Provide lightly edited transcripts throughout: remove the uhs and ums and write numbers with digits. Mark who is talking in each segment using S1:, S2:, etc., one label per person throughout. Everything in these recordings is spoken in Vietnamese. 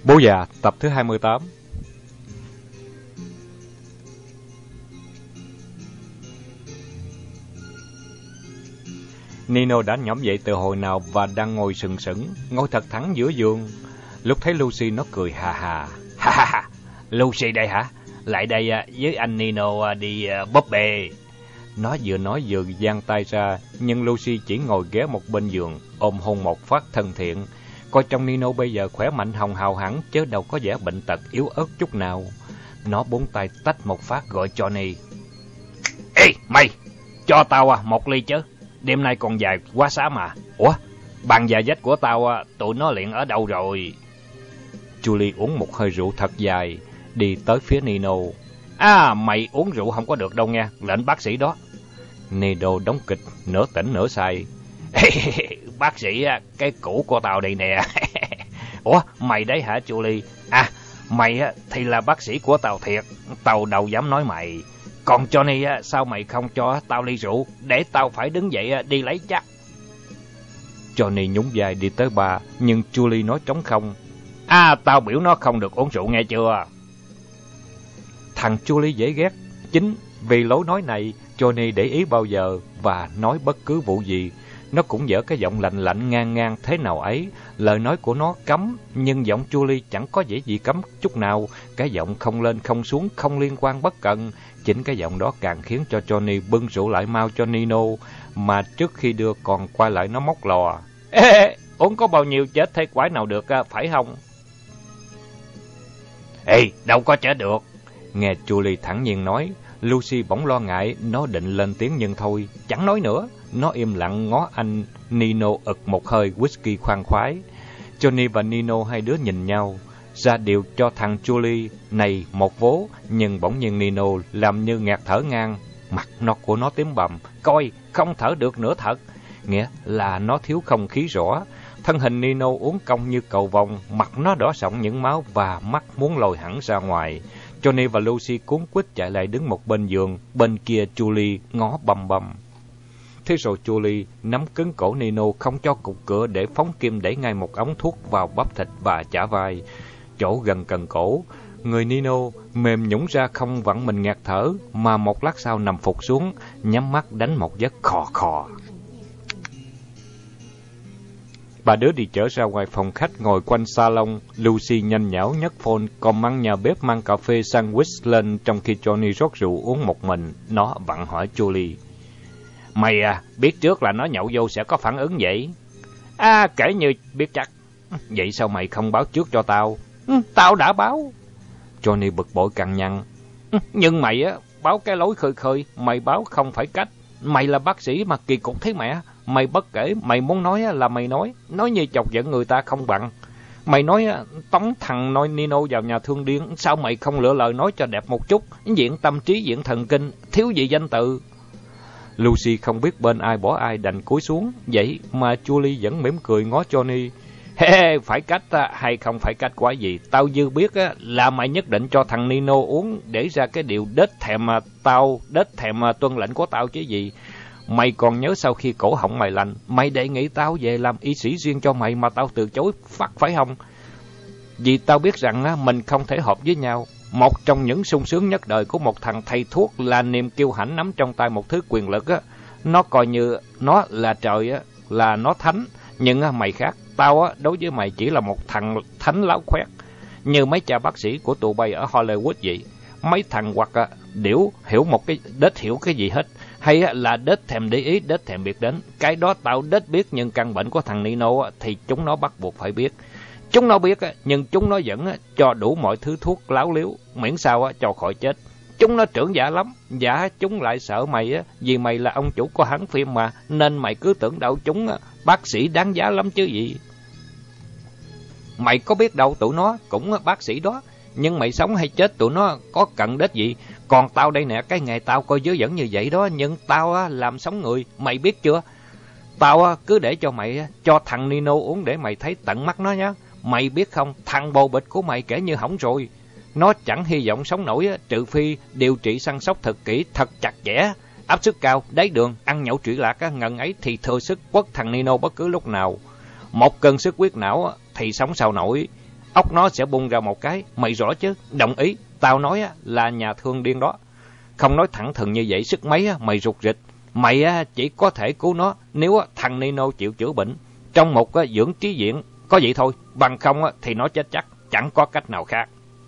S1: Bố già tập thứ 28. Nino đã nhõm dậy từ hồi nào và đang ngồi sừng sững, ngồi thật thẳng giữa giường. Lúc thấy Lucy nó cười hà hà.
S2: Ha ha ha, Lucy đây hả? Lại đây với anh Nino đi búp bê.
S1: Nó vừa nói vừa giang tay ra, nhưng Lucy chỉ ngồi ghé một bên giường, ôm hôn một phát thân thiện. Coi trong Nino bây giờ khỏe mạnh hồng hào hẳn, chứ đâu có vẻ bệnh tật yếu ớt chút nào. Nó bốn tay tách một phát gọi Johnny.
S2: Ê, mày, cho tao một ly chứ. Đêm nay còn dài quá xá mà. Ủa, bàn già dách của tao tụi nó luyện ở đâu rồi?
S1: Julie uống một hơi rượu thật dài, đi tới phía Nino.
S2: Mày uống rượu không có được đâu nghe, lệnh bác sĩ đó.
S1: Nino đóng kịch, nửa tỉnh nửa say.
S2: Bác sĩ, cái cũ của tao đây nè. Ủa, mày đấy hả Julie? Mày thì là bác sĩ của tao thiệt, tao đâu dám nói mày. Còn Johnny, sao mày không cho tao ly rượu, để tao phải đứng dậy đi lấy chắc.
S1: Johnny nhún vai đi tới bar, nhưng Julie nói trống không.
S2: Tao biểu nó không được uống rượu nghe chưa?
S1: Thằng Julie dễ ghét, chính vì lối nói này, Johnny để ý bao giờ và nói bất cứ vụ gì. Nó cũng dở cái giọng lạnh lạnh ngang ngang thế nào ấy. Lời nói của nó cấm, nhưng giọng Julie chẳng có vẻ gì cấm chút nào. Cái giọng không lên không xuống, không liên quan bất cần. Chính cái giọng đó càng khiến cho Johnny bưng rượu lại mau cho Nino, mà trước khi đưa còn quay lại nó móc lò.
S2: Uống có bao nhiêu chết thấy quái nào được, phải không? Đâu có chết được.
S1: Nghe Julie thẳng nhiên nói, Lucy bỗng lo ngại, nó định lên tiếng nhưng thôi, chẳng nói nữa. Nó im lặng ngó anh Nino ực một hơi whisky khoan khoái. Johnny và Nino hai đứa nhìn nhau, ra điều cho thằng Julie này một vố, nhưng bỗng nhiên Nino làm như ngạt thở ngang. Mặt của nó tím bầm, coi không thở được nữa thật, nghĩa là nó thiếu không khí rõ. Thân hình Nino uốn cong như cầu vồng, mặt nó đỏ sọng những máu và mắt muốn lồi hẳn ra ngoài. Johnny và Lucy cuống quýt chạy lại đứng một bên giường, bên kia Julie ngó bầm bầm. Thế rồi Julie nắm cứng cổ Nino không cho cục cửa để phóng kim đẩy ngay một ống thuốc vào bắp thịt và chả vai, chỗ gần cần cổ. Người Nino mềm nhũn ra không vặn mình ngạt thở, mà một lát sau nằm phục xuống, nhắm mắt đánh một giấc khò khò. Ba đứa đi trở ra ngoài phòng khách ngồi quanh salon. Lucy nhanh nhảu nhấc phone, còn mang nhà bếp mang cà phê sandwich lên, trong khi Johnny rót rượu uống một mình. Nó vặn hỏi Julie.
S2: Mày biết trước là nó nhậu vô sẽ có phản ứng vậy? Kể như biết chắc.
S1: Vậy sao mày không báo trước cho tao?
S2: Tao đã báo.
S1: Johnny bực bội cằn nhằn.
S2: Nhưng mày báo cái lối khơi khơi, mày báo không phải cách. Mày là bác sĩ mà kỳ cục thế mẹ. Mày bất kể, mày muốn nói là mày nói như chọc giận người ta không bằng. Mày nói tống thằng Nino vào nhà thương điên, sao mày không lựa lời nói cho đẹp một chút, diện tâm trí diện thần kinh, thiếu gì danh tự.
S1: Lucy không biết bên ai bỏ ai đành cúi xuống, vậy mà Julie vẫn mỉm cười ngó Johnny.
S2: Phải cách hay không phải cách quá gì, tao dư biết là mày nhất định cho thằng Nino uống để ra cái điều đết thèm tuân lệnh của tao chứ gì. Mày còn nhớ sau khi cổ họng mày lành, mày đề nghị tao về làm y sĩ riêng cho mày mà tao từ chối phắt phải không? Vì tao biết rằng mình không thể hợp với nhau. Một trong những sung sướng nhất đời của một thằng thầy thuốc là niềm kiêu hãnh nắm trong tay một thứ quyền lực. Nó coi như nó là trời, là nó thánh. Nhưng mày khác, tao đối với mày chỉ là một thằng thánh láo khoét, như mấy cha bác sĩ của tụi bay ở Hollywood vậy. Mấy thằng hoặc hiểu một cái đết hiểu cái gì hết, hay là đết thèm để ý, đết thèm biết đến. Cái đó tao đết biết, nhưng căn bệnh của thằng Nino thì chúng nó bắt buộc phải biết. Chúng nó biết, nhưng chúng nó vẫn cho đủ mọi thứ thuốc láo liếu, miễn sao cho khỏi chết. Chúng nó trưởng giả lắm, giả chúng lại sợ mày vì mày là ông chủ của hãng phim mà, nên mày cứ tưởng đâu chúng bác sĩ đáng giá lắm chứ gì. Mày có biết đâu tụi nó cũng bác sĩ đó, nhưng mày sống hay chết tụi nó có cận đết gì. Còn tao đây nè, cái nghề tao coi dớ dẫn như vậy đó, nhưng tao làm sống người, mày biết chưa? Tao cứ để cho mày cho thằng Nino uống để mày thấy tận mắt nó nhá. Mày biết không, thằng bồ bịch của mày kể như hỏng rồi. Nó chẳng hy vọng sống nổi trừ phi điều trị săn sóc thật kỹ, thật chặt chẽ. Áp suất cao, đáy đường, ăn nhậu trụy lạc, ngần ấy thì thừa sức quất thằng Nino bất cứ lúc nào. Một cơn sức huyết não thì sống sao nổi. óc nó sẽ bung ra một cái. Mày rõ chứ? Đồng ý, tao nói là nhà thương điên đó. Không nói thẳng thừng như vậy, sức mấy mày rụt rịch. Mày chỉ có thể cứu nó nếu thằng Nino chịu chữa bệnh trong một dưỡng trí viện, có vậy thôi, bằng không thì nó chết chắc, chẳng có cách nào khác.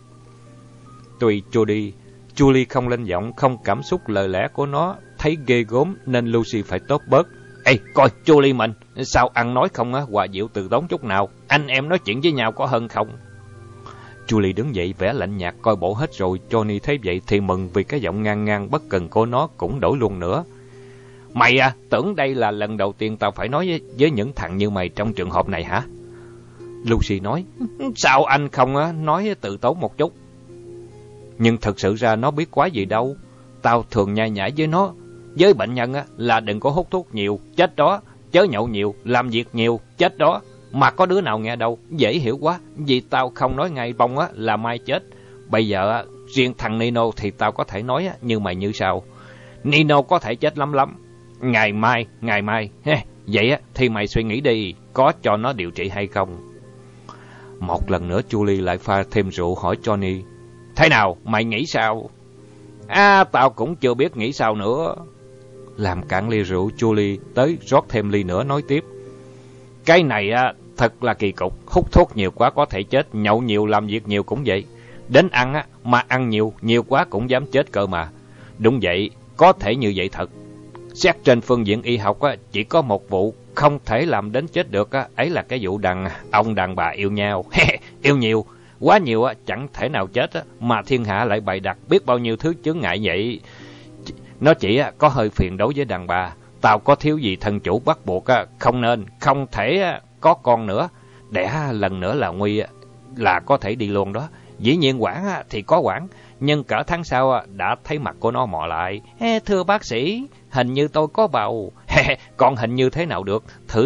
S1: Tuy Julie không lên giọng, không cảm xúc lời lẽ của nó thấy ghê gớm nên Lucy phải tốt bớt.
S2: Ê, coi Julie mình, sao ăn nói không hòa dịu từ tốn chút nào? Anh em nói chuyện với nhau có hơn không?
S1: Julie đứng dậy vẻ lạnh nhạt coi bộ hết rồi. Johnny thấy vậy thì mừng vì cái giọng ngang ngang bất cần của nó cũng đổi luôn nữa.
S2: Mày tưởng đây là lần đầu tiên tao phải nói với những thằng như mày trong trường hợp này hả?
S1: Lucy nói.
S2: Sao anh không nói từ tốn một chút?
S1: Nhưng thật sự ra nó biết quá gì đâu.
S2: Tao thường nhai nhãi với nó. Với bệnh nhân là đừng có hút thuốc nhiều, chết đó. Chớ nhậu nhiều, làm việc nhiều, chết đó. Mà có đứa nào nghe đâu, dễ hiểu quá. Vì tao không nói ngay bông là mai chết. Bây giờ riêng thằng Nino thì tao có thể nói như mày như sao. Nino có thể chết lắm. Ngày mai. Vậy thì mày suy nghĩ đi, có cho nó điều trị hay không?
S1: Một lần nữa Julie lại pha thêm rượu hỏi Johnny.
S2: Thế nào, mày nghĩ sao? Tao cũng chưa biết nghĩ sao nữa.
S1: Làm cạn ly rượu, Julie tới rót thêm ly nữa nói tiếp.
S2: Cái này thật là kỳ cục, hút thuốc nhiều quá có thể chết, nhậu nhiều làm việc nhiều cũng vậy. Đến ăn mà ăn nhiều quá cũng dám chết cơ mà. Đúng vậy, có thể như vậy thật. Xét trên phương diện y học chỉ có một vụ không thể làm đến chết được ấy là cái vụ ông đàn bà yêu nhau. Yêu nhiều, quá nhiều chẳng thể nào chết mà thiên hạ lại bày đặt biết bao nhiêu thứ chướng ngại vậy. Nó chỉ có hơi phiền đối với đàn bà. Tao có thiếu gì thân chủ bắt buộc không thể có con nữa. Đẻ lần nữa là nguy là có thể đi luôn đó. Dĩ nhiên quản thì có quản, nhưng cỡ tháng sau đã thấy mặt của nó mò lại. Thưa bác sĩ, hình như tôi có bầu. Còn hình như thế nào được?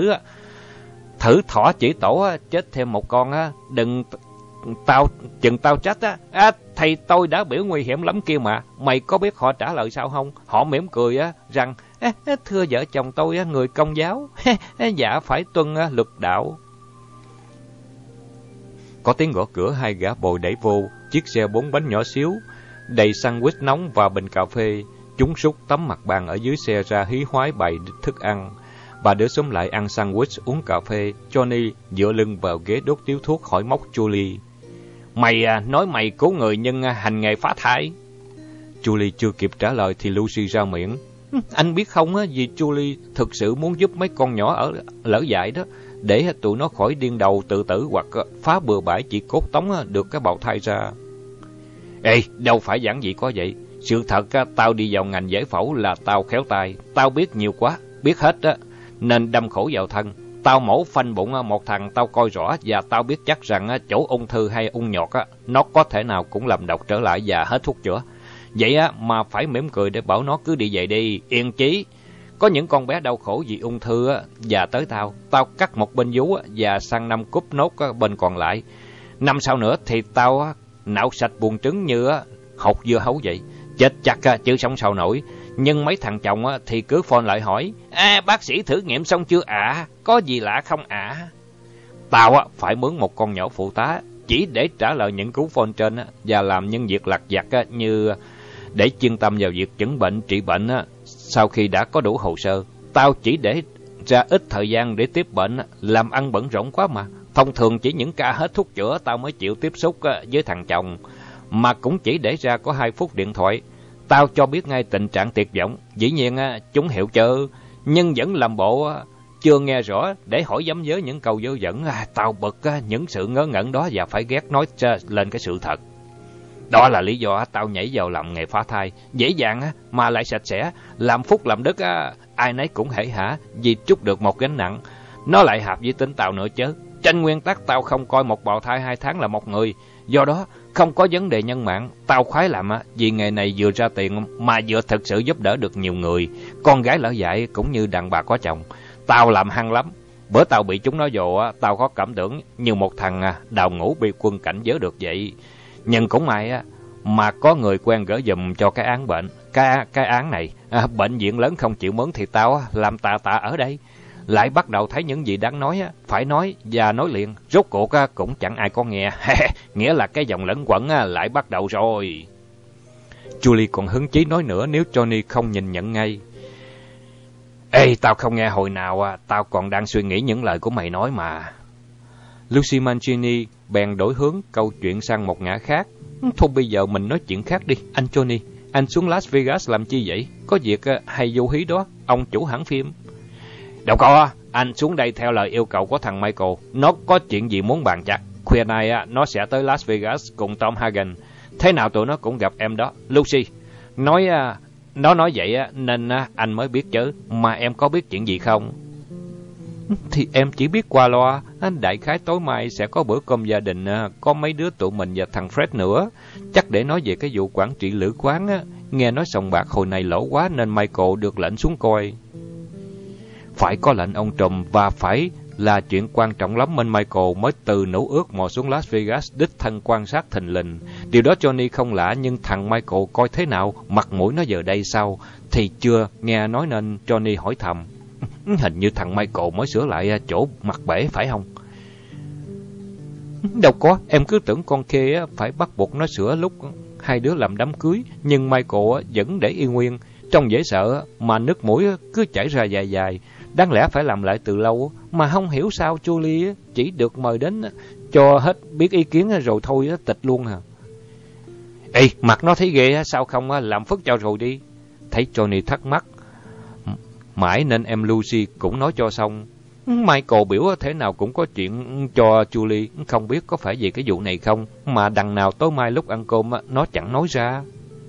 S2: Thử thỏ chỉ tổ chết thêm một con đừng tao trách thầy tôi đã biểu nguy hiểm lắm kia mà. Mày có biết họ trả lời sao không? Họ mỉm cười rằng thưa vợ chồng tôi người Công giáo, dạ phải tuân luật đạo.
S1: Có tiếng gõ cửa, hai gã bồi đẩy vô chiếc xe 4 bánh nhỏ xíu đầy sandwich nóng và bình cà phê. Chúng xúc tấm mặt bàn ở dưới xe ra hí hoái bày thức ăn. Bà đỡ xúm lại ăn sandwich uống cà phê. Johnny dựa lưng vào ghế đốt điếu thuốc hỏi móc Julie.
S2: Mày nói mày cứu người nhưng hành nghề phá thai.
S1: Julie chưa kịp trả lời thì Lucy ra miệng.
S2: Anh biết không vì Julie thực sự muốn giúp mấy con nhỏ ở lỡ dại đó, để tụi nó khỏi điên đầu tự tử hoặc phá bừa bãi chỉ cốt tống được cái bào thai ra. Ê, đâu phải giản dị có vậy. Sự thật tao đi vào ngành giải phẫu là tao khéo tay. Tao biết nhiều quá, biết hết nên đâm khổ vào thân. Tao mổ phanh bụng một thằng tao coi rõ và tao biết chắc rằng chỗ ung thư hay ung nhọt nó có thể nào cũng làm độc trở lại và hết thuốc chữa. Vậy mà phải mỉm cười để bảo nó cứ đi về đi, yên chí. Có những con bé đau khổ vì ung thư và tới tao cắt một bên vú và sang năm cúp nốt bên còn lại. Năm sau nữa thì tao nạo sạch buồng trứng như hột dưa hấu vậy. Chết chắc chứ sống sao nổi. Nhưng mấy thằng chồng thì cứ phone lại hỏi, bác sĩ thử nghiệm xong chưa ạ? Có gì lạ không ạ? Tao phải mướn một con nhỏ phụ tá chỉ để trả lời những cú phone trên và làm những việc lặt vặt như để chuyên tâm vào việc chẩn bệnh, trị bệnh. Sau khi đã có đủ hồ sơ, tao chỉ để ra ít thời gian để tiếp bệnh, làm ăn bận rộn quá mà. Thông thường chỉ những ca hết thuốc chữa tao mới chịu tiếp xúc với thằng chồng, mà cũng chỉ để ra có 2 phút điện thoại. Tao cho biết ngay tình trạng tuyệt vọng. Dĩ nhiên chúng hiểu chớ, nhưng vẫn làm bộ chưa nghe rõ để hỏi dám với những câu dơ dẫn. Tao bực những sự ngớ ngẩn đó và phải ghét nói lên cái sự thật. Đó là lý do tao nhảy vào làm nghề phá thai. Dễ dàng mà lại sạch sẽ, làm phúc làm đức ai nấy cũng hễ hả vì trút được một gánh nặng. Nó lại hợp với tính tao nữa chứ. Trên nguyên tắc tao không coi một bào thai 2 tháng là một người. Do đó không có vấn đề nhân mạng. Tao khoái làm vì nghề này vừa ra tiền mà vừa thực sự giúp đỡ được nhiều người, con gái lỡ dại cũng như đàn bà có chồng. Tao làm hăng lắm. Bữa tao bị chúng nó dồ tao có cảm tưởng như một thằng đào ngũ bị quân cảnh giới được vậy. Nhưng cũng may mà có người quen gỡ giùm cho cái án bệnh. Cái án này bệnh viện lớn không chịu mướn thì tao làm tà ở đây. lại bắt đầu thấy những gì đáng nói phải nói và nói liền. Rốt cuộc cũng chẳng ai có nghe. Nghĩa là cái dòng lẫn quẩn lại bắt đầu rồi.
S1: Julie còn hứng chí nói nữa nếu Johnny không nhìn nhận ngay.
S2: Ê, tao không nghe hồi nào, tao còn đang suy nghĩ những lời của mày nói mà.
S1: Lucy Mancini bèn đổi hướng câu chuyện sang một ngã khác. Thôi bây giờ mình nói chuyện khác đi, anh Johnny. Anh xuống Las Vegas làm chi vậy? Có việc hay vô hí đó, ông chủ hãng phim.
S2: Đâu có, anh xuống đây theo lời yêu cầu của thằng Michael. Nó có chuyện gì muốn bàn chặt. Khuya nay nó sẽ tới Las Vegas cùng Tom Hagen. Thế nào tụi nó cũng gặp em đó, Lucy. Nó nói vậy nên anh mới biết chứ. Mà em có biết chuyện gì không?
S1: Thì em chỉ biết qua loa. Đại khái tối mai sẽ có bữa cơm gia đình, có mấy đứa tụi mình và thằng Fred nữa. Chắc để nói về cái vụ quản trị lữ quán á. Nghe nói sòng bạc hồi này lỗ quá nên Michael được lệnh xuống coi. Phải có lệnh ông trùm và phải là chuyện quan trọng lắm nên Michael mới từ nấu ước mò xuống Las Vegas đích thân quan sát thình lình. Điều đó Johnny không lạ, nhưng thằng Michael coi thế nào, mặt mũi nó giờ đây sao thì chưa nghe nói nên Johnny hỏi thầm. Hình như thằng Michael mới sửa lại chỗ mặt bể phải không? Đâu có, em cứ tưởng con kia phải bắt buộc nó sửa lúc hai đứa làm đám cưới, nhưng Michael vẫn để yên nguyên. Trông dễ sợ mà nước mũi cứ chảy ra dài dài. Đáng lẽ phải làm lại từ lâu, mà không hiểu sao Julie chỉ được mời đến cho hết biết ý kiến rồi thôi tịch luôn hả?
S2: Ê, mặt nó thấy ghê, sao không làm phức cho rồi đi?
S1: Thấy Johnny thắc mắc mãi nên em Lucy cũng nói cho xong. Michael biểu thế nào cũng có chuyện cho Julie, không biết có phải vì cái vụ này không, mà đằng nào tối mai lúc ăn cơm nó chẳng nói ra.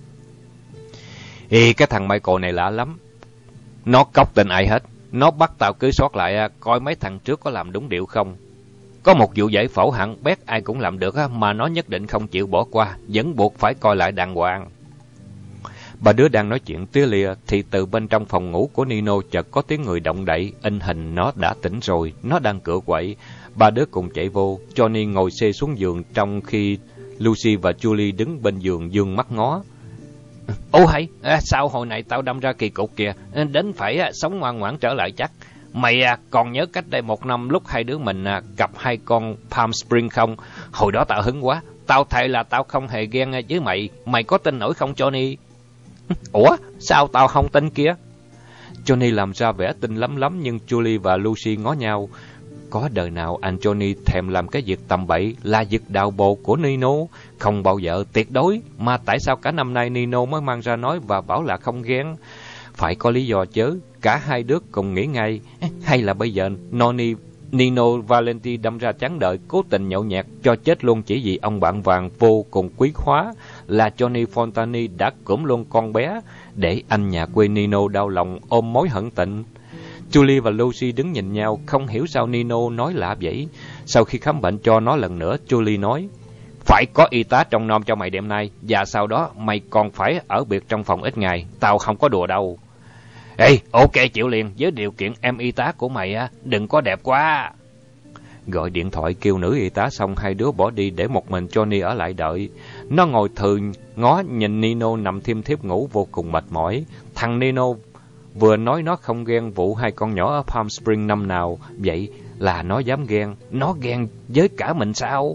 S2: Ê, cái thằng Michael này lạ lắm. Nó cóc tên ai hết. Nó bắt tao cứ sót lại coi mấy thằng trước có làm đúng điệu không. Có một vụ giải phẫu hẳn bét ai cũng làm được mà nó nhất định không chịu bỏ qua, vẫn buộc phải coi lại đàng hoàng.
S1: Ba đứa đang nói chuyện tía lìa thì từ bên trong phòng ngủ của Nino chợt có tiếng người động đậy, in hình nó đã tỉnh rồi, nó đang cựa quậy. Ba đứa cùng chạy vô, Johnny ngồi xê xuống giường trong khi Lucy và Julie đứng bên giường dương mắt ngó.
S2: Ô hay, sao hồi này tao đâm ra kỳ cục kìa, đến phải sống ngoan ngoãn trở lại chắc. Mày còn nhớ cách đây 1 năm lúc hai đứa mình cặp 2 con Palm Spring không? Hồi đó tao hứng quá, tao thề là tao không hề ghen với mày, mày có tin nổi không Johnny?
S1: Ủa, sao tao không tin kia? Johnny làm ra vẻ tin lắm nhưng Julie và Lucy ngó nhau. Có đời nào anh Johnny thèm làm cái việc tầm bậy là việc đào bồ của Nino? Không bao giờ, tuyệt đối. Mà tại sao cả năm nay Nino mới mang ra nói và bảo là không ghen? Phải có lý do chứ. Cả hai đứa cùng nghĩ ngay. Hay là bây giờ Nino Valenti đâm ra chán đời, cố tình nhậu nhẹt cho chết luôn chỉ vì ông bạn vàng vô cùng quý hóa là Johnny Fontani đã cưỡng luôn con bé để anh nhà quê Nino đau lòng ôm mối hận tình. Julie và Lucy đứng nhìn nhau, không hiểu sao Nino nói lạ vậy. Sau khi khám bệnh cho nó lần nữa, Julie nói:
S2: Phải có y tá trông nom cho mày đêm nay, và sau đó mày còn phải ở biệt trong phòng ít ngày. Tao không có đùa đâu. Ê, ok chịu liền, với điều kiện em y tá của mày đừng có đẹp quá.
S1: Gọi điện thoại kêu nữ y tá xong, hai đứa bỏ đi để một mình Johnny ở lại đợi. Nó ngồi thường ngó nhìn Nino nằm thiêm thiếp ngủ vô cùng mệt mỏi. Thằng Nino vừa nói nó không ghen vụ 2 con nhỏ ở Palm Spring năm nào, vậy là nó dám ghen. Nó ghen với cả mình sao?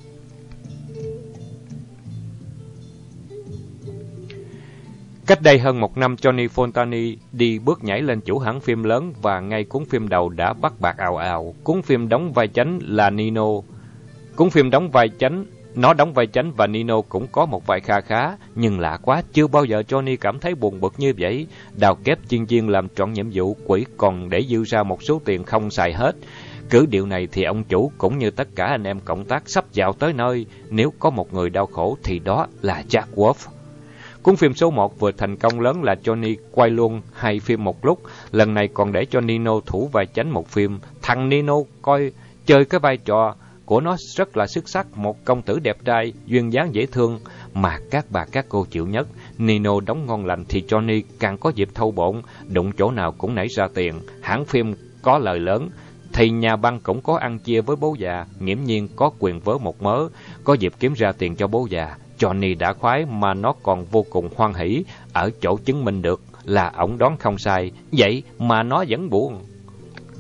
S1: Cách đây hơn 1 năm, Johnny Fontani đi bước nhảy lên chủ hãng phim lớn và ngay cuốn phim đầu đã bắt bạc ào ào. Cuốn phim đóng vai chính là Nino. Cuốn phim đóng vai chính, nó đóng vai chính và Nino cũng có một vai kha khá. Nhưng lạ quá, chưa bao giờ Johnny cảm thấy buồn bực như vậy. Đào kép chuyên viên làm trọn nhiệm vụ, quỷ còn để dư ra một số tiền không xài hết. Cứ điều này thì ông chủ cũng như tất cả anh em cộng tác sắp vào tới nơi. Nếu có một người đau khổ thì đó là Jack Wolf. Cuốn phim số 1 vừa thành công lớn là Johnny quay luôn 2 phim một lúc. Lần này còn để cho Nino thủ vai chính một phim. Thằng Nino chơi cái vai trò của nó rất là xuất sắc. Một công tử đẹp trai, duyên dáng dễ thương mà các bà các cô chịu nhất. Nino đóng ngon lành thì Johnny càng có dịp thâu bộn. Đụng chỗ nào cũng nảy ra tiền. Hãng phim có lời lớn thì nhà băng cũng có ăn chia với bố già. Nghiễm nhiên có quyền vớ một mớ, có dịp kiếm ra tiền cho bố già. Johnny đã khoái mà nó còn vô cùng hoan hỉ ở chỗ chứng minh được là ổng đoán không sai. Vậy mà nó vẫn buồn.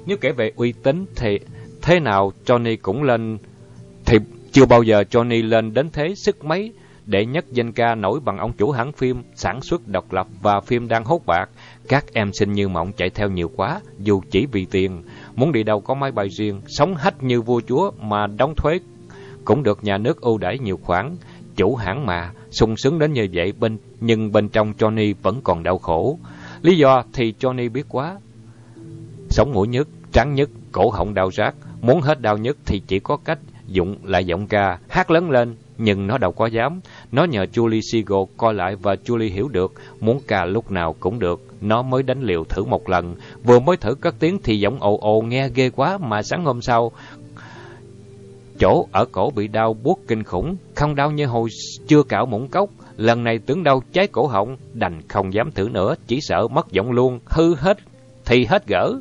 S2: Nếu kể về uy tín thì thế nào Johnny cũng lên, thì chưa bao giờ Johnny lên đến thế sức mấy để nhất danh ca nổi bằng ông chủ hãng phim sản xuất độc lập và phim đang hốt bạc. Các em sinh như mộng chạy theo nhiều quá, dù chỉ vì tiền, muốn đi đâu có máy bay riêng, sống hách như vua chúa mà đóng thuế cũng được nhà nước ưu đãi nhiều khoản. Chủ hãng mà sung sướng đến như vậy, nhưng bên trong Johnny vẫn còn đau khổ. Lý do thì Johnny biết quá. Sống mũi nhức, trắng nhức, cổ họng đau rát, muốn hết đau nhức thì chỉ có cách dụng lại giọng ca, hát lớn lên, nhưng nó đâu có dám. Nó nhờ Julie Siegel coi lại và Julie hiểu được, muốn ca lúc nào cũng được. Nó mới đánh liều thử một lần, vừa mới thử cất tiếng thì giọng ồ ồ nghe ghê quá, mà sáng hôm sau chỗ ở cổ bị đau buốt kinh khủng, không đau như hồi chưa cạo muỗng cốc. Lần này tưởng đau cháy cổ họng, đành không dám thử nữa, chỉ sợ mất giọng luôn, hư hết thì hết gỡ.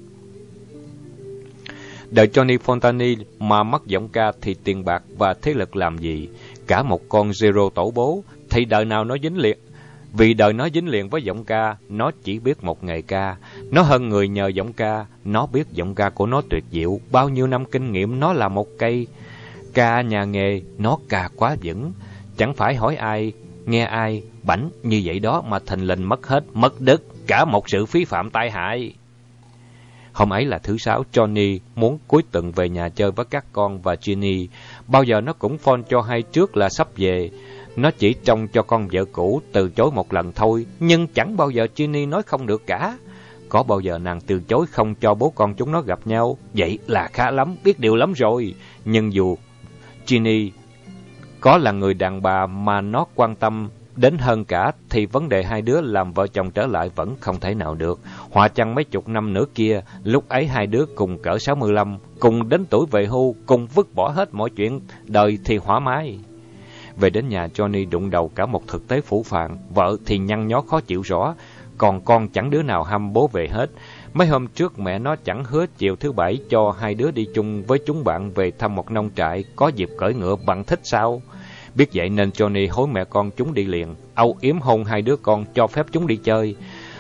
S2: Đời Johnny Fontane mà mất giọng ca thì tiền bạc và thế lực làm gì? Cả một con zero tổ bố thì đời nào nó dính liền. Vì đời nó dính liền với giọng ca, nó chỉ biết một nghề ca. Nó hơn người nhờ giọng ca, nó biết giọng ca của nó tuyệt diệu. Bao nhiêu năm kinh nghiệm, nó là một cây ca nhà nghề, nó ca quá vững. Chẳng phải hỏi ai, nghe ai, bảnh như vậy đó mà thình lình mất hết, mất đứt, cả một sự phí phạm tai hại. Hôm ấy là thứ Sáu, Johnny muốn cuối tuần về nhà chơi với các con và Ginny. Bao giờ nó cũng phone cho hai trước là sắp về. Nó chỉ trông cho con vợ cũ từ chối một lần thôi, nhưng chẳng bao giờ Ginny nói không được cả. Có bao giờ nàng từ chối không cho bố con chúng nó gặp nhau? Vậy là khá lắm, biết điều lắm rồi. Nhưng dù Ginny có là người đàn bà mà nó quan tâm đến hơn cả, thì vấn đề hai đứa làm vợ chồng trở lại vẫn không thể nào được. Họa chăng mấy chục năm nữa kia, lúc ấy hai đứa cùng cỡ 65, cùng đến tuổi về hưu, cùng vứt bỏ hết mọi chuyện đời thì hỏa mái. Về đến nhà, Johnny đụng đầu cả một thực tế phủ phàng. Vợ thì nhăn nhó khó chịu rõ, còn con chẳng đứa nào hăm bố về hết. Mấy hôm trước mẹ nó chẳng hứa chiều thứ Bảy cho hai đứa đi chung với chúng bạn về thăm một nông trại, có dịp cưỡi ngựa. Bạn thích sao? Biết vậy nên Johnny hối mẹ con chúng đi liền, âu yếm hôn hai đứa con, cho phép chúng đi chơi.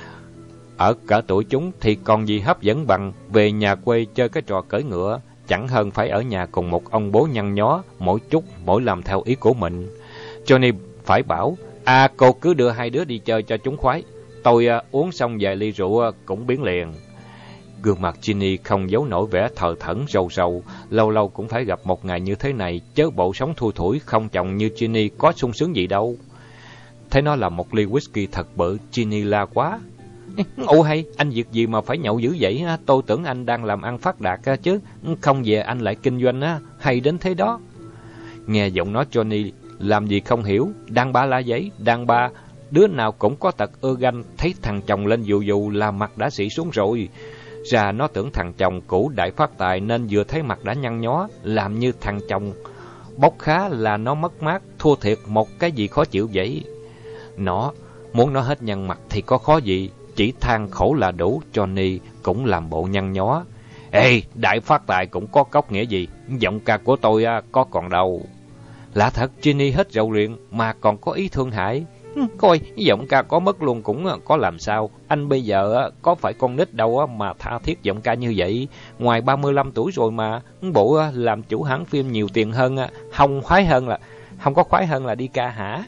S2: Ở cả tuổi chúng thì còn gì hấp dẫn bằng về nhà quê chơi cái trò cưỡi ngựa, chẳng hơn phải ở nhà cùng một ông bố nhăn nhó, mỗi làm theo ý của mình. Johnny phải bảo, cô cứ đưa hai đứa đi chơi cho chúng khoái, tôi uống xong vài ly rượu cũng biến liền. Gương mặt Ginny không giấu nổi vẻ thờ thẫn rầu rầu, lâu lâu cũng phải gặp một ngày như thế này, chớ bộ sống thui thủi không chồng như Ginny có sung sướng gì đâu. Thấy nó là một ly whisky thật bự, Ginny la quá. Ồ hay, anh việc gì mà phải nhậu dữ vậy? Tôi tưởng anh đang làm ăn phát đạt chứ, không về anh lại kinh doanh hay đến thế đó. Nghe giọng nói Johnny làm gì không hiểu, đàn bà là giấy, đàn bà đứa nào cũng có tật ưa ganh, thấy thằng chồng lên dù dù là mặt đã xị xuống rồi. Ra nó tưởng thằng chồng cũ đại phát tài nên vừa thấy mặt đã nhăn nhó, làm như thằng chồng bốc khá là nó mất mát, thua thiệt một cái gì khó chịu vậy. Nó muốn nó hết nhăn mặt thì có khó gì, chỉ than khổ là đủ. Johnny cũng làm bộ nhăn nhó. Ê, đại phát tài cũng có cốc nghĩa gì, giọng ca của tôi có còn đâu. Lạ thật, Ginny hết rầu luyện mà còn có ý thương hại. Coi, giọng ca có mất luôn cũng có làm sao. Anh bây giờ có phải con nít đâu mà tha thiết giọng ca như vậy. Ngoài 35 tuổi rồi mà, bộ làm chủ hãng phim nhiều tiền hơn, không có khoái hơn là đi ca hả?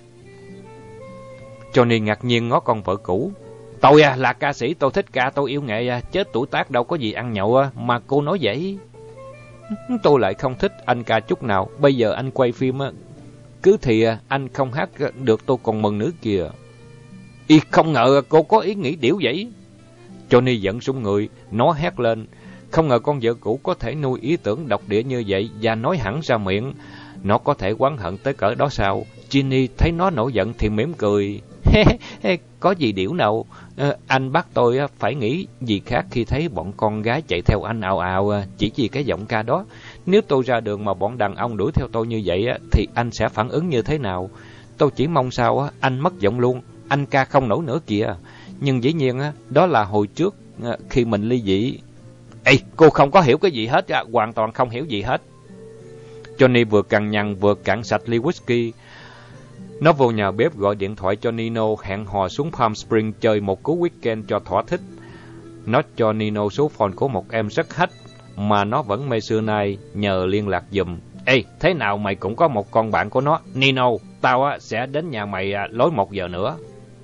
S2: Johnny ngạc nhiên ngó con vợ cũ. Tôi là ca sĩ, tôi thích ca, tôi yêu nghệ, chết tuổi tác đâu có gì ăn nhậu mà cô nói vậy. Tôi lại không thích anh ca chút nào. Bây giờ anh quay phim cứ thì anh không hát được tôi còn mừng nữa kìa. Y không ngờ cô có ý nghĩ điểu vậy. Johnny giận sung người, nó hét lên. Không ngờ con vợ cũ có thể nuôi ý tưởng độc địa như vậy và nói hẳn ra miệng. Nó có thể oán hận tới cỡ đó sao? Ginny thấy nó nổi giận thì mỉm cười. Có gì điểu nào, anh bắt tôi phải nghĩ gì khác khi thấy bọn con gái chạy theo anh ào ào chỉ vì cái giọng ca đó. Nếu tôi ra đường mà bọn đàn ông đuổi theo tôi như vậy thì anh sẽ phản ứng như thế nào? Tôi chỉ mong sao anh mất giọng luôn, anh ca không nổi nữa kìa. Nhưng dĩ nhiên đó là hồi trước khi mình ly dị. Ê, cô không có hiểu cái gì hết, hoàn toàn không hiểu gì hết. Johnny vừa cằn nhằn vừa cạn sạch ly whisky. Nó vô nhà bếp gọi điện thoại cho Nino hẹn hò xuống Palm Springs chơi một cú weekend cho thỏa thích. Nó cho Nino số phone của một em rất hách mà nó vẫn mê xưa nay, nhờ liên lạc giùm. Ê, thế nào mày cũng có một con bạn của nó. Nino, tao sẽ đến nhà mày lối 1 giờ nữa.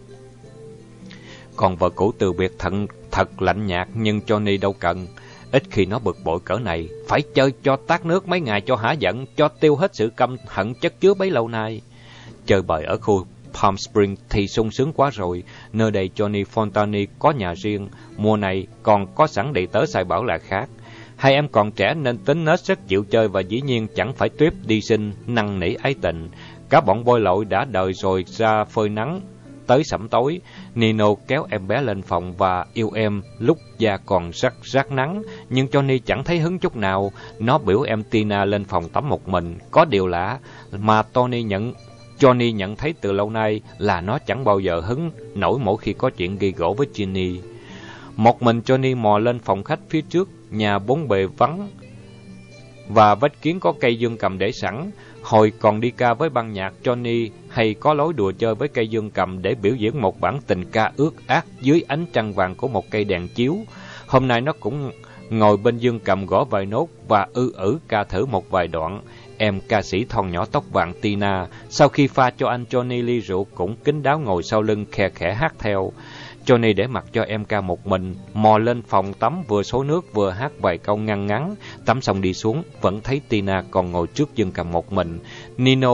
S2: Còn vợ cũ từ biệt thật lạnh nhạt, nhưng Johnny đâu cần. Ít khi nó bực bội cỡ này, phải chơi cho tát nước mấy ngày cho hả giận, cho tiêu hết sự căm hận chất chứa bấy lâu nay. Chơi bời ở khu Palm Springs thì sung sướng quá rồi, nơi đây Johnny Fontani có nhà riêng, mùa này còn có sẵn đầy tớ sai bảo là khác. Hai em còn trẻ nên tính nết rất chịu chơi và dĩ nhiên chẳng phải tuyếp đi sinh, năn nỉ ái tình. Cả bọn bôi lội đã đời rồi ra phơi nắng. Tới sẩm tối, Nino kéo em bé lên phòng và yêu em lúc da còn rát nắng, nhưng Johnny chẳng thấy hứng chút nào. Nó biểu em Tina lên phòng tắm một mình. Có điều lạ mà Johnny nhận thấy từ lâu nay là nó chẳng bao giờ hứng nổi mỗi khi có chuyện ghi gỗ với Ginny. Một mình Johnny mò lên phòng khách phía trước, nhà bốn bề vắng và vách kiến có cây dương cầm để sẵn. Hồi còn đi ca với ban nhạc, Johnny hay có lối đùa chơi với cây dương cầm để biểu diễn một bản tình ca ướt át dưới ánh trăng vàng của một cây đèn chiếu. Hôm nay nó cũng ngồi bên dương cầm gõ vài nốt và ca thử một vài đoạn. Em ca sĩ thon nhỏ tóc vàng Tina, sau khi pha cho anh Johnny ly rượu, cũng kín đáo ngồi sau lưng khe khẽ hát theo. Johnny để mặc cho em ca một mình, mò lên phòng tắm vừa xối nước vừa hát vài câu ngăn ngắn. Tắm xong đi xuống, vẫn thấy Tina còn ngồi trước dương cầm một mình. Nino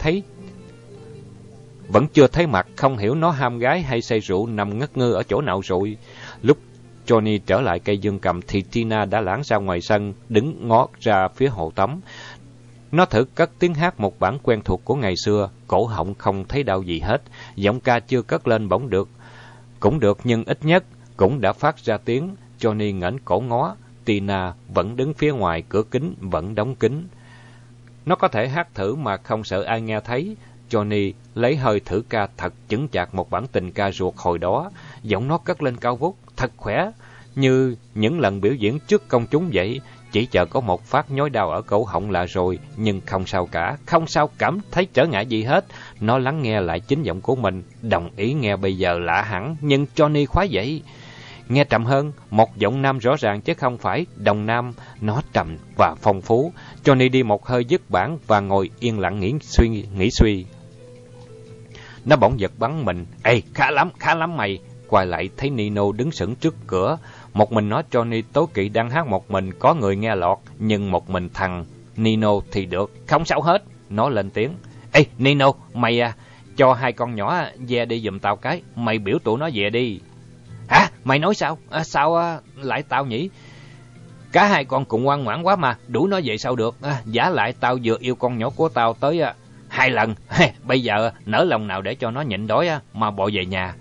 S2: vẫn chưa thấy mặt, không hiểu nó ham gái hay say rượu nằm ngất ngư ở chỗ nào rồi. Lúc Johnny trở lại cây dương cầm thì Tina đã lảng ra ngoài sân, đứng ngó ra phía hồ tắm. Nó thử cất tiếng hát một bản quen thuộc của ngày xưa, cổ họng không thấy đau gì hết, giọng ca chưa cất lên bỗng được. Cũng được nhưng ít nhất cũng đã phát ra tiếng. Johnny ngẩng cổ ngó, Tina vẫn đứng phía ngoài, cửa kính vẫn đóng kín. Nó có thể hát thử mà không sợ ai nghe thấy. Johnny lấy hơi thử ca thật chững chạc một bản tình ca ruột hồi đó, giọng nó cất lên cao vút, thật khỏe, như những lần biểu diễn trước công chúng vậy. Chỉ chờ có một phát nhói đau ở cổ họng là rồi, nhưng không sao cả, không sao cảm thấy trở ngại gì hết. Nó lắng nghe lại chính giọng của mình, đồng ý nghe bây giờ lạ hẳn, nhưng Johnny khoái vậy. Nghe trầm hơn, một giọng nam rõ ràng chứ không phải đồng nam, nó trầm và phong phú. Johnny đi một hơi dứt bản và ngồi yên lặng nghĩ suy. Nó bỗng giật bắn mình, ê, khá lắm mày. Quay lại thấy Nino đứng sững trước cửa. Một mình nó Johnny tối kỵ đang hát một mình, có người nghe lọt, nhưng một mình thằng Nino thì được, không sao hết. Nó lên tiếng, ê Nino, mày cho hai con nhỏ về đi giùm tao cái, mày biểu tụi nó về đi. Hả? Mày nói sao? Sao lại tao nhỉ? Cả hai con cũng ngoan ngoãn quá mà, đuổi nó về sao được. Giả lại tao vừa yêu con nhỏ của tao tới 2 lần, bây giờ nỡ lòng nào để cho nó nhịn đói mà bò về nhà.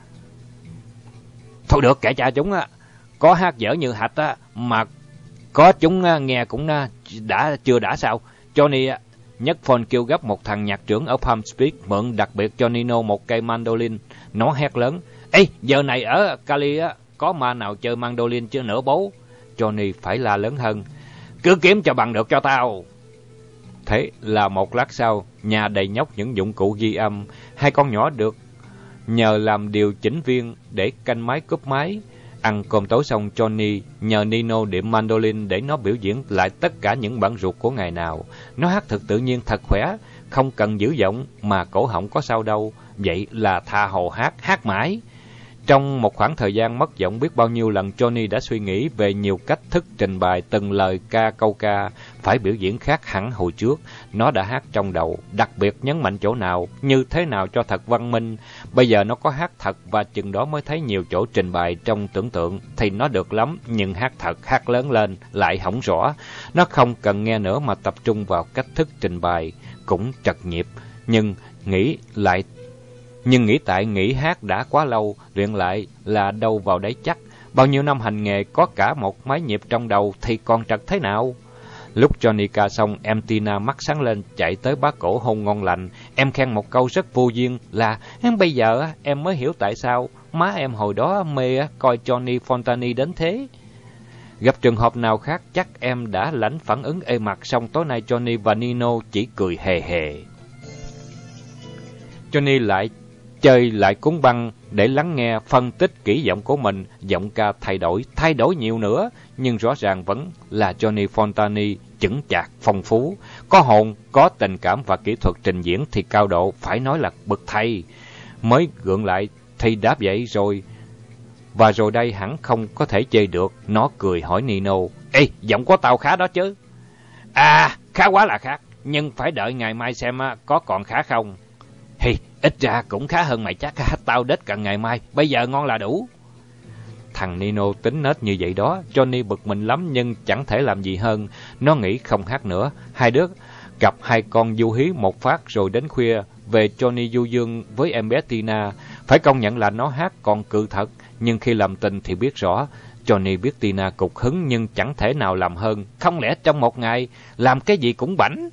S2: Thôi được, kệ cha chúng có hát dở như hạch mà có chúng nghe cũng chưa đã sao. Johnny nhấc phone kêu gấp một thằng nhạc trưởng ở Palm Springs mượn đặc biệt cho Nino một cây mandolin. Nó hét lớn, ê, giờ này ở Cali có ma nào chơi mandolin chứ nửa bố. Johnny phải la lớn hơn, cứ kiếm cho bằng được cho tao. Thế là một lát sau, nhà đầy nhóc những dụng cụ ghi âm. Hai con nhỏ được nhờ làm điều chỉnh viên để canh máy cúp máy. Ăn cơm tối xong, Johnny nhờ Nino điểm mandolin để nó biểu diễn lại tất cả những bản ruột của ngày nào. Nó hát thật tự nhiên, thật khỏe, không cần giữ giọng mà cổ họng có sao đâu. Vậy là tha hồ hát mãi. Trong một khoảng thời gian mất giọng biết bao nhiêu lần, Johnny đã suy nghĩ về nhiều cách thức trình bày từng lời ca câu ca, phải biểu diễn khác hẳn hồi trước. Nó đã hát trong đầu, đặc biệt nhấn mạnh chỗ nào, như thế nào cho thật văn minh. Bây giờ nó có hát thật và chừng đó mới thấy nhiều chỗ trình bày trong tưởng tượng thì nó được lắm, nhưng hát thật, hát lớn lên lại hổng rõ. Nó không cần nghe nữa mà tập trung vào cách thức trình bày, cũng trật nhịp, nhưng nghĩ tại nghĩ hát đã quá lâu, luyện lại là đâu vào đấy chắc. Bao nhiêu năm hành nghề có cả một máy nhịp trong đầu thì còn trật thế nào. Lúc Johnny ca xong, em Tina mắt sáng lên chạy tới bá cổ hôn ngon lành. Em khen một câu rất vô duyên là bây giờ em mới hiểu tại sao má em hồi đó mê coi Johnny Fontani đến thế. Gặp trường hợp nào khác chắc em đã lãnh phản ứng ê mặt, xong tối nay Johnny và Nino chỉ cười hề hề. Johnny lại chơi lại cuốn băng để lắng nghe phân tích kỹ giọng của mình. Giọng ca thay đổi nhiều nữa, nhưng rõ ràng vẫn là Johnny Fontane, chững chạc, phong phú, có hồn, có tình cảm và kỹ thuật trình diễn thì cao độ, phải nói là bậc thầy. Mới gượng lại thì đáp vậy rồi. Và rồi đây hẳn không có thể chơi được. Nó cười hỏi Nino: Ê, giọng của tao khá đó chứ? À, khá quá là khác, nhưng phải đợi ngày mai xem có còn khá không. Hi, ít ra cũng khá hơn mày chắc. Tao đếch cần ngày mai, bây giờ ngon là đủ. Thằng Nino tính nết như vậy đó. Johnny bực mình lắm nhưng chẳng thể làm gì hơn. Nó nghĩ không hát nữa. Hai đứa gặp hai con du hí một phát rồi đến khuya về Johnny du dương với em bé Tina. Phải công nhận là nó hát còn cự thật, nhưng khi làm tình thì biết rõ. Johnny biết Tina cục hứng nhưng chẳng thể nào làm hơn. Không lẽ trong một ngày làm cái gì cũng bảnh.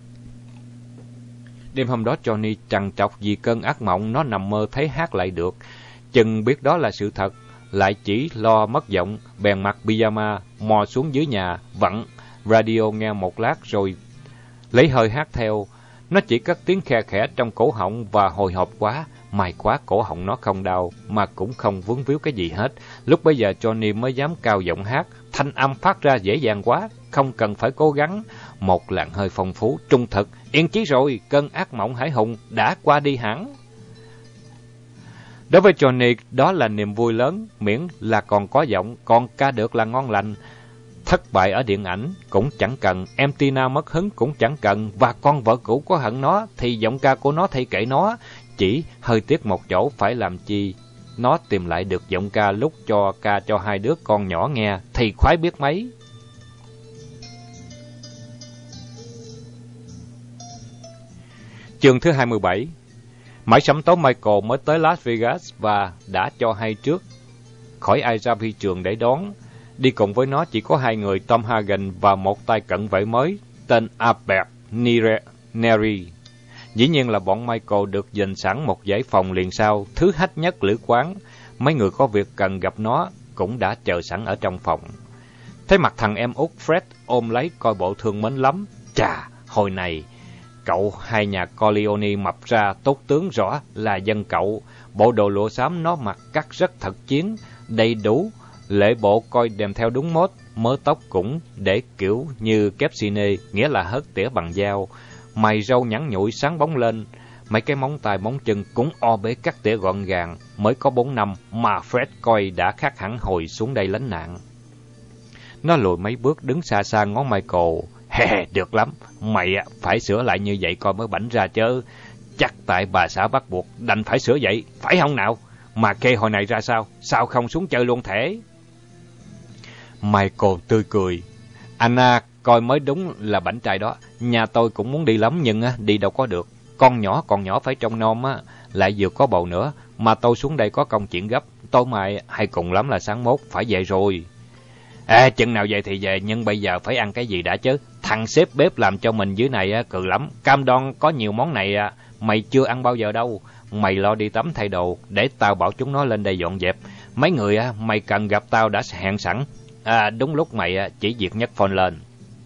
S2: Đêm hôm đó Johnny trằn trọc vì cơn ác mộng. Nó nằm mơ thấy hát lại được. Chừng biết đó là sự thật, lại chỉ lo mất giọng, bèn mặc pyjama mò xuống dưới nhà, vặn radio nghe một lát rồi lấy hơi hát theo. Nó chỉ cất tiếng khe khẽ trong cổ họng và hồi hộp quá. May quá cổ họng nó không đau mà cũng không vướng víu cái gì hết. Lúc bấy giờ Johnny mới dám cao giọng hát. Thanh âm phát ra dễ dàng quá, không cần phải cố gắng. Một làn hơi phong phú, trung thực, yên chí rồi, cơn ác mộng hải hùng đã qua đi hẳn. Đối với Johnny, đó là niềm vui lớn, miễn là còn có giọng, còn ca được là ngon lành. Thất bại ở điện ảnh cũng chẳng cần, em Tina mất hứng cũng chẳng cần, và con vợ cũ có hận nó thì giọng ca của nó thay kệ nó. Chỉ hơi tiếc một chỗ, phải làm chi nó tìm lại được giọng ca lúc cho ca cho hai đứa con nhỏ nghe thì khoái biết mấy. Chương thứ 27. Mãi sẩm tối Michael mới tới Las Vegas và đã cho hay trước, khỏi ai ra phi trường để đón. Đi cùng với nó chỉ có hai người, Tom Hagen và một tay cận vệ mới tên Albert Neri. Dĩ nhiên là bọn Michael được dành sẵn một dãy phòng liền sau, thứ hách nhất lữ quán. Mấy người có việc cần gặp nó cũng đã chờ sẵn ở trong phòng. Thấy mặt thằng em út Fred ôm lấy coi bộ thương mến lắm. Chà, hồi này cậu hai nhà Corleone mập ra tốt tướng, rõ là dân cậu. Bộ đồ lụa xám nó mặc cắt rất thật chiến, đầy đủ, lễ bộ coi đèm theo đúng mốt. Mớ tóc cũng để kiểu như Kepsine, nghĩa là hớt tỉa bằng dao. Mày râu nhẵn nhụi sáng bóng lên. Mấy cái móng tay móng chân cũng o bế cắt tỉa gọn gàng. Mới có 4 năm mà Fred coi đã khác hẳn hồi xuống đây lánh nạn. Nó lùi mấy bước đứng xa xa ngó Michael. Được lắm, mày phải sửa lại như vậy coi mới bảnh ra chứ. Chắc tại bà xã bắt buộc đành phải sửa vậy, phải không nào? Mà kê hồi này ra sao? Sao không xuống chơi luôn thể? Michael tươi cười. Anna coi mới đúng là bảnh trai đó. Nhà tôi cũng muốn đi lắm nhưng đi đâu có được. Con nhỏ phải trông nom lại vừa có bầu nữa. Mà tôi xuống đây có công chuyện gấp. Tối mai hay cùng lắm là sáng mốt phải về rồi. Chừng nào về thì về, nhưng bây giờ phải ăn cái gì đã chứ. Thằng sếp bếp làm cho mình dưới này cừ lắm. Cam đoan có nhiều món này mày chưa ăn bao giờ đâu. Mày lo đi tắm thay đồ, để tao bảo chúng nó lên đây dọn dẹp. Mấy người mày cần gặp tao đã hẹn sẵn. Đúng lúc mày chỉ việc nhấc phone lên.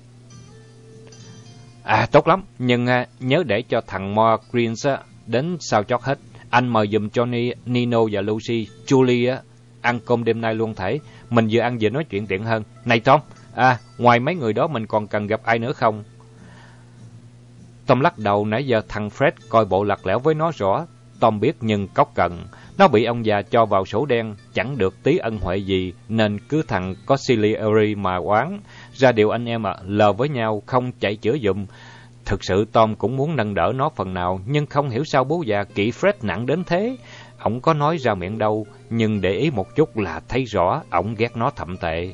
S2: Tốt lắm, nhưng nhớ để cho thằng Mo Greens đến sau chót hết. Anh mời giùm Johnny, Nino và Lucy, Julie ăn cơm đêm nay luôn thể. Mình vừa ăn vừa nói chuyện tiện hơn. Này Tom, ngoài mấy người đó mình còn cần gặp ai nữa không? Tom lắc đầu, nãy giờ thằng Fred coi bộ lặt lẽo với nó rõ. Tom biết nhưng cóc cần. Nó bị ông già cho vào sổ đen, chẳng được tí ân huệ gì, nên cứ thằng có Ciliary mà oán. Ra điều anh em lờ với nhau, không chạy chữa giùm. Thực sự Tom cũng muốn nâng đỡ nó phần nào, nhưng không hiểu sao bố già kỵ Fred nặng đến thế. Ổng có nói ra miệng đâu, nhưng để ý một chút là thấy rõ ổng ghét nó thậm tệ.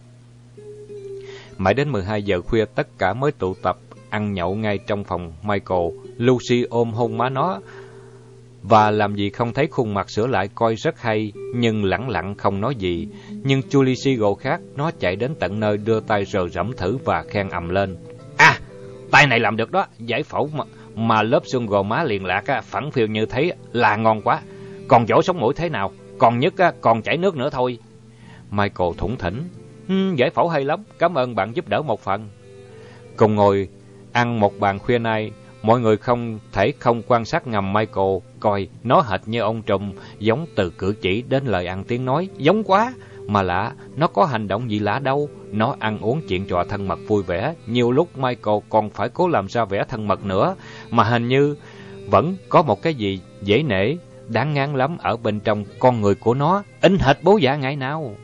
S2: Mãi đến 12 giờ khuya tất cả mới tụ tập ăn nhậu ngay trong phòng Michael. Lucy ôm hôn má nó và làm gì không thấy khuôn mặt sửa lại coi rất hay, nhưng lẳng lặng không nói gì. Nhưng Julie Seagull khác, nó chạy đến tận nơi đưa tay rờ rẫm thử và khen ầm lên. Tay này làm được đó, giải phẫu mà lớp xương gò má liền lạc phẳng phiu như thế là ngon quá. Còn chỗ sống mũi thế nào? Còn nhất còn chảy nước nữa thôi. Michael thủng thỉnh. Giải phẫu hay lắm, cảm ơn bạn giúp đỡ một phần. Cùng ngồi ăn một bàn khuya nay,
S1: Mọi người không thể không quan sát ngầm Michael, coi nó hệt như ông trùm, giống từ cử chỉ đến lời ăn tiếng nói, giống quá. Mà lạ, nó có hành động gì lạ đâu. Nó ăn uống chuyện trò thân mật vui vẻ, nhiều lúc Michael còn phải cố làm ra vẻ thân mật nữa. Mà hình như vẫn có một cái gì dễ nể, đáng ngán lắm ở bên trong con người của nó, in hệt bố già ngày nào.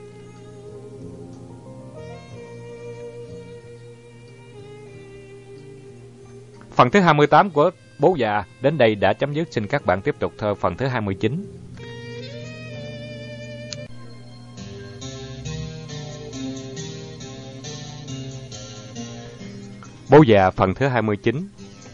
S1: Phần thứ 28 của Bố Già đến đây đã chấm dứt. Xin các bạn tiếp tục theo phần thứ 29. Bố Già phần thứ 29.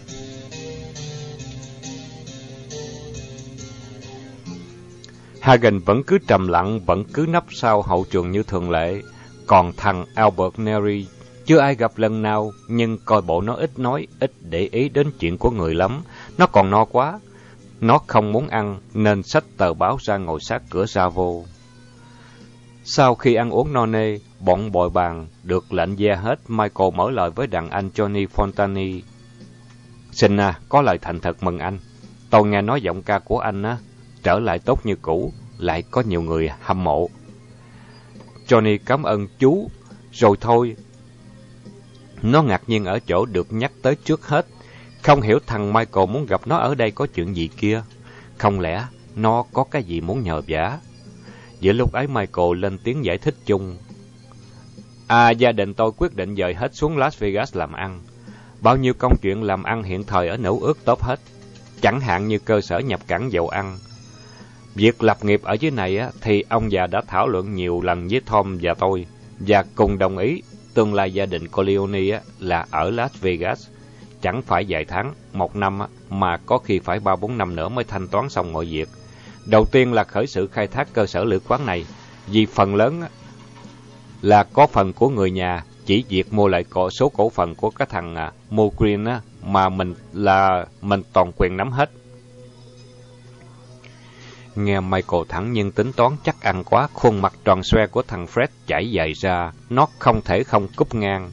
S1: Hagen vẫn cứ trầm lặng, vẫn cứ nấp sau hậu trường như thường lệ. Còn thằng Albert Neri chưa ai gặp lần nào, nhưng coi bộ nó ít nói, ít để ý đến chuyện của người lắm. Nó còn no quá. Nó không muốn ăn, nên xách tờ báo ra ngồi sát cửa ra vô. Sau khi ăn uống no nê, bọn bồi bàn được lệnh gia hết. Michael mở lời với đàn anh Johnny Fontani. Xin có lời thành thật mừng anh. Tôi nghe nói giọng ca của anh trở lại tốt như cũ, lại có nhiều người hâm mộ. Johnny cảm ơn chú, rồi thôi. Nó ngạc nhiên ở chỗ được nhắc tới trước hết. Không hiểu thằng Michael muốn gặp nó ở đây có chuyện gì kia. Không lẽ nó có cái gì muốn nhờ vả? Giữa lúc ấy Michael lên tiếng giải thích chung. Gia đình tôi quyết định dời hết xuống Las Vegas làm ăn. Bao nhiêu công chuyện làm ăn hiện thời ở Nữ Ước tốt hết. Chẳng hạn như cơ sở nhập cảng dầu ăn. Việc lập nghiệp ở dưới này thì ông già đã thảo luận nhiều lần với Tom và tôi, và cùng đồng ý tương lai gia đình Corleone là ở Las Vegas. Chẳng phải vài tháng, 1 năm mà có khi phải 3-4 năm nữa mới thanh toán xong mọi việc. Đầu tiên là khởi sự khai thác cơ sở lữ quán này, vì phần lớn là có phần của người nhà, chỉ việc mua lại số cổ phần của cái thằng Mogreen mà mình toàn quyền nắm hết. Nghe Michael thẳng nhưng tính toán chắc ăn quá, khuôn mặt tròn xoe của thằng Fred chảy dài ra, nó không thể không cúp ngang.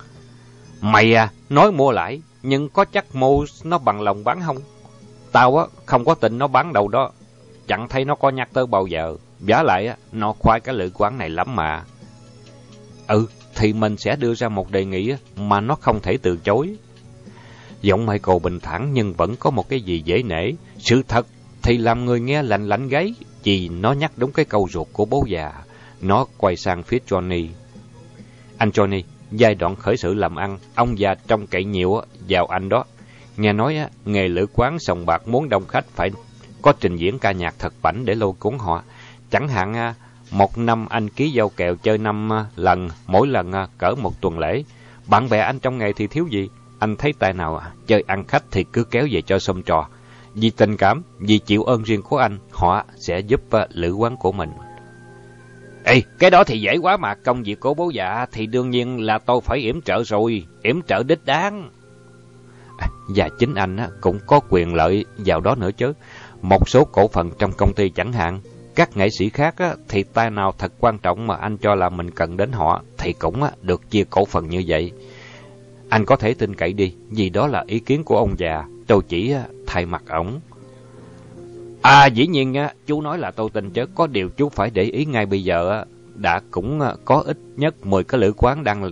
S1: Mày nói mua lại, nhưng có chắc mua nó bằng lòng bán không? Tao không có tin nó bán đâu đó, chẳng thấy nó có nhắc tới bao giờ. Vả lại nó khoái cái lữ quán này lắm mà. Thì mình sẽ đưa ra một đề nghị mà nó không thể từ chối. Giọng Michael bình thản nhưng vẫn có một cái gì dễ nể. Sự thật thì làm người nghe lạnh lạnh gáy, vì nó nhắc đúng cái câu ruột của bố già. Nó quay sang phía Johnny. Anh Johnny, giai đoạn khởi sự làm ăn, ông già trông cậy nhiều vào anh đó. Nghe nói nghề lữ quán sòng bạc muốn đông khách phải có trình diễn ca nhạc thật bảnh để lôi cuốn họ. Chẳng hạn 1 năm anh ký giao kèo chơi 5 lần, mỗi lần cỡ 1 tuần lễ. Bạn bè anh trong nghề thì thiếu gì. Anh thấy tài nào chơi ăn khách thì cứ kéo về cho xôm trò. Vì tình cảm, vì chịu ơn riêng của anh, họ sẽ giúp lữ quán của mình. Cái đó thì dễ quá mà. Công việc của bố già thì đương nhiên là tôi phải yểm trợ rồi. Yểm trợ đích đáng. Và chính anh cũng có quyền lợi vào đó nữa chứ. Một số cổ phần trong công ty chẳng hạn. Các nghệ sĩ khác thì tài nào thật quan trọng mà anh cho là mình cần đến họ, thì cũng được chia cổ phần như vậy. Anh có thể tin cậy đi, vì đó là ý kiến của ông già. Tôi chỉ thay mặt ổng. Dĩ nhiên chú nói là tôi tin chứ. Có điều chú phải để ý ngay bây giờ đã cũng có ít nhất 10 cái lữ quán đang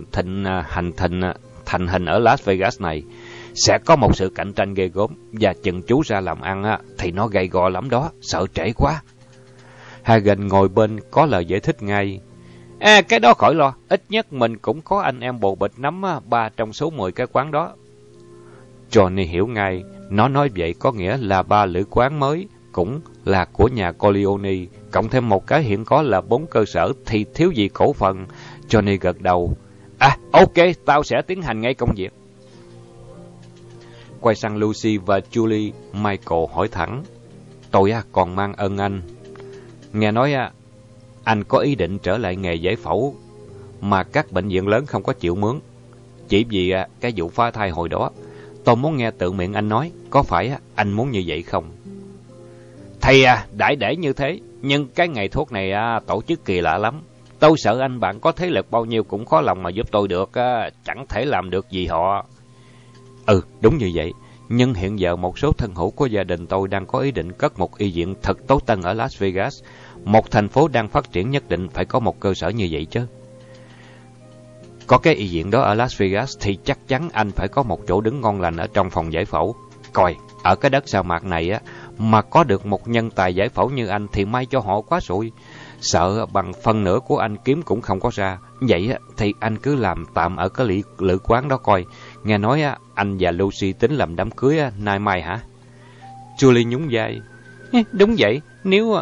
S1: thành hình ở Las Vegas này. Sẽ có một sự cạnh tranh ghê gớm, và chừng chú ra làm ăn thì nó gay go lắm đó, sợ trễ quá. Hagen ngồi bên có lời giải thích ngay. Cái đó khỏi lo, ít nhất mình cũng có anh em bồ bịch nắm 3 trong số 10 cái quán đó. Johnny hiểu ngay, nó nói vậy có nghĩa là 3 lữ quán mới cũng là của nhà Corleone, cộng thêm một cái hiện có là 4 cơ sở thì thiếu gì cổ phần. Johnny gật đầu. Ok, tao sẽ tiến hành ngay công việc. Quay sang Lucy và Julie, Michael hỏi thẳng. Tôi còn mang ơn anh. Nghe nói anh có ý định trở lại nghề giải phẫu mà các bệnh viện lớn không có chịu mướn. Chỉ vì cái vụ phá thai hồi đó. Tôi muốn nghe tự miệng anh nói, có phải anh muốn như vậy không? Thầy đại để như thế, nhưng cái nghề thuốc này tổ chức kỳ lạ lắm. Tôi sợ anh bạn có thế lực bao nhiêu cũng khó lòng mà giúp tôi được, chẳng thể làm được gì họ. Đúng như vậy, Nhưng hiện giờ một số thân hữu của gia đình tôi đang có ý định cất một y viện thật tối tân ở Las Vegas. Một thành phố đang phát triển nhất định phải có một cơ sở như vậy chứ. Có cái y viện đó ở Las Vegas thì chắc chắn anh phải có một chỗ đứng ngon lành ở trong phòng giải phẫu. Coi, ở cái đất sa mạc này á, mà có được một nhân tài giải phẫu như anh thì may cho họ quá rồi. Sợ bằng phân nửa của anh kiếm cũng không có ra. Vậy thì anh cứ làm tạm ở cái lữ quán đó coi. Nghe nói anh và Lucy tính làm đám cưới nay mai hả? Julie nhún vai. Đúng vậy, nếu...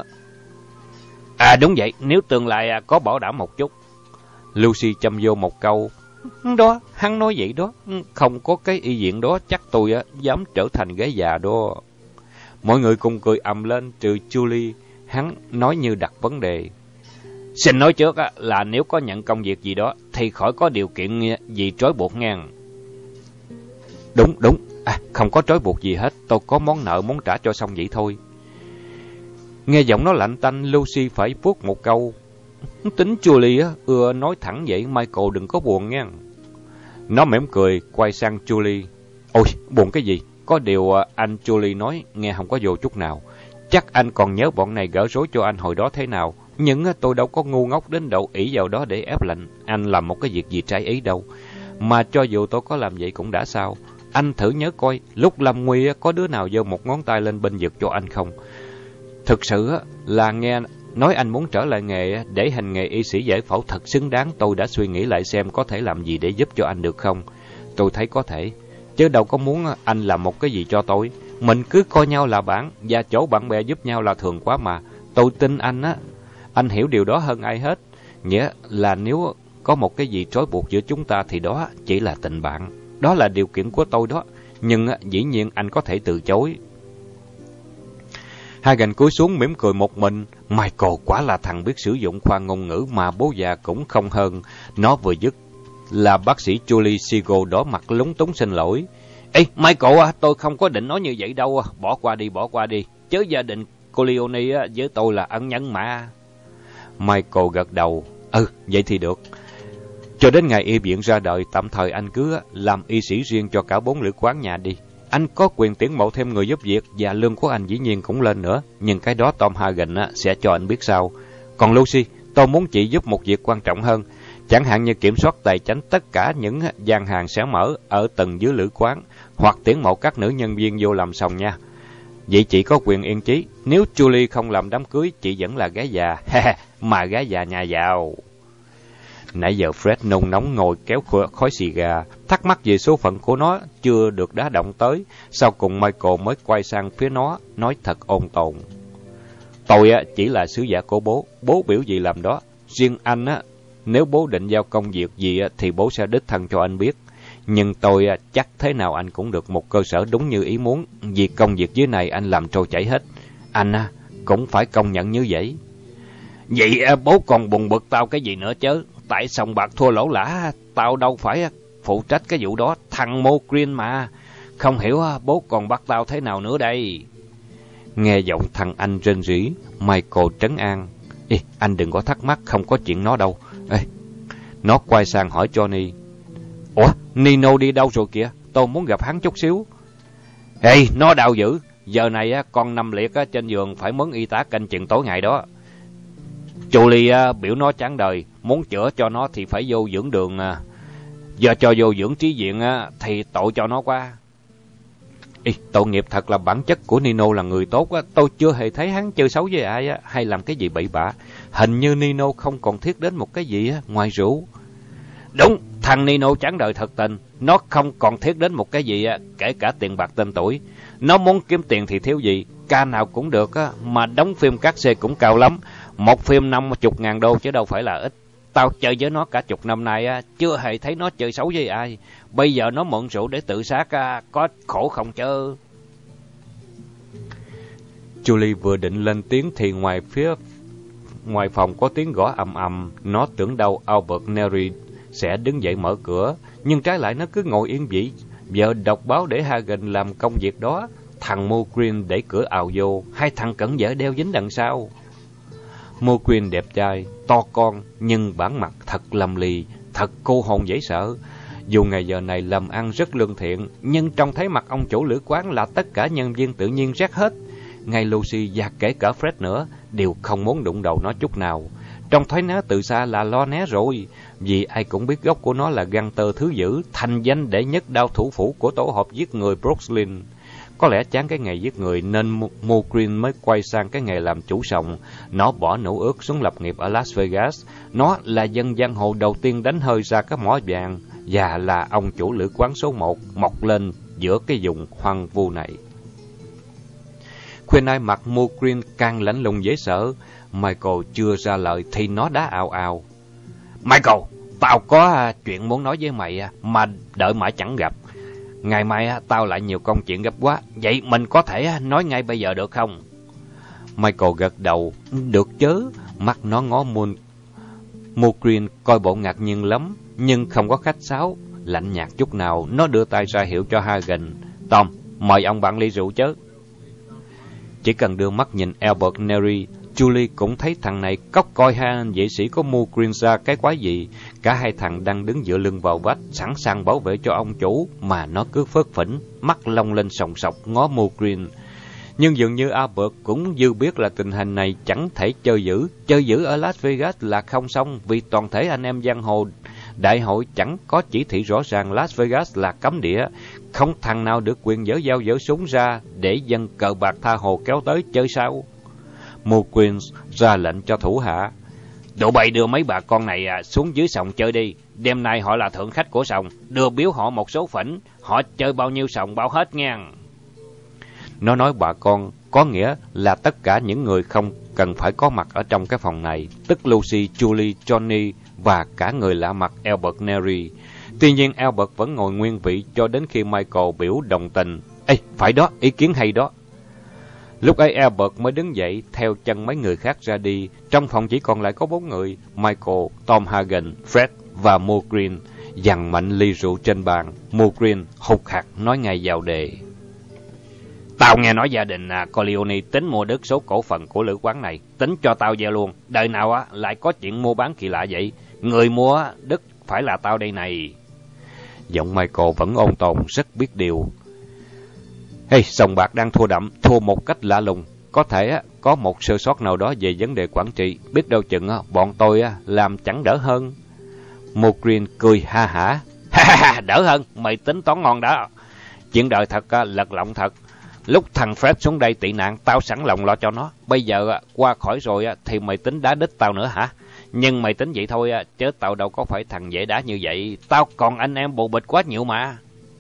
S1: đúng vậy, nếu tương lai có bảo đảm một chút. Lucy châm vô một câu. Đó, hắn nói vậy đó. Không có cái y viện đó chắc tôi dám trở thành gái già đó. Mọi người cùng cười ầm lên trừ Julie. Hắn nói như đặt vấn đề. Xin nói trước là nếu có nhận công việc gì đó thì khỏi có điều kiện gì trói buộc ngang. Đúng. Không có trói buộc gì hết. Tôi có món nợ muốn trả cho xong vậy thôi. Nghe giọng nó lạnh tanh, Lucy phải vuốt một câu. Tính Julie ưa nói thẳng vậy, Michael đừng có buồn nha. Nó mỉm cười, quay sang Julie. Ôi, buồn cái gì? Có điều anh Julie nói nghe không có vô chút nào. Chắc anh còn nhớ bọn này gỡ rối cho anh hồi đó thế nào. Nhưng tôi đâu có ngu ngốc đến độ ỷ vào đó để ép lệnh anh làm một cái việc gì trái ý đâu. Mà cho dù tôi có làm vậy cũng đã sao. Anh thử nhớ coi, lúc lâm nguy có đứa nào giơ một ngón tay lên bên vực cho anh không? Thực sự là nghe nói anh muốn trở lại nghề để hành nghề y sĩ giải phẫu thật xứng đáng. Tôi đã suy nghĩ lại xem có thể làm gì để giúp cho anh được không. Tôi thấy có thể, chứ đâu có muốn anh làm một cái gì cho tôi. Mình cứ coi nhau là bạn, và chỗ bạn bè giúp nhau là thường quá mà. Tôi tin anh hiểu điều đó hơn ai hết. Nghĩa là nếu có một cái gì trói buộc giữa chúng ta thì đó chỉ là tình bạn. Đó là điều kiện của tôi đó. Nhưng dĩ nhiên anh có thể từ chối. Hagen cúi xuống mỉm cười một mình. Michael quả là thằng biết sử dụng khoa ngôn ngữ mà bố già cũng không hơn. Nó vừa dứt là bác sĩ Julie Siegel đỏ mặt lúng túng xin lỗi. Ê, Michael, tôi không có định nói như vậy đâu. Bỏ qua đi. Chớ gia đình Corleone với tôi là ân nhân mà. Michael gật đầu. Vậy thì được. Cho đến ngày y viện ra đời, tạm thời anh cứ làm y sĩ riêng cho cả 4 lữ quán nhà đi. Anh có quyền tuyển mộ thêm người giúp việc và lương của anh dĩ nhiên cũng lên nữa. Nhưng cái đó Tom Hagen sẽ cho anh biết sau. Còn Lucy, tôi muốn chị giúp một việc quan trọng hơn. Chẳng hạn như kiểm soát tài chánh tất cả những gian hàng sẽ mở ở tầng dưới lữ quán, hoặc tuyển mộ các nữ nhân viên vô làm sòng nha. Vậy chị có quyền yên chí. Nếu Julie không làm đám cưới, chị vẫn là gái già. Mà gái già nhà giàu. Nãy giờ Fred nôn nóng ngồi kéo khói xì gà, thắc mắc về số phận của nó chưa được đá động tới. Sau cùng Michael mới quay sang phía nó, nói thật ôn tồn. Tôi chỉ là sứ giả của bố. Bố biểu gì làm đó. Riêng anh nếu bố định giao công việc gì thì bố sẽ đích thân cho anh biết. Nhưng tôi chắc thế nào anh cũng được một cơ sở đúng như ý muốn. Vì công việc dưới này anh làm trôi chảy hết. Anh cũng phải công nhận như vậy. Vậy bố còn buồn bực tao cái gì nữa chứ? Tại sòng bạc thua lỗ lã, tao đâu phải phụ trách cái vụ đó. Thằng Mo Green mà. Không hiểu bố còn bắt tao thế nào nữa đây? Nghe giọng thằng anh rên rỉ, Michael trấn an. Anh đừng có thắc mắc, không có chuyện nó đâu. Nó quay sang hỏi Johnny. Ủa, Nino đi đâu rồi kìa? Tôi muốn gặp hắn chút xíu. Nó đau dữ. Giờ này con nằm liệt trên giường, phải mướn y tá canh chừng tối ngày đó. Julie biểu nó chán đời, muốn chữa cho nó thì phải vô dưỡng đường. Giờ cho vô dưỡng trí viện thì tội cho nó quá. Tội nghiệp thật là bản chất của Nino là người tốt. Tôi chưa hề thấy hắn chơi xấu với ai hay làm cái gì bậy bạ. Hình như Nino không còn thiết đến một cái gì ngoài rượu. Đúng, thằng Nino chán đời thật tình. Nó không còn thiết đến một cái gì, kể cả tiền bạc tên tuổi. Nó muốn kiếm tiền thì thiếu gì, ca nào cũng được, mà đóng phim cát xê cũng cao lắm. Một phim 50.000 đô chứ đâu phải là ít. Tao chơi với nó cả chục năm nay, chưa hề thấy nó chơi xấu với ai. Bây giờ nó mượn rượu để tự sát, có khổ không chứ? Julie vừa định lên tiếng thì ngoài phòng có tiếng gõ ầm ầm. Nó tưởng đâu Albert Neri sẽ đứng dậy mở cửa, nhưng trái lại nó cứ ngồi yên vị, giờ đọc báo để Hagen làm công việc đó. Thằng Mo Green để cửa ào vô, hai thằng cẩn vợ đeo dính đằng sau. Mo Green đẹp trai, to con, nhưng bản mặt thật lầm lì, thật cô hồn dễ sợ. Dù ngày giờ này làm ăn rất lương thiện, nhưng trông thấy mặt ông chủ lữ quán là tất cả nhân viên tự nhiên rét hết. Ngay Lucy và kể cả Fred nữa đều không muốn đụng đầu nó chút nào. Trông thấy nó từ xa là lo né rồi, vì ai cũng biết gốc của nó là Gunter thứ dữ, thành danh đệ nhất đao thủ phủ của tổ hợp giết người Brooklyn. Có lẽ chán cái nghề giết người nên Mugrin mới quay sang cái nghề làm chủ sòng. Nó bỏ nụ ước xuống lập nghiệp ở Las Vegas. Nó là dân giang hồ đầu tiên đánh hơi ra cái mỏ vàng, và là ông chủ lữ quán số 1 mọc lên giữa cái vùng hoang vu này. Khuyên ai mặt Mugrin càng lạnh lùng dễ sợ. Michael chưa ra lời thì nó đã ào ào. Michael, tao có chuyện muốn nói với mày mà đợi mãi chẳng gặp. Ngày mai tao lại nhiều công chuyện gấp quá, vậy mình có thể nói ngay bây giờ được không? Michael gật đầu, được chứ. Mắt nó ngó Mugrin coi bộ ngạc nhiên lắm, nhưng không có khách sáo, lạnh nhạt chút nào. Nó đưa tay ra hiệu cho Hagen. Tom, mời ông bạn ly rượu chứ. Chỉ cần đưa mắt nhìn Albert Neri, Julie cũng thấy thằng này cóc coi Hagen vệ sĩ có Mugrin ra cái quái gì. Cả hai thằng đang đứng dựa lưng vào vách, sẵn sàng bảo vệ cho ông chủ, mà nó cứ phớt phỉnh, mắt long lên sòng sọc ngó Mugrin. Nhưng dường như Albert cũng dư biết là tình hình này chẳng thể chơi giữ ở Las Vegas là không xong, vì toàn thể anh em giang hồ đại hội chẳng có chỉ thị rõ ràng Las Vegas là cấm địa, không thằng nào được quyền dở dao dở súng ra để dân cờ bạc tha hồ kéo tới chơi sao. Mugrin ra lệnh cho thủ hạ. Tụi bay đưa mấy bà con này xuống dưới sòng chơi đi. Đêm nay họ là thượng khách của sòng, đưa biếu họ một số phỉnh, họ chơi bao nhiêu sòng bao hết nha. Nó nói bà con có nghĩa là tất cả những người không cần phải có mặt ở trong cái phòng này, tức Lucy, Julie, Johnny và cả người lạ mặt Albert Neri. Tuy nhiên Albert vẫn ngồi nguyên vị cho đến khi Michael biểu đồng tình. Ê, phải đó, ý kiến hay đó. Lúc ấy Albert mới đứng dậy theo chân mấy người khác ra đi. Trong phòng chỉ còn lại có 4 người: Michael, Tom Hagen, Fred và Mugrin. Dằn mạnh ly rượu trên bàn, Mugrin hụt hạt nói ngay vào đề. Tao nghe nói gia đình Corleone tính mua đất số cổ phần của lữ quán này, tính cho tao gieo luôn. Đời nào lại có chuyện mua bán kỳ lạ vậy? Người mua đất phải là tao đây này. Giọng Michael vẫn ôn tồn, rất biết điều. Hey, sòng bạc đang thua đậm, thua một cách lạ lùng. Có thể có một sơ sót nào đó về vấn đề quản trị, biết đâu chừng bọn tôi làm chẳng đỡ hơn. Mugrin cười ha hả. Ha, đỡ hơn, mày tính toán ngon đó. Chuyện đời thật lật lọng thật. Lúc thằng Fred xuống đây tị nạn, tao sẵn lòng lo cho nó. Bây giờ qua khỏi rồi thì mày tính đá đít tao nữa hả? Nhưng mày tính vậy thôi, chứ tao đâu có phải thằng dễ đá như vậy. Tao còn anh em bồ bịch quá nhiều mà.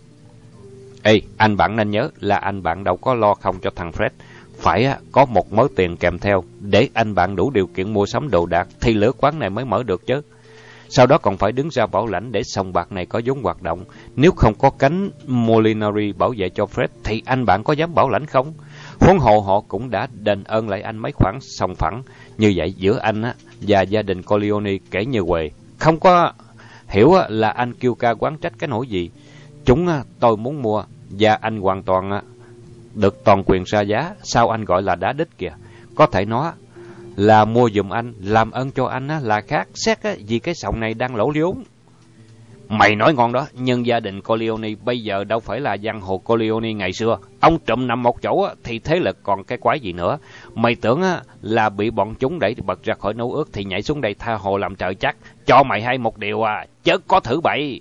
S1: Ê, anh bạn nên nhớ là anh bạn đâu có lo không cho thằng Fred. Phải có một mớ tiền kèm theo, để anh bạn đủ điều kiện mua sắm đồ đạc thì lữ quán này mới mở được chứ. Sau đó còn phải đứng ra bảo lãnh để sòng bạc này có vốn hoạt động. Nếu không có cánh Molinari bảo vệ cho Fred thì anh bạn có dám bảo lãnh không? Huống hồ họ cũng đã đền ơn lại anh mấy khoản sòng phẳng. Như vậy giữa anh và gia đình Corleone kể như huề. Không có hiểu là anh kêu ca quán trách cái nỗi gì. Chúng tôi muốn mua và anh hoàn toàn được toàn quyền ra giá. Sao anh gọi là đá đít kìa? Có thể nói là mua giùm anh, làm ơn cho anh là khác xét vì cái sòng này đang lỗ vốn. Mày nói ngon đó, nhưng gia đình Corleone bây giờ đâu phải là giang hồ Corleone ngày xưa. Ông trùm nằm một chỗ thì thế lực còn cái quái gì nữa. Mày tưởng là bị bọn chúng đẩy bật ra khỏi nấu ước thì nhảy xuống đây tha hồ làm trời chắc. Cho mày hay một điều chớ có thử bậy.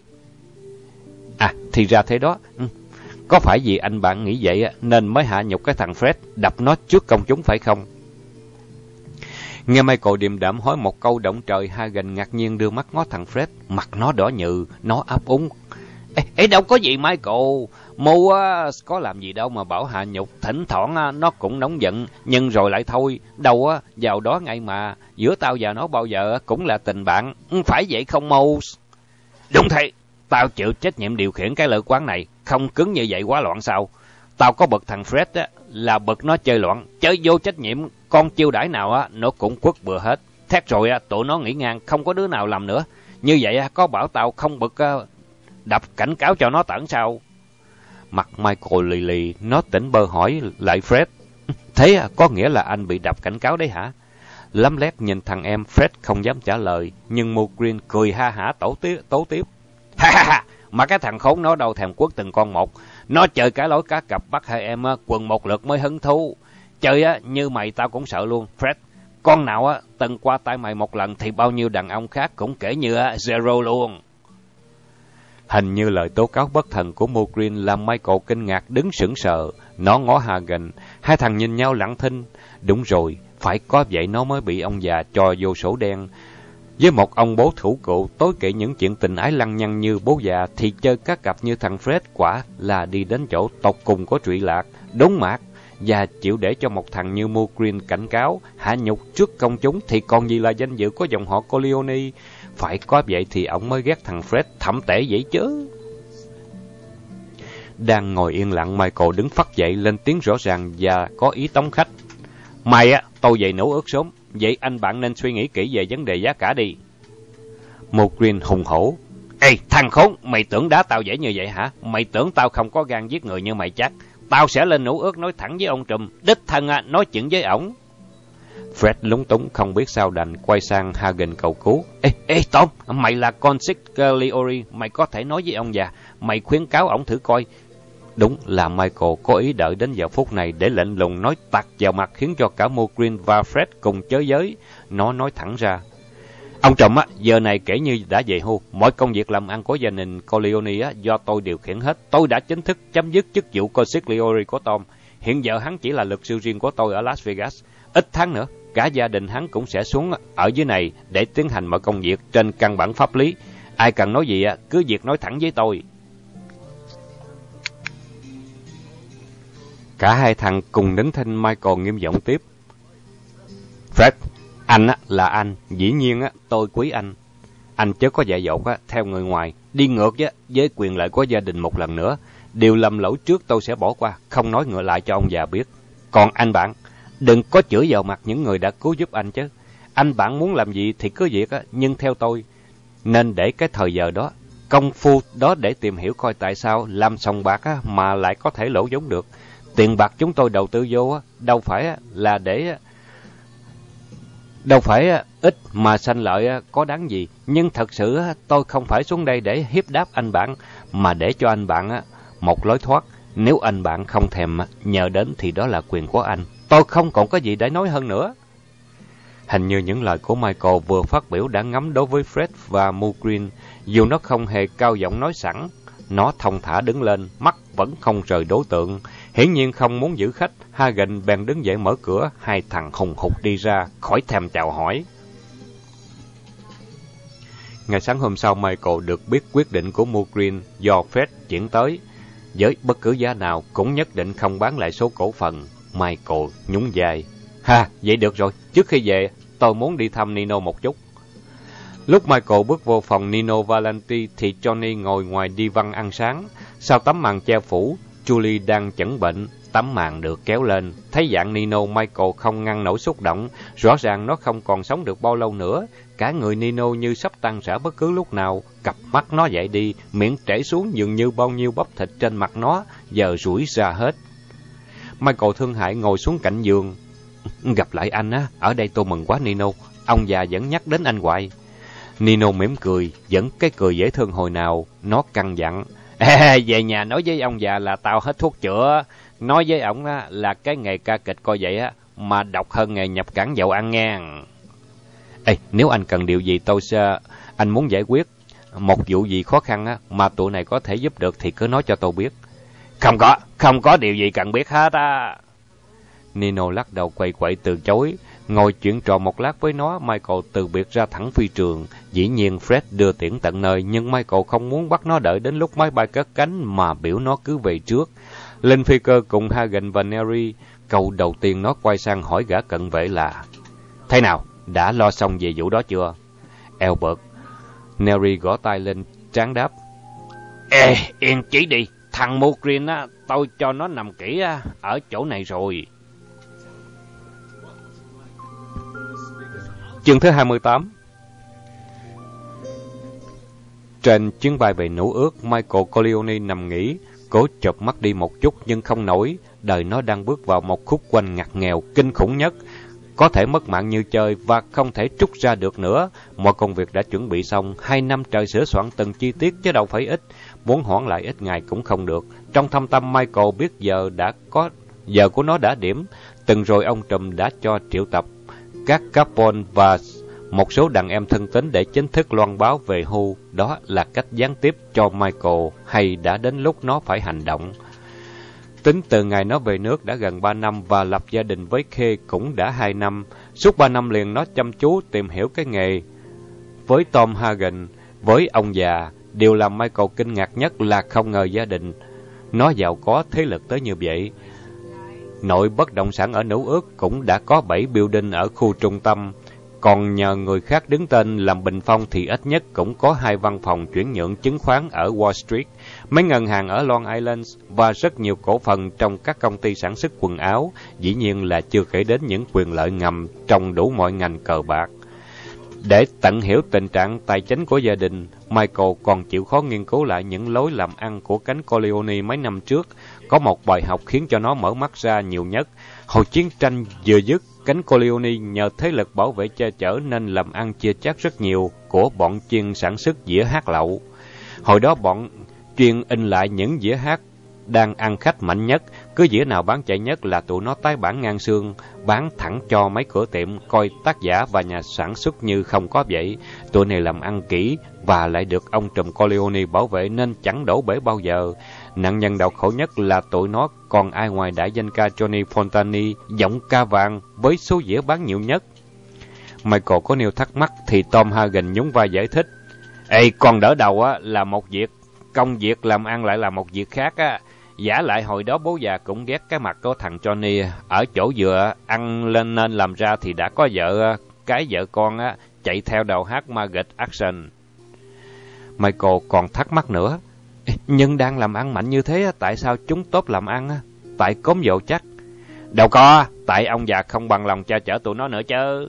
S1: Thì ra thế đó. Có phải vì anh bạn nghĩ vậy nên mới hạ nhục cái thằng Fred, đập nó trước công chúng phải không? Nghe Michael điềm đạm hỏi một câu động trời, Hagen ngạc nhiên đưa mắt ngó thằng Fred, mặt nó đỏ nhừ, nó ấp úng. Ê, đâu có gì Michael, Mu có làm gì đâu mà bảo hạ nhục, thỉnh thoảng nó cũng nóng giận, nhưng rồi lại thôi, đâu vào đó ngay mà, giữa tao và nó bao giờ cũng là tình bạn, phải vậy không Mu? Đúng thế, tao chịu trách nhiệm điều khiển cái lữ quán này, không cứng như vậy quá loạn sao? Tao có bực thằng Fred là bực nó chơi loạn, chơi vô trách nhiệm, con chiêu đãi nào nó cũng quất bừa hết. Thét rồi tụi nó nghỉ ngang, không có đứa nào làm nữa. Như vậy có bảo tao không bực đập cảnh cáo cho nó tẩn sao? Mặt Michael lì lì, nó tỉnh bơ hỏi lại Fred. Thế có nghĩa là anh bị đập cảnh cáo đấy hả? Lấm lét nhìn thằng em, Fred không dám trả lời, nhưng Mugrin cười ha hả tố tiếp. Ha ha ha,
S2: Mà cái thằng khốn nó đâu thèm quất từng con một. Nó chơi cái lối cá cặp bắt hai em quần một lượt mới hứng thú. Chơi như mày tao cũng sợ luôn, Fred. Con nào từng qua tay mày một lần thì bao nhiêu đàn ông khác cũng kể như zero luôn.
S1: Hình như lời tố cáo bất thần của Mugrin làm Michael kinh ngạc đứng sững sờ. Nó ngó Hagen, hai thằng nhìn nhau lặng thinh. Đúng rồi, phải có vậy nó mới bị ông già cho vô sổ đen. Với một ông bố thủ cụ tối kỵ những chuyện tình ái lăng nhăng như bố già, thì chơi cá cặp như thằng Fred quả là đi đến chỗ tột cùng có trụy lạc, đốn mạc. Và chịu để cho một thằng như Mugrin cảnh cáo, hạ nhục trước công chúng thì còn gì là danh dự của dòng họ Corleone. Phải có vậy thì ông mới ghét thằng Fred thậm tệ vậy chứ. Đang ngồi yên lặng, Michael đứng phắt dậy lên tiếng rõ ràng và có ý tống khách. Mày tôi về nấu ướt sớm, vậy anh bạn nên suy nghĩ kỹ về vấn đề giá cả đi. Mugrin hùng hổ. Ê, thằng khốn, mày tưởng đá tao dễ như vậy hả? Mày tưởng tao không có gan giết người như mày chắc? Tao sẽ lên nấu ướt nói thẳng với ông trùm, đích thân nói chuyện với ổng. Fred lúng túng không biết sao đành, quay sang Hagen cầu cứu. Ê Tom, mày là Consigliere, mày có thể nói với ông già, mày khuyến cáo ổng thử coi. Đúng là Michael có ý đợi đến giờ phút này để lạnh lùng nói tạt vào mặt, khiến cho cả Mugrin và Fred cùng chới giới. Nó nói thẳng ra. Ông trùm giờ này kể như đã về hưu, mọi công việc làm ăn của gia đình Corleone do tôi điều khiển hết. Tôi đã chính thức chấm dứt chức vụ Consigliere của Tom. Hiện giờ hắn chỉ là luật sư riêng của tôi ở Las Vegas. Ít tháng nữa, cả gia đình hắn cũng sẽ xuống ở dưới này để tiến hành mọi công việc trên căn bản pháp lý. Ai cần nói gì cứ việc nói thẳng với tôi. Cả hai thằng cùng nín thinh. Michael nghiêm giọng tiếp. Fred, anh là anh, dĩ nhiên tôi quý anh. Anh chớ có dại dột theo người ngoài, đi ngược với quyền lợi của gia đình một lần nữa. Điều lầm lỗi trước tôi sẽ bỏ qua, không nói ngược lại cho ông già biết. Còn anh bạn, đừng có chửi vào mặt những người đã cứu giúp anh chứ. Anh bạn muốn làm gì thì cứ việc nhưng theo tôi nên để cái thời giờ đó, công phu đó để tìm hiểu coi tại sao làm sòng bạc mà lại có thể lỗ vốn được. Tiền bạc chúng tôi đầu tư vô đâu phải là để ít mà sanh lợi có đáng gì. Nhưng thật sự tôi không phải xuống đây để hiếp đáp anh bạn, mà để cho anh bạn một lối thoát. Nếu anh bạn không thèm nhờ đến thì đó là quyền của anh. Tôi không còn có gì để nói hơn nữa. Hình như những lời của Michael vừa phát biểu đã ngấm đối với Fred và Mugrin. Dù nó không hề cao giọng nói sẵn, nó thong thả đứng lên, mắt vẫn không rời đối tượng. Hiển nhiên không muốn giữ khách, Hagen bèn đứng dậy mở cửa. Hai thằng hùng hục đi ra, khỏi thèm chào hỏi. Ngày sáng hôm sau, Michael được biết quyết định của Mugrin do Fred chuyển tới. Với bất cứ giá nào cũng nhất định không bán lại số cổ phần. Michael nhún vai. Vậy được rồi, trước khi về tôi muốn đi thăm Nino một chút. Lúc Michael bước vô phòng Nino Valenti thì Johnny ngồi ngoài đi văn ăn sáng. Sau tấm màn che phủ, Julie đang chẩn bệnh. Tấm màn được kéo lên, thấy dạng Nino, Michael không ngăn nổi xúc động. Rõ ràng nó không còn sống được bao lâu nữa. Cả người Nino như sắp tan rã bất cứ lúc nào. Cặp mắt nó dậy đi, miệng trễ xuống, dường như bao nhiêu bắp thịt trên mặt nó giờ rủi ra hết. Michael thương hại ngồi xuống cạnh giường. Gặp lại anh ở đây tôi mừng quá Nino. Ông già vẫn nhắc đến anh hoài. Nino mỉm cười, vẫn cái cười dễ thương hồi nào. Nó căn dặn. Về nhà nói với ông già là tao hết thuốc chữa. Nói với ổng là cái nghề ca kịch coi vậy mà độc hơn nghề nhập cảng dầu ăn nghe. Nếu anh cần điều gì anh muốn giải quyết một vụ gì khó khăn mà tụi này có thể giúp được thì cứ nói cho tôi biết. Không có điều gì cần biết hết Nino lắc đầu quậy quậy từ chối. Ngồi chuyện trò một lát với nó, Michael từ biệt ra thẳng phi trường. Dĩ nhiên Fred đưa tiễn tận nơi, nhưng Michael không muốn bắt nó đợi đến lúc máy bay cất cánh mà biểu nó cứ về trước. Lên phi cơ cùng Hagen và Neri, câu đầu tiên nó quay sang hỏi gã cận vệ là: Thế nào, đã lo xong về vụ đó chưa? Albert. Neri gõ tay lên trán đáp: Yên chỉ đi, thằng Mugrin tôi cho nó nằm kỹ ở chỗ này rồi. Chương thứ 28. Trên chuyến bay về nổ ước, Michael Corleone nằm nghỉ, cố chợp mắt đi một chút nhưng không nổi. Đời nó đang bước vào một khúc quanh ngặt nghèo kinh khủng nhất, có thể mất mạng như chơi và không thể trút ra được nữa. Mọi công việc đã chuẩn bị xong, 2 năm trời sửa soạn từng chi tiết chứ đâu phải ít. muốn hoãn lại ít ngày cũng không được. Trong thâm tâm Michael biết giờ của nó đã điểm. Từng rồi ông trùm đã cho triệu tập các Capone và một số đàn em thân tín để chính thức loan báo về Hu. Đó là cách gián tiếp cho Michael hay đã đến lúc nó phải hành động. Tính từ ngày nó về nước đã gần 3 năm và lập gia đình với Kay cũng đã 2 năm. Suốt 3 năm liền nó chăm chú tìm hiểu cái nghề với Tom Hagen, với ông già. Điều làm Michael kinh ngạc nhất là không ngờ gia đình nó giàu có thế lực tới như vậy. Nội bất động sản ở Nữ Ước cũng đã có 7 building ở khu trung tâm. Còn nhờ người khác đứng tên làm bình phong thì ít nhất cũng có 2 văn phòng chuyển nhượng chứng khoán ở Wall Street, mấy ngân hàng ở Long Island và rất nhiều cổ phần trong các công ty sản xuất quần áo, dĩ nhiên là chưa kể đến những quyền lợi ngầm trong đủ mọi ngành cờ bạc. Để tận hiểu tình trạng tài chính của gia đình, Michael còn chịu khó nghiên cứu lại những lối làm ăn của cánh Corleone mấy năm trước. Có một bài học khiến cho nó mở mắt ra nhiều nhất. Hồi chiến tranh vừa dứt, cánh Corleone nhờ thế lực bảo vệ che chở nên làm ăn chia chác rất nhiều của bọn chuyên sản xuất dĩa hát lậu. Hồi đó bọn chuyên in lại những dĩa hát đang ăn khách mạnh nhất, cứ dĩa nào bán chạy nhất là tụi nó tái bản ngang xương, bán thẳng cho mấy cửa tiệm, coi tác giả và nhà sản xuất như không có vậy. Tụi này làm ăn kỹ và lại được ông trùm Corleone bảo vệ nên chẳng đổ bể bao giờ. Nạn nhân đau khổ nhất là tụi nó còn ai ngoài đại danh ca Johnny Fontane, giọng ca vàng với số dĩa bán nhiều nhất. Michael có nêu thắc mắc thì Tom Hagen nhún vai giải thích. Ê, con đỡ đầu á là một việc, công việc làm ăn lại là một việc khác á. Giả lại hồi đó bố già cũng ghét cái mặt của thằng Johnny, ở chỗ vừa ăn lên nên làm ra thì đã có vợ, cái vợ con á chạy theo đầu hát Margaret Action. Michael còn thắc mắc nữa. Nhưng đang làm ăn mạnh như thế, tại sao chúng tốt làm ăn? Tại cốm dầu chắc. Đâu có, tại ông già không bằng lòng cho chở tụi nó nữa chứ.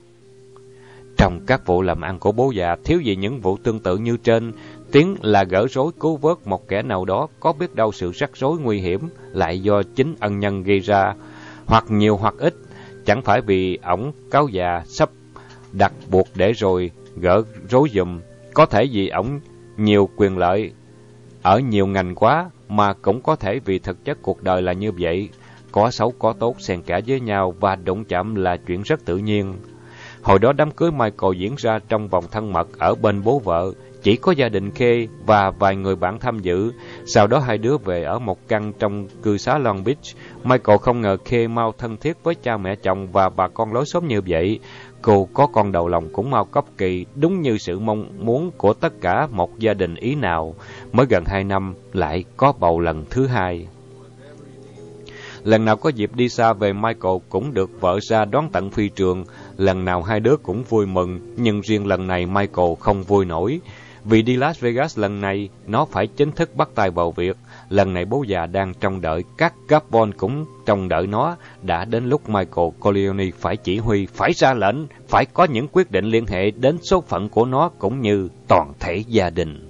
S1: Trong các vụ làm ăn của bố già, thiếu gì những vụ tương tự như trên. Tiếng là gỡ rối cứu vớt một kẻ nào đó, có biết đâu sự rắc rối nguy hiểm lại do chính ân nhân gây ra, hoặc nhiều hoặc ít. Chẳng phải vì ổng cáo già sắp đặt buộc để rồi gỡ rối giùm, có thể vì ổng nhiều quyền lợi ở nhiều ngành quá, mà cũng có thể vì thực chất cuộc đời là như vậy, có xấu có tốt xen kẽ với nhau và đụng chạm là chuyện rất tự nhiên. Hồi đó đám cưới Michael diễn ra trong vòng thân mật ở bên bố vợ, chỉ có gia đình Kay và vài người bạn tham dự. Sau đó hai đứa về ở một căn trong cư xá Long Beach. Michael không ngờ Kay mau thân thiết với cha mẹ chồng và bà con lối xóm như vậy. Cô có con đầu lòng cũng mau cấp kỳ, đúng như sự mong muốn của tất cả một gia đình ý nào. Mới gần 2 năm lại có bầu lần thứ 2. Lần nào có dịp đi xa về, Michael cũng được vợ ra đón tận phi trường. Lần nào hai đứa cũng vui mừng, nhưng riêng lần này Michael không vui nổi. Vì đi Las Vegas lần này, nó phải chính thức bắt tay vào việc. Lần này bố già đang trông đợi, các Capone cũng trông đợi nó. Đã đến lúc Michael Corleone phải chỉ huy, phải ra lệnh, phải có những quyết định liên hệ đến số phận của nó cũng như toàn thể gia đình.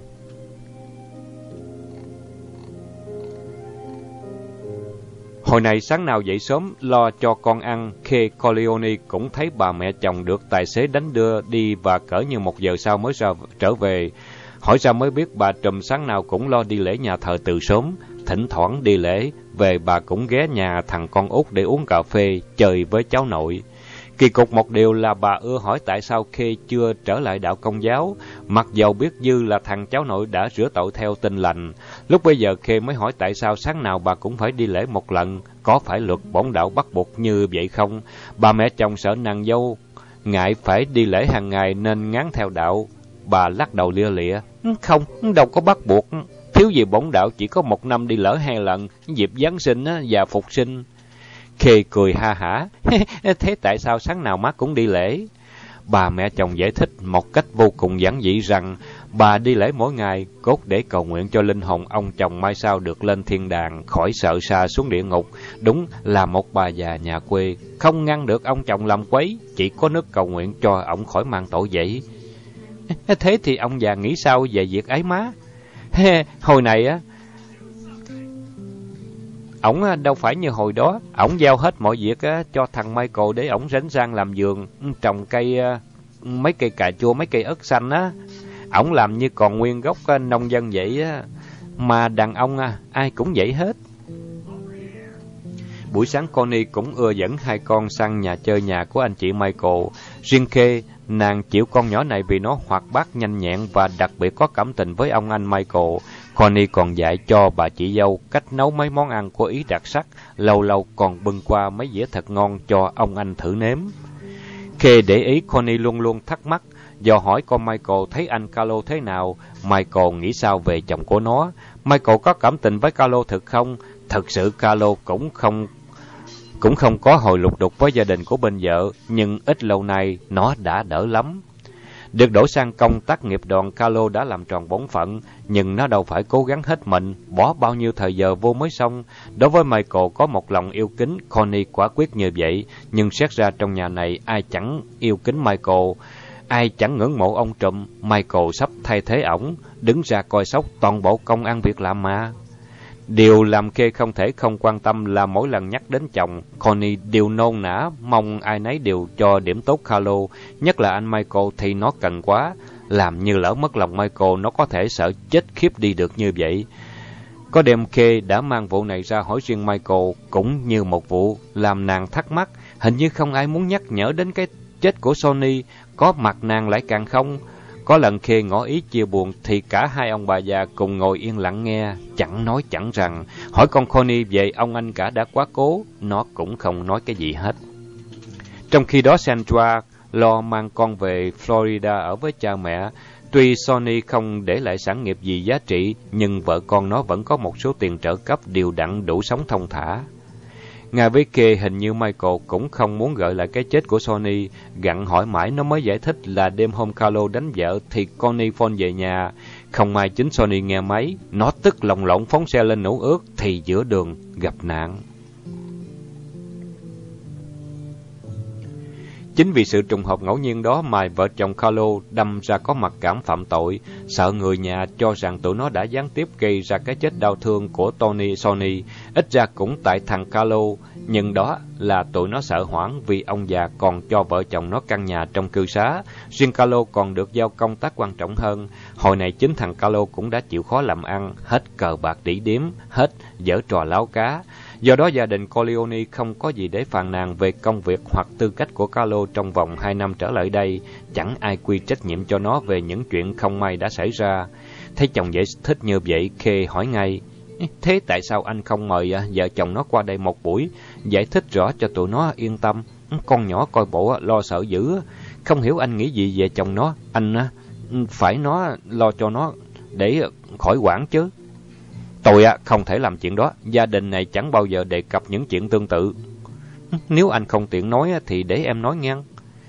S1: Hồi này sáng nào dậy sớm lo cho con ăn, Kay Corleone cũng thấy bà mẹ chồng được tài xế đánh đưa đi và cỡ như 1 giờ sau mới trở về. Hỏi ra mới biết bà trùm sáng nào cũng lo đi lễ nhà thờ từ sớm. Thỉnh thoảng đi lễ, về bà cũng ghé nhà thằng con út để uống cà phê, chơi với cháu nội. Kỳ cục một điều là bà ưa hỏi tại sao Kay chưa trở lại đạo Công giáo, mặc dầu biết dư là thằng cháu nội đã rửa tội theo Tin Lành. Lúc bây giờ Kay mới hỏi tại sao sáng nào bà cũng phải đi lễ một lần, có phải luật bổn đạo bắt buộc như vậy không? Bà mẹ chồng sợ nàng dâu ngại phải đi lễ hàng ngày nên ngán theo đạo. Bà lắc đầu lia lịa. Không, đâu có bắt buộc. Thiếu gì bổn đạo chỉ có 1 năm đi lễ 2 lần, dịp Giáng sinh và Phục sinh. Kay cười ha hả. Thế tại sao sáng nào má cũng đi lễ? Bà mẹ chồng giải thích một cách vô cùng giản dị rằng bà đi lễ mỗi ngày cốt để cầu nguyện cho linh hồn ông chồng mai sau được lên thiên đàng, khỏi sợ sa xuống địa ngục. Đúng là một bà già nhà quê, không ngăn được ông chồng làm quấy, chỉ có nước cầu nguyện cho ông khỏi mang tội vậy. Thế thì ông già nghĩ sao về việc ấy má? Hồi này á, ổng đâu phải như hồi đó, ổng giao hết mọi việc cho thằng Michael để ổng rảnh rang làm vườn, trồng cây, mấy cây cà chua, mấy cây ớt xanh á. Ổng làm như còn nguyên gốc nông dân vậy á. mà đàn ông ai cũng vậy hết. Buổi sáng Connie cũng ưa dẫn hai con sang nhà chơi nhà của anh chị Michael. Riêng Kay, nàng chịu con nhỏ này vì nó hoạt bát nhanh nhẹn và đặc biệt có cảm tình với ông anh Michael. Connie còn dạy cho bà chị dâu cách nấu mấy món ăn có ý đặc sắc, lâu lâu còn bưng qua mấy dĩa thật ngon cho ông anh thử nếm. Kay để ý Connie luôn luôn thắc mắc, dò hỏi con Michael thấy anh Carlo thế nào, Michael nghĩ sao về chồng của nó, Michael có cảm tình với Carlo thực không. Thực sự Carlo cũng không có hồi lục đục với gia đình của bên vợ, nhưng ít lâu nay nó đã đỡ lắm. Được đổ sang công tác nghiệp đoàn, Carlo đã làm tròn bổn phận, nhưng nó đâu phải cố gắng hết mình, bỏ bao nhiêu thời giờ vô mới xong. Đối với Michael có một lòng yêu kính, Connie quả quyết như vậy, nhưng xét ra trong nhà này ai chẳng yêu kính Michael, ai chẳng ngưỡng mộ ông trùm. Michael sắp thay thế ổng, đứng ra coi sóc toàn bộ công ăn việc làm mà. Điều làm Kay không thể không quan tâm là mỗi lần nhắc đến chồng, Connie đều nôn nã, mong ai nấy đều cho điểm tốt Carlo, nhất là anh Michael thì nó cần quá. Làm như lỡ mất lòng Michael, nó có thể sợ chết khiếp đi được như vậy. Có đêm Kay đã mang vụ này ra hỏi riêng Michael, cũng như một vụ làm nàng thắc mắc, hình như không ai muốn nhắc nhở đến cái chết của Sonny, có mặt nàng lại càng không. Có lần Kay ngỏ ý chia buồn thì cả hai ông bà già cùng ngồi yên lặng nghe, chẳng nói chẳng rằng. Hỏi con Connie về ông anh cả đã quá cố, nó cũng không nói cái gì hết. Trong khi đó Sandra lo mang con về Florida ở với cha mẹ. Tuy Sonny không để lại sản nghiệp gì giá trị, nhưng vợ con nó vẫn có một số tiền trợ cấp đều đặn đủ sống thong thả. Ngay với Kay, hình như Michael cũng không muốn gợi lại cái chết của Sonny. Gặng hỏi mãi nó mới giải thích là đêm hôm Carlo đánh vợ thì Connie phone về nhà. Không may chính Sonny nghe máy, nó tức lồng lộn phóng xe lên nổ ướt thì giữa đường gặp nạn. Chính vì sự trùng hợp ngẫu nhiên đó mà vợ chồng Carlo đâm ra có mặc cảm phạm tội, sợ người nhà cho rằng tụi nó đã gián tiếp gây ra cái chết đau thương của Sonny, ít ra cũng tại thằng Carlo, nhưng đó là tụi nó sợ hoảng vì ông già còn cho vợ chồng nó căn nhà trong cư xá, riêng Carlo còn được giao công tác quan trọng hơn. Hồi này chính thằng Carlo cũng đã chịu khó làm ăn, hết cờ bạc đĩ điếm, hết giở trò láo cá. Do đó gia đình Corleone không có gì để phàn nàn về công việc hoặc tư cách của Carlo trong vòng 2 năm trở lại đây, chẳng ai quy trách nhiệm cho nó về những chuyện không may đã xảy ra. Thấy chồng giải thích như vậy, Kay hỏi ngay, thế tại sao anh không mời vợ chồng nó qua đây một buổi, giải thích rõ cho tụi nó yên tâm, con nhỏ coi bộ lo sợ dữ, không hiểu anh nghĩ gì về chồng nó, anh phải nó lo cho nó để khỏi quản chứ. Tôi không thể làm chuyện đó, gia đình này chẳng bao giờ đề cập những chuyện tương tự. Nếu anh không tiện nói thì để em nói ngang.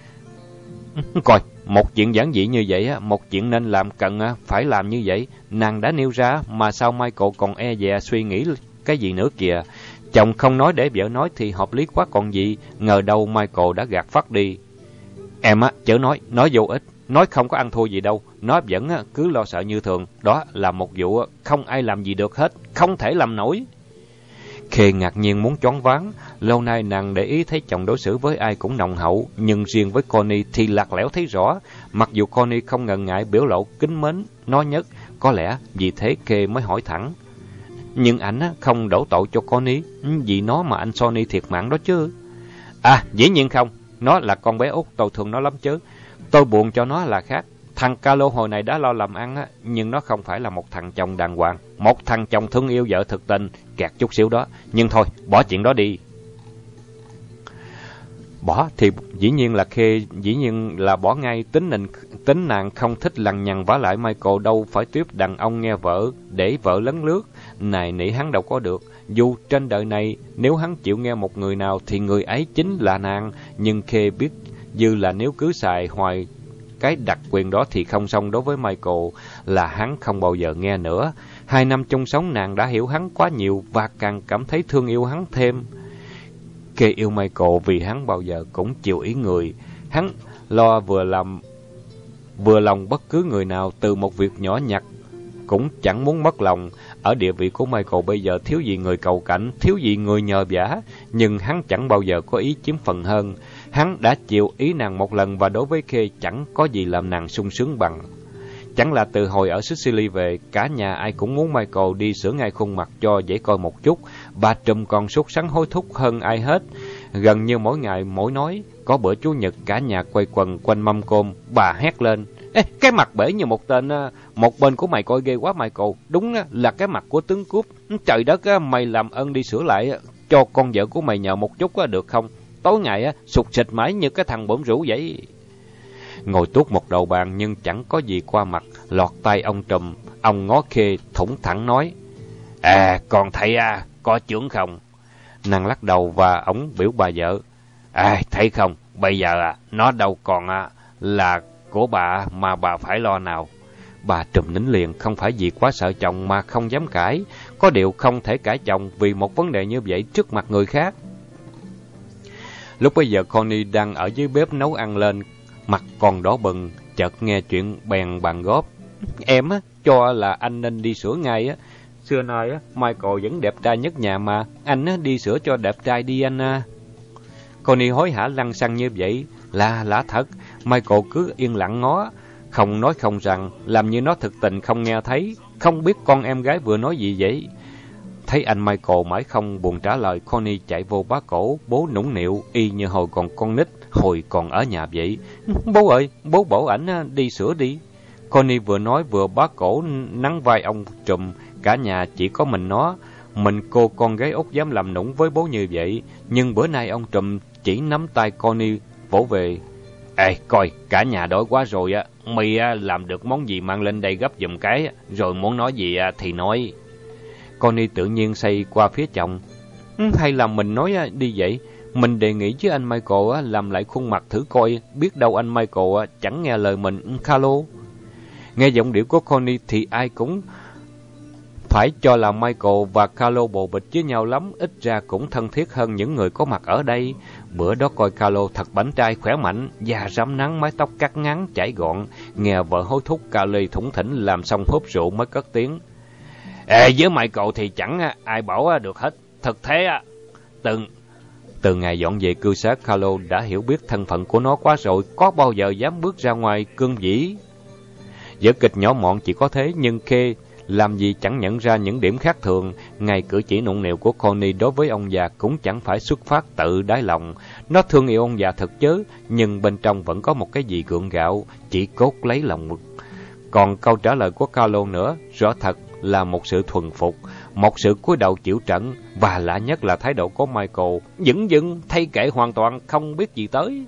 S1: Coi, một chuyện giản dị như vậy, một chuyện nên làm cần phải làm như vậy, nàng đã nêu ra mà sao Michael còn e dè suy nghĩ cái gì nữa kìa. Chồng không nói để vợ nói thì hợp lý quá còn gì, ngờ đâu Michael đã gạt phát đi. Em chớ nói vô ích, nói không có ăn thua gì đâu, nó vẫn cứ lo sợ như thường, đó là một vụ không ai làm gì được hết, không thể làm nổi. Kay ngạc nhiên muốn choáng váng, lâu nay nàng để ý thấy chồng đối xử với ai cũng nồng hậu, nhưng riêng với Connie thì lạc lẽo thấy rõ, mặc dù Connie không ngần ngại biểu lộ kính mến, nói nhất, có lẽ vì thế Kay mới hỏi thẳng. Nhưng ảnh không đổ tội cho Connie, vì nó mà anh Sonny thiệt mạng đó chứ. Dĩ nhiên không, nó là con bé út, tôi thương nó lắm chứ. Tôi buồn cho nó là khác. Thằng Carlo hồi này đã lo làm ăn nhưng nó không phải là một thằng chồng đàng hoàng, một thằng chồng thương yêu vợ thực tình, gạt chút xíu đó. Nhưng thôi, bỏ chuyện đó đi. Bỏ thì dĩ nhiên là bỏ ngay, tính nàng không thích lằng nhằng, vả lại Michael đâu phải tiếp đàn ông nghe vợ, để vợ lấn lướt, này nỉ hắn đâu có được. Dù trên đời này nếu hắn chịu nghe một người nào thì người ấy chính là nàng, nhưng Kay biết dư là nếu cứ xài hoài cái đặc quyền đó thì không xong. Đối với Michael là hắn không bao giờ nghe nữa. 2 năm chung sống nàng đã hiểu hắn quá nhiều và càng cảm thấy thương yêu hắn thêm. Kay yêu Michael vì hắn bao giờ cũng chiều ý người. Hắn lo vừa lòng bất cứ người nào, từ một việc nhỏ nhặt cũng chẳng muốn mất lòng. Ở địa vị của Michael bây giờ thiếu gì người cầu cảnh, thiếu gì người nhờ vả, nhưng hắn chẳng bao giờ có ý chiếm phần hơn. Hắn đã chịu ý nàng một lần và đối với Kay chẳng có gì làm nàng sung sướng bằng. Chẳng là từ hồi ở Sicily về, cả nhà ai cũng muốn Michael đi sửa ngay khuôn mặt cho dễ coi một chút. Bà Trùm còn sốt sắng hối thúc hơn ai hết. Gần như mỗi ngày mỗi nói, có bữa Chủ nhật cả nhà quay quần quanh mâm cơm, bà hét lên: Ê, cái mặt bể như một tên, một bên của mày coi ghê quá Michael, đúng là cái mặt của tướng cướp. Trời đất, mày làm ơn đi sửa lại cho con vợ của mày nhờ một chút được không? Tối ngày sụt sịt mãi như cái thằng bổn rũ vậy. Ngồi tuốt một đầu bàn nhưng chẳng có gì qua mặt, lọt tay ông Trùm. Ông ngó Khê thủng thẳng nói: Con thấy có chướng không? Nàng lắc đầu và ổng biểu bà vợ: Thấy không, bây giờ nó đâu còn là của bà mà bà phải lo nào. Bà Trùm nín liền, không phải vì quá sợ chồng mà không dám cãi, có điều không thể cãi chồng vì một vấn đề như vậy trước mặt người khác. Lúc bấy giờ Connie đang ở dưới bếp nấu ăn lên, mặt còn đỏ bừng, chợt nghe chuyện bèn bàn góp: Em cho là anh nên đi sửa ngay. Xưa nay Michael vẫn đẹp trai nhất nhà mà, anh đi sửa cho đẹp trai đi anh. Connie hối hả lăng xăng như vậy là lạ thật. Michael cứ yên lặng ngó, không nói không rằng, làm như nó thực tình không nghe thấy, không biết con em gái vừa nói gì vậy. Thấy anh Michael mãi không buồn trả lời, Connie chạy vô bá cổ bố nũng nịu y như hồi còn con nít, hồi còn ở nhà vậy. Bố ơi, bố bảo ảnh đi sửa đi. Connie vừa nói vừa bá cổ nắng vai ông Trùm. Cả nhà chỉ có mình cô con gái út dám làm nũng với bố như vậy. Nhưng bữa nay ông Trùm chỉ nắm tay Connie vỗ về: Coi, cả nhà đói quá rồi mày làm được món gì mang lên đây gấp giùm cái, rồi muốn nói gì thì nói. Connie tự nhiên xoay qua phía chồng: Hay là mình nói đi vậy? Mình đề nghị với anh Michael làm lại khuôn mặt thử coi, biết đâu anh Michael chẳng nghe lời mình. Carlo. Nghe giọng điệu của Connie thì ai cũng phải cho là Michael và Carlo bồ bịch với nhau lắm, ít ra cũng thân thiết hơn những người có mặt ở đây. Bữa đó coi Carlo thật bảnh trai khỏe mạnh, da rám nắng, mái tóc cắt ngắn chải gọn. Nghe vợ hối thúc, Carlo thủng thỉnh làm xong húp rượu mới cất tiếng: Với Michael thì chẳng ai bảo được hết. Thực thế từ ngày dọn về cư xá, Carlo đã hiểu biết thân phận của nó quá rồi, có bao giờ dám bước ra ngoài cương vĩ. Vở kịch nhỏ mọn chỉ có thế, nhưng Khê làm gì chẳng nhận ra những điểm khác thường. Ngay cử chỉ nũng nịu của Connie đối với ông già cũng chẳng phải xuất phát tự đáy lòng. Nó thương yêu ông già thật chớ, nhưng bên trong vẫn có một cái gì gượng gạo, chỉ cốt lấy lòng mực. Còn câu trả lời của Carlo nữa, rõ thật là một sự thuần phục, một sự cúi đầu chịu trận, và lạ nhất là thái độ của Michael dửng dưng, thay kệ hoàn toàn, không biết gì tới.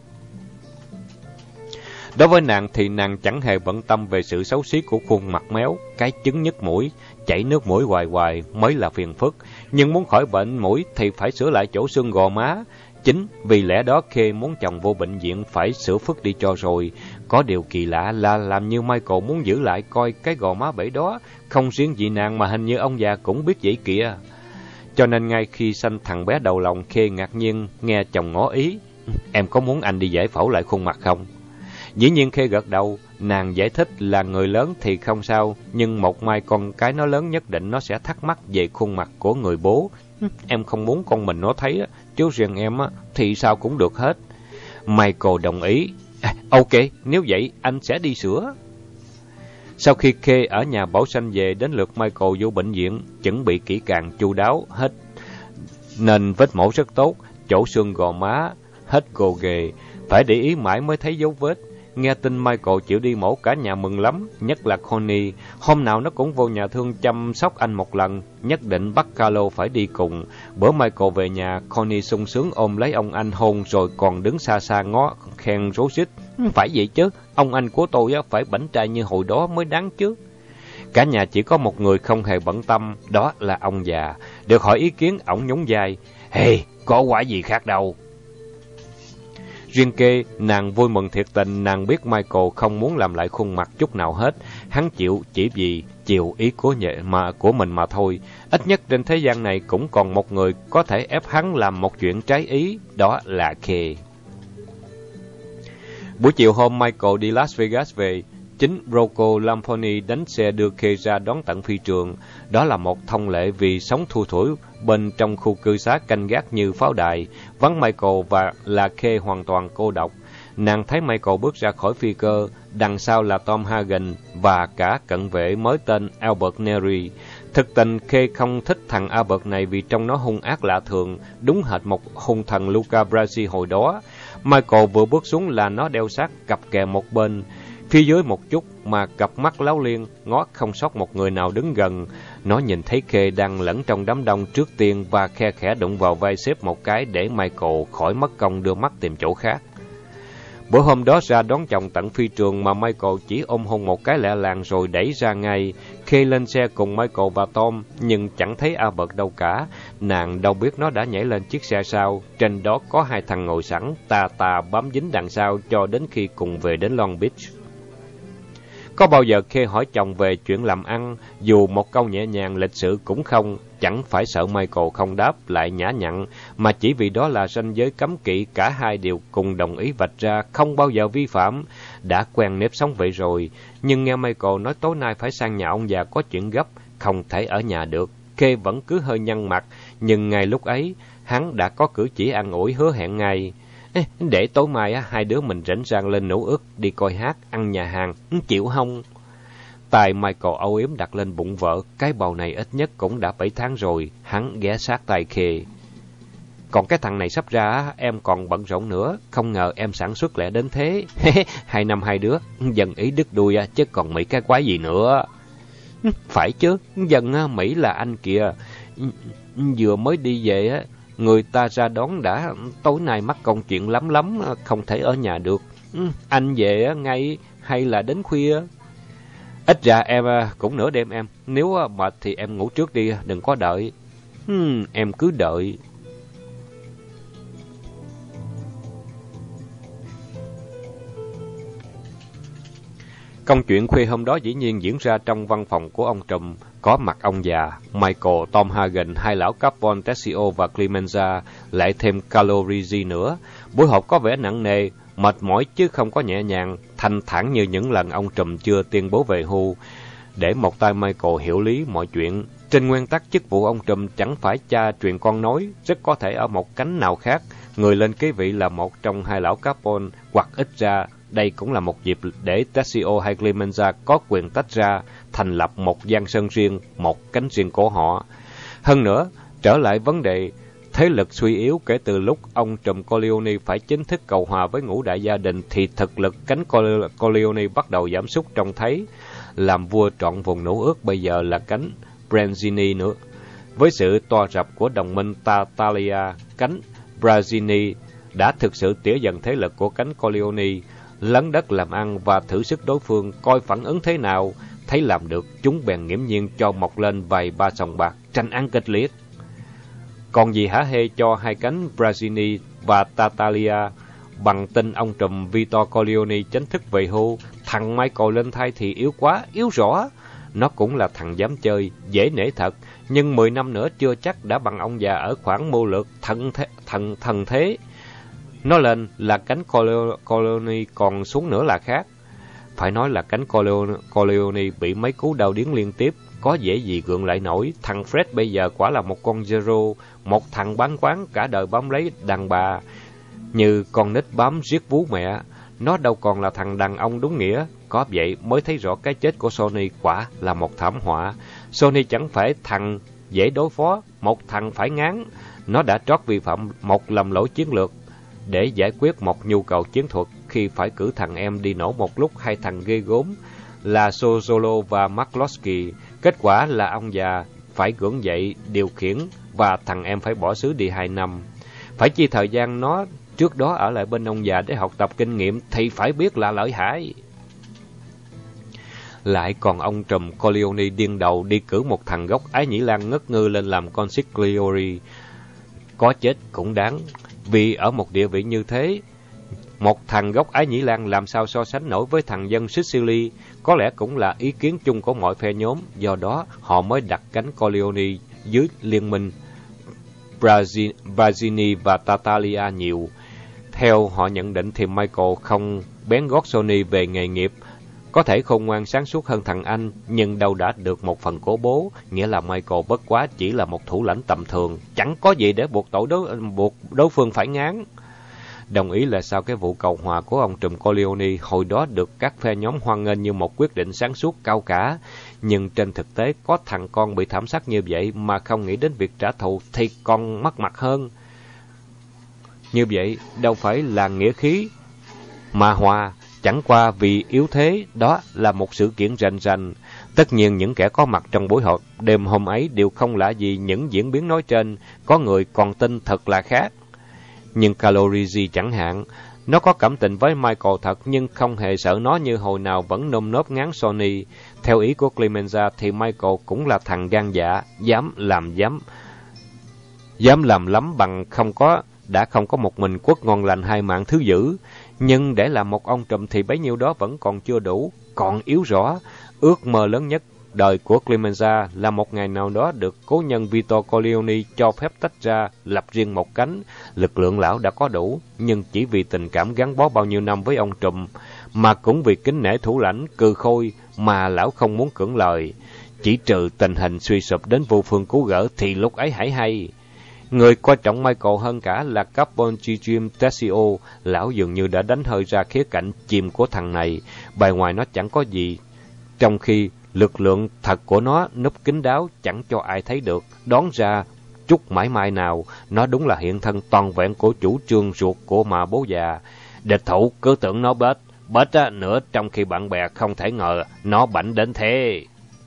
S1: Đối với nàng thì nàng chẳng hề bận tâm về sự xấu xí của khuôn mặt méo, cái chứng nhức mũi, chảy nước mũi hoài hoài mới là phiền phức. Nhưng muốn khỏi bệnh mũi thì phải sửa lại chỗ xương gò má. Chính vì lẽ đó Khê muốn chồng vô bệnh viện phải sửa phức đi cho rồi. Có điều kỳ lạ là làm như Michael muốn giữ lại coi cái gò má bể đó. Không riêng gì nàng mà hình như ông già cũng biết vậy kìa. Cho nên ngay khi sanh thằng bé đầu lòng, Khê ngạc nhiên nghe chồng ngỏ ý: Em có muốn anh đi giải phẫu lại khuôn mặt không? Dĩ nhiên Khê gật đầu. Nàng giải thích là người lớn thì không sao, nhưng một mai con cái nó lớn nhất định nó sẽ thắc mắc về khuôn mặt của người bố. Em không muốn con mình nó thấy, chứ riêng em thì sao cũng được hết. Michael đồng ý. Ok, nếu vậy anh sẽ đi sửa. Sau khi Khê ở nhà bảo sanh về, đến lượt Michael vô bệnh viện, chuẩn bị kỹ càng chu đáo hết nên vết mổ rất tốt, chỗ xương gò má hết gồ ghề, phải để ý mãi mới thấy dấu vết. Nghe tin Michael chịu đi mổ, cả nhà mừng lắm, nhất là Connie. Hôm nào nó cũng vô nhà thương chăm sóc anh một lần, nhất định bắt Carlo phải đi cùng. Bữa Michael về nhà, Connie sung sướng ôm lấy ông anh hôn, rồi còn đứng xa xa ngó khen rối rít: Phải vậy chứ, ông anh của tôi phải bảnh trai như hồi đó mới đáng chứ. Cả nhà chỉ có một người không hề bận tâm, đó là ông già. Được hỏi ý kiến, ổng nhún vai: Hey, có quả gì khác đâu. Riêng Kê, nàng vui mừng thiệt tình, nàng biết Michael không muốn làm lại khuôn mặt chút nào hết. Hắn chịu chỉ vì chiều ý của mình mà thôi. Ít nhất trên thế gian này cũng còn một người có thể ép hắn làm một chuyện trái ý, đó là Kê. Buổi chiều hôm Michael đi Las Vegas về, chính Rocco Lamphoni đánh xe đưa Kê ra đón tận phi trường. Đó là một thông lệ vì sống thui thủi bên trong khu cư xá canh gác như pháo đài. Vắng Michael và là Kê hoàn toàn cô độc.
S2: Nàng thấy Michael bước ra khỏi phi cơ, đằng sau là Tom Hagen và cả cận vệ mới tên Albert Neri. Thực tình Kay không thích thằng Albert này vì trông nó hung ác lạ thường, đúng hệt một hung thần Luca Brasi hồi đó. Michael vừa bước xuống là nó đeo sát cặp kè một bên. Phía dưới một chút mà cặp mắt láo liên, ngó không sót một người nào đứng gần. Nó nhìn thấy Kay đang lẫn trong đám đông trước tiên và khe khẽ đụng vào vai sếp một cái để Michael khỏi mất công đưa mắt tìm chỗ khác. Bữa hôm đó ra đón chồng tận phi trường mà Michael chỉ ôm hôn một cái lẹ làng rồi đẩy ra ngay. Kay lên xe cùng Michael và Tom, nhưng chẳng thấy Albert đâu cả. Nàng đâu biết nó đã nhảy lên chiếc xe sau. Trên đó có hai thằng ngồi sẵn, tà bám dính đằng sau cho đến khi cùng về đến Long Beach. Có bao giờ Kay hỏi chồng về chuyện làm ăn, dù một câu nhẹ nhàng lịch sự cũng không, chẳng phải sợ Michael không đáp lại nhã nhặn, mà chỉ vì đó là ranh giới cấm kỵ cả hai đều cùng đồng ý vạch ra, không bao giờ vi phạm. Đã quen nếp sống vậy rồi, nhưng nghe Michael nói tối nay phải sang nhà ông già có chuyện gấp, không thể ở nhà được. Kay vẫn cứ hơi nhăn mặt, nhưng ngay lúc ấy, hắn đã có cử chỉ an ủi hứa hẹn ngay. Để tối mai hai đứa mình rảnh rang lên nấu ức, đi coi hát, ăn nhà hàng, chịu không? Tay Michael âu yếm đặt lên bụng vợ, cái bầu này ít nhất cũng đã 7 tháng rồi, hắn ghé sát tay Kay. Còn cái thằng này sắp ra, em còn bận rộn nữa, không ngờ em sản xuất lẹ đến thế. 2 năm hai đứa, dần ý đứt đuôi chứ còn Mỹ cái quái gì nữa. Phải chứ, dần Mỹ là anh kìa, vừa mới đi về người ta ra đón đã, tối nay mắc công chuyện lắm, không thể ở nhà được. Anh về ngay hay là đến khuya? Ít ra em cũng nửa đêm em, nếu mệt thì em ngủ trước đi, đừng có đợi. Em cứ đợi. Công chuyện khuya hôm đó dĩ nhiên diễn ra trong văn phòng của ông trùm, có mặt ông già, Michael, Tom Hagen, hai lão Capon, Tessio và Clemenza, lại thêm Carlo Rizzi nữa. Buổi họp có vẻ nặng nề, mệt mỏi chứ không có nhẹ nhàng, thanh thản như những lần ông trùm chưa tuyên bố về hưu. Để một tay Michael hiểu lý mọi chuyện, trên nguyên tắc chức vụ ông trùm chẳng phải cha truyền con nối, rất có thể ở một cánh nào khác, người lên kế vị là một trong hai lão Capon, hoặc ít ra đây cũng là một dịp để Tessio hay Clemenza có quyền tách ra, thành lập một giang sơn riêng, một cánh riêng của họ. Hơn nữa, trở lại vấn đề thế lực suy yếu kể từ lúc ông trùm Corleone phải chính thức cầu hòa với ngũ đại gia đình thì thực lực cánh Corleone bắt đầu giảm sút trông thấy. Làm vua trọn vùng nổ ước bây giờ là cánh Branzini nữa. Với sự toa rập của đồng minh Tartaglia, cánh Branzini đã thực sự tỉa dần thế lực của cánh Corleone, lấn đất làm ăn và thử sức đối phương coi phản ứng thế nào. Thấy làm được, chúng bèn nghiễm nhiên cho mọc lên vài ba sòng bạc, tranh ăn kịch liệt. Còn gì hả hê cho hai cánh Branzini và Tartaglia, bằng tin ông trùm Vito Corleone chính thức về hưu, thằng Michael lên thay thì yếu quá, yếu rõ. Nó cũng là thằng dám chơi, dễ nể thật, nhưng 10 năm nữa chưa chắc đã bằng ông già ở khoảng mưu lược thần thế. Nó lên là cánh Corleone, còn xuống nữa là khác. Phải nói là cánh Corleone bị mấy cú đau điếng liên tiếp, có dễ gì gượng lại nổi. Thằng Fred bây giờ quả là một con zero, một thằng bán quán cả đời bám lấy đàn bà, như con nít bám giết vú mẹ. Nó đâu còn là thằng đàn ông đúng nghĩa. Có vậy mới thấy rõ cái chết của Sony quả là một thảm họa. Sony chẳng phải thằng dễ đối phó, một thằng phải ngán. Nó đã trót vi phạm một lầm lỗi chiến lược để giải quyết một nhu cầu chiến thuật khi phải cử thằng em đi nổ một lúc hai thằng ghê gốm là Sozolo và McCloskey. Kết quả là ông già phải gượng dậy điều khiển và thằng em phải bỏ xứ đi 2 năm. Phải chi thời gian nó trước đó ở lại bên ông già để học tập kinh nghiệm thì phải biết là lợi hại. Lại còn ông trùm Corleone điên đầu đi cử một thằng gốc Ái Nhĩ Lan ngất ngư lên làm consigliere. Có chết cũng đáng, vì ở một địa vị như thế, một thằng gốc Ái Nhĩ Lan làm sao so sánh nổi với thằng dân Sicily. Có lẽ cũng là ý kiến chung của mọi phe nhóm, do đó họ mới đặt cánh Corleone dưới liên minh Branzini và Tartaglia nhiều. Theo họ nhận định thì Michael không bén gót Sony về nghề nghiệp, có thể khôn ngoan sáng suốt hơn thằng anh, nhưng đâu đã được một phần cổ bố, nghĩa là Michael bất quá chỉ là một thủ lãnh tầm thường, chẳng có gì để buộc đối phương phải ngán.
S1: đồng ý là sau cái vụ cầu hòa của ông trùm Corleone hồi đó được các phe nhóm hoan nghênh như một quyết định sáng suốt cao cả. Nhưng trên thực tế có thằng con bị thảm sát như vậy mà không nghĩ đến việc trả thù thì còn mất mặt hơn. Như vậy đâu phải là nghĩa khí mà hòa, chẳng qua vì yếu thế, đó là một sự kiện rành rành. Tất nhiên những kẻ có mặt trong buổi họp đêm hôm ấy đều không lạ gì những diễn biến nói trên, có người còn tin thật là khác. Nhưng Calorizi chẳng hạn, nó có cảm tình với Michael thật nhưng không hề sợ nó như hồi nào vẫn nôm nốp ngán Sonny. Theo ý của Clemenza thì Michael cũng là thằng gan dạ, dám làm lắm bằng đã không có một mình quất ngon lành hai mạng thứ dữ. Nhưng để làm một ông trùm thì bấy nhiêu đó vẫn còn chưa đủ, còn yếu rõ. Ước mơ lớn nhất đời của Clemenza là một ngày nào đó được cố nhân Vito Corleone cho phép tách ra, lập riêng một cánh. Lực lượng lão đã có đủ, nhưng chỉ vì tình cảm gắn bó bao nhiêu năm với ông trùm, mà cũng vì kính nể thủ lãnh cừ khôi mà lão không muốn cưỡng lời. Chỉ trừ tình hình suy sụp đến vô phương cứu gỡ thì lúc ấy hãy hay. Người coi trọng Michael hơn cả là Capon Jim Tessio. Lão dường như đã đánh hơi ra khía cạnh chìm của thằng này. Bề ngoài nó chẳng có gì, trong khi lực lượng thật của nó núp kín đáo chẳng cho ai thấy được. Đoán ra chút mãi mai nào, nó đúng là hiện thân toàn vẹn của chủ trương ruột của mà bố già. Địch thủ cứ tưởng nó bết nữa, trong khi bạn bè không thể ngờ nó bảnh đến thế.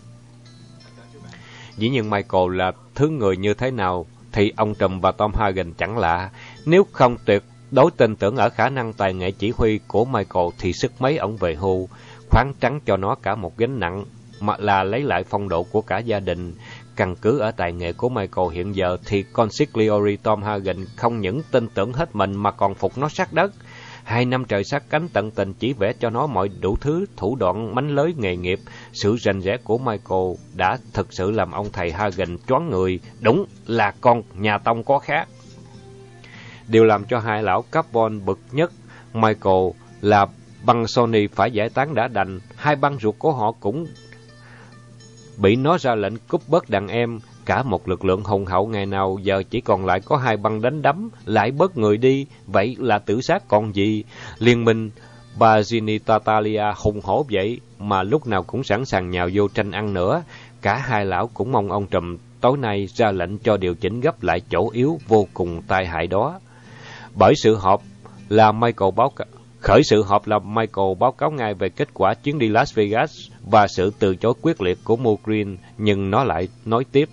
S1: Dĩ nhiên Michael là thứ người như thế nào thì ông trùm và Tom Hagen chẳng lạ. Nếu không tuyệt đối tin tưởng ở khả năng tài nghệ chỉ huy của Michael thì sức mấy ổng về hưu, khoáng trắng cho nó cả một gánh nặng mà là lấy lại phong độ của cả gia đình. Căn cứ ở tài nghệ của Michael hiện giờ thì consigliere Tom Hagen không những tin tưởng hết mình mà còn phục nó sát đất. 2 năm trời sát cánh tận tình chỉ vẽ cho nó mọi đủ thứ thủ đoạn mánh lới nghề nghiệp. Sự rành rẽ của Michael đã thực sự làm ông thầy Hagen choáng người. Đúng là con nhà tông có khác. Điều làm cho hai lão Capon bực nhất Michael là băng Sonny phải giải tán đã đành. Hai băng ruột của họ cũng bị nó ra lệnh cúp bớt đàn em. Cả một lực lượng hùng hậu ngày nào giờ chỉ còn lại có 2 băng đánh đấm, lại bớt người đi, vậy là tự sát còn gì. Liên minh Bazzini Tartaglia hùng hổ vậy mà lúc nào cũng sẵn sàng nhào vô tranh ăn nữa. Cả hai lão cũng mong ông trùm tối nay ra lệnh cho điều chỉnh gấp lại chỗ yếu vô cùng tai hại đó. Bởi sự họp là Khởi sự họp là Michael báo cáo ngay về kết quả chuyến đi Las Vegas và sự từ chối quyết liệt của Mo Green, nhưng nó lại nói tiếp.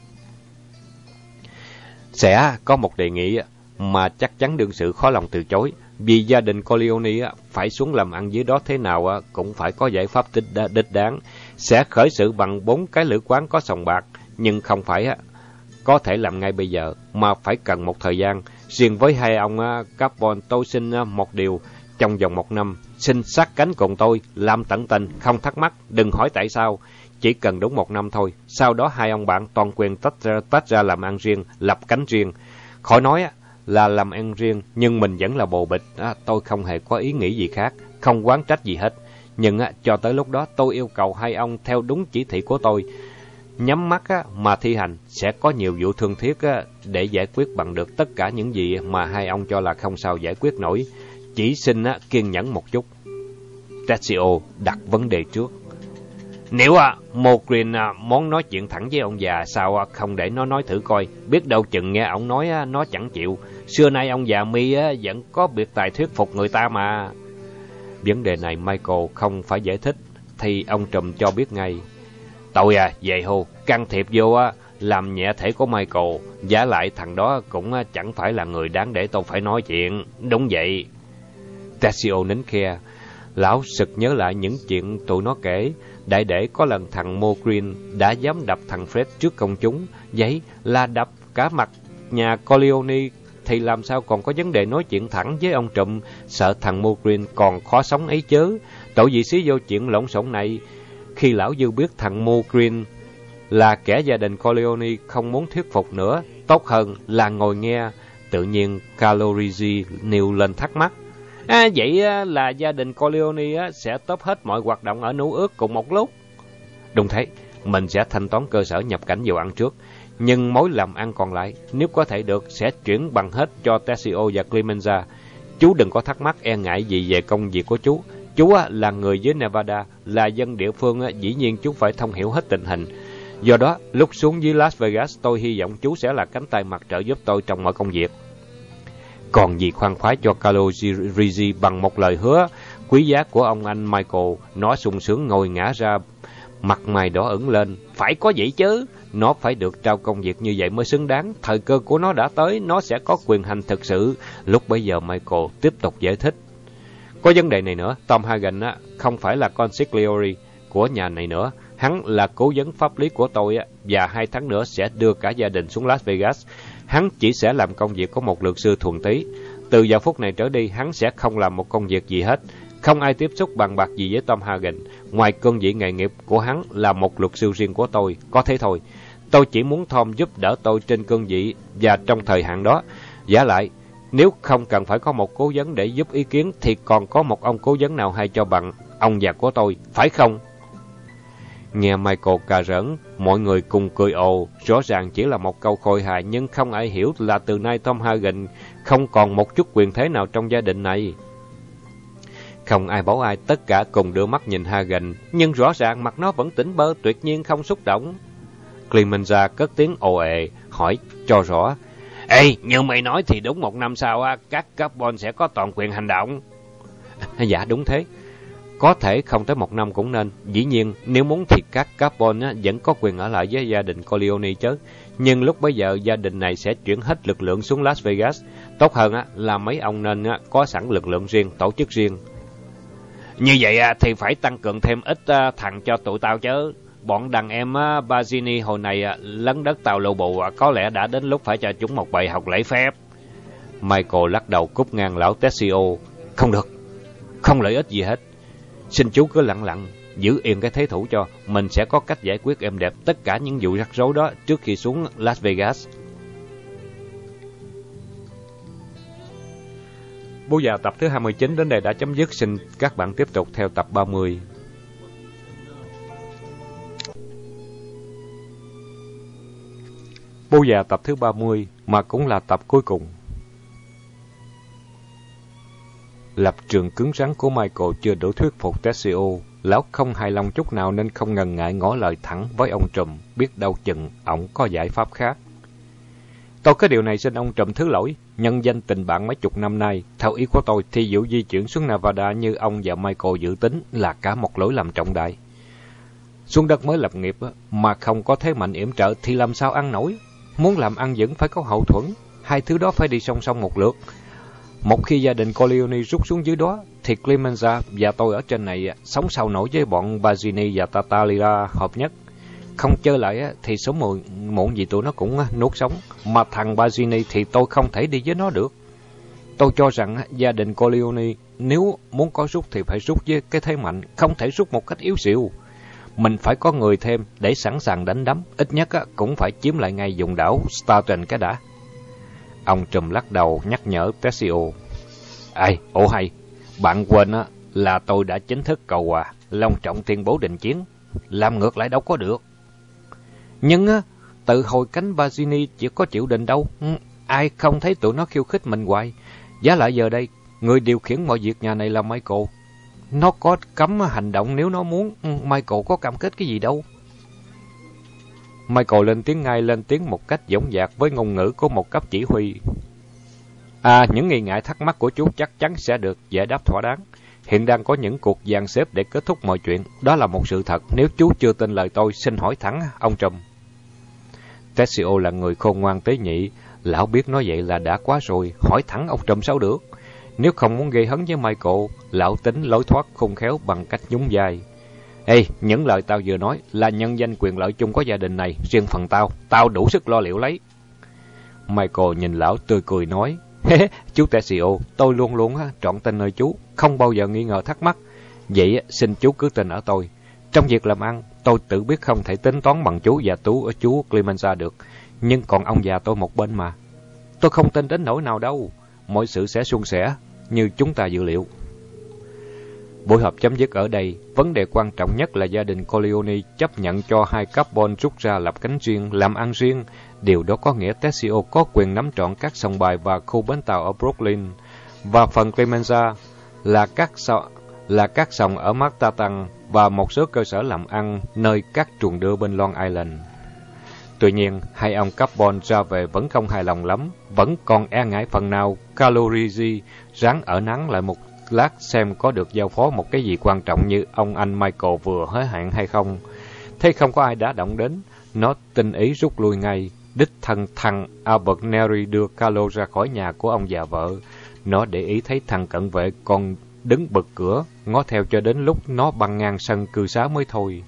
S1: Sẽ có một đề nghị mà chắc chắn đương sự khó lòng từ chối, vì gia đình Corleone phải xuống làm ăn dưới đó thế nào cũng phải có giải pháp đích đáng. Sẽ khởi sự bằng 4 cái lữ quán có sòng bạc, nhưng không phải có thể làm ngay bây giờ, mà phải cần một thời gian. Riêng với hai ông Capon, tôi xin một điều, trong vòng 1 năm, xin sát cánh cùng tôi, làm tận tình, không thắc mắc, đừng hỏi tại sao. Chỉ cần đúng 1 năm thôi, sau đó hai ông bạn toàn quyền tách ra làm ăn riêng, lập cánh riêng. Khỏi nói là làm ăn riêng, nhưng mình vẫn là bồ bịch. Tôi không hề có ý nghĩ gì khác, không oán trách gì hết. Nhưng cho tới lúc đó tôi yêu cầu hai ông theo đúng chỉ thị của tôi. Nhắm mắt mà thi hành, sẽ có nhiều vụ thương thiết để giải quyết bằng được tất cả những gì mà hai ông cho là không sao giải quyết nổi. Chỉ xin kiên nhẫn một chút. Tessio đặt vấn đề trước. Nếu Mo Green muốn nói chuyện thẳng với ông già, sao không để nó nói thử coi, biết đâu chừng nghe ông nói nó chẳng chịu. Xưa nay ông già Mi vẫn có biệt tài thuyết phục người ta mà. Vấn đề này Michael không phải giải thích thì ông trùm cho biết ngay. Tôi về hô can thiệp vô làm nhẹ thể của Michael, giả lại thằng đó cũng chẳng phải là người đáng để tôi phải nói chuyện. Đúng vậy. Tessio nín khe. Lão sực nhớ lại những chuyện tụi nó kể. Đại để có lần thằng Mo Green đã dám đập thằng Fred trước công chúng. Vậy là đập cả mặt nhà Corleone, thì làm sao còn có vấn đề nói chuyện thẳng với ông trùm. Sợ thằng Mo Green còn khó sống ấy chớ. Tội gì xí vô chuyện lộn xộn này. Khi lão dư biết thằng Mo Green là kẻ gia đình Corleone không muốn thuyết phục nữa, tốt hơn là ngồi nghe. Tự nhiên Calorizi nêu lên thắc mắc. Vậy là gia đình Corleone sẽ stop hết mọi hoạt động ở New York cùng một lúc. Đúng thế, mình sẽ thanh toán cơ sở nhập cảnh dầu ăn trước, nhưng mối làm ăn còn lại, nếu có thể được, sẽ chuyển bằng hết cho Tessio và Clemenza.
S2: Chú đừng có thắc mắc e ngại gì về công việc của chú. Chú là người dưới Nevada, là dân địa phương, dĩ nhiên chú phải thông hiểu hết tình hình. Do đó, lúc xuống dưới Las Vegas, tôi hy vọng chú sẽ là cánh tay mặt trợ giúp tôi trong mọi công việc. Còn gì khoan khoái cho Carlo Rizzi bằng một lời hứa quý giá của ông anh Michael. Nó sung sướng ngồi ngã ra, mặt mày đỏ ửng lên. Phải có vậy chứ, nó phải được trao công việc như vậy mới xứng đáng. Thời cơ của nó đã tới, nó sẽ có quyền hành thực sự. Lúc bấy giờ Michael tiếp tục giải thích. Có vấn đề này nữa, Tom Hagen không phải là consigliere của nhà này nữa. Hắn là cố vấn pháp lý của tôi và 2 tháng nữa sẽ đưa cả gia đình xuống Las Vegas. Hắn chỉ sẽ làm công việc của một luật sư thuần túy. Từ giờ phút này trở đi, hắn sẽ không làm một công việc gì hết. Không ai tiếp xúc bàn bạc gì với Tom Hagen. Ngoài cương vị nghề nghiệp của hắn là một luật sư riêng của tôi, có thế thôi. Tôi chỉ muốn Tom giúp đỡ tôi trên cương vị và trong thời hạn đó. Giả lại, nếu không cần phải có một cố vấn để giúp ý kiến thì còn có một ông cố vấn nào hay cho bằng ông già của tôi, phải không? Nghe Michael cà rỡn, mọi người cùng cười ồ. Rõ ràng chỉ là một câu khôi hài, nhưng không ai hiểu là từ nay Tom Hagen không còn một chút quyền thế nào trong gia đình này. Không ai bảo ai, tất cả cùng đưa mắt nhìn Hagen, nhưng rõ ràng mặt nó vẫn tỉnh bơ, tuyệt nhiên không xúc động. Clemenza cất tiếng ồ ề, hỏi cho rõ. Ê, như mày nói thì đúng 1 năm sau các carbon sẽ có toàn quyền hành động. Dạ đúng thế. Có thể không tới 1 năm cũng nên. Dĩ nhiên, nếu muốn thì các carbon vẫn có quyền ở lại với gia đình Corleone chứ. Nhưng lúc bấy giờ gia đình này sẽ chuyển hết lực lượng xuống Las Vegas. Tốt hơn là mấy ông nên có sẵn lực lượng riêng, tổ chức riêng. Như vậy thì phải tăng cường thêm ít thằng cho tụi tao chứ. Bọn đàn em Bazzini hồi này lấn đất tàu lộ bù, có lẽ đã đến lúc phải cho chúng một bài học lễ phép. Michael lắc đầu cúp ngang lão Tessio. Không được, không lợi ích gì hết. Xin chú cứ lặng lặng, giữ yên cái thế thủ cho. Mình sẽ có cách giải quyết êm đẹp tất cả những vụ rắc rối đó trước khi xuống Las Vegas. Bố già tập thứ 29 đến đây đã chấm dứt. Xin các bạn tiếp tục theo tập 30. Bố già tập thứ 30, mà cũng là tập cuối cùng. Lập trường cứng rắn của Michael chưa đủ thuyết phục Tessio. Lão không hài lòng chút nào nên không ngần ngại ngỏ lời thẳng với ông trùm, biết đâu chừng ổng có giải pháp khác. Tôi có điều này xin ông trùm thứ lỗi, nhân danh tình bạn mấy chục năm nay, theo ý của tôi thì vụ di chuyển xuống Nevada như ông và Michael dự tính là cả một lỗi lầm trọng đại. Xuống đất mới lập nghiệp mà không có thế mạnh yểm trợ thì làm sao ăn nổi. Muốn làm ăn vững phải có hậu thuẫn, hai thứ đó phải đi song song một lượt. Một khi gia đình Corleone rút xuống dưới đó, thì Clemenza và tôi ở trên này sống sao nổi với bọn Bazzini và Tattaglia hợp nhất. Không chơi lại thì sớm muộn gì tụi nó cũng nuốt sống. Mà thằng Bazzini thì tôi không thể đi với nó được. Tôi cho rằng gia đình Corleone nếu muốn có rút thì phải rút với cái thế mạnh, không thể rút một cách yếu xìu. Mình phải có người thêm để sẵn sàng đánh đấm, ít nhất cũng phải chiếm lại ngay vùng đảo Staten cái đã. Ông trùm lắc đầu nhắc nhở Tessio. Ồ hay, bạn quên là tôi đã chính thức cầu hòa, long trọng tuyên bố đình chiến, làm ngược lại đâu có được. Nhưng từ hồi cánh Bazzini chỉ có chịu định đâu, ai không thấy tụi nó khiêu khích mình hoài. Giá lại giờ đây, người điều khiển mọi việc nhà này là Michael. Nó có cấm hành động nếu nó muốn, Michael có cam kết cái gì đâu. Michael lên tiếng một cách dõng dạc với ngôn ngữ của một cấp chỉ huy. Những nghi ngại thắc mắc của chú chắc chắn sẽ được giải đáp thỏa đáng. Hiện đang có những cuộc dàn xếp để kết thúc mọi chuyện. Đó là một sự thật. Nếu chú chưa tin lời tôi, xin hỏi thẳng ông trùm. Tessio là người khôn ngoan tế nhị. Lão biết nói vậy là đã quá rồi. Hỏi thẳng ông trùm sao được. Nếu không muốn gây hấn với Michael, lão tính lối thoát khôn khéo bằng cách nhún vai. Những lời tao vừa nói là nhân danh quyền lợi chung của gia đình này. Riêng phần tao đủ sức lo liệu lấy. Michael nhìn lão tươi cười nói. Chú Tessio, tôi luôn luôn trọn tin nơi chú, không bao giờ nghi ngờ thắc mắc. Vậy xin chú cứ tin ở tôi. Trong việc làm ăn, tôi tự biết không thể tính toán bằng chú và chú Clemenza được. Nhưng còn ông già tôi một bên mà. Tôi không tin đến nỗi nào đâu. Mọi sự sẽ suôn sẻ như chúng ta dự liệu. Buổi họp chấm dứt ở đây. Vấn đề quan trọng nhất là gia đình Corleone chấp nhận cho hai carbon rút ra lập cánh riêng, làm ăn riêng. Điều đó có nghĩa Tessio có quyền nắm trọn các sòng bài và khu bến tàu ở Brooklyn.
S1: và phần Clemenza là các sòng ở Mactatan và một số cơ sở làm ăn nơi các chuồng đưa bên Long Island. Tuy nhiên, hai ông Carbon ra về vẫn không hài lòng lắm, vẫn còn e ngại phần nào Calorigi ráng ở nắng lại một lát xem có được giao phó một cái gì quan trọng như ông anh Michael vừa hứa hẹn hay không. Thấy không có ai đã động đến, nó tinh ý rút lui ngay. Đích thân thằng Albert Neri đưa Carlo ra khỏi nhà của ông già vợ. Nó để ý thấy thằng cận vệ còn đứng bật cửa, ngó theo cho đến lúc nó băng ngang sân cư xá mới thôi.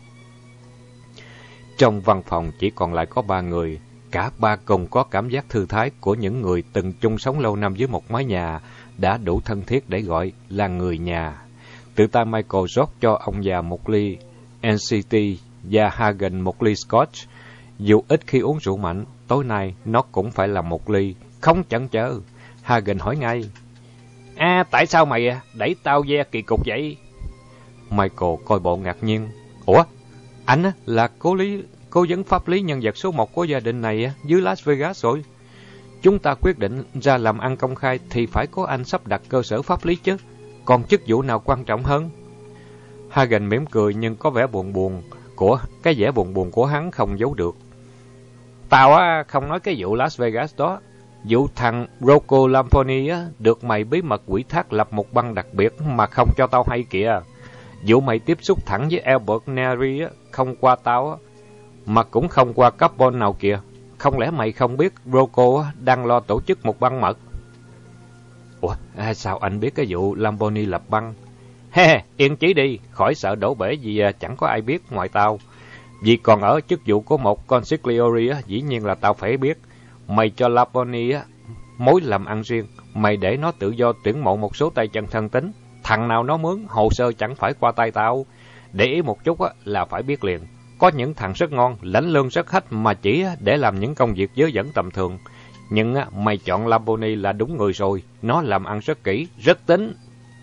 S1: Trong văn phòng chỉ còn lại có 3 người, cả ba cùng có cảm giác thư thái của những người từng chung sống lâu năm dưới một mái nhà, đã đủ thân thiết để gọi là người nhà. Tự tay Michael rót cho ông già một ly NCT và Hagen một ly Scotch. Dù ít khi uống rượu mạnh, tối nay nó cũng phải là một ly, không chần chờ. Hagen hỏi ngay: tại sao mày đẩy tao ve kỳ cục vậy? Michael coi bộ ngạc nhiên: Ủa, anh là cố vấn pháp lý nhân vật số 1 của gia đình này dưới Las Vegas rồi. Chúng ta quyết định ra làm ăn công khai thì phải có anh sắp đặt cơ sở pháp lý chứ. Còn chức vụ nào quan trọng hơn? Hagen mỉm cười nhưng có vẻ buồn của hắn không giấu được. Tao không nói cái vụ Las Vegas đó. Vụ thằng Rocco Lamponi được mày bí mật ủy thác lập một băng đặc biệt mà không cho tao hay kìa. Vụ mày tiếp xúc thẳng với Albert Neri không qua tao mà cũng không qua Carbon nào kìa. Không lẽ mày không biết Rocco đang lo tổ chức một băng mật? Ủa, sao anh biết cái vụ Lamponi lập băng? Yên chí đi, khỏi sợ đổ bể vì chẳng có ai biết ngoài tao. Vì còn ở chức vụ của một consigliere dĩ nhiên là tao phải biết. Mày cho Lamponi mối làm ăn riêng, mày để nó tự do tuyển mộ một số tay chân thân tín. Thằng nào nó mướn, hồ sơ chẳng phải qua tay tao. Để ý một chút là phải biết liền. Có những thằng rất ngon, lãnh lương rất hách mà chỉ để làm những công việc dớ dẫn tầm thường. Nhưng mày chọn Lamponi là đúng người rồi, nó làm ăn rất kỹ, rất tính.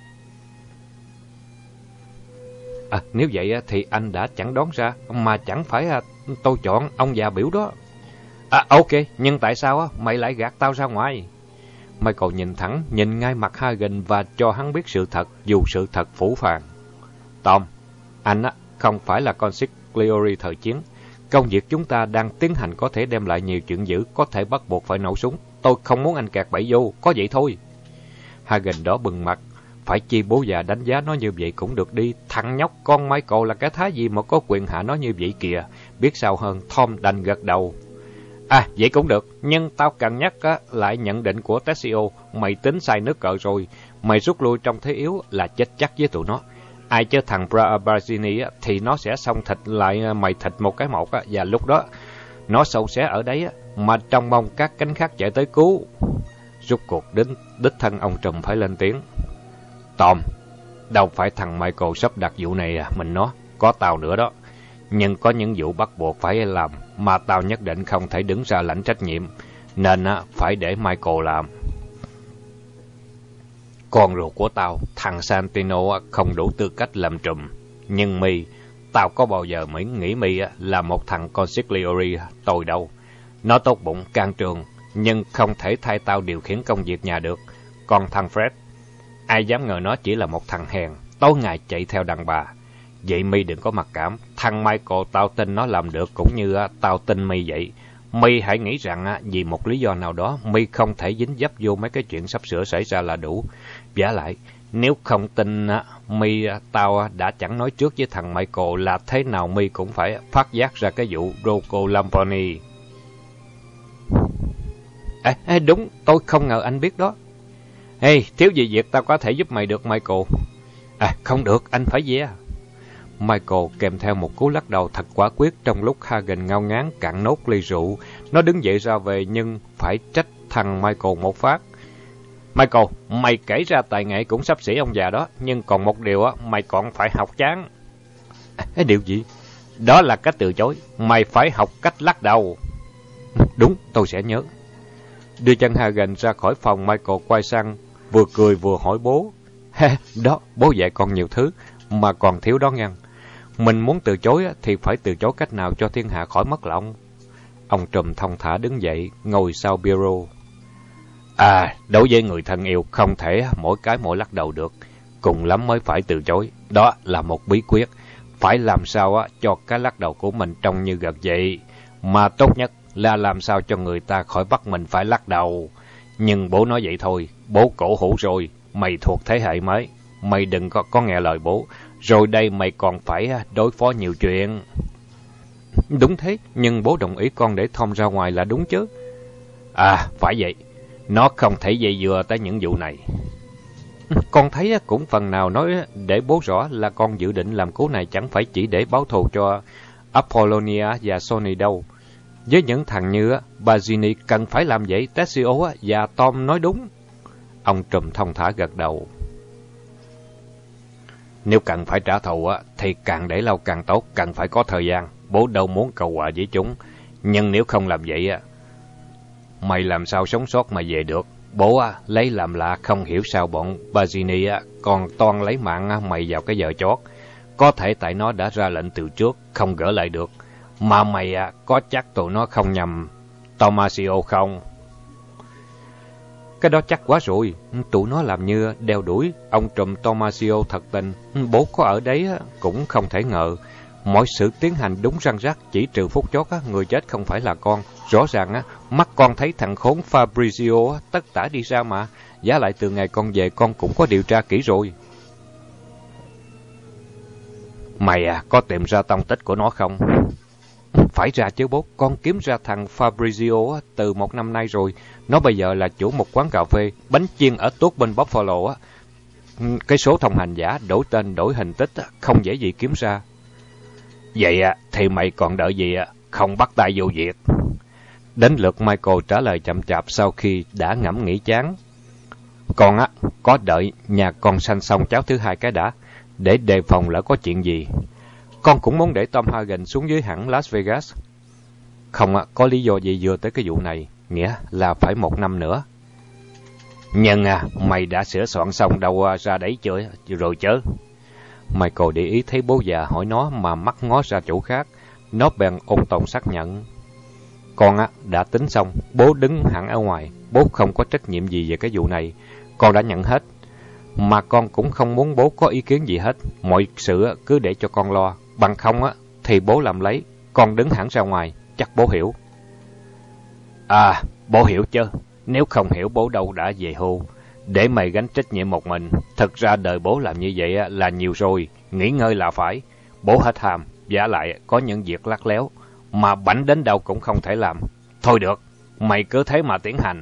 S1: Nếu vậy thì anh đã chẳng đoán ra, mà chẳng phải tôi chọn ông già biểu đó. Ok, nhưng tại sao mày lại gạt tao ra ngoài? Michael nhìn ngay mặt Hagen và cho hắn biết sự thật, dù sự thật phũ phàng. Tom, anh không phải là consigliere thời chiến. Công việc chúng ta đang tiến hành có thể đem lại nhiều chuyện dữ, có thể bắt buộc phải nổ súng. Tôi không muốn anh kẹt bẫy vô, có vậy thôi. Hagen đỏ bừng mặt. Phải chi bố già đánh giá nó như vậy cũng được đi. Thằng nhóc con Michael là cái thái gì mà có quyền hạ nó như vậy kìa. Biết sao hơn, Tom đành gật đầu. Vậy cũng được, nhưng tao cần nhắc lại nhận định của Tessio. Mày tính sai nước cờ rồi. Mày rút lui trong thế yếu là chết chắc với tụi nó. Ai chứ thằng Barzini thì nó sẽ xông thịt lại mày thịt một cái một, và lúc đó nó sâu xé ở đấy mà trông mong các cánh khác chạy tới cứu. Rút cuộc đến đích thân ông trùm phải lên tiếng. Tom, đâu phải thằng Michael sắp đặt vụ này mình nó, có tao nữa đó. Nhưng có những vụ bắt buộc phải làm mà tao nhất định không thể đứng ra lãnh trách nhiệm, nên phải để Michael làm. Con ruột của tao, thằng Santino không đủ tư cách làm trùm. Nhưng tao có bao giờ nghĩ là một thằng consigliere tồi đâu. Nó tốt bụng, can trường, nhưng không thể thay tao điều khiển công việc nhà được. Còn thằng Fred, ai dám ngờ nó chỉ là một thằng hèn, tối ngày chạy theo đàn bà. Vậy đừng có mặc cảm, thằng Michael tao tin nó làm được cũng như tao tin vậy. Hãy nghĩ rằng vì một lý do nào đó không thể dính dấp vô mấy cái chuyện sắp sửa xảy ra là đủ. Vả lại, nếu không tin tao đã chẳng nói trước với thằng Michael là thế nào cũng phải phát giác ra cái vụ Rocco Lamponi. Đúng, tôi không ngờ anh biết đó. Thiếu gì việc tao có thể giúp mày được, Michael. Không được, anh phải ve. Michael kèm theo một cú lắc đầu thật quả quyết trong lúc Hagen ngao ngán cạn nốt ly rượu. Nó đứng dậy ra về nhưng phải trách thằng Michael một phát. Michael, mày kể ra tài nghệ cũng xấp xỉ ông già đó, nhưng còn một điều mày còn phải học chán. Điều gì? Đó là cách từ chối. Mày phải học cách lắc đầu. Đúng, tôi sẽ nhớ. Đưa chân Hagen ra khỏi phòng, Michael quay sang, vừa cười vừa hỏi bố. Đó, bố dạy con nhiều thứ, mà còn thiếu đó nghe. Mình muốn từ chối thì phải từ chối cách nào cho thiên hạ khỏi mất lòng. Ông trùm thong thả đứng dậy, ngồi sau bureau.
S2: Đối với người thân yêu không thể mỗi cái mỗi lắc đầu được, cùng lắm mới phải từ chối. Đó là một bí quyết, phải làm sao cho cái lắc đầu của mình trông như gật vậy. Mà tốt nhất là làm sao cho người ta khỏi bắt mình phải lắc đầu. Nhưng bố nói vậy thôi, bố cổ hủ rồi, mày thuộc thế hệ mới, mày đừng có nghe lời bố, rồi đây mày còn phải đối phó nhiều chuyện.
S1: Đúng thế, nhưng bố đồng ý con để Tom ra ngoài là đúng chứ?
S2: Phải vậy, nó không thể dây dưa tới những vụ này.
S1: Con thấy cũng phần nào nói để bố rõ là con dự định làm cố này chẳng phải chỉ để báo thù cho Apollonia và Sonny đâu. Với những thằng như Bazzini cần phải làm vậy, Tessio và Tom nói đúng. Ông Trùm thông thả gật đầu.
S2: Nếu cần phải trả thù thì càng để lâu càng tốt, cần phải có thời gian. Bố đâu muốn cầu quà với chúng. Nhưng nếu không làm vậy, mày làm sao sống sót mà về được? Bố lấy làm lạ không hiểu sao bọn Bazzini còn toan lấy mạng mày vào cái giờ chót. Có thể tại nó đã ra lệnh từ trước, không gỡ lại được. Mà mày có chắc tụi nó không nhầm Tomasio không?
S1: Cái đó chắc quá rồi, tụi nó làm như đeo đuổi ông trùm Tomasio thật tình. Bố có ở đấy cũng không thể ngờ. Mọi sự tiến hành đúng răn rắc, chỉ trừ phút chót người chết không phải là con. Rõ ràng mắt con thấy thằng khốn Fabrizio tất tả đi ra mà. Giá lại từ ngày con về con cũng có điều tra kỹ rồi.
S2: Mày có tìm ra tông tích của nó không?
S1: Phải ra chứ bố, con kiếm ra thằng Fabrizio từ 1 năm nay rồi. Nó bây giờ là chủ một quán cà phê, bánh chiên ở tuốt bên Buffalo. Cái số thông hành giả, đổi tên, đổi hình tích, không dễ gì kiếm ra.
S2: Vậy thì mày còn đợi gì không bắt tay vô việc?
S1: Đến lượt Michael trả lời chậm chạp sau khi đã ngẫm nghĩ chán. Con có đợi nhà con sanh xong cháu thứ hai cái đã, để đề phòng lỡ có chuyện gì. Con cũng muốn để Tom Hagen xuống dưới hẳn Las Vegas. Không có lý do gì vừa tới cái vụ này, nghĩa là phải 1 năm nữa.
S2: Nhưng mày đã sửa soạn xong đâu ra đấy chưa rồi chứ?
S1: Michael để ý thấy bố già hỏi nó mà mắt ngó ra chỗ khác. Nó bèn ôn tồn xác nhận. Con đã tính xong, bố đứng hẳn ở ngoài, bố không có trách nhiệm gì về cái vụ này, con đã nhận hết. Mà con cũng không muốn bố có ý kiến gì hết, mọi sự cứ để cho con lo, bằng không thì bố làm lấy, con đứng hẳn ra ngoài, chắc bố hiểu.
S2: Bố hiểu chứ, nếu không hiểu bố đâu đã về hưu, để mày gánh trách nhiệm một mình. Thực ra đời bố làm như vậy là nhiều rồi, nghỉ ngơi là phải. Bố hết hàm, vả lại có những việc lắt léo, mà bảnh đến đâu cũng không thể làm. Thôi được, mày cứ thế mà tiến hành.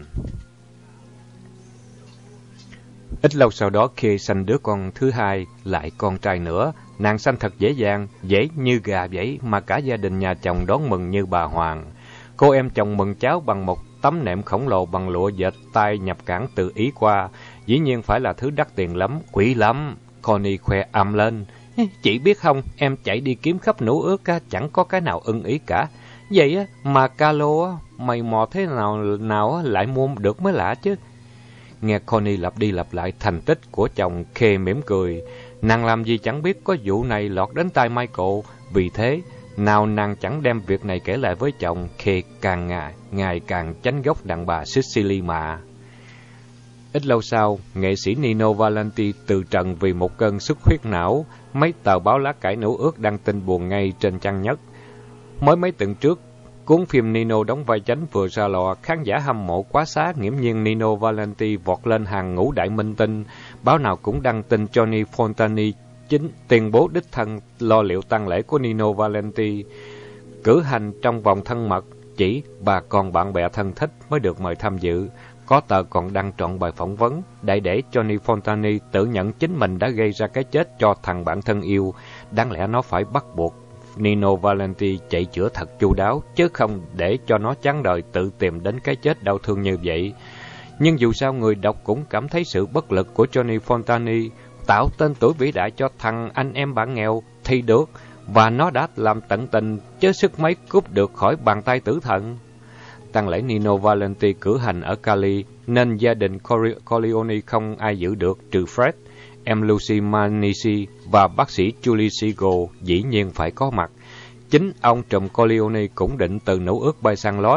S1: Ít lâu sau đó khi sanh đứa con thứ hai, lại con trai nữa, nàng sanh thật dễ dàng, dễ như gà vậy mà cả gia đình nhà chồng đón mừng như bà hoàng. Cô em chồng mừng cháu bằng một tấm nệm khổng lồ bằng lụa dệt tay nhập cảng từ Ý qua, dĩ nhiên phải là thứ đắt tiền lắm, quý lắm. Connie khoe ầm lên. Chị biết không, em chạy đi kiếm khắp nũ ước chẳng có cái nào ưng ý cả. Vậy mà Carlo mày mò thế nào lại mua được mới lạ chứ. Nghe Connie lặp đi lặp lại thành tích của chồng, Kay mỉm cười. Nàng làm gì chẳng biết có vụ này lọt đến tai Michael, vì thế nào nàng chẳng đem việc này kể lại với chồng. Kay càng ngày càng chánh gốc đàn bà Sicily mà. Ít lâu sau, nghệ sĩ Nino Valenti từ trần vì một cơn xuất huyết não. Mấy tờ báo lá cải nũ ước đăng tin buồn ngay trên trang nhất. Mới mấy tuần trước, cuốn phim Nino đóng vai chính vừa ra lò, khán giả hâm mộ quá xá, nghiễm nhiên Nino Valenti vọt lên hàng ngũ đại minh tinh. Báo nào cũng đăng tin Johnny Fontani chính tuyên bố đích thân lo liệu tang lễ của Nino Valenti. Cử hành trong vòng thân mật, chỉ bà con bạn bè thân thích mới được mời tham dự. Có tờ còn đăng trọn bài phỏng vấn, đại để Johnny Fontani tự nhận chính mình đã gây ra cái chết cho thằng bạn thân yêu. Đáng lẽ nó phải bắt buộc Nino Valenti chạy chữa thật chu đáo, chứ không để cho nó chán đời tự tìm đến cái chết đau thương như vậy. Nhưng dù sao người đọc cũng cảm thấy sự bất lực của Johnny Fontani. Tạo tên tuổi vĩ đại cho thằng anh em bạn nghèo thì được, và nó đã làm tận tình, chứ sức mấy cướp được khỏi bàn tay tử thần. Tang lễ Nino Valenti cử hành ở Cali, nên gia đình Corleone không ai giữ được trừ Fred, em Lucy Manici và bác sĩ Julie Siegel dĩ nhiên phải có mặt. Chính ông trùm Corleone cũng định từ nũ ước bay sang Lodge,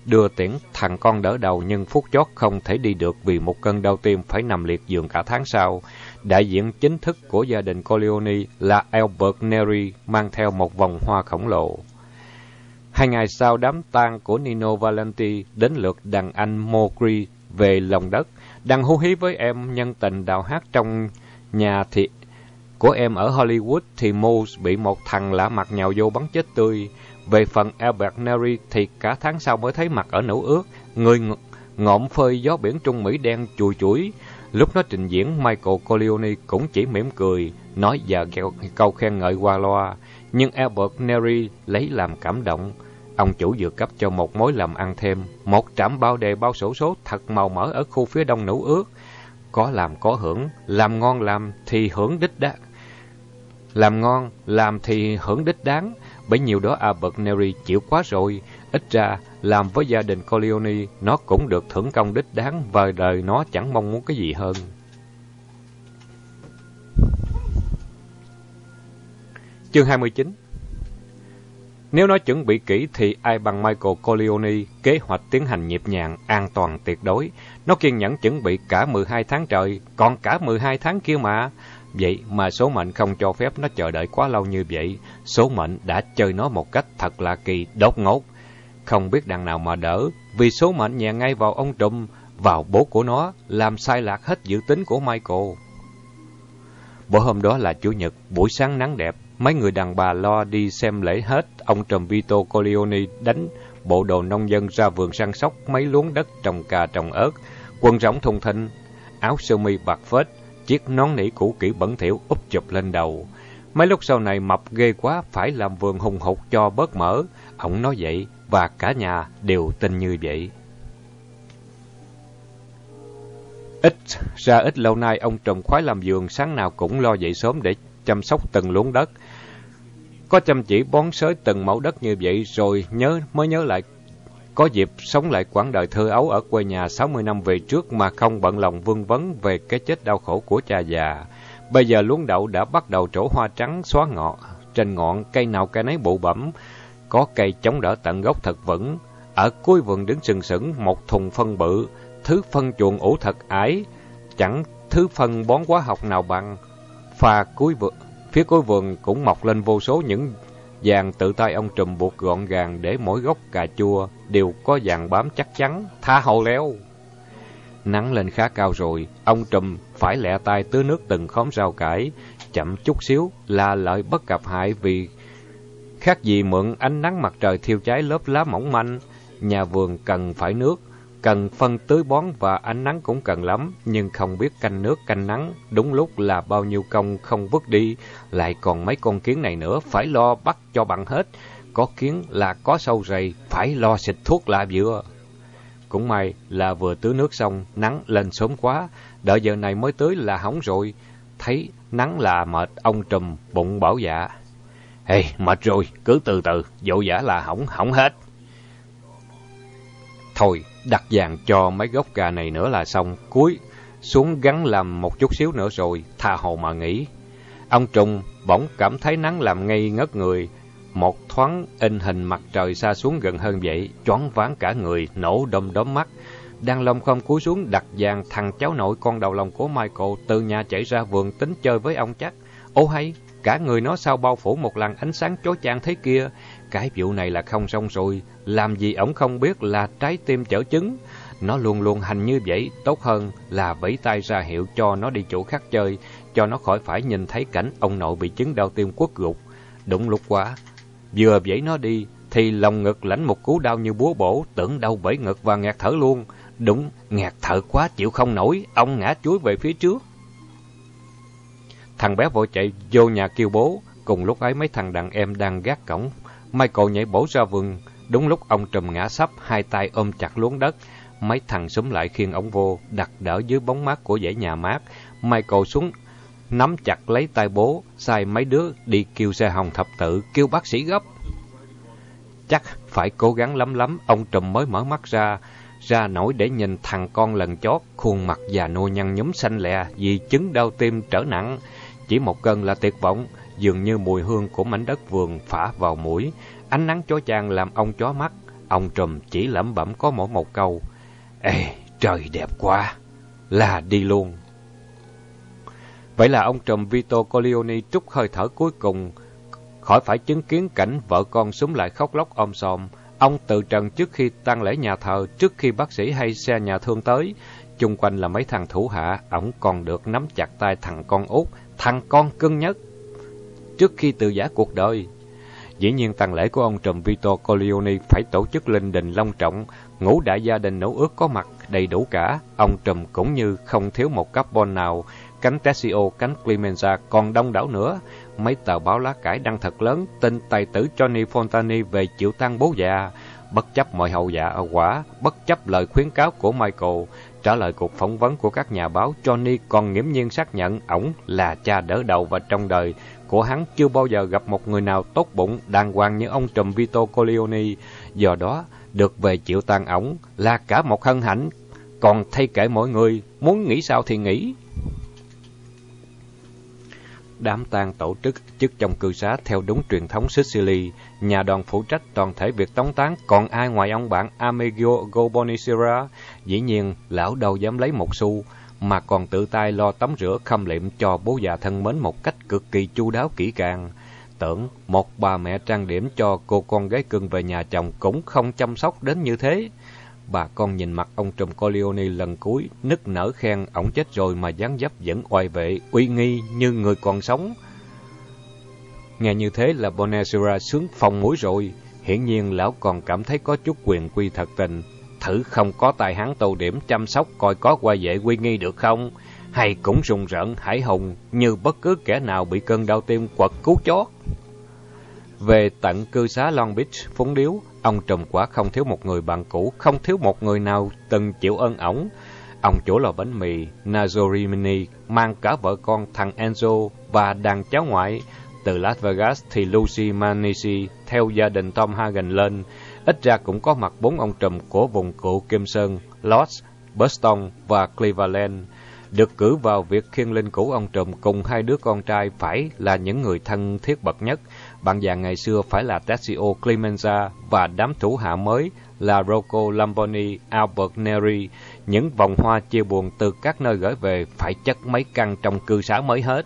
S1: đưa tiễn thằng con đỡ đầu, nhưng phút chót không thể đi được vì một cơn đau tim, phải nằm liệt giường cả tháng sau. Đại diện chính thức của gia đình Corleone là Albert Neri, mang theo một vòng hoa khổng lồ. 2 ngày sau đám tang của Nino Valenti, đến lượt đàn anh Mowgli về lòng đất. Đang hú hí với em nhân tình đào hát trong nhà của em ở Hollywood, thì Moose bị một thằng lạ mặt nhào vô bắn chết tươi. Về phần Albert Neri thì cả tháng sau mới thấy mặt ở nấu ướt, người ngộm phơi gió biển Trung Mỹ đen chùi chuỗi. Lúc nó trình diễn, Michael Corleone cũng chỉ mỉm cười, nói và câu khen ngợi qua loa. Nhưng Albert Neri lấy làm cảm động. Ông chủ vừa cấp cho một mối làm ăn thêm, một trạm bao đề bao xổ số thật màu mỡ ở khu phía đông nấu ướt. Có làm có hưởng, làm ngon làm thì hưởng đích đáng. Làm ngon, làm thì hưởng đích đáng. Bấy nhiêu đó Albert Neri chịu quá rồi. Ít ra, làm với gia đình Corleone, nó cũng được thưởng công đích đáng và đời nó chẳng mong muốn cái gì hơn. Chương 29. Nếu nói chuẩn bị kỹ thì ai bằng Michael Corleone, kế hoạch tiến hành nhịp nhàng, an toàn tuyệt đối. Nó kiên nhẫn chuẩn bị cả 12 tháng trời, còn cả 12 tháng kia mà. Vậy mà số mệnh không cho phép nó chờ đợi quá lâu như vậy. Số mệnh đã chơi nó một cách thật là kỳ, đột ngột. Không biết đằng nào mà đỡ, vì số mệnh nhẹ ngay vào ông Trùm, vào bố của nó, làm sai lạc hết dự tính của Michael. Bữa hôm đó là Chủ nhật, buổi sáng nắng đẹp. Mấy người đàn bà lo đi xem lễ hết. Ông Trùm Vito Corleone đánh bộ đồ nông dân ra vườn săn sóc mấy luống đất trồng cà trồng ớt. Quần rỗng thùng thình, áo sơ mi bạc phết, chiếc nón nỉ cũ kỹ bẩn thỉu úp chụp lên đầu. Mấy lúc sau này mập ghê quá, phải làm vườn hùng hục cho bớt mỡ. Ông nói vậy và cả nhà đều tin như vậy. Ít lâu nay ông Trùm khoái làm vườn, sáng nào cũng lo dậy sớm để chăm sóc từng luống đất. Có chăm chỉ bón xới từng mẫu đất như vậy rồi mới nhớ lại có dịp sống lại quãng đời thơ ấu ở quê nhà 60 năm về trước mà không bận lòng vương vấn về cái chết đau khổ của cha già. Bây giờ luống đậu đã bắt đầu trổ hoa trắng xóa ngọn, trên ngọn cây nào cây nấy bụ bẫm, có cây chống đỡ tận gốc thật vững. Ở cuối vườn đứng sừng sững một thùng phân bự, thứ phân chuồng ủ thật ải, chẳng thứ phân bón hóa học nào bằng. Phía cuối vườn cũng mọc lên vô số những vàng tự tay ông Trùm buộc gọn gàng để mỗi gốc cà chua đều có vàng bám chắc chắn, tha hồ leo. Nắng lên khá cao rồi, ông Trùm phải lẹ tay tưới nước từng khóm rau cải, chậm chút xíu là lợi bất cập hại vì khác gì mượn ánh nắng mặt trời thiêu cháy lớp lá mỏng manh. Nhà vườn cần phải nước, cần phân tưới bón và ánh nắng cũng cần lắm, nhưng không biết canh nước canh nắng đúng lúc là bao nhiêu công không vứt đi, lại còn mấy con kiến này nữa phải lo bắt cho bằng hết. Có kiến là có sâu rầy, phải lo xịt thuốc lạ vừa. Cũng may là vừa tưới nước xong, nắng lên sớm quá, đợi giờ này mới tưới là hỏng rồi. Thấy nắng là mệt, ông Trùm bụng bảo dạ: "Ê, mệt rồi, cứ từ từ, vội vã là hỏng hết. Thôi, đặt vàng cho mấy gốc cà này nữa là xong, cúi xuống gắn làm một chút xíu nữa rồi, tha hồ mà nghỉ." Ông Trùm bỗng cảm thấy nắng làm ngây ngất người, một thoáng in hình mặt trời xa xuống gần hơn vậy, choáng váng cả người, nổ đom đóm mắt. Đang lòng không cúi xuống đặt vàng, thằng cháu nội con đầu lòng của Michael từ nhà chạy ra vườn tính chơi với ông chắc. Ô hay, cả người nó sao bao phủ một làn ánh sáng chói chang thế kia. Cái vụ này là không xong rồi, làm gì ổng không biết là trái tim chở trứng. Nó luôn luôn hành như vậy, tốt hơn là vẫy tay ra hiệu cho nó đi chỗ khác chơi, cho nó khỏi phải nhìn thấy cảnh ông nội bị chứng đau tim quất gục. Đúng lúc quá, vừa vẫy nó đi thì lòng ngực lãnh một cú đau như búa bổ, tưởng đau bể ngực và ngạt thở luôn. Đúng, ngạt thở quá chịu không nổi, ông ngã chuối về phía trước. Thằng bé vội chạy vô nhà kêu bố. Cùng lúc ấy mấy thằng đàn em đang gác cổng. Michael nhảy bổ ra vườn. Đúng lúc ông Trùm ngã sấp, hai tay ôm chặt luống đất. Mấy thằng xúm lại khiêng ổng vô, đặt đỡ dưới bóng mát của dãy nhà mát. Michael xuống nắm chặt lấy tay bố, sai mấy đứa đi kêu xe hồng thập tự, kêu bác sĩ gấp. Chắc phải cố gắng lắm ông Trùm mới mở mắt ra nổi để nhìn thằng con lần chót, khuôn mặt già nua nhăn nhúm xanh lè vì chứng đau tim trở nặng. Chỉ một cơn là tuyệt vọng, dường như mùi hương của mảnh đất vườn phả vào mũi. Ánh nắng chói chang làm ông chói mắt. Ông trùm chỉ lẩm bẩm có mỗi một câu: "Ê, trời đẹp quá", là đi luôn. Vậy là ông trùm Vito Corleone trút hơi thở cuối cùng, khỏi phải chứng kiến cảnh vợ con xúm lại khóc lóc om sòm. Ông tự trần trước khi tang lễ nhà thờ, trước khi bác sĩ hay xe nhà thương tới. Chung quanh là mấy thằng thủ hạ, ổng còn được nắm chặt tay thằng con út, thằng con cưng nhất, trước khi từ giã cuộc đời. Dĩ nhiên tang lễ của ông trùm Vito Corleone phải tổ chức linh đình long trọng, ngũ đại gia đình nấu ước có mặt đầy đủ cả. Ông trùm cũng như không thiếu một carbon nào, cánh Tessio, cánh Clemenza, còn đông đảo nữa. Mấy tờ báo lá cải đăng thật lớn tin tài tử Johnny Fontani về chịu tang bố già. Bất chấp mọi hậu dạ quả, bất chấp lời khuyến cáo của Michael, trả lời cuộc phỏng vấn của các nhà báo, Johnny còn nghiễm nhiên xác nhận ổng là cha đỡ đầu và trong đời của hắn chưa bao giờ gặp một người nào tốt bụng, đàng hoàng như ông trùm Vito Corleone. Do đó, được về chịu tang ổng là cả một hân hạnh. Còn thay kệ mọi người, muốn nghĩ sao thì nghĩ. Đám tang tổ chức trong cư xá theo đúng truyền thống Sicily. Nhà đoàn phụ trách toàn thể việc tống táng, còn ai ngoài ông bạn Amedeo Bonicera. Dĩ nhiên, lão đâu dám lấy một xu, mà còn tự tay lo tắm rửa khâm liệm cho bố già thân mến một cách cực kỳ chu đáo kỹ càng. Tưởng một bà mẹ trang điểm cho cô con gái cưng về nhà chồng cũng không chăm sóc đến như thế. Bà con nhìn mặt ông trùm Corleone lần cuối, nức nở khen ổng chết rồi mà dáng dấp vẫn oai vệ, uy nghi như người còn sống. Nghe như thế là Bonacera sướng phồng mũi rồi. Hiển nhiên lão còn cảm thấy có chút quyền quy thật tình. Thử không có tài hắn tô điểm chăm sóc coi có oai vệ uy nghi được không? Hay cũng rùng rợn hải hùng như bất cứ kẻ nào bị cơn đau tim quật cứu chót. Về tận cư xá Long Beach phúng điếu, ông trùm quả không thiếu một người bạn cũ, không thiếu một người nào từng chịu ơn ổng. Ông chủ lò bánh mì Nazorimini mang cả vợ con thằng Enzo và đàn cháu ngoại. Từ Las Vegas thì Lucy Manici theo gia đình Tom Hagen lên. Ít ra cũng có mặt 4 ông trùm của vùng cựu Kim Sơn, Lodz, Boston và Cleveland. Được cử vào việc khiêng linh cữu ông trùm cùng 2 đứa con trai phải là những người thân thiết bậc nhất. Bạn già ngày xưa phải là Tessio Clemenza và đám thủ hạ mới là Rocco Lamboni, Albert Neri. Những vòng hoa chia buồn từ các nơi gửi về phải chất mấy căn trong cư xá mới hết.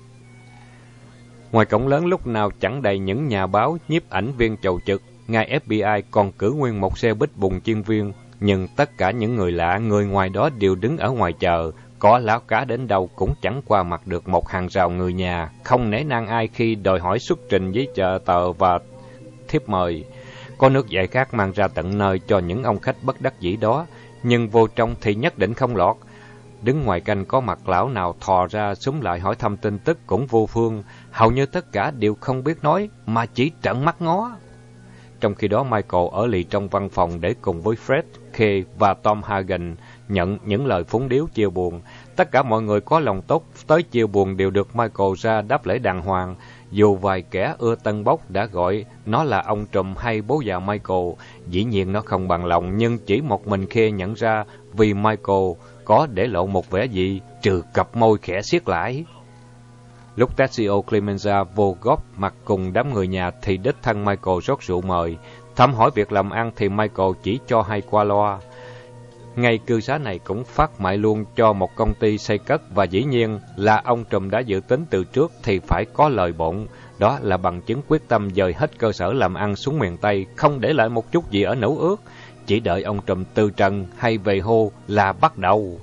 S1: Ngoài cổng lớn lúc nào chẳng đầy những nhà báo, nhiếp ảnh viên chầu trực, ngay FBI còn cử nguyên một xe buýt bùng chuyên viên. Nhưng tất cả những người lạ, người ngoài đó đều đứng ở ngoài chờ. Có lão cá đến đâu cũng chẳng qua mặt được một hàng rào người nhà, không nể nang ai khi đòi hỏi xuất trình giấy tờ và thiếp mời. Có nước giải khát mang ra tận nơi cho những ông khách bất đắc dĩ đó, nhưng vô trong thì nhất định không lọt. Đứng ngoài canh có mặt lão nào thò ra xúm lại hỏi thăm tin tức cũng vô phương, hầu như tất cả đều không biết nói mà chỉ trợn mắt ngó. Trong khi đó Michael ở lì trong văn phòng để cùng với Fred, Kay và Tom Hagen nhận những lời phúng điếu chia buồn. Tất cả mọi người có lòng tốt tới chia buồn đều được Michael ra đáp lễ đàng hoàng. Dù vài kẻ ưa tân bốc đã gọi nó là ông trùm hay bố già Michael, dĩ nhiên nó không bằng lòng, nhưng chỉ một mình Kay nhận ra vì Michael có để lộ một vẻ gì trừ cặp môi khẽ siết lại. Lúc Tessio Clemenza vô góp mặt cùng đám người nhà thì đích thân Michael rót rượu mời. Thăm hỏi việc làm ăn thì Michael chỉ cho hay qua loa. Ngay cư xá này cũng phát mại luôn cho một công ty xây cất và dĩ nhiên là ông trùm đã dự tính từ trước thì phải có lời bộn. Đó là bằng chứng quyết tâm dời hết cơ sở làm ăn xuống miền Tây, không để lại một chút gì ở nấu ước. Chỉ đợi ông trùm từ trần hay về hô là bắt đầu.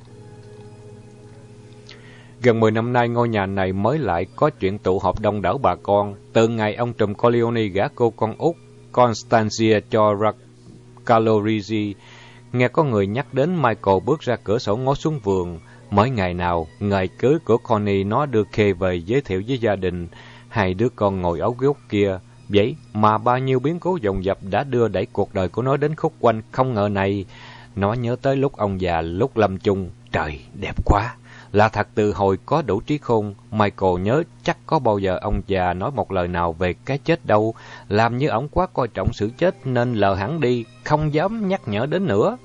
S1: Gần 10 năm nay ngôi nhà này mới lại có chuyện tụ họp đông đảo bà con. Từ ngày ông trùm Corleone gả cô con út Constanzia cho Calorisi, nghe có người nhắc đến Michael bước ra cửa sổ ngó xuống vườn. Mới ngày nào, ngày cưới của Connie nó đưa Kay về giới thiệu với gia đình. 2 đứa con ngồi ấu gốc kia. Vậy mà bao nhiêu biến cố dồn dập đã đưa đẩy cuộc đời của nó đến khúc quanh không ngờ này. Nó nhớ tới lúc ông già lúc lâm chung. Trời, đẹp quá! Là thật từ hồi có đủ trí khôn, Michael nhớ chắc có bao giờ ông già nói một lời nào về cái chết đâu. Làm như ổng quá coi trọng sự chết nên lờ hẳn đi, không dám nhắc nhở đến nữa.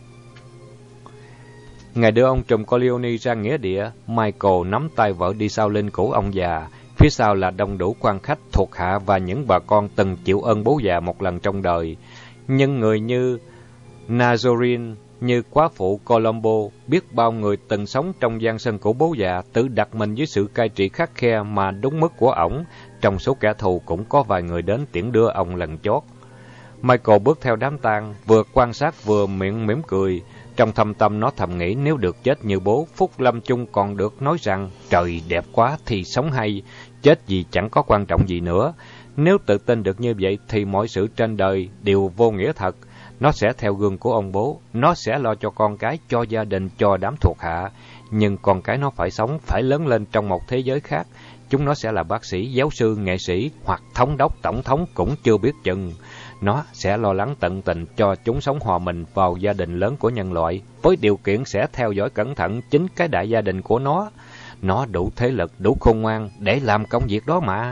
S1: Ngày đưa ông trùm Corleone ra nghĩa địa, Michael nắm tay vợ đi sau linh cữu ông già. Phía sau là đông đủ quan khách, thuộc hạ và những bà con từng chịu ơn bố già một lần trong đời. Nhưng người như Nazarene, như quá phụ Colombo, biết bao người từng sống trong gian sân của bố già, tự đặt mình dưới sự cai trị khắt khe mà đúng mức của ổng. Trong số kẻ thù cũng có vài người đến tiễn đưa ông lần chót. Michael bước theo đám tang, vừa quan sát vừa miệng mỉm cười. Trong thâm tâm nó thầm nghĩ nếu được chết như bố, phúc lâm chung còn được nói rằng trời đẹp quá thì sống hay, chết gì chẳng có quan trọng gì nữa. Nếu tự tin được như vậy thì mọi sự trên đời đều vô nghĩa thật. Nó sẽ theo gương của ông bố, nó sẽ lo cho con cái, cho gia đình, cho đám thuộc hạ. Nhưng con cái nó phải sống, phải lớn lên trong một thế giới khác. Chúng nó sẽ là bác sĩ, giáo sư, nghệ sĩ hoặc thống đốc, tổng thống cũng chưa biết chừng. Nó sẽ lo lắng tận tình cho chúng sống hòa mình vào gia đình lớn của nhân loại, với điều kiện sẽ theo dõi cẩn thận chính cái đại gia đình của nó. Nó đủ thế lực, đủ khôn ngoan để làm công việc đó mà.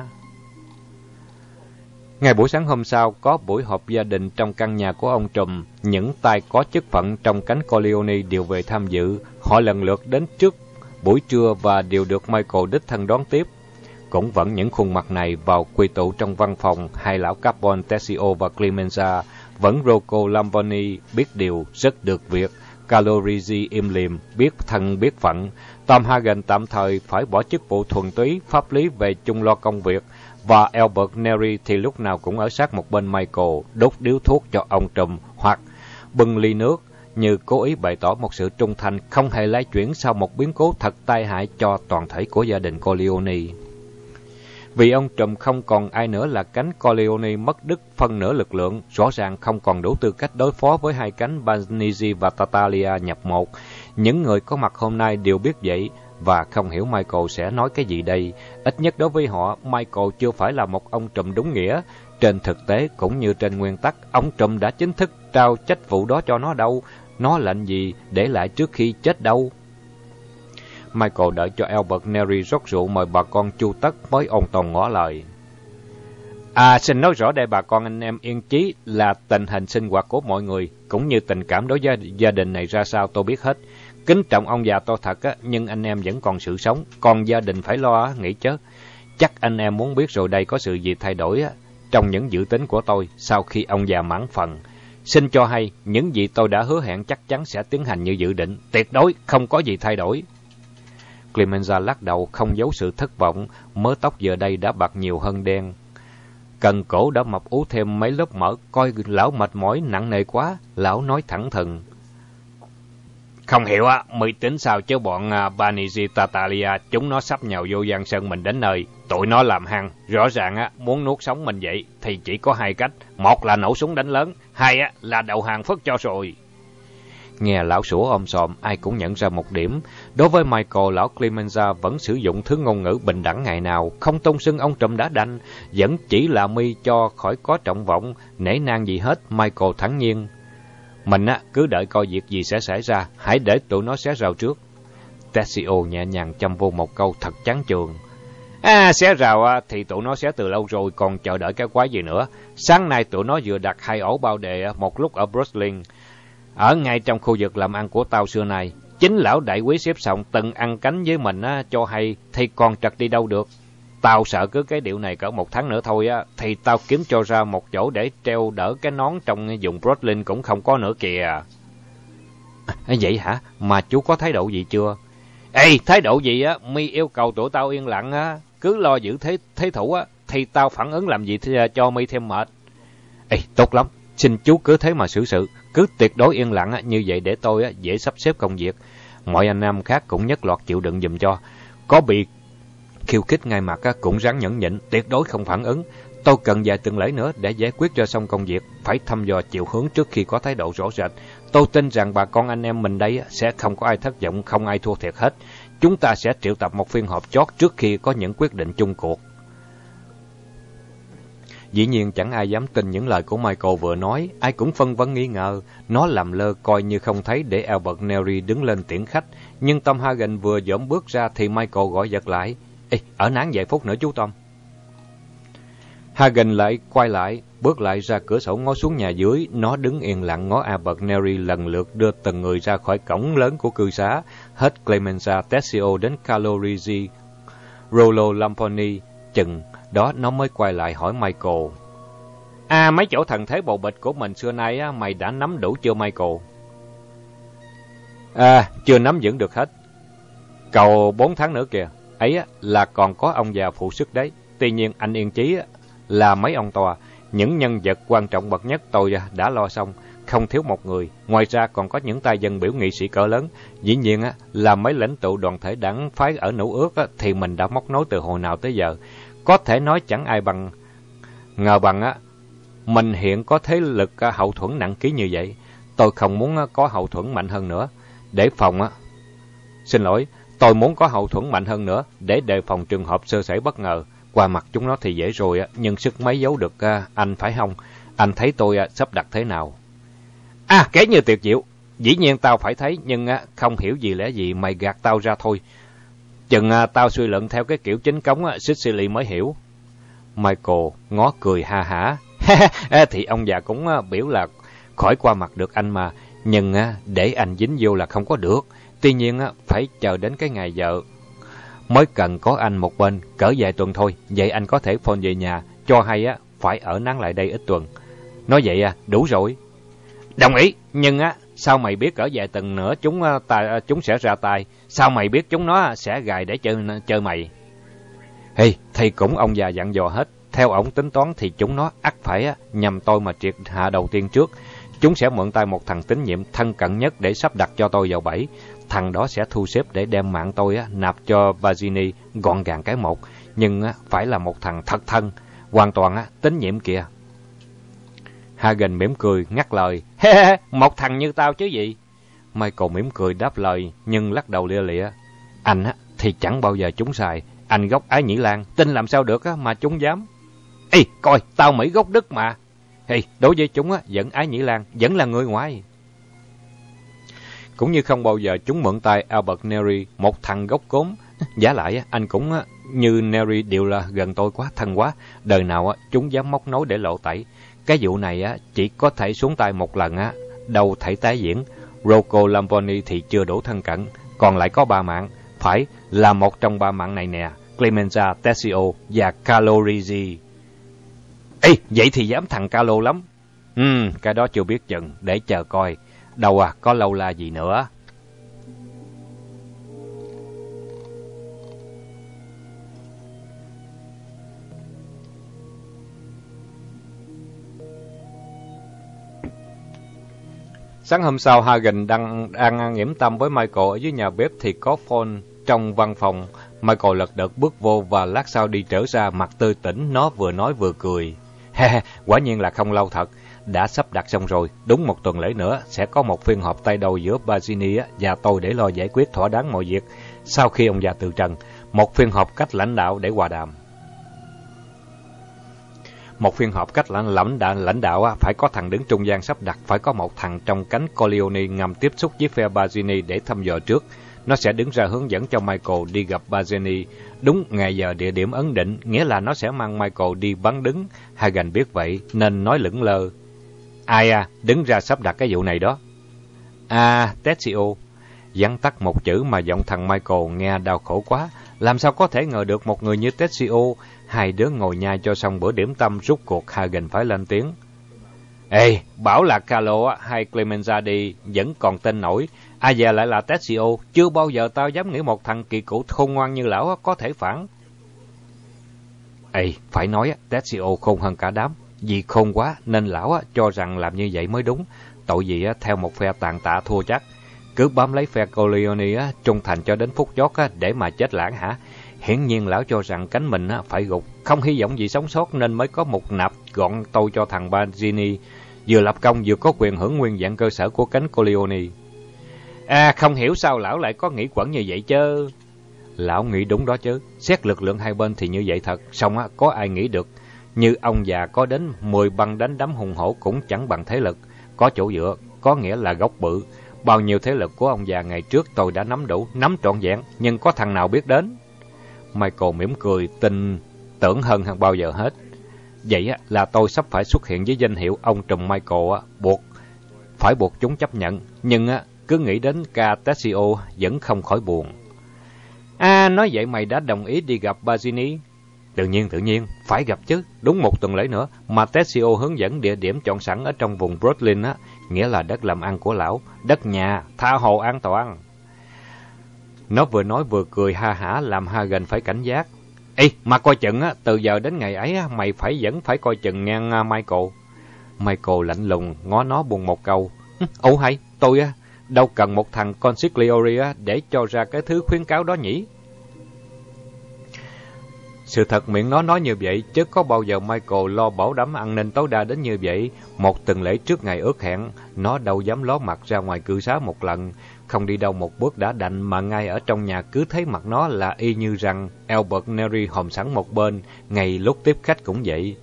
S1: Ngày buổi sáng hôm sau, có buổi họp gia đình trong căn nhà của ông Trùm. Những tay có chức phận trong cánh Corleone đều về tham dự. Họ lần lượt đến trước buổi trưa và đều được Michael đích thân đón tiếp. Cũng vẫn những khuôn mặt này vào quy tụ trong văn phòng, hai lão Capon, Tessio và Clemenza, vẫn Rocco Lamboni biết điều, rất được việc, Calorigi im lìm, biết thân biết phận, Tom Hagen tạm thời phải bỏ chức vụ thuần túy, pháp lý về chung lo công việc, và Albert Neri thì lúc nào cũng ở sát một bên Michael, đốt điếu thuốc cho ông Trùm, hoặc bưng ly nước, như cố ý bày tỏ một sự trung thành không hề lay chuyển sau một biến cố thật tai hại cho toàn thể của gia đình Corleone. Vì ông Trùm không còn ai nữa là cánh Corleone mất đứt phân nửa lực lượng, rõ ràng không còn đủ tư cách đối phó với hai cánh Banizzi và Tartaglia nhập một. Những người có mặt hôm nay đều biết vậy, và không hiểu Michael sẽ nói cái gì đây. Ít nhất đối với họ, Michael chưa phải là một ông Trùm đúng nghĩa. Trên thực tế, cũng như trên nguyên tắc, ông Trùm đã chính thức trao trách vụ đó cho nó đâu. Nó lệnh gì để lại trước khi chết đâu. Michael đợi cho Albert Neri rót rượu mời bà con chu tất mới ôn tồn ngỏ lời. Xin nói rõ để bà con anh em yên chí là tình hình sinh hoạt của mọi người, cũng như tình cảm đối với gia đình này ra sao tôi biết hết. Kính trọng ông già tôi thật, nhưng anh em vẫn còn sự sống, còn gia đình phải lo nghĩ chứ. Chắc anh em muốn biết rồi đây có sự gì thay đổi trong những dự tính của tôi sau khi ông già mãn phần. Xin cho hay, những gì tôi đã hứa hẹn chắc chắn sẽ tiến hành như dự định, tuyệt đối không có gì thay đổi. Clemenza lắc đầu, không giấu sự thất vọng, mớ tóc giờ đây đã bạc nhiều hơn đen. Cần cổ đã mập ú thêm mấy lớp mỡ, coi lão mệt mỏi nặng nề quá, lão nói thẳng thừng. Không hiểu mới tính sao chứ bọn Banizzi Tartaglia, chúng nó sắp nhào vô gian sân mình đến nơi. Tụi nó làm hăng, rõ ràng muốn nuốt sống mình vậy, thì chỉ có hai cách. Một là nổ súng đánh lớn, hai là đầu hàng phất cho rồi. Nghe lão sủa om sòm, ai cũng nhận ra một điểm. Đối với Michael, lão Clemenza vẫn sử dụng thứ ngôn ngữ bình đẳng ngày nào, không tôn xưng ông Trùm đã đành, vẫn chỉ là mi cho khỏi có trọng vọng, nể nang gì hết. Michael thản nhiên. Mình cứ đợi coi việc gì sẽ xảy ra, hãy để tụi nó xé rào trước. Tessio nhẹ nhàng châm vô một câu thật chán chường. Xé rào thì tụi nó xé từ lâu rồi, còn chờ đợi cái quái gì nữa. Sáng nay tụi nó vừa đặt 2 ổ bao đề một lúc ở Brooklyn, ở ngay trong khu vực làm ăn của tao xưa này. Chính lão đại quý xếp sòng từng ăn cánh với mình cho hay, thì còn trật đi đâu được. Tao sợ cứ cái điệu này cỡ 1 tháng nữa thôi thì tao kiếm cho ra một chỗ để treo đỡ cái nón trong vùng Brooklyn cũng không có nữa kìa. Vậy hả? Mà chú có thái độ gì chưa? Thái độ gì mi yêu cầu tụi tao yên lặng cứ lo giữ thế thủ thì tao phản ứng làm gì cho mi thêm mệt. Tốt lắm, xin chú cứ thế mà xử sự, cứ tuyệt đối yên lặng như vậy để tôi dễ sắp xếp công việc. Mọi anh em khác cũng nhất loạt chịu đựng giùm cho. Có bị khiêu khích ngay mặt cũng ráng nhẫn nhịn, tuyệt đối không phản ứng. Tôi cần vài tuần lễ nữa để giải quyết cho xong công việc, phải thăm dò chiều hướng trước khi có thái độ rõ rệt. Tôi tin rằng bà con anh em mình đây sẽ không có ai thất vọng, không ai thua thiệt hết. Chúng ta sẽ triệu tập một phiên họp chót trước khi có những quyết định chung cuộc. Dĩ nhiên chẳng ai dám tin những lời của Michael vừa nói, ai cũng phân vân nghi ngờ. Nó làm lơ coi như không thấy để Albert Neri đứng lên tiễn khách. Nhưng Tom Hagen vừa dõm bước ra thì Michael gọi giật lại. Ở nán vài phút nữa chú Tom. Hagen lại quay lại, bước lại ra cửa sổ ngó xuống nhà dưới. Nó đứng yên lặng ngó Albert Neri lần lượt đưa từng người ra khỏi cổng lớn của cư xá, hết Clemenza, Tessio đến Calorigi, Rollo Lamponi. Chừng đó nó mới quay lại hỏi Michael.
S2: Mấy chỗ thần thế bầu bịch của mình xưa nay á, mày đã nắm đủ chưa Michael? Chưa nắm vững được hết. Cầu 4 tháng nữa kìa. Ấy á, là còn có ông già phụ sức đấy. Tuy nhiên anh yên chí á, là mấy ông tòa, những nhân vật quan trọng bậc nhất tôi đã lo xong, không thiếu một người. Ngoài ra còn có những tay dân biểu nghị sĩ cỡ lớn. Dĩ nhiên á, là mấy lãnh tụ đoàn thể đảng phái ở Nữ Ước á, thì mình đã móc nối từ hồi nào tới giờ. Có thể nói chẳng ai ngờ bằng á, mình hiện có thế lực hậu thuẫn nặng ký như vậy. Tôi không muốn có hậu thuẫn mạnh hơn nữa để phòng tôi muốn có hậu thuẫn mạnh hơn nữa để đề phòng trường hợp sơ sẩy bất ngờ. Qua mặt chúng nó thì dễ rồi, nhưng sức mấy giấu được anh phải không? Anh thấy tôi sắp đặt thế nào? Kể như tuyệt diệu. Dĩ nhiên tao phải thấy, nhưng không hiểu gì lẽ gì mày gạt tao ra thôi. Chừng tao suy luận theo cái kiểu chính cống Sicily mới hiểu. Michael ngó cười ha hả. Thì ông già cũng biểu là khỏi qua mặt được anh mà, nhưng để anh dính vô là không có được. Tuy nhiên phải chờ đến cái ngày vợ mới cần có anh một bên, cỡ vài tuần thôi. Vậy anh có thể phone về nhà cho hay phải ở nán lại đây ít tuần. Nói vậy đủ rồi. Đồng ý, nhưng sao mày biết cỡ vài tuần nữa chúng sẽ ra tay? Sao mày biết chúng nó sẽ gài để chơi mày? Thì cũng ông già dặn dò hết. Theo ổng tính toán thì chúng nó ắt phải nhằm tôi mà triệt hạ đầu tiên trước. Chúng sẽ mượn tay một thằng tín nhiệm thân cận nhất để sắp đặt cho tôi vào bẫy. Thằng đó sẽ thu xếp để đem mạng tôi nạp cho Bazzini gọn gàng cái một, nhưng phải là một thằng thật thân, hoàn toàn tín nhiệm kìa. Hagen mỉm cười ngắt lời. Một thằng như tao chứ gì? Michael mỉm cười đáp lời, nhưng lắc đầu lia lịa. Anh thì chẳng bao giờ chúng xài. Anh gốc Ái Nhĩ Lan, tin làm sao được mà chúng dám. Coi, tao Mỹ gốc Đức mà. Đối với chúng vẫn Ái Nhĩ Lan, vẫn là người ngoài. Cũng như không bao giờ chúng mượn tay Albert Neri, một thằng gốc cốm. Giả lại anh cũng như Neri đều là gần tôi quá, thân quá. Đời nào chúng dám móc nối để lộ tẩy. Cái vụ này chỉ có thể xuống tay một lần đâu thể tái diễn. Rocco Lamponi thì chưa đủ thân cận, còn lại có 3 mạng. Phải là một trong 3 mạng này nè, Clemenza, Tessio và Carlo Rizzi. Vậy thì dám thằng Carlo lắm. Cái đó chưa biết chừng, để chờ coi. Đâu có lâu la gì nữa. Sáng hôm sau, Hagen đang ăn yểm tâm với Michael ở dưới nhà bếp thì có phone trong văn phòng. Michael lật đật bước vô và lát sau đi trở ra, mặt tươi tỉnh, nó vừa nói vừa cười. Quả nhiên là không lâu thật. Đã sắp đặt xong rồi, đúng 1 tuần lễ nữa sẽ có một phiên họp tay đầu giữa Bazzini và tôi để lo giải quyết thỏa đáng mọi việc. Sau khi ông già từ trần, một phiên họp cách lãnh đạo để hòa đàm. Một phiên họp cách lãnh đạo phải có thằng đứng trung gian sắp đặt, phải có một thằng trong cánh Corleone ngầm tiếp xúc với phe Bazzini để thăm dò trước. Nó sẽ đứng ra hướng dẫn cho Michael đi gặp Bazzini đúng ngày giờ địa điểm ấn định, nghĩa là nó sẽ mang Michael đi bắn đứng. Hagen biết vậy nên nói lững lơ. Ai đứng ra sắp đặt cái vụ này đó? Tessio. Vắn tắt một chữ mà giọng thằng Michael nghe đau khổ quá. Làm sao có thể ngờ được một người như Tessio. Hai đứa ngồi nhai cho xong bữa điểm tâm, rút cuộc Hagen phải lên tiếng. Bảo là Carlo hay Clemenza đi vẫn còn tên nổi. Giờ lại là Tessio. Chưa bao giờ tao dám nghĩ một thằng kỳ cựu khôn ngoan như lão có thể phản. Phải nói Tessio khôn hơn cả đám. Vì khôn quá nên lão cho rằng làm như vậy mới đúng. Tội gì theo một phe tàn tạ thua chắc. Cứ bám lấy phe Corleone trung thành cho đến phút chót để mà chết lãng hả? Hiển nhiên lão cho rằng cánh mình phải gục, không hy vọng gì sống sót nên mới có một nạp gọn tôi cho thằng Bazzini, vừa lập công vừa có quyền hưởng nguyên vẹn cơ sở của cánh Corleone. Không hiểu sao lão lại có nghĩ quẩn như vậy chứ. Lão nghĩ đúng đó chứ. Xét lực lượng hai bên thì như vậy thật, song có ai nghĩ được như ông già có đến 10 băng đánh đấm hùng hổ cũng chẳng bằng thế lực. Có chỗ dựa, có nghĩa là gốc bự. Bao nhiêu thế lực của ông già ngày trước tôi đã nắm đủ, nắm trọn vẹn, nhưng có thằng nào biết đến. Michael mỉm cười, tin tưởng hơn bao giờ hết. Vậy là tôi sắp phải xuất hiện với danh hiệu ông trùm Michael, buộc chúng chấp nhận. Nhưng cứ nghĩ đến ca Tessio vẫn không khỏi buồn. Nói vậy mày đã đồng ý đi gặp Bazzini?
S1: Tự nhiên, phải gặp chứ. Đúng 1 tuần lễ nữa mà Tessio hướng dẫn địa điểm chọn sẵn ở trong vùng Brooklyn á, nghĩa là đất làm ăn của lão, đất nhà, tha hồ an toàn. Nó vừa nói vừa cười ha hả làm Hagen phải cảnh giác. Ê, mà coi chừng á, từ giờ đến ngày ấy á, mày vẫn phải coi chừng ngang Michael. Michael lạnh lùng ngó nó buồn một câu. Ồ hay, tôi á, đâu cần một thằng consigliere á để cho ra cái thứ khuyến cáo đó nhỉ? Sự thật miệng nó nói như vậy, chứ có bao giờ Michael lo bảo đảm an ninh tối đa đến như vậy. 1 tuần lễ trước ngày ước hẹn, nó đâu dám ló mặt ra ngoài cư xá một lần, không đi đâu một bước đã đành, mà ngay ở trong nhà cứ thấy mặt nó là y như rằng Albert Neri hòm sẵn một bên, ngay lúc tiếp khách cũng vậy.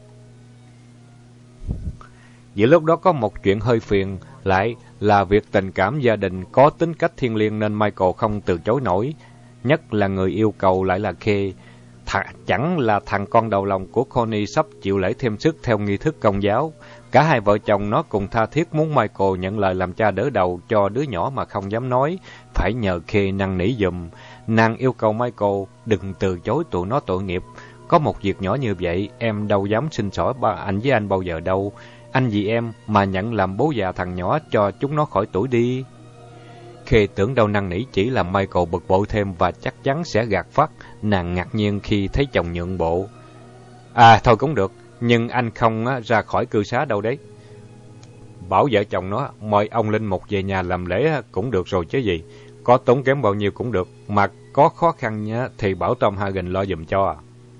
S1: Giữa lúc đó có một chuyện hơi phiền, lại là việc tình cảm gia đình có tính cách thiêng liêng nên Michael không từ chối nổi, nhất là người yêu cầu lại là Kay. Chẳng là thằng con đầu lòng của Connie sắp chịu lễ thêm sức theo nghi thức công giáo. Cả hai vợ chồng nó cùng tha thiết muốn Michael nhận lời làm cha đỡ đầu cho đứa nhỏ mà không dám nói, phải nhờ Kay năn nỉ giùm. Nàng yêu cầu Michael đừng từ chối tụi nó tội nghiệp. Có một việc nhỏ như vậy, em đâu dám xin xỏ anh với anh bao giờ đâu. Anh vì em mà nhận làm bố già thằng nhỏ cho chúng nó khỏi tuổi đi. Kay tưởng đâu năn nỉ chỉ làm Michael bực bội thêm và chắc chắn sẽ gạt phắt. Nàng ngạc nhiên khi thấy chồng nhượng bộ. À thôi cũng được, nhưng anh không ra khỏi cư xá đâu đấy. Bảo vợ chồng nó mời ông Linh Mục về nhà làm lễ cũng được rồi chứ gì. Có tốn kém bao nhiêu cũng được, mà có khó khăn thì bảo Tom Hagen lo giùm cho.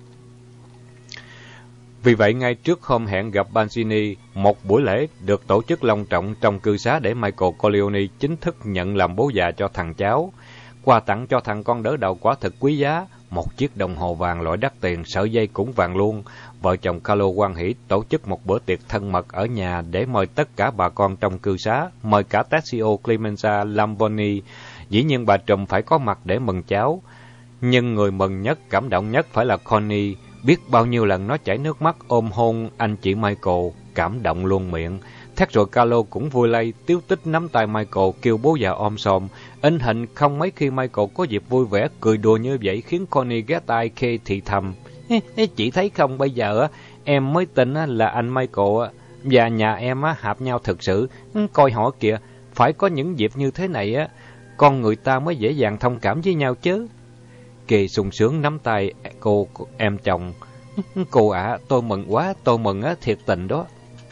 S1: Vì vậy ngay trước hôm hẹn gặp Banzini, một buổi lễ được tổ chức long trọng trong cư xá để Michael Corleone chính thức nhận làm bố già cho thằng cháu. Quà tặng cho thằng con đỡ đầu quả thực quý giá, một chiếc đồng hồ vàng loại đắt tiền, sợi dây cũng vàng luôn. Vợ chồng Carlo hoan hỉ tổ chức một bữa tiệc thân mật ở nhà để mời tất cả bà con trong cư xá, mời cả Tessio Clemenza Lamboni. Dĩ nhiên bà trùm phải có mặt để mừng cháu. Nhưng người mừng nhất, cảm động nhất phải là Connie. Biết bao nhiêu lần nó chảy nước mắt ôm hôn anh chị Michael, cảm động luôn miệng. Thét rồi Carlo cũng vui lây, tíu tích nắm tay Michael kêu bố già om sòm. In hình không mấy khi Michael có dịp vui vẻ cười đùa như vậy khiến Connie ghé tai Kay thì thầm. Chị thấy không, bây giờ em mới tin là anh Michael và nhà em hợp nhau thực sự. Coi họ kìa, phải có những dịp như thế này con người ta mới dễ dàng thông cảm với nhau chứ. Kay sung sướng nắm tay cô em chồng. Cô ạ, tôi mừng quá, tôi mừng thiệt tình đó.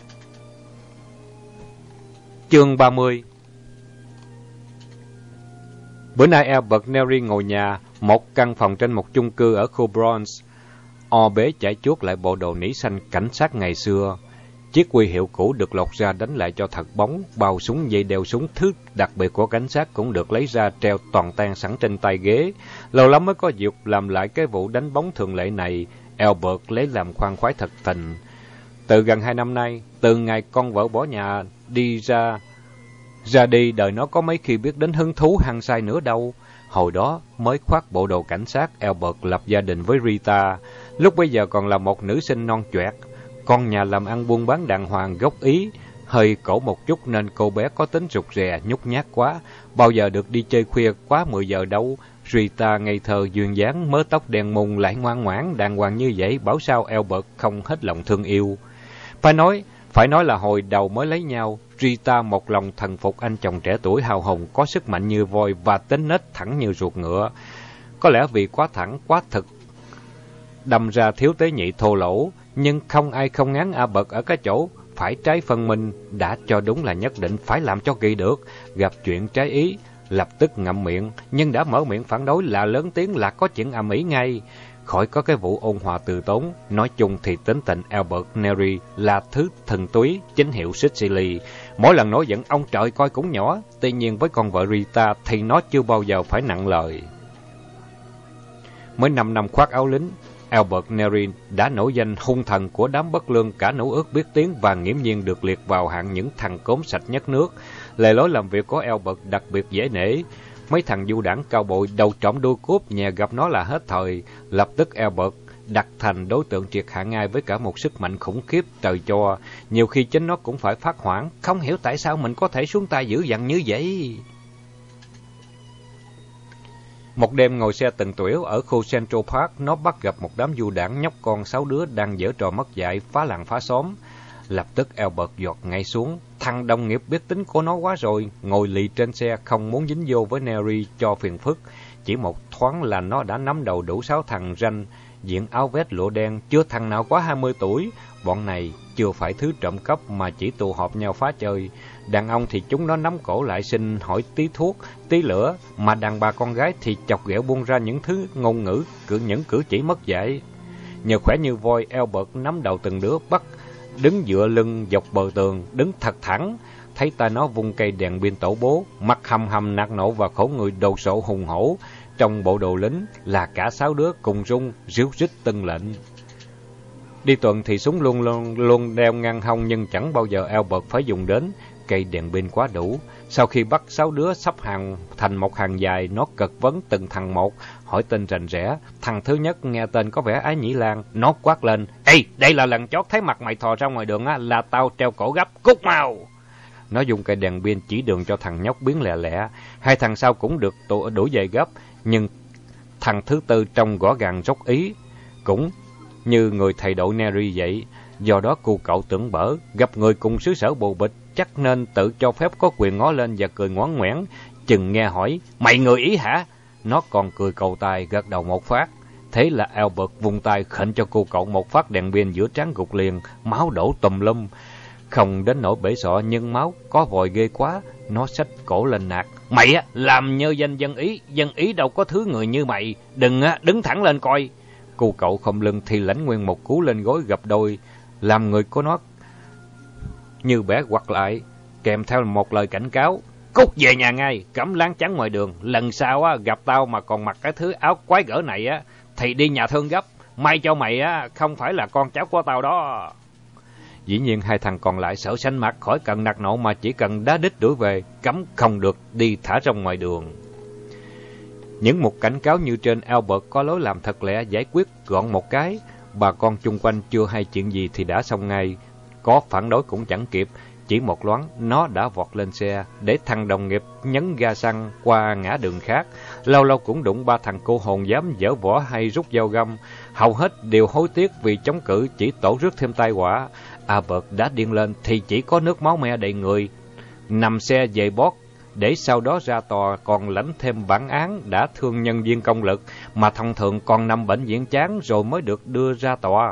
S1: Chương 30. Bữa nay Albert Neri ngồi nhà, một căn phòng trên một chung cư ở khu Bronx. O bế chải chuốt lại bộ đồ nỉ xanh cảnh sát ngày xưa. Chiếc huy hiệu cũ được lột ra đánh lại cho thật bóng, bao súng dây đeo súng thứ đặc biệt của cảnh sát cũng được lấy ra treo toàn tan sẵn trên tay ghế. Lâu lắm mới có dịp làm lại cái vụ đánh bóng thường lệ này, Albert lấy làm khoan khoái thật tình. Từ gần 2 năm nay, từ ngày con vợ bỏ nhà đi ra đi, đời nó có mấy khi biết đến hứng thú hăng say nữa đâu. Hồi đó mới khoác bộ đồ cảnh sát, Albert lập gia đình với Rita, lúc bấy giờ còn là một nữ sinh non choẹt. Con nhà làm ăn buôn bán đàng hoàng gốc Ý, hơi cổ một chút nên cô bé có tính rụt rè, nhút nhát quá, bao giờ được đi chơi khuya quá 10 giờ đâu. Rita ngây thơ duyên dáng, mớ tóc đen mùng lại ngoan ngoãn đàng hoàng như vậy, bảo sao Albert không hết lòng thương yêu. Phải nói là hồi đầu mới lấy nhau, Rita một lòng thần phục anh chồng trẻ tuổi hào hùng, có sức mạnh như voi và tính nết thẳng như ruột ngựa. Có lẽ vì quá thẳng, quá thực, đâm ra thiếu tế nhị thô lỗ, nhưng không ai không ngán Albert ở cái chỗ phải trái phân minh, đã cho đúng là nhất định phải làm cho kỳ được. Gặp chuyện trái ý, lập tức ngậm miệng, nhưng đã mở miệng phản đối là lớn tiếng là có chuyện ầm ĩ ngay. Khỏi có cái vụ ôn hòa từ tốn, nói chung thì tính tình Albert Neri là thứ thần túy, chính hiệu Sicily. Mỗi lần nổi giận ông trời coi cũng nhỏ, tuy nhiên với con vợ Rita thì nó chưa bao giờ phải nặng lời. Mới 5 năm khoác áo lính, Albert Neri đã nổi danh hung thần của đám bất lương, cả nữ ước biết tiếng và nghiễm nhiên được liệt vào hạng những thằng cốm sạch nhất nước. Lề lối làm việc của Albert đặc biệt dễ nể. Mấy thằng du đảng cao bội đầu trộm đuôi cướp nhà gặp nó là hết thời. Lập tức Albert đặt thành đối tượng triệt hạ ngay với cả một sức mạnh khủng khiếp trời cho. Nhiều khi chính nó cũng phải phát hoảng, không hiểu tại sao mình có thể xuống tay dữ dằn như vậy. Một đêm ngồi xe từng tủyểu ở khu Central Park, nó bắt gặp một đám du đảng nhóc con 6 đứa đang giở trò mất dạy phá làng phá xóm. Lập tức Albert giọt ngay xuống. Thằng đồng nghiệp biết tính của nó quá rồi, ngồi lì trên xe không muốn dính vô với Neri cho phiền phức. Chỉ một thoáng là nó đã nắm đầu đủ 6 thằng ranh, diện áo vest lụa đen, chưa thằng nào quá 20 tuổi. Bọn này chưa phải thứ trộm cắp mà chỉ tụ họp nhau phá chơi. Đàn ông thì chúng nó nắm cổ lại xin hỏi tí thuốc, tí lửa, mà đàn bà con gái thì chọc ghẹo buông ra những thứ ngôn ngữ, những cử chỉ mất dạy. Nhờ khỏe như voi, Albert nắm đầu từng đứa bắt đứng dựa lưng dọc bờ tường, đứng thật thẳng. Thấy ta nó vung cây đèn pin tổ bố, mặt hầm hầm nạt nộ và khổ người đồ sộ hùng hổ. Trong bộ đồ lính là cả 6 đứa cùng rung, ríu rít tân lệnh. Đi tuần thì súng luôn đeo ngang hông, nhưng chẳng bao giờ Albert phải dùng đến. Cây đèn pin quá đủ. Sau khi bắt 6 đứa sắp hàng thành một hàng dài, nó cật vấn từng thằng một, hỏi tên rành rẽ. Thằng thứ nhất nghe tên có vẻ Ái Nhĩ Lan, nó quát lên: "Ê, đây là lần chót thấy mặt mày thò ra ngoài đường á, là tao treo cổ gấp, cút mau!" Nó dùng cây đèn pin chỉ đường cho thằng nhóc biến lẹ lẹ. Hai thằng sau cũng được đuổi về gấp, nhưng thằng thứ tư trông gõ gàng rốc ý, cũng như người thầy đội Neri vậy. Do đó cu cậu tưởng bở, gặp người cùng xứ sở bồ bịch, chắc nên tự cho phép có quyền ngó lên và cười ngoãn ngoẻn. Chừng nghe hỏi: "Mày người Ý hả?" Nó còn cười cầu tài, gật đầu một phát. Thế là Albert vung tay khệnh cho cô cậu một phát đèn pin giữa trán gục liền, máu đổ tùm lum. Không đến nỗi bể sọ nhưng máu có vòi ghê quá. Nó xách cổ lên nạt: "Mày á, làm nhơ danh dân Ý đâu có thứ người như mày, đừng á, đứng thẳng lên coi." Cô cậu không lưng thì lãnh nguyên một cú lên gối gập đôi, làm người của nó như bẻ quặt lại, kèm theo một lời cảnh cáo: "Cút về nhà ngay, cấm láng chắn ngoài đường, lần sau á gặp tao mà còn mặc cái thứ áo quái gở này á thì đi nhà thương gấp, may cho mày á không phải là con cháu của tao đó." Dĩ nhiên hai thằng còn lại sợ xanh mặt, khỏi cần nạt nộ mà chỉ cần đá đít đuổi về, cấm không được đi thả rong ngoài đường. Những một cảnh cáo như trên, Albert có lối làm thật lẹ, giải quyết gọn một cái. Bà con chung quanh chưa hay chuyện gì thì đã xong ngay, có phản đối cũng chẳng kịp. Chỉ một loáng, nó đã vọt lên xe, để thằng đồng nghiệp nhấn ga xăng qua ngã đường khác. Lâu lâu cũng đụng ba thằng cô hồn dám dở võ hay rút dao găm. Hầu hết đều hối tiếc vì chống cự chỉ tổ rước thêm tai họa. Albert đã điên lên thì chỉ có nước máu me đầy người. Nằm xe về bót, để sau đó ra tòa còn lãnh thêm bản án đã thương nhân viên công lực, mà thông thường còn nằm bệnh viện chán rồi mới được đưa ra tòa.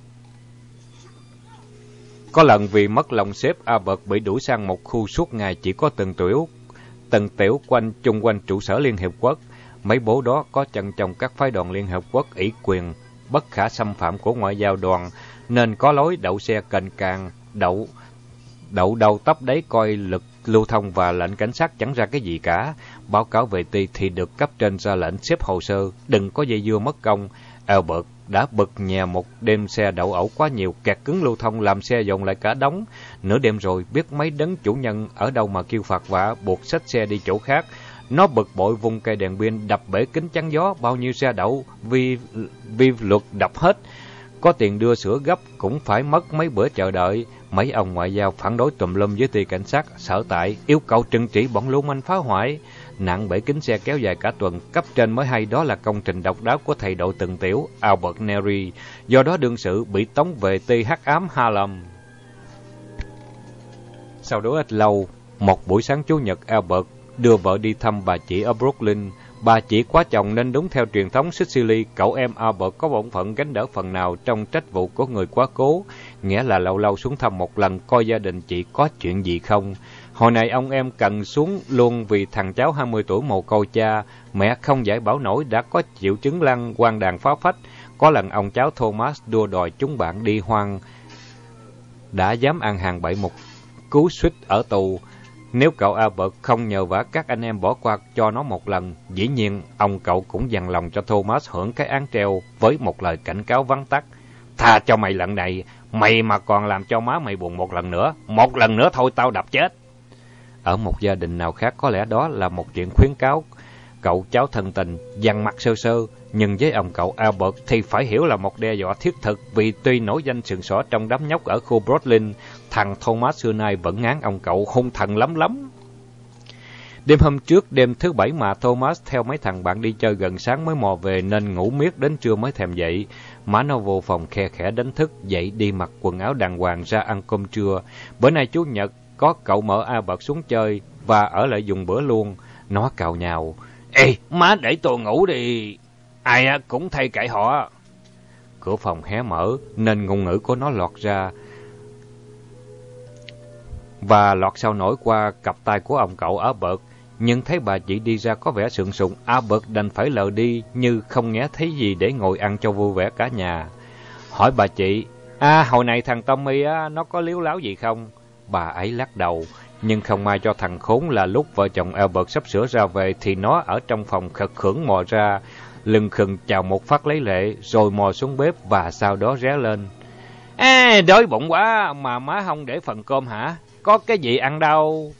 S1: Có lần vì mất lòng sếp, Albert bị đuổi sang một khu suốt ngày chỉ có từng tiểu chung quanh trụ sở Liên Hiệp Quốc. Mấy bố đó có chân trong các phái đoàn Liên Hiệp Quốc ủy quyền bất khả xâm phạm của ngoại giao đoàn, nên có lối đậu xe cành càng, đậu đầu tấp đấy coi lực lưu thông, và lệnh cảnh sát chẳng ra cái gì cả. Báo cáo về ty thì được cấp trên ra lệnh xếp hồ sơ, đừng có dây dưa mất công. Albert đã bực nhà một đêm xe đậu ẩu quá nhiều, kẹt cứng lưu thông làm xe dồn lại cả đống. Nửa đêm rồi biết mấy đấng chủ nhân ở đâu mà kêu phạt vạ, buộc xách xe đi chỗ khác. Nó bực bội vung cây đèn pin đập bể kính chắn gió bao nhiêu xe đậu, vì luật đập hết. Có tiền đưa sữa gấp cũng phải mất mấy bữa chờ đợi. Mấy ông ngoại giao phản đối tùm lum với ty cảnh sát sở tại, yêu cầu trừng trị bọn lưu manh phá hoại. Nạn bể kính xe kéo dài cả tuần, cấp trên mới hay đó là công trình độc đáo của thầy đội từng tiểu Albert Neri. Do đó đương sự bị tống về ty hắc ám Harlem. Sau đó ít lâu, một buổi sáng Chủ nhật, Albert đưa vợ đi thăm bà chị ở Brooklyn. Bà chỉ quá chồng nên đúng theo truyền thống Sicily, cậu em Albert có bổn phận gánh đỡ phần nào trong trách vụ của người quá cố, nghĩa là lâu lâu xuống thăm một lần coi gia đình chị có chuyện gì không. Hồi này ông em cần xuống luôn vì thằng cháu 20 tuổi mồ côi cha, mẹ không giải bảo nổi đã có triệu chứng lăng quan đàn phá phách. Có lần ông cháu Thomas đua đòi chúng bạn đi hoang, đã dám ăn hàng bậy một cú suýt ở tù. Nếu cậu Albert không nhờ vả các anh em bỏ qua cho nó một lần, dĩ nhiên ông cậu cũng dằn lòng cho Thomas hưởng cái án treo với một lời cảnh cáo vắn tắt: "Tha cho mày lần này, mày mà còn làm cho má mày buồn một lần nữa thôi tao đập chết." Ở một gia đình nào khác có lẽ đó là một chuyện khuyến cáo cậu cháu thân tình, dằn mặt sơ sơ, nhưng với ông cậu Albert thì phải hiểu là một đe dọa thiết thực, vì tuy nổi danh sừng sỏ trong đám nhóc ở khu Brooklyn, thằng Thomas xưa nay vẫn ngán ông cậu hung thần lắm. Đêm hôm trước, đêm thứ bảy mà Thomas theo mấy thằng bạn đi chơi gần sáng mới mò về nên ngủ miết đến trưa mới thèm dậy. Má nó vô phòng khe khẽ đánh thức, dậy đi mặc quần áo đàng hoàng ra ăn cơm trưa. Bữa nay Chủ nhật có cậu mở Albert xuống chơi và ở lại dùng bữa luôn. Nó cào nhào: "Ê, má để tôi ngủ đi. Ai cũng thay kệ họ." Cửa phòng hé mở nên ngôn ngữ của nó lọt ra và lọt sau nổi qua cặp tay của ông cậu Albert. Nhưng thấy bà chị đi ra có vẻ sượng sùng, Albert đành phải lờ đi như không nghe thấy gì để ngồi ăn cho vui vẻ cả nhà. Hỏi bà chị: hồi này thằng Tommy nó có líu láo gì không? Bà ấy lắc đầu, nhưng không may cho thằng khốn là lúc vợ chồng Albert sắp sửa ra về thì nó ở trong phòng khật khưởng mò ra, lưng khừng chào một phát lấy lệ, rồi mò xuống bếp và sau đó ré lên: "Đói bụng quá mà má không để phần cơm hả? Có cái gì ăn đâu."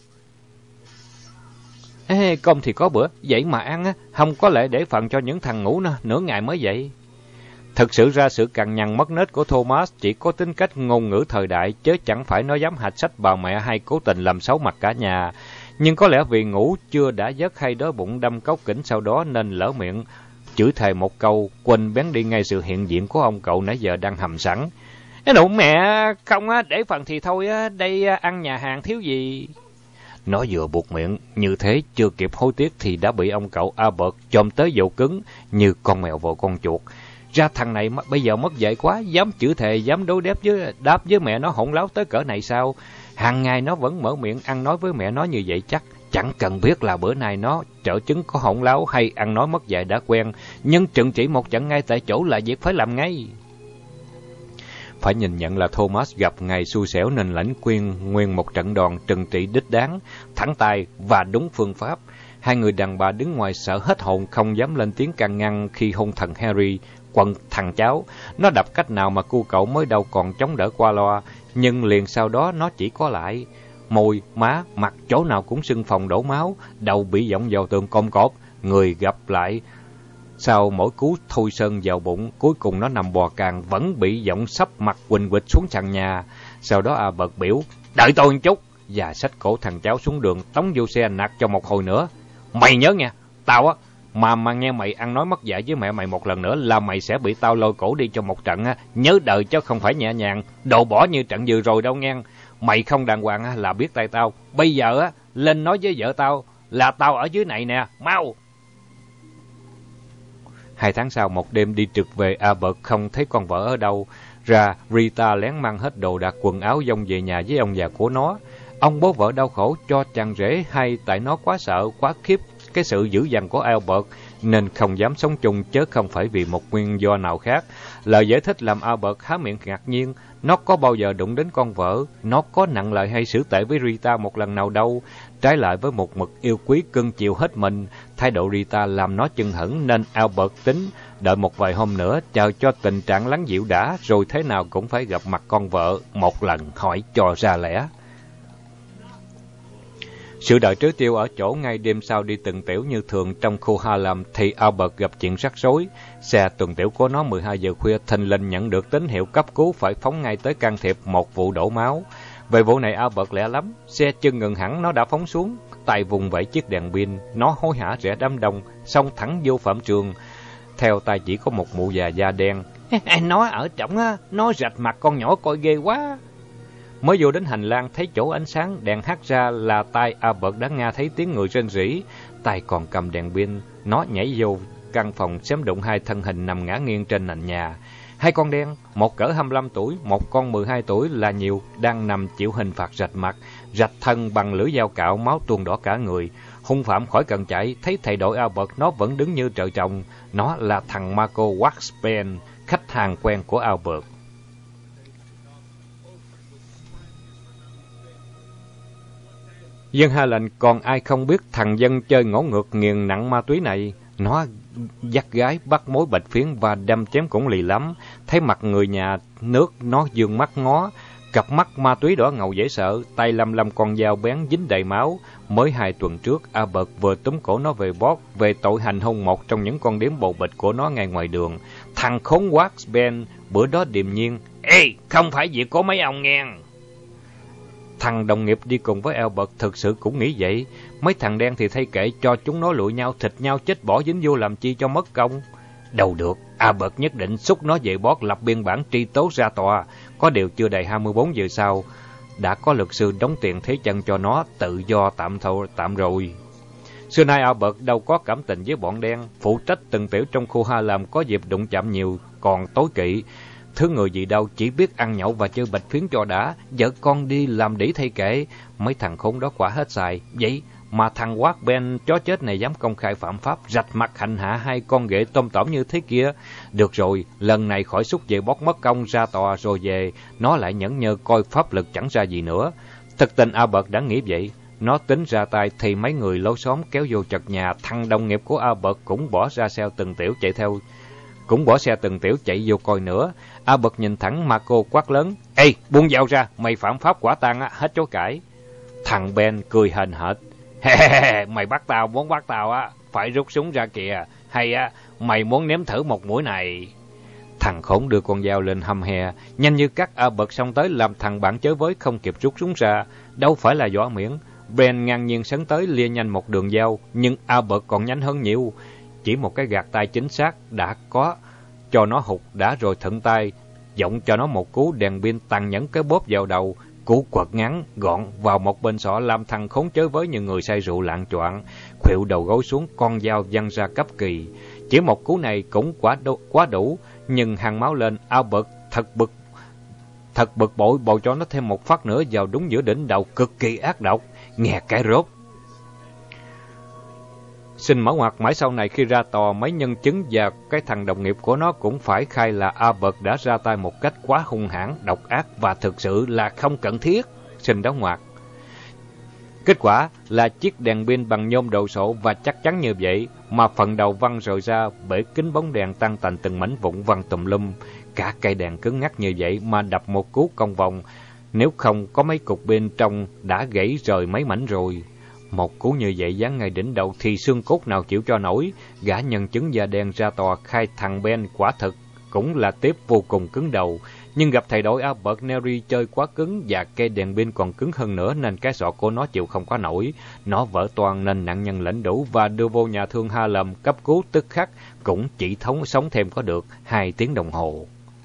S1: "Cơm thì có bữa, vậy mà ăn không có lẽ để phần cho những thằng ngủ nửa ngày mới dậy." Thực sự ra sự cằn nhằn mất nết của Thomas chỉ có tính cách ngôn ngữ thời đại, chứ chẳng phải nó dám hạch sách bà mẹ hay cố tình làm xấu mặt cả nhà. Nhưng có lẽ vì ngủ chưa đã giấc hay đói bụng đâm cáu kỉnh sau đó nên lỡ miệng chửi thề một câu, quên bén đi ngay sự hiện diện của ông cậu nãy giờ đang hầm sẵn. "Đủ mẹ, không để phần thì thôi, đây ăn nhà hàng thiếu gì." Nó vừa buộc miệng như thế chưa kịp hối tiếc thì đã bị ông cậu Albert chồm tới dậu cứng như con mèo vồ con chuột. Ra thằng này bây giờ mất dạy quá, dám chửi thề, dám đối đáp với mẹ nó hỗn láo tới cỡ này sao? Hàng ngày nó vẫn mở miệng ăn nói với mẹ nó như vậy chắc. Chẳng cần biết là bữa nay nó trợ chứng có hỗn láo hay ăn nói mất dạy đã quen, nhưng trừng trị một trận ngay tại chỗ là việc phải làm ngay. Phải nhìn nhận là Thomas gặp ngày xui xẻo nên lãnh quyên nguyên một trận đòn trừng trị đích đáng, thẳng tay và đúng phương pháp. Hai người đàn bà đứng ngoài sợ hết hồn, không dám lên tiếng can ngăn khi hung thần Harry quần thằng cháu. Nó đập cách nào mà cu cậu mới đâu còn chống đỡ qua loa, nhưng liền sau đó nó chỉ có lại môi, má, mặt chỗ nào cũng sưng phồng đổ máu, đầu bị giọng vào tường côm cộp, người gặp lại sau mỗi cú thôi sơn vào bụng, cuối cùng nó nằm bò càng vẫn bị giọng sắp mặt quỳnh quịch xuống sàn nhà. Sau đó Albert biểu: "Đợi tôi một chút", và xách cổ thằng cháu xuống đường tống vô xe nạt cho một hồi nữa. "Mày nhớ nha, tao mà nghe mày ăn nói mất dạy với mẹ mày một lần nữa là mày sẽ bị tao lôi cổ đi cho một trận nhớ đời chứ không phải nhẹ nhàng, đồ bỏ như trận vừa rồi đâu nghe. Mày không đàng hoàng là biết tay tao. Bây giờ lên nói với vợ tao là tao ở dưới này nè, mau." 2 tháng sau, một đêm đi trực về, Albert không thấy con vợ ở đâu. Rita lén mang hết đồ đạc quần áo dông về nhà với ông già của nó. Ông bố vợ đau khổ cho chàng rể hay tại nó quá sợ, quá khiếp cái sự dữ dằn của Albert nên không dám sống chung, chứ không phải vì một nguyên do nào khác. Lời giải thích làm Albert há miệng ngạc nhiên. Nó có bao giờ đụng đến con vợ, nó có nặng lời hay xử tệ với Rita một lần nào đâu. Trái lại với một mực yêu quý cưng chiều hết mình, thái độ Rita làm nó chưng hửng nên Albert tính đợi một vài hôm nữa, chờ cho tình trạng lắng dịu đã, rồi thế nào cũng phải gặp mặt con vợ một lần hỏi cho ra lẽ. Sự đợi trớ trêu ở chỗ ngay đêm sau đi tuần tiểu như thường trong khu Harlem thì Albert gặp chuyện rắc rối. Xe tuần tiểu của nó 12 giờ khuya thình lình nhận được tín hiệu cấp cứu phải phóng ngay tới can thiệp một vụ đổ máu. Về vụ này Albert lẹ lắm, xe chân ngừng hẳn nó đã phóng xuống, tay vùng vẫy chiếc đèn pin, nó hối hả rẽ đám đông, xông thẳng vô Phạm Trường. Theo tay chỉ có một mụ già da đen. "Nó ở trỏng nó rạch mặt con nhỏ coi ghê quá." Mới vô đến hành lang thấy chỗ ánh sáng đèn hắt ra là tai Albert đã nghe thấy tiếng người rên rỉ, tay còn cầm đèn pin, nó nhảy vô căn phòng xém đụng 2 thân hình nằm ngã nghiêng trên nền nhà. 2 con đen, một cỡ 25 tuổi, một con 12 tuổi là nhiều, đang nằm chịu hình phạt rạch mặt, rạch thân bằng lưỡi dao cạo, máu tuôn đỏ cả người. Hung phạm khỏi cần chạy, thấy thầy đội Albert nó vẫn đứng như trời trồng. Nó là thằng Marco Waxpen, khách hàng quen của Albert. Dân Harlem còn ai không biết thằng dân chơi ngỗ ngược nghiền nặng ma túy này. Nó dắt gái, bắt mối bạch phiến và đâm chém cũng lì lắm. Thấy mặt người nhà nước, nó dương mắt ngó. Cặp mắt ma túy đỏ ngầu dễ sợ, tay lăm con dao bén dính đầy máu. Mới 2 tuần trước, Albert vừa túm cổ nó về bót về tội hành hung một trong những con điếm bầu bịch của nó ngay ngoài đường. Thằng khốn Waxben bữa đó điềm nhiên: "Ê, không phải việc của mấy ông nghe."
S2: Thằng đồng nghiệp đi cùng với Albert thực sự cũng nghĩ vậy. Mấy thằng đen thì thay kệ, cho chúng nó lụi nhau, thịt nhau, chết bỏ dính vô làm chi cho mất công. Đâu được, Albert nhất định xúc nó về bót, lập biên bản truy tố ra tòa. Có điều chưa đầy 24 giờ sau, đã có luật sư đóng tiền thế chân cho nó tự do tạm rồi. Xưa nay Albert đâu có cảm tình với bọn đen, phụ trách từng tiểu trong khu Harlem, có dịp đụng chạm nhiều, còn tối kỵ. Thứ người gì đâu, chỉ biết ăn nhậu và chơi bạch phiến cho đã, vợ con đi làm đĩ thay kệ. Mấy thằng khốn đó quả hết xài. Vậy mà thằng Watt Ben chó chết này dám công khai phạm pháp, rạch mặt hành hạ hai con ghệ tôm tỏm như thế kia. Được rồi, lần này khỏi xúc về bót mất công, ra tòa rồi về, nó lại nhẫn nhơ coi pháp lực chẳng ra gì nữa. Thực tình Albert đã nghĩ vậy. Nó tính ra tay thì mấy người lối xóm kéo vô chật nhà. Thằng đồng nghiệp của Albert cũng bỏ xe từng tiểu chạy vô coi nữa. Albert nhìn thẳng Marco quát lớn: "Ê, buông dao ra, mày phạm pháp quả tang á, hết chối cãi." Thằng Ben cười hờn hệt: "Mày muốn bắt tao á, phải rút súng ra kìa, hay á, mày muốn nếm thử một mũi này." Thằng khốn đưa con dao lên hăm he, nhanh như cắt. Albert xông tới làm thằng bạn chới với không kịp rút súng ra, đâu phải là võ miễn. Ben ngang nhiên sấn tới lia nhanh một đường dao, nhưng Albert còn nhanh hơn nhiều. Chỉ một cái gạt tay chính xác đã có cho nó hụt đã rồi thuận tay giọng cho nó một cú đèn pin tàn nhẫn cái bóp vào đầu. Cú quật ngắn gọn vào một bên sọ làm thằng khốn chới với như người say rượu lạng choạng, khuỵu đầu gối xuống, con dao văng ra cấp kỳ. Chỉ một cú này cũng quá đủ, nhưng hăng máu lên. Albert thật bực bội, bầu cho nó thêm một phát nữa vào đúng giữa đỉnh đầu, cực kỳ ác độc. Nghe cái rốt. Xin mở ngoặt, mãi sau này khi ra tòa, mấy nhân chứng và cái thằng đồng nghiệp của nó cũng phải khai là Albert đã ra tay một cách quá hung hãn, độc ác và thực sự là không cần thiết. Xin đóng ngoặt. Kết quả là chiếc đèn pin bằng nhôm đồ sộ và chắc chắn như vậy, mà phần đầu văng rời ra, bể kính bóng đèn tan tành từng mảnh vụn văng tùm lum. Cả cây đèn cứng ngắc như vậy mà đập một cú cong vòng, nếu không có mấy cục bên trong đã gãy rời mấy mảnh rồi. Một cú như vậy giáng ngay đỉnh đầu thì xương cốt nào chịu cho nổi. Gã nhân chứng da đen ra tòa khai thằng Ben quả thực cũng là tiếp vô cùng cứng đầu, nhưng gặp thầy đội Albert Neri chơi quá cứng và cây đèn pin còn cứng hơn nữa nên cái sọ của nó chịu không có nổi. Nó vỡ toang nên nạn nhân lãnh đủ và đưa vô nhà thương Harlem cấp cứu tức khắc, cũng chỉ sống thêm có được 2 tiếng đồng hồ.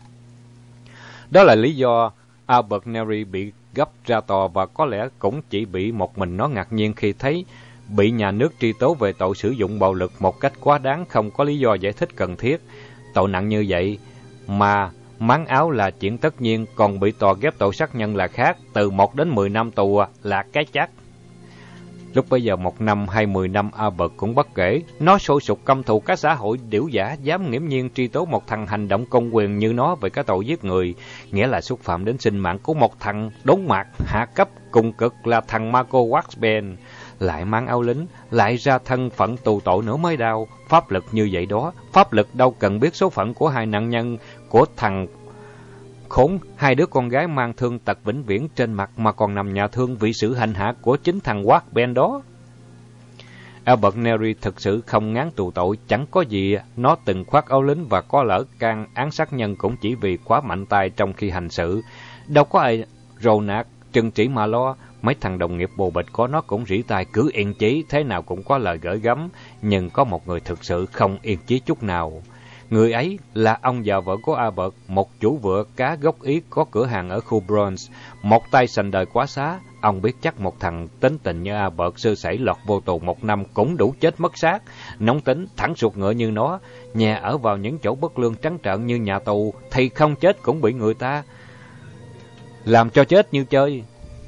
S2: Đó là lý do Albert Neri bị gấp ra tòa, và có lẽ cũng chỉ bị một mình nó ngạc nhiên khi thấy bị nhà nước truy tố về tội sử dụng bạo lực một cách quá đáng, không có lý do giải thích cần thiết. Tội nặng như vậy mà máng áo là chuyện tất nhiên, còn bị tòa ghép tội sát nhân là khác, từ 1 đến 10 năm tù là cái chắc. Lúc bấy giờ 1 năm hay 10 năm Albert cũng bất kể. Nó sôi sục căm thù các xã hội điểu giả dám nghiễm nhiên truy tố một thằng hành động công quyền như nó về cái tội giết người, nghĩa là xúc phạm đến sinh mạng của một thằng đốn mạc hạ cấp cùng cực là thằng Marco Watt. Lại mang áo lính, lại ra thân phận tù tội nữa mới đau. Pháp lực như vậy đó, pháp lực đâu cần biết số phận của hai nạn nhân, của thằng khốn 2 đứa con gái mang thương tật vĩnh viễn trên mặt mà còn nằm nhà thương vì sự hành hạ của chính thằng Watt đó. Albert Neri thực sự không ngán tù tội, chẳng có gì nó từng khoác áo lính và có lỡ can án sát nhân cũng chỉ vì quá mạnh tay trong khi hành sự. Đâu có ai rồ nạt trừng trị mà lo. Mấy thằng đồng nghiệp bồ bịch của nó cũng rỉ tai cứ yên chí, thế nào cũng có lời gởi gắm, nhưng có một người thực sự không yên chí chút nào. Người ấy là ông và vợ của Albert, một chủ vựa cá gốc Ý có cửa hàng ở khu Bronx, một tay sành đời quá xá. Ông biết chắc một thằng tính tình như Albert sơ sẩy lọt vô tù 1 năm cũng đủ chết mất xác. Nóng tính, thẳng ruột ngựa như nó, nhà ở vào những chỗ bất lương trắng trợn như nhà tù, thì không chết cũng bị người ta làm cho chết như chơi.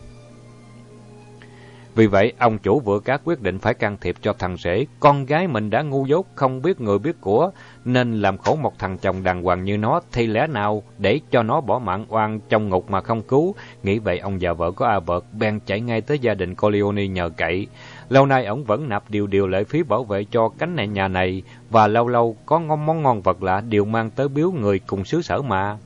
S2: Vì vậy, ông chủ vựa cá quyết định phải can thiệp cho thằng rể. Con gái mình đã ngu dốt, không biết người biết của, nên làm khổ một thằng chồng đàng hoàng như nó, thì lẽ nào để cho nó bỏ mạng oan trong ngục mà không cứu. Nghĩ vậy, ông và vợ của Albert bèn chạy ngay tới gia đình Corleone nhờ cậy. Lâu nay ông vẫn nạp điều lệ phí bảo vệ cho cánh này nhà này, và lâu lâu có món ngon vật lạ đều mang tới biếu người cùng xứ sở mà.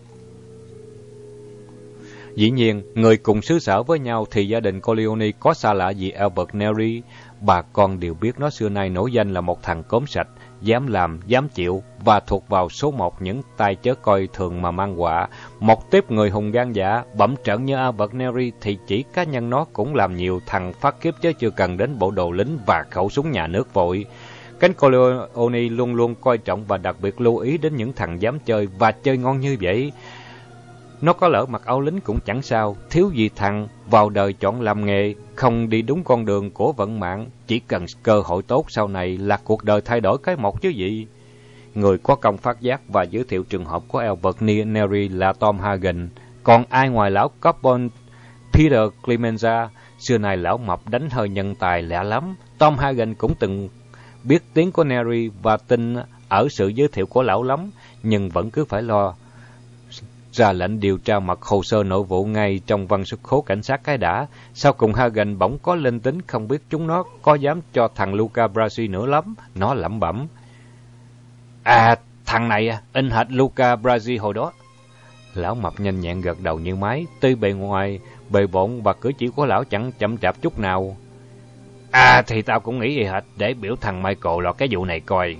S2: Dĩ nhiên, người cùng xứ sở với nhau thì gia đình Corleone có xa lạ gì Albert Neri. Bà con đều biết nó xưa nay nổi danh là một thằng cốm sạch,
S1: dám làm, dám chịu và thuộc vào số một những tay chớ coi thường mà mang họa. Một tiếp người hùng gan dạ, bẩm trận như Albert Neri thì chỉ cá nhân nó cũng làm nhiều thằng phát kiếp chứ chưa cần đến bộ đồ lính và khẩu súng nhà nước vội. Cánh Corleone luôn luôn coi trọng và đặc biệt lưu ý đến những thằng dám chơi và chơi ngon như vậy. Nó có lỡ mặc áo lính cũng chẳng sao, thiếu gì thằng vào đời chọn làm nghề, không đi đúng con đường của vận mạng, chỉ cần cơ hội tốt sau này là cuộc đời thay đổi cái một chứ gì. Người có công phát giác và giới thiệu trường hợp của Albert Neri là Tom Hagen, còn ai ngoài lão Carbon Peter Clemenza, xưa nay lão mập đánh hơi nhân tài lẹ lắm. Tom Hagen cũng từng biết tiếng của Neri và tin ở sự giới thiệu của lão lắm, nhưng vẫn cứ phải lo ra lệnh điều tra mật hồ sơ nội vụ ngay trong văn xuất khố cảnh sát cái đã. Sau cùng Hagen bỗng có linh tính không biết chúng nó có dám cho thằng Luca Brasi nữa lắm. Nó lẩm bẩm: "À, thằng này in hệt Luca Brasi hồi đó." Lão mập nhanh nhẹn gật đầu như máy, tuy bề ngoài bề bộn và cử chỉ của lão chẳng chậm chạp chút nào. "À, thì tao cũng nghĩ vậy hệt, để biểu thằng Michael lọt cái vụ này coi."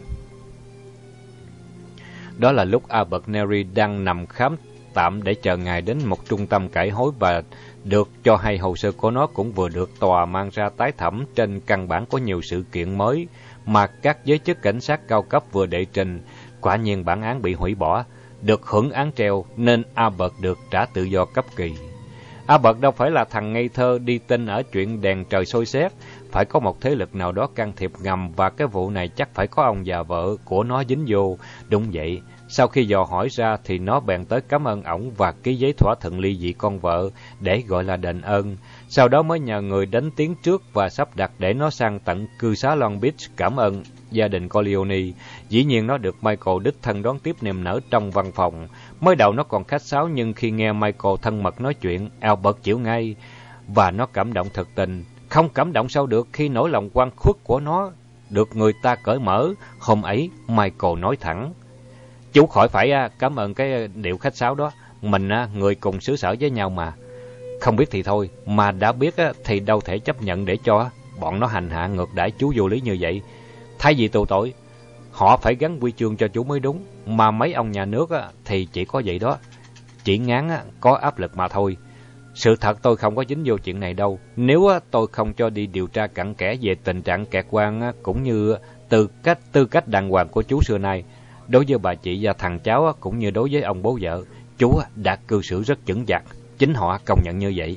S1: Đó là lúc Albert Neri đang nằm khám tạm để chờ ngày đến một trung tâm cải hối và được cho hay hồ sơ của nó cũng vừa được tòa mang ra tái thẩm trên căn bản của nhiều sự kiện mới mà các giới chức cảnh sát cao cấp vừa đệ trình. Quả nhiên bản án bị hủy bỏ, được hưởng án treo nên Albert được trả tự do cấp kỳ. Albert đâu phải là thằng ngây thơ đi tin ở chuyện đèn trời soi xét, phải có một thế lực nào đó can thiệp ngầm và cái vụ này chắc phải có ông già vợ của nó dính vô. Đúng vậy. Sau khi dò hỏi ra thì nó bèn tới cảm ơn ổng và ký giấy thỏa thuận ly dị con vợ để gọi là đền ơn. Sau đó mới nhờ người đánh tiếng trước và sắp đặt để nó sang tận cư xá Long Beach cảm ơn gia đình Corleone. Dĩ nhiên nó được Michael đích thân đón tiếp niềm nở trong văn phòng. Mới đầu nó còn khách sáo nhưng khi nghe Michael thân mật nói chuyện, Albert chịu ngay và nó cảm động thật tình. Không cảm động sao được khi nỗi lòng oan khuất của nó được người ta cởi mở. Hôm ấy Michael nói thẳng: "Chú khỏi phải cảm ơn cái điệu khách sáo đó, mình người cùng xứ sở với nhau mà. Không biết thì thôi, mà đã biết thì đâu thể chấp nhận để cho bọn nó hành hạ ngược đãi chú vô lý như vậy. Thay vì tù tội, họ phải gắn huy chương cho chú mới đúng, mà mấy ông nhà nước thì chỉ có vậy đó, chỉ ngán có áp lực mà thôi. Sự thật tôi không có dính vô chuyện này đâu, nếu tôi không cho đi điều tra cặn kẽ về tình trạng kẹt quan cũng như tư cách đàng hoàng của chú xưa nay. Đối với bà chị và thằng cháu cũng như đối với ông bố vợ, chú đã cư xử rất chững chạc, chính họ công nhận như vậy."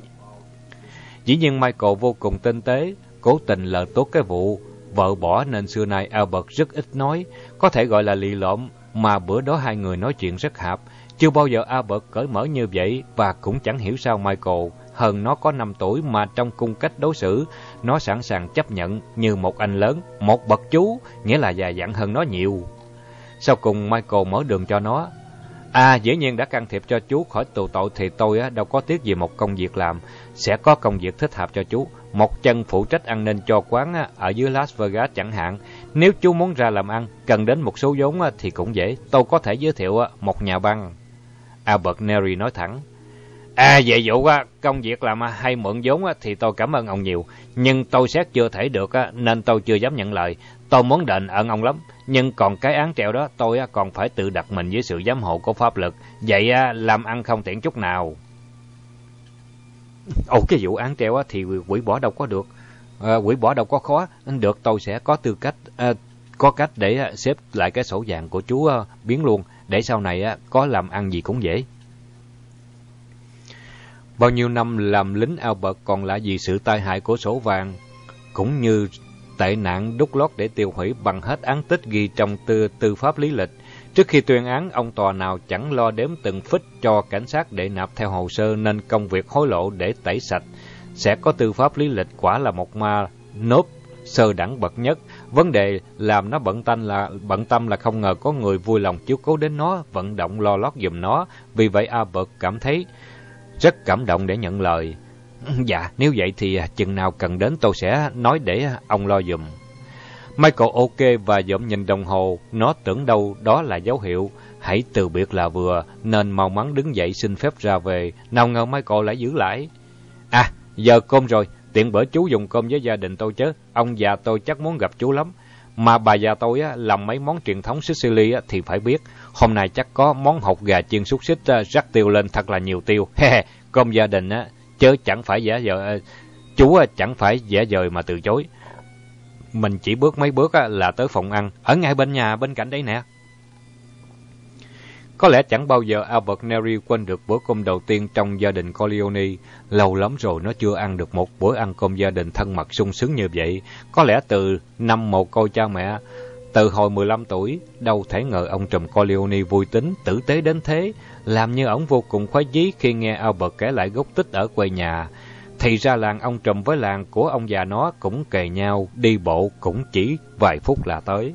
S1: Dĩ nhiên Michael vô cùng tinh tế, cố tình lờ tốt cái vụ vợ bỏ nên xưa nay Albert rất ít nói, có thể gọi là lì lợm, mà bữa đó hai người nói chuyện rất hợp. Chưa bao giờ Albert cởi mở như vậy và cũng chẳng hiểu sao Michael, hơn nó có 5 tuổi mà trong cung cách đối xử, nó sẵn sàng chấp nhận như một anh lớn, một bậc chú, nghĩa là già dặn hơn nó nhiều. Sau cùng Michael mở đường cho nó: "Dĩ nhiên đã can thiệp cho chú khỏi tù tội thì tôi đâu có tiếc gì một công việc làm, sẽ có công việc thích hợp cho chú. Một chân phụ trách an ninh cho quán ở dưới Las Vegas chẳng hạn. Nếu chú muốn ra làm ăn, cần đến một số vốn thì cũng dễ, tôi có thể giới thiệu một nhà băng." Albert Neri nói thẳng: "Về vụ công việc làm hay mượn vốn thì tôi cảm ơn ông nhiều, nhưng tôi xét chưa thể được nên tôi chưa dám nhận lời. Tôi muốn đền ơn ông lắm, nhưng còn cái án treo đó tôi còn phải tự đặt mình dưới sự giám hộ của pháp luật, vậy làm ăn không tiện chút nào." Cái vụ án treo thì hủy bỏ đâu có được, hủy bỏ đâu có khó, được tôi sẽ có tư cách, có cách để xếp lại cái sổ vàng của chú biến luôn, để sau này có làm ăn gì cũng dễ. Bao nhiêu năm làm lính Albert còn lạ gì sự tai hại của sổ vàng, cũng như tệ nạn đút lót để tiêu hủy bằng hết án tích ghi trong tư pháp lý lịch. Trước khi tuyên án, ông tòa nào chẳng lo đếm từng phích cho cảnh sát để nạp theo hồ sơ, nên công việc hối lộ để tẩy sạch sẽ có tư pháp lý lịch quả là một ma nốt sơ đẳng bậc nhất. Vấn đề làm nó bận tâm là không ngờ có người vui lòng chiếu cố đến nó, vận động lo lót giùm nó. Vì vậy Albert cảm thấy rất cảm động để nhận lời: "Dạ, nếu vậy thì chừng nào cần đến tôi sẽ nói để ông lo giùm." Michael ok và dõm nhìn đồng hồ, nó tưởng đâu đó là dấu hiệu hãy từ biệt là vừa, nên mau mắn đứng dậy xin phép ra về. Nào ngờ Michael lại giữ lại: "Giờ cơm rồi, tiện bữa chú dùng cơm với gia đình tôi chứ, ông già tôi chắc muốn gặp chú lắm.
S2: Mà bà già tôi làm mấy món truyền thống Sicily thì phải biết. Hôm nay chắc có món hột gà chiên xúc xích rắc tiêu lên thật là nhiều tiêu. Cơm gia đình chớ chẳng phải giả vờ, chú chẳng phải giả vời mà từ chối. Mình chỉ bước mấy bước là tới phòng ăn, ở ngay bên nhà bên cạnh đấy nè. Có lẽ chẳng bao giờ Albert Neri quên được bữa cơm đầu tiên trong gia đình Corleone. Lâu lắm rồi nó chưa ăn được một bữa ăn cơm gia đình thân mật sung sướng như vậy. Có lẽ từ năm mồ côi cha mẹ, từ hồi 15 tuổi, đâu thể ngờ ông trùm Corleone vui tính, tử tế đến thế, làm như ổng vô cùng khoái chí khi nghe Albert kể lại gốc tích ở quê nhà. Thì ra làng ông trùm với làng của ông già nó cũng kề nhau, đi bộ cũng chỉ vài phút là tới.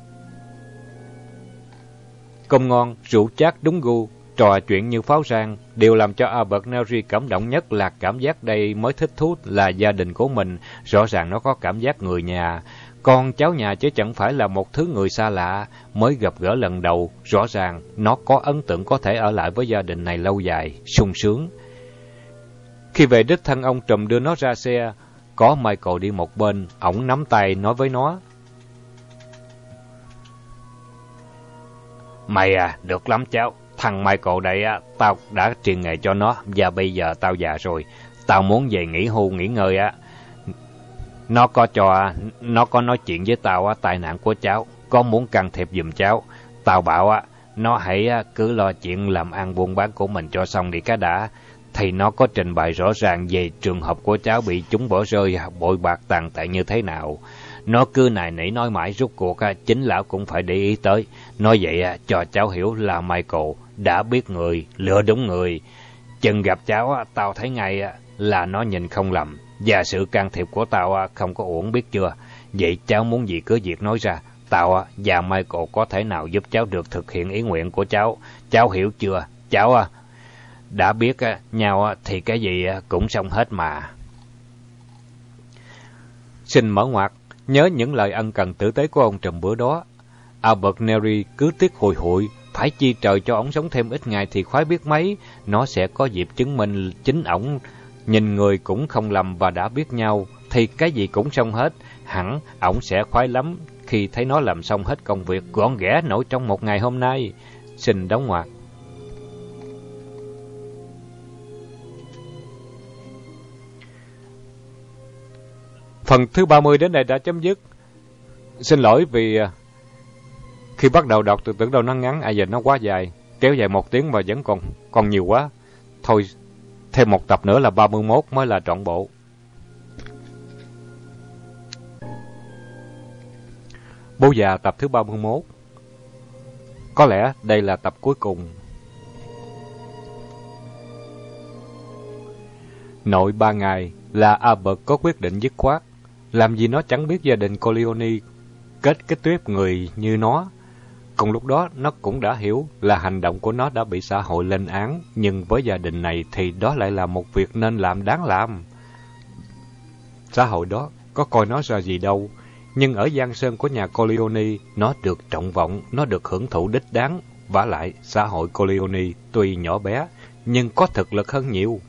S2: Cơm ngon, rượu chát đúng gu, trò chuyện như pháo rang, điều làm cho Albert Neri cảm động nhất là cảm giác đây mới thích thú là gia đình của mình, rõ ràng nó có cảm giác người nhà. Con cháu nhà chứ chẳng phải là một thứ người xa lạ, mới gặp gỡ lần đầu, rõ ràng nó có ấn tượng có thể ở lại với gia đình này lâu dài, sung sướng. Khi về đích thân ông trùm đưa nó ra xe, có Michael đi một bên, ổng nắm tay nói với nó. Mày được lắm cháu, thằng Michael đây tao đã truyền nghề cho nó, và bây giờ tao già rồi, tao muốn về nghỉ hưu nghỉ ngơi Nó có nói chuyện với tao tai nạn của cháu, có muốn can thiệp giùm cháu. Tao bảo nó hãy cứ lo chuyện làm ăn buôn bán của mình cho xong đi cái đã. Thì nó có trình bày rõ ràng về trường hợp của cháu bị chúng bỏ rơi, bội bạc tàn tệ như thế nào. Nó cứ nài nỉ nói mãi, rốt cuộc chính lão cũng phải để ý tới. Nói vậy cho cháu hiểu là Michael đã biết người, lựa đúng người. Chừng gặp cháu tao thấy ngay là nó nhìn không lầm, và sự can thiệp của tao không có uổng, biết chưa. Vậy cháu muốn gì cứ việc nói ra. Tao và Michael có thể nào giúp cháu được thực hiện ý nguyện của cháu. Cháu hiểu chưa? Cháu đã biết nhau thì cái gì cũng xong hết mà. Xin mở ngoặt, nhớ những lời ân cần tử tế của ông trùm bữa đó. Albert Neri cứ tiếc hùi hụi, phải chi trời cho ổng sống thêm ít ngày thì khoái biết mấy. Nó sẽ có dịp chứng minh chính ổng nhìn người cũng không lầm và đã biết nhau, thì cái gì cũng xong hết. Hẳn ổng sẽ khoái lắm khi thấy nó làm xong hết công việc gọn ghẽ nổi trong một ngày hôm nay. Xin đóng ngoặc. Phần thứ 30 đến đây đã chấm dứt. Xin lỗi vì khi bắt đầu đọc tưởng đâu nó ngắn, giờ nó quá dài, kéo dài 1 tiếng mà vẫn còn nhiều quá. Thôi, thêm một tập nữa là 31 mới là trọn bộ. Bố già tập thứ 31. Có lẽ đây là tập cuối cùng. Nội 3 ngày là Albert có quyết định dứt khoát. Làm gì nó chẳng biết gia đình Corleone kết tuyếp người như nó. Cùng lúc đó, nó cũng đã hiểu là hành động của nó đã bị xã hội lên án, nhưng với gia đình này thì đó lại là một việc nên làm, đáng làm. Xã hội đó có coi nó ra gì đâu, nhưng ở giang sơn của nhà Corleone, nó được trọng vọng, nó được hưởng thụ đích đáng. Vả lại, xã hội Corleone tuy nhỏ bé, nhưng có thực lực hơn nhiều.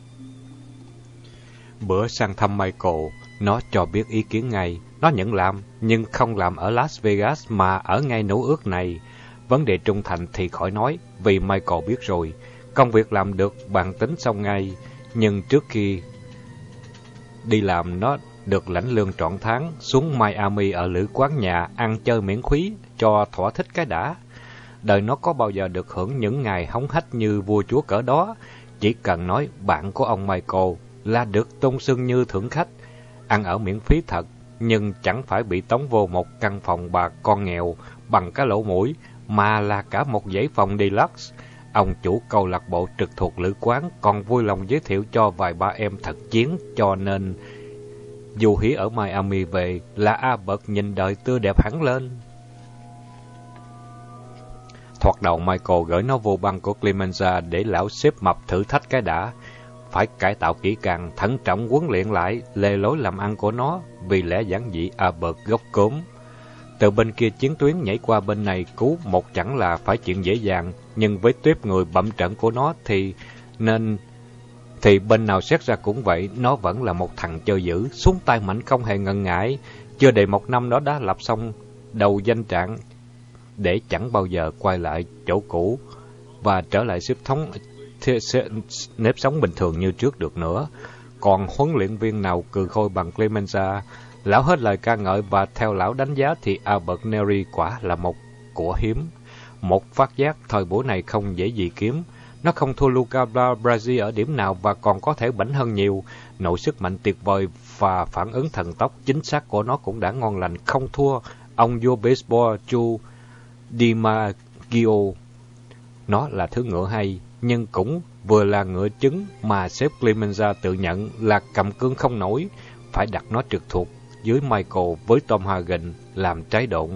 S2: Bữa sang thăm Michael, nó cho biết ý kiến ngay. Nó nhận làm, nhưng không làm ở Las Vegas mà ở ngay Nữ Ước này. Vấn đề trung thành thì khỏi nói, vì Michael biết rồi. Công việc làm được bàn tính xong ngay, nhưng trước khi đi làm nó được lãnh lương trọn tháng, xuống Miami ở lữ quán nhà, ăn chơi miễn phí, cho thỏa thích cái đã. Đời nó có bao giờ được hưởng những ngày hống hách như vua chúa cỡ đó. Chỉ cần nói bạn của ông Michael là được tôn xưng như thượng khách. Ăn ở miễn phí thật, nhưng chẳng phải bị tống vô một căn phòng bà con nghèo bằng cái lỗ mũi, mà là cả một dãy phòng deluxe. Ông chủ câu lạc bộ trực thuộc lữ quán còn vui lòng giới thiệu cho vài ba em thật chiến, cho nên dù hí ở Miami về là Albert nhìn đời tươi đẹp hẳn lên. Thoạt đầu Michael gửi nó vô băng của Clemenza để lão xếp mập thử thách cái đã. Phải cải tạo kỹ càng, thận trọng huấn luyện lại lề lối làm ăn của nó, vì lẽ giản dị Albert gốc cốm. Từ bên kia chiến tuyến nhảy qua bên này cứu một chẳng là phải chuyện dễ dàng, nhưng với tuýp người bậm trận của nó thì bên nào xét ra cũng vậy, nó vẫn là một thằng chơi dữ, xuống tay mạnh không hề ngần ngại. Chưa đầy 1 năm nó đã lập xong
S1: đầu danh trạng để chẳng bao giờ quay lại chỗ cũ và trở lại nếp sống bình thường như trước được nữa. Còn huấn luyện viên nào cừ khôi bằng Clemenza? Lão hết lời ca ngợi và theo lão đánh giá thì Albert Neri quả là một của hiếm. Một phát giác thời buổi này không dễ gì kiếm. Nó không thua Luca Brasi ở điểm nào và còn có thể bảnh hơn nhiều. Nội sức mạnh tuyệt vời và phản ứng thần tốc chính xác của nó cũng đã ngon lành không thua ông vua baseball Joe DiMaggio. Nó là thứ ngựa hay, nhưng cũng vừa là ngựa trứng mà sếp Clemenza tự nhận là cầm cương không nổi, phải đặt nó trực thuộc dưới Michael với Tom Hagen làm trái độn.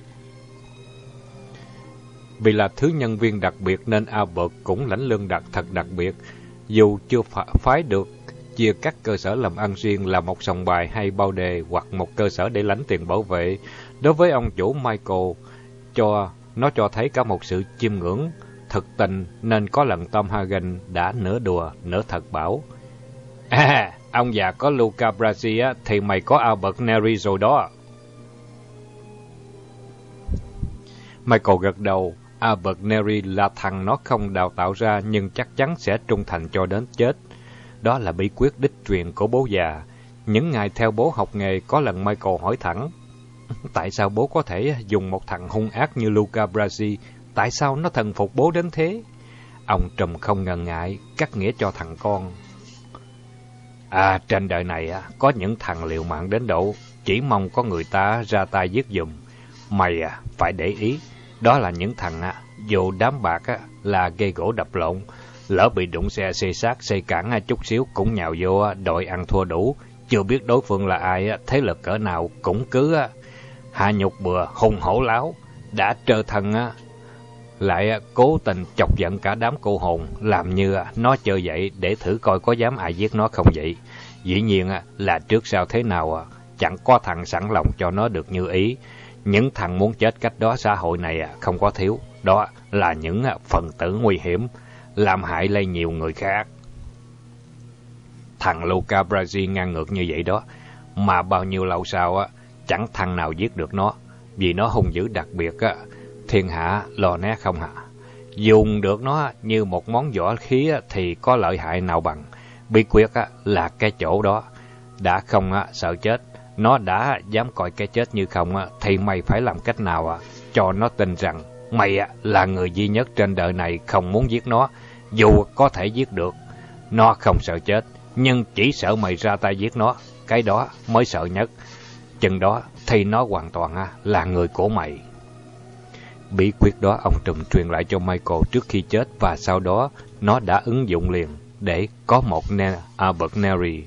S1: Vì là thứ nhân viên đặc biệt nên Albert cũng lãnh lương thật đặc biệt, dù chưa phái được chia các cơ sở làm ăn riêng là một sòng bài hay bao đề hoặc một cơ sở để lãnh tiền bảo vệ. Đối với ông chủ Michael, nó cho thấy cả một sự chiêm ngưỡng thực tình, nên có lần Tom Hagen đã nửa đùa nửa thật bảo: ông già có Luca Brasi thì mày có Albert Neri rồi đó. Michael gật đầu. Albert Neri là thằng nó không đào tạo ra nhưng chắc chắn sẽ trung thành cho đến chết. Đó là bí quyết đích truyền của bố già. Những ngày theo bố học nghề, có lần Michael hỏi thẳng: tại sao bố có thể dùng một thằng hung ác như Luca Brasi? Tại sao nó thần phục bố đến thế? Ông Trùm không ngần ngại cắt nghĩa cho thằng con: trên đời này có những thằng liều mạng đến độ chỉ mong có người ta ra tay giết giùm. Mày phải để ý, đó là những thằng dù đám bạc là gây gỗ đập lộn, lỡ bị đụng xe xê sát xây cản chút xíu cũng nhào vô đòi ăn thua đủ, chưa biết đối phương là ai, thế lực cỡ nào cũng cứ hạ nhục bừa, hùng hổ láo, đã trơ thân lại cố tình chọc giận cả đám cô hồn, làm như nó chơi vậy để thử coi có dám ai giết nó không vậy. Dĩ nhiên là trước sau thế nào chẳng có thằng sẵn lòng cho nó được như ý. Những thằng muốn chết cách đó xã hội này không có thiếu. Đó là những phần tử nguy hiểm, làm hại lây nhiều người khác. Thằng Luca Brasi ngang ngược như vậy đó, mà bao nhiêu lâu sau chẳng thằng nào giết được nó, vì nó hung dữ đặc biệt thiên hạ lo né không hả. Dùng được nó như một món võ khí thì có lợi hại nào bằng. Bí quyết là cái chỗ đó, đã không sợ chết, nó đã dám coi cái chết như không thì mày phải làm cách nào cho nó tin rằng mày là người duy nhất trên đời này không muốn giết nó. Dù có thể giết được, nó không sợ chết, nhưng chỉ sợ mày ra tay giết nó, cái đó mới sợ nhất. Chừng đó thì nó hoàn toàn là người của mày. Bí quyết đó ông Trùm truyền lại cho Michael trước khi chết, và sau đó nó đã ứng dụng liền để có một Albert Neri.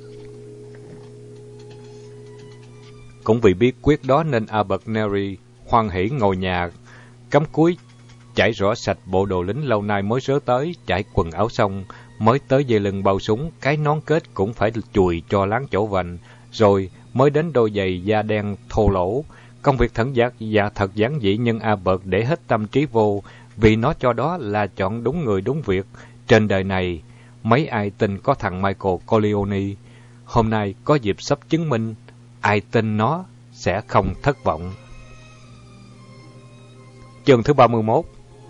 S1: Cũng vì bí quyết đó nên Albert Neri hoan hỉ ngồi nhà, cắm cúi chải rửa sạch bộ đồ lính lâu nay mới sớ tới, chải quần áo xong mới tới dây lưng bao súng, cái nón kết cũng phải chùi cho láng chỗ vành, rồi mới đến đôi giày da đen thô lỗ. Công việc thật giản dị, nhưng Albert để hết tâm trí vô, vì nó cho đó là chọn đúng người đúng việc. Trên đời này, mấy ai tin có thằng Michael Corleone. Hôm nay có dịp sắp chứng minh, ai tin nó sẽ không thất vọng. Chương thứ 31.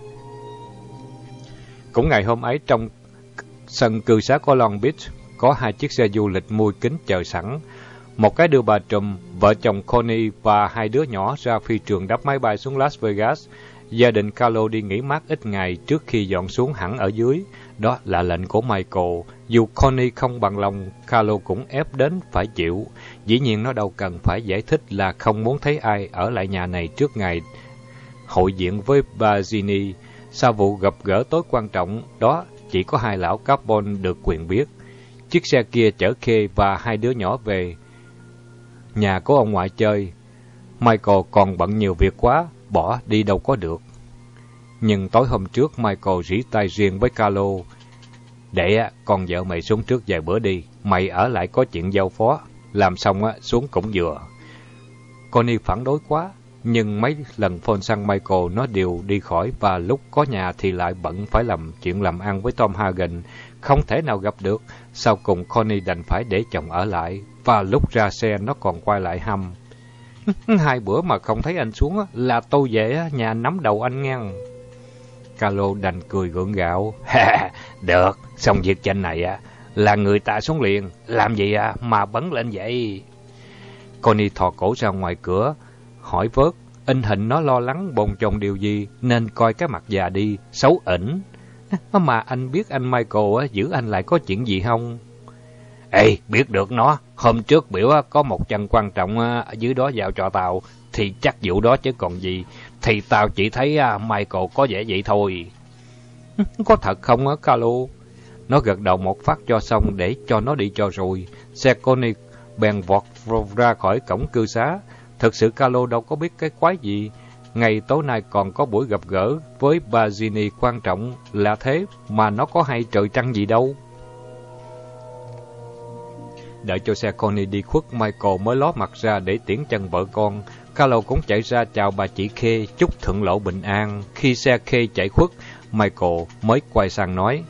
S1: Cũng ngày hôm ấy, trong sân cư xá của Long Beach, có hai chiếc xe du lịch mui kính chờ sẵn. Một cái đưa bà Trùm, vợ chồng Connie và hai đứa nhỏ ra phi trường đáp máy bay xuống Las Vegas. Gia đình Carlo đi nghỉ mát ít ngày trước khi dọn xuống hẳn ở dưới. Đó là lệnh của Michael. Dù Connie không bằng lòng, Carlo cũng ép đến phải chịu. Dĩ nhiên nó đâu cần phải giải thích là không muốn thấy ai ở lại nhà này trước ngày hội diện với bà Ginny. Sau vụ gặp gỡ tối quan trọng đó, chỉ có hai lão Capone được quyền biết. Chiếc xe kia chở Kay và hai đứa nhỏ về nhà của ông ngoại chơi. Michael còn bận nhiều việc quá, bỏ đi đâu có được. Nhưng tối hôm trước, Michael rỉ tay riêng với Carlo: để con vợ mày xuống trước vài bữa đi, mày ở lại có chuyện giao phó, làm xong xuống cũng vừa. Connie phản đối quá, nhưng mấy lần phone sang Michael nó đều đi khỏi, và lúc có nhà thì lại bận phải làm chuyện làm ăn với Tom Hagen, không thể nào gặp được. Sau cùng Connie đành phải để chồng ở lại, và lúc ra xe nó còn quay lại hăm: 2 bữa mà không thấy anh xuống là tôi về nhà nắm đầu anh ngang. Carlo đành cười gượng gạo. Được, xong việc trên này là người ta xuống liền, làm gì mà bấn lên vậy? Connie thò cổ ra ngoài cửa, hỏi vớt, in hình nó lo lắng bồn chồn điều gì nên coi cái mặt già đi, xấu ỉnh. Mà anh biết anh Michael giữ anh lại có chuyện gì không? Ê, biết được nó, hôm trước biểu có một chân quan trọng ở dưới đó giao cho tao, thì chắc vụ đó chứ còn gì. Thì tao chỉ thấy Michael có vẻ vậy thôi. Có thật không Carlo? Nó gật đầu một phát cho xong để cho nó đi cho rồi. Xe Connie bèn vọt ra khỏi cổng cư xá. Thực sự Carlo đâu có biết cái quái gì. Ngày tối nay còn có buổi gặp gỡ với bà Ginny quan trọng là thế mà nó có hay trời trăng gì đâu. Đợi cho xe Connie đi khuất, Michael mới ló mặt ra để tiễn chân vợ con. Carlo cũng chạy ra chào bà chị Khê, chúc thuận lộ bình an. Khi xe Khê chạy khuất, Michael mới quay sang nói: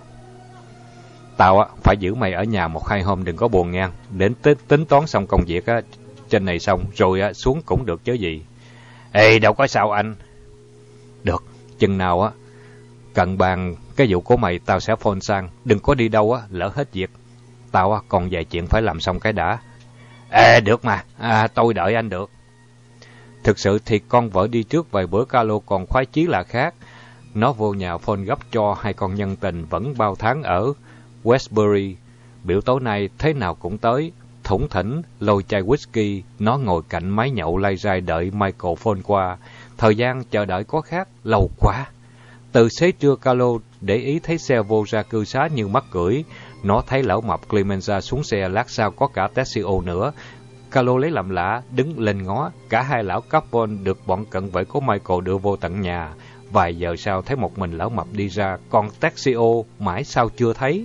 S1: Tao phải giữ mày ở nhà 1-2 hôm, đừng có buồn nha. Đến tính toán xong công việc trên này xong rồi xuống cũng được chứ gì. Ê, đâu có sao anh. Được, chừng nào cần bàn cái vụ của mày tao sẽ phone sang. Đừng có đi đâu lỡ hết việc. Tao còn vài chuyện phải làm xong cái đã. Ê, được mà, tôi đợi anh được. Thực sự thì con vợ đi trước vài bữa, Carlo còn khoái chí là khác. Nó vô nhà phone gấp cho 2 con nhân tình vẫn bao tháng ở Westbury. Biểu tối nay thế nào cũng tới. Thủng thỉnh, lôi chai whisky, nó ngồi cạnh máy nhậu lay rai đợi Michael phone qua. Thời gian chờ đợi có khác, lâu quá. Từ xế trưa Carlo để ý thấy xe vô ra cư xá như mắc cưỡi. Nó thấy lão mập Clemenza xuống xe, lát sau có cả Tessio nữa. Carlo lấy làm lạ, đứng lên ngó. Cả 2 lão Capone được bọn cận vệ của Michael đưa vô tận nhà. Vài giờ sau thấy một mình lão mập đi ra, còn Tessio mãi sao chưa thấy.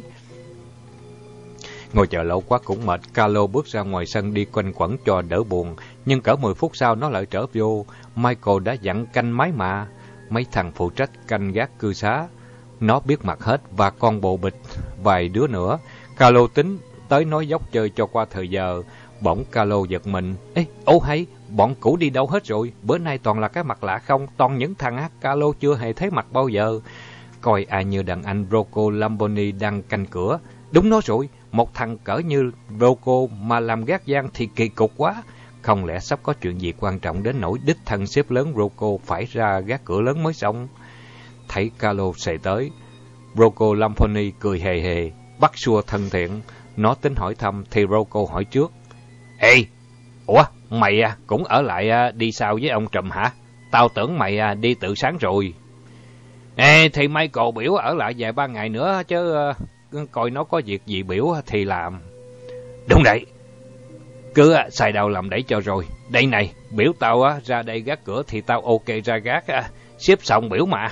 S1: Ngồi chờ lâu quá cũng mệt, Carlo bước ra ngoài sân đi quanh quẩn cho đỡ buồn. Nhưng cỡ 10 phút sau nó lại trở vô. Michael đã dặn canh máy mà. Mấy thằng phụ trách canh gác cư xá nó biết mặt hết, và con bộ bịch vài đứa nữa. Carlo tính tới nói dốc chơi cho qua thời giờ. Bỗng Carlo giật mình. Ê, ô hay, bọn cũ đi đâu hết rồi? Bữa nay toàn là cái mặt lạ không, toàn những thằng Carlo chưa hề thấy mặt bao giờ. Coi ai như đàn anh Rocco Lamboni đang canh cửa. Đúng nó rồi, một thằng cỡ như Rocco mà làm gác gian thì kỳ cục quá. Không lẽ sắp có chuyện gì quan trọng đến nỗi đích thân sếp lớn Rocco phải ra gác cửa lớn mới xong? Thấy Carlo xề tới, Rocco Lamboni cười hề hề, bắt xua thân thiện. Nó tính hỏi thăm thì Rocco hỏi trước. Ê, ủa, mày cũng ở lại đi sau với ông Trùm hả? Tao tưởng mày đi từ sáng rồi. Ê, thì Michael biểu ở lại vài 3 ngày nữa chứ coi nó có việc gì biểu thì làm. Đúng vậy, cứ xài đầu làm đẩy cho rồi. Đây này, biểu tao ra đây gác cửa thì tao ok ra gác, xếp xong biểu mà.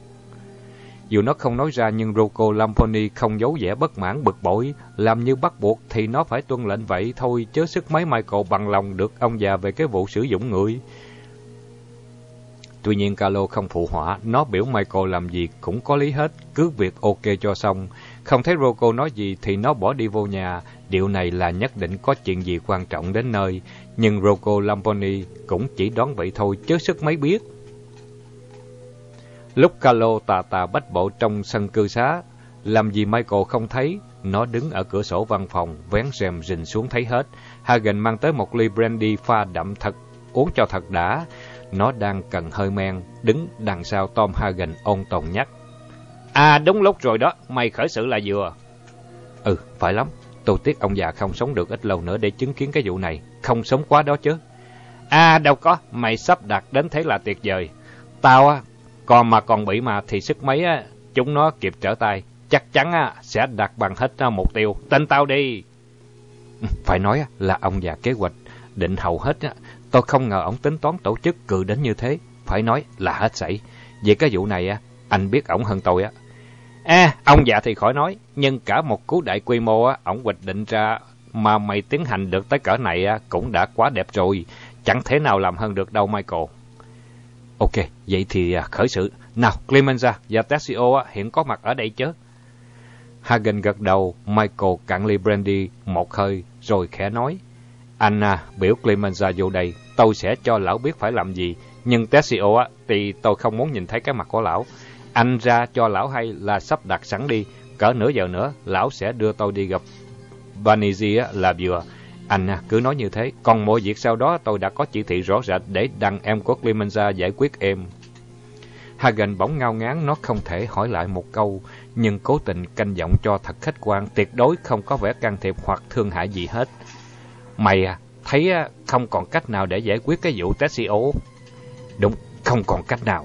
S1: Dù nó không nói ra nhưng Rocco Lamboni không giấu vẻ bất mãn bực bội. Làm như bắt buộc thì nó phải tuân lệnh vậy thôi, chớ sức mấy Michael bằng lòng được ông già về cái vụ sử dụng người. Tuy nhiên Carlo không phụ họa, nó biểu Michael làm gì cũng có lý hết, cứ việc ok cho xong. Không thấy Rocco nói gì thì nó bỏ đi vô nhà, điều này là nhất định có chuyện gì quan trọng đến nơi. Nhưng Rocco Lamboni cũng chỉ đoán vậy thôi, chớ sức mấy biết. Lúc Carlo tà tà bách bộ trong sân cư xá, làm gì Michael không thấy. Nó đứng ở cửa sổ văn phòng, vén rèm rình xuống thấy hết. Hagen mang tới một ly brandy pha đậm thật, uống cho thật đã. Nó đang cần hơi men, đứng đằng sau Tom Hagen ôn tồn nhắc. Đúng lúc rồi đó, mày khởi sự là vừa. Phải lắm, tôi tiếc ông già không sống được ít lâu nữa để chứng kiến cái vụ này. Không sống quá đó chứ. Đâu có, mày sắp đạt đến thế là tuyệt vời. Tao còn bị mà thì sức mấy chúng nó kịp trở tay. Chắc chắn sẽ đạt bằng hết mục tiêu. Tin tao đi. Phải nói là ông già kế hoạch định hầu hết. Tôi không ngờ ông tính toán tổ chức cự đến như thế. Phải nói là hết sảy. Về cái vụ này anh biết ổng hơn tôi ông già thì khỏi nói. Nhưng cả một cú đại quy mô ổng hoạch định ra mà mày tiến hành được tới cỡ này cũng đã quá đẹp rồi. Chẳng thể nào làm hơn được đâu Michael. Ok, vậy thì khởi sự. Nào, Clemenza và Tessio hiện có mặt ở đây chứ? Hagen gật đầu. Michael cạn ly brandy một hơi rồi khẽ nói. Anh biểu Clemenza vô đây,
S2: tôi sẽ cho lão biết phải làm gì. Nhưng Tessio á, thì tôi không muốn nhìn thấy cái mặt của lão. Anh ra cho lão hay là sắp đặt sẵn đi. Cỡ nửa giờ nữa, lão sẽ đưa tôi đi gặp Banisi là vừa. Anh cứ nói như thế. Còn mọi việc sau đó tôi đã có chỉ thị rõ rệt để đăng em của Clemenza giải quyết em. Hagen bỗng ngao ngán, nó không thể hỏi lại một câu, nhưng cố tình canh giọng cho thật khách quan, tuyệt đối không có vẻ can thiệp hoặc thương hại gì hết. Mày thấy không còn cách nào để giải quyết cái vụ Tessio? Đúng, không còn cách nào.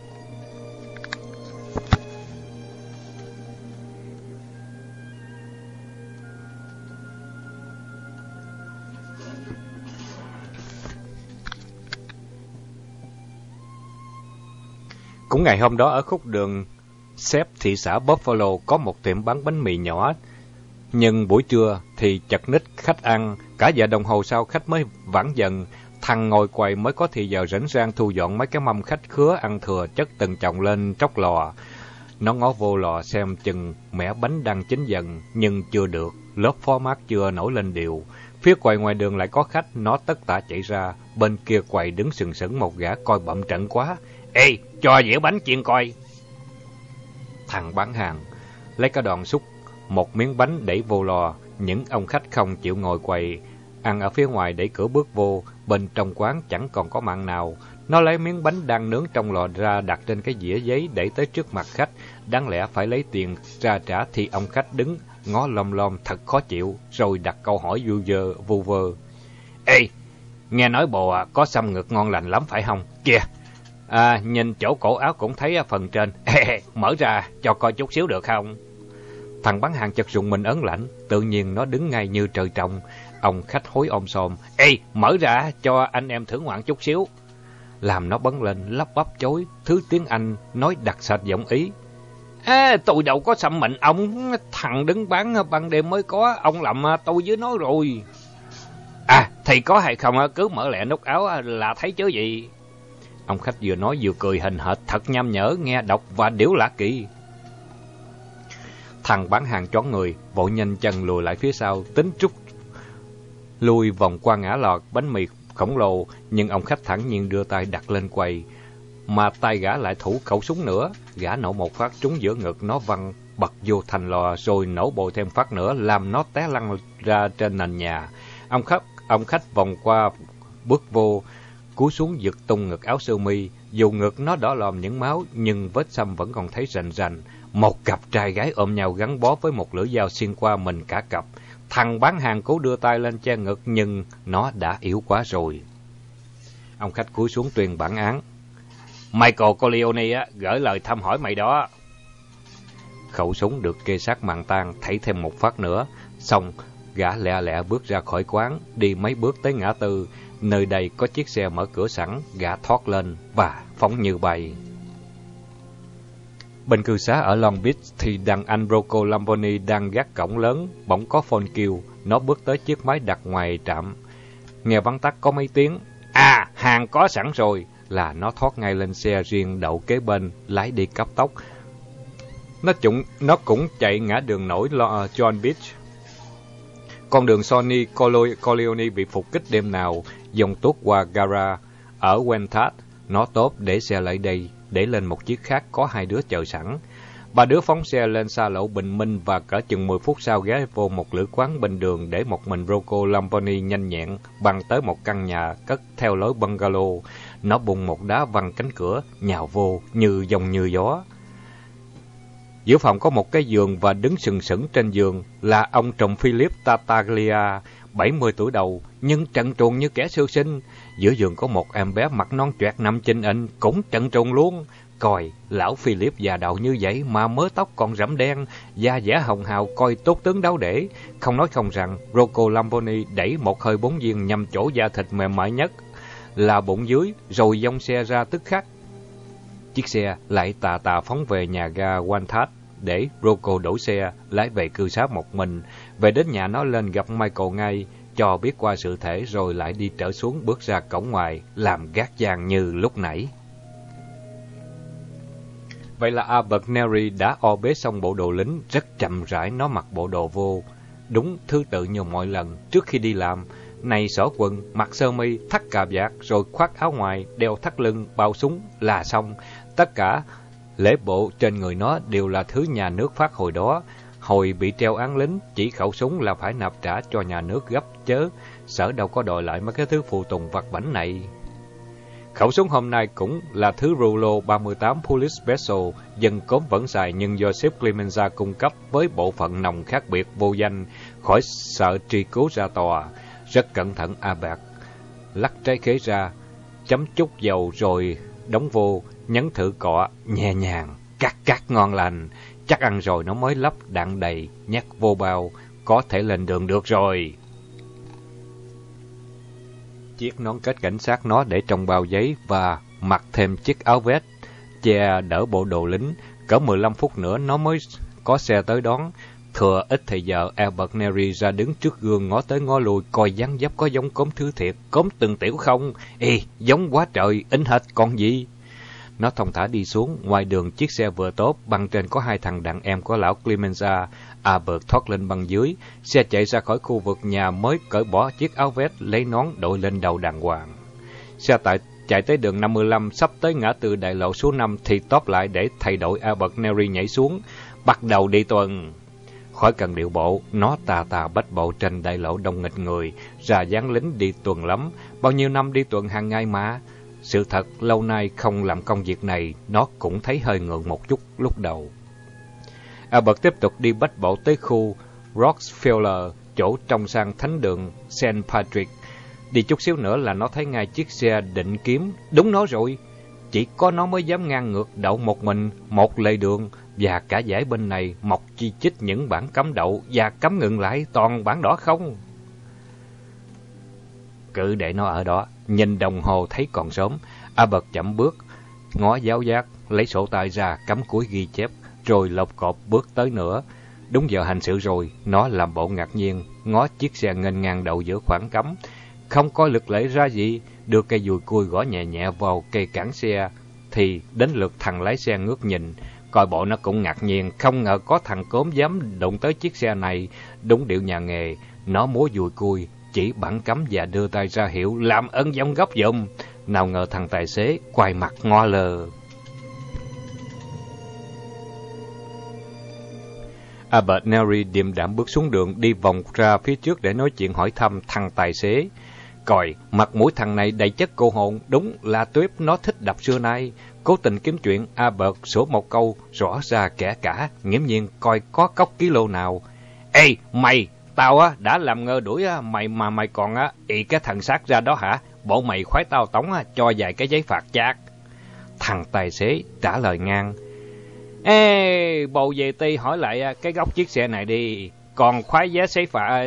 S2: Cũng ngày hôm đó ở khúc đường xếp thị xã Buffalo có một tiệm bán bánh mì nhỏ. Nhưng buổi trưa thì chật ních khách ăn, cả giờ đồng hồ sau khách mới vãn dần. Thằng ngồi quầy mới có thì giờ rảnh rang thu dọn mấy cái mâm khách khứa ăn thừa chất từng chồng lên tróc lò. Nó ngó vô lò xem chừng mẻ bánh đang chín dần, nhưng chưa được, lớp phó mát chưa nổi lên đều. Phía quầy ngoài đường lại có khách, nó tất tả chạy ra, bên kia quầy đứng sừng sững một gã coi bậm trận quá. Ê, cho dĩa bánh chiên coi. Thằng bán hàng lấy cái đòn xúc một miếng bánh đẩy vô lò. Những ông khách không chịu ngồi quầy ăn ở phía ngoài đẩy cửa bước vô. Bên trong quán chẳng còn có mạng nào. Nó lấy miếng bánh đang nướng trong lò ra, đặt trên cái dĩa giấy đẩy tới trước mặt khách. Đáng lẽ phải lấy tiền ra trả thì ông khách đứng ngó lom lom thật khó chịu, rồi đặt câu hỏi vu vơ. Ê, nghe nói bồ có xăm ngực ngon lành lắm phải không? Kìa, nhìn chỗ cổ áo cũng thấy phần trên. Mở ra cho coi chút xíu được không? Thằng bán hàng chợt rùng mình ớn lạnh, tự nhiên nó đứng ngay như trời trồng. Ông khách hối ôm xòm. Ê, mở ra cho anh em thưởng ngoạn chút xíu. Làm nó bấn lên lắp bắp chối, thứ tiếng Anh nói đặc sệt giọng Ý. Tôi đâu có xăm mình ông, thằng đứng bán ban đêm mới có, ông lầm tôi với nó rồi. Thì có hay không cứ mở lẹ nút áo là thấy chứ gì. Ông khách vừa nói vừa cười hình hệt thật nham nhở, nghe độc và điếu lạ kỳ. Thằng bán hàng choáng người, vội nhanh chân lùi lại phía sau, tính trút lui vòng qua ngã lò bánh mì khổng lồ, nhưng ông khách thản nhiên đưa tay đặt lên quầy, mà tay gã lại thủ khẩu súng nữa. Gã nổ một phát trúng giữa ngực nó, văng bật vô thành lò, rồi nổ bội thêm phát nữa, làm nó té lăn ra trên nền nhà. Ông khách vòng qua bước vô, cúi xuống giật tung ngực áo sơ mi. Dù ngực nó đỏ lòm những máu, nhưng vết xăm vẫn còn thấy rành rành. Một cặp trai gái ôm nhau gắn bó với một lưỡi dao xuyên qua mình cả cặp. Thằng bán hàng cố đưa tay lên che ngực, nhưng nó đã yếu quá rồi. Ông khách cúi xuống tuyên bản án. Michael Corleone gửi lời thăm hỏi mày đó. Khẩu súng được kê sát màn tang, thảy thêm một phát nữa. Xong, gã lẹ lẹ bước ra khỏi quán, đi mấy bước tới ngã tư. Nơi đây có chiếc xe mở cửa sẵn, gã thoát lên và phóng như bay. Bên cư xá ở Long Beach thì đàn anh Rocco Lamboni đang gác cổng lớn, bỗng có phone kêu. Nó bước tới chiếc máy đặt ngoài trạm. Nghe vắn tắt có mấy tiếng. Hàng có sẵn rồi. Là nó thoát ngay lên xe riêng đậu kế bên, lái đi cấp tốc. Nó cũng chạy ngã đường nổi John Beach. Con đường Sonny Corleone bị phục kích đêm nào, dòng tuốt qua gara ở Wentat. Nó tốt để xe lại đây, để lên một chiếc khác có hai đứa chờ sẵn. Ba đứa phóng xe lên xa lộ Bình Minh và cỡ chừng 10 phút sau ghé vô một lữ quán bên đường, để một mình Rocco Lamboni nhanh nhẹn băng tới một căn nhà cất theo lối bungalow. Nó bung một đá văng cánh cửa, nhào vô như dòng như gió. Giữa phòng có một cái giường và đứng sừng sững trên giường là ông trùm Philip Tartaglia, 70 tuổi đầu, nhưng trần truồng như kẻ sơ sinh. Giữa giường có một em bé mặt non choẹt nằm chinh ịnh, cũng trần truồng luôn. Coi, lão Philip già đầu như vậy mà mớ tóc còn rẫm đen, da dẻ hồng hào, coi tốt tướng đáo để. Không nói không rằng, Rocco Lamboni đẩy một hơi 4 viên nhằm chỗ da thịt mềm mại nhất là bụng dưới, rồi dông xe ra tức khắc. Chiếc xe lại tà tà phóng về nhà ga Wantat, để Rocco đổ xe, lái về cư xá một mình. Về đến nhà nó lên gặp Michael ngay, cho biết qua sự thể, rồi lại đi trở xuống bước ra cổng ngoài, làm gác giang như lúc nãy. Vậy là Albert Neri đã o bế xong bộ đồ lính, rất chậm rãi nó mặc bộ đồ vô. Đúng thứ tự như mọi lần, trước khi đi làm,
S1: này xỏ quần, mặc sơ mi, thắt cà vạt, rồi khoác áo ngoài, đeo thắt lưng, bao súng là xong. Tất cả lễ bộ trên người nó đều là thứ nhà nước phát hồi đó. Hồi bị treo án lính, chỉ khẩu súng là phải nạp trả cho nhà nước gấp chớ, Sở đâu có đòi lại mấy cái thứ phụ tùng vặt vãnh này. Khẩu súng hôm nay cũng là thứ Rulo 38 Police Special, dân cốm vẫn xài nhưng do sếp Clemenza cung cấp với bộ phận nòng khác biệt vô danh, khỏi sợ truy cứu ra tòa. Rất cẩn thận Albert lắc trái khế ra, chấm chút dầu rồi đóng vô, nhấn thử cọ, nhẹ nhàng, cắt ngon lành. Chắc ăn rồi nó mới lắp đạn đầy, nhét vô bao, có thể lên đường được rồi. Chiếc nón kết cảnh sát nó để trong bao giấy và mặc thêm chiếc áo vest, che đỡ bộ đồ lính. Cỡ 15 phút nữa nó mới có xe tới đón. Thừa ít thời giờ, Albert Neri ra đứng trước gương ngó tới ngó lui, coi dáng dấp có giống cốm thứ thiệt, cốm từng tiểu không? Ê, giống quá trời, ính hệt còn gì? Nó thong thả đi xuống, ngoài đường chiếc xe vừa tốt, băng trên có 2 thằng đàn em của lão Clemenza. Albert thoát lên băng dưới, xe chạy ra khỏi khu vực nhà mới cởi bỏ chiếc áo vest, lấy nón đội lên đầu đàng hoàng. Xe chạy tới đường 55, sắp tới ngã tư đại lộ số 5 thì tóp lại để thay đổi. Albert Neri nhảy xuống, bắt đầu đi tuần. Khỏi cần điệu bộ, nó tà bách bộ trên đại lộ đông nghịch người, ra dáng lính đi tuần lắm, bao nhiêu năm đi tuần hàng ngày mà. Sự thật, lâu nay không làm công việc này, nó cũng thấy hơi ngượng một chút lúc đầu. Albert tiếp tục đi bách bộ tới khu Rockefeller, chỗ trong sang thánh đường St. Patrick. Đi chút xíu nữa là nó thấy ngay chiếc xe định kiếm, đúng nó rồi. Chỉ có nó mới dám ngang ngược đậu một mình, một lề đường, và cả dãy bên này mọc chi chít những bảng cấm đậu và cấm ngừng lại, toàn bảng đỏ không. Cứ để nó ở đó, nhìn đồng hồ thấy còn sớm. Albert chậm bước, ngó giáo giác, lấy sổ tay ra, cắm cúi ghi chép, rồi lộc cộp bước tới nữa. Đúng giờ hành sự rồi, nó làm bộ ngạc nhiên, ngó chiếc xe nghênh ngang đậu giữa khoảng cấm. Không có lực lễ ra gì, đưa cây dùi cui gõ nhẹ nhẹ vào cây cản xe, thì đến lượt thằng lái xe ngước nhìn. Coi bộ nó cũng ngạc nhiên, không ngờ có thằng cốm dám đụng tới chiếc xe này. Đúng điệu nhà nghề, nó múa dùi cui, chỉ bảng cấm và đưa tay ra hiệu làm ơn giông góc giùm. Nào ngờ thằng tài xế quay mặt ngó lờ. Albert Neri điềm đạm bước xuống đường, đi vòng ra phía trước để nói chuyện hỏi thăm thằng tài xế. Coi, mặt mũi thằng này đầy chất cô hồn, đúng là tuyếp nó thích đập xưa nay. Cố tình kiếm chuyện, Albert sửa một câu rõ ra kẻ cả, nghiễm nhiên coi có cốc ký-lô nào. Ê, mày, tao đã làm ngơ đuổi mày mà mày còn ị cái thằng xác ra đó hả? Bộ mày khoái tao tống cho vài cái giấy phạt chát. Thằng tài xế trả lời ngang. Ê, bầu về ti hỏi lại cái góc chiếc xe này đi. Còn khoái vé xé phạt,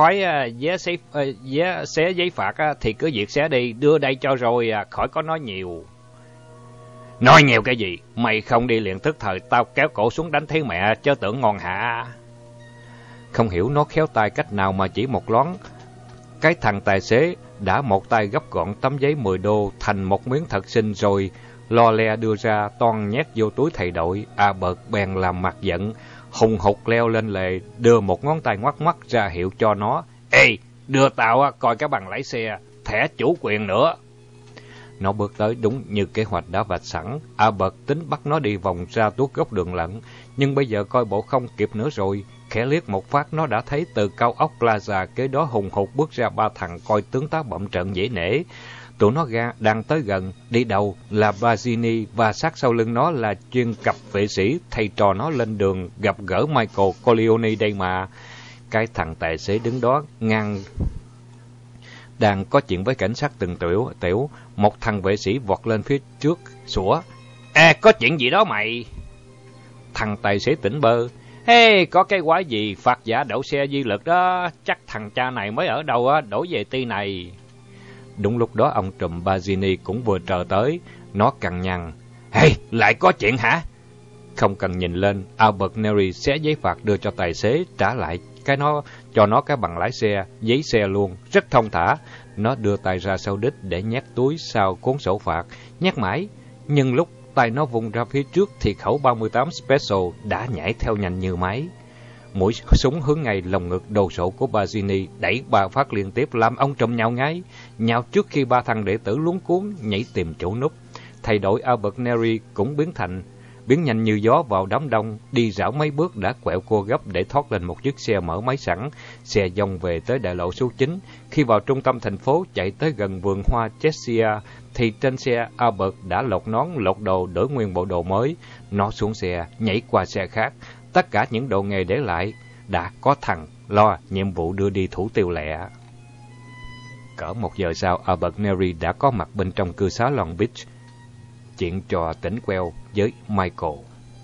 S1: vé xé giấy phạt thì cứ việc xé đi, đưa đây cho rồi, khỏi có nói nhiều. Nói nhiều cái gì? Mày không đi liền tức thời, tao kéo cổ xuống đánh thấy mẹ, chớ tưởng ngon hả? Không hiểu nó khéo tay cách nào mà chỉ một loáng, cái thằng tài xế đã một tay gấp gọn tấm giấy 10 đô thành một miếng thật xinh rồi lo le đưa ra, toan nhét vô túi thầy đội. Albert bèn làm mặt giận, hùng hục leo lên lề, đưa một ngón tay ngoắc ngoắc ra hiệu cho nó. Ê, đưa tao coi cái bằng lái xe, thẻ chủ quyền nữa. Nó bước tới đúng như kế hoạch đã vạch sẵn. Albert tính bắt nó đi vòng ra tuốt góc đường lận, nhưng bây giờ coi bộ không kịp nữa rồi. Khẽ liếc một phát nó đã thấy từ cao ốc Plaza kế đó hùng hục bước ra 3 thằng coi tướng tá bậm trận dễ nể. Tụi nó đang tới gần, đi đầu là Bazzini và sát sau lưng nó là chuyên cặp vệ sĩ thầy trò nó lên đường gặp gỡ Michael Corleone đây mà. Cái thằng tài xế đứng đó ngang đang có chuyện với cảnh sát từng tiểu. Một thằng vệ sĩ vọt lên phía trước sủa. Ê, có chuyện gì đó mày? Thằng tài xế tỉnh bơ. Hey, có cái quái gì, phạt giả đậu xe di lực đó, chắc thằng cha này mới ở đâu đổ về ti này. Đúng lúc đó ông trùm Bazzini cũng vừa trở tới, nó cằn nhằn. Hey, lại có chuyện hả? Không cần nhìn lên, Albert Neri xé giấy phạt đưa cho tài xế, trả lại cho nó cái bằng lái xe, giấy xe luôn, rất thông thả. Nó đưa tay ra sau đít để nhét túi sau cuốn sổ phạt, nhét mãi, nhưng lúc tay nó vùng ra phía trước thì khẩu 38 Special đã nhảy theo nhanh như máy. Mũi súng hướng ngay lồng ngực đồ sộ của Bazzini, đẩy 3 phát liên tiếp làm ông trùm nhào ngáy, nhào trước khi 3 thằng đệ tử luống cuống nhảy tìm chỗ núp. Thay đổi Albert Neri cũng biến nhanh như gió vào đám đông, đi rảo mấy bước đã quẹo cua gấp để thoát lên một chiếc xe mở máy sẵn. Xe dòng về tới đại lộ số 9. Khi vào trung tâm thành phố, chạy tới gần vườn hoa Cheshire, thì trên xe Albert đã lột nón, lột đồ, đổi nguyên bộ đồ mới. Nó xuống xe, nhảy qua xe khác. Tất cả những đồ nghề để lại đã có thằng lo nhiệm vụ đưa đi thủ tiêu lẹ. Cỡ 1 giờ sau, Albert Neri đã có mặt bên trong cư xá Long Beach, chuyện trò tỉnh queo với Michael.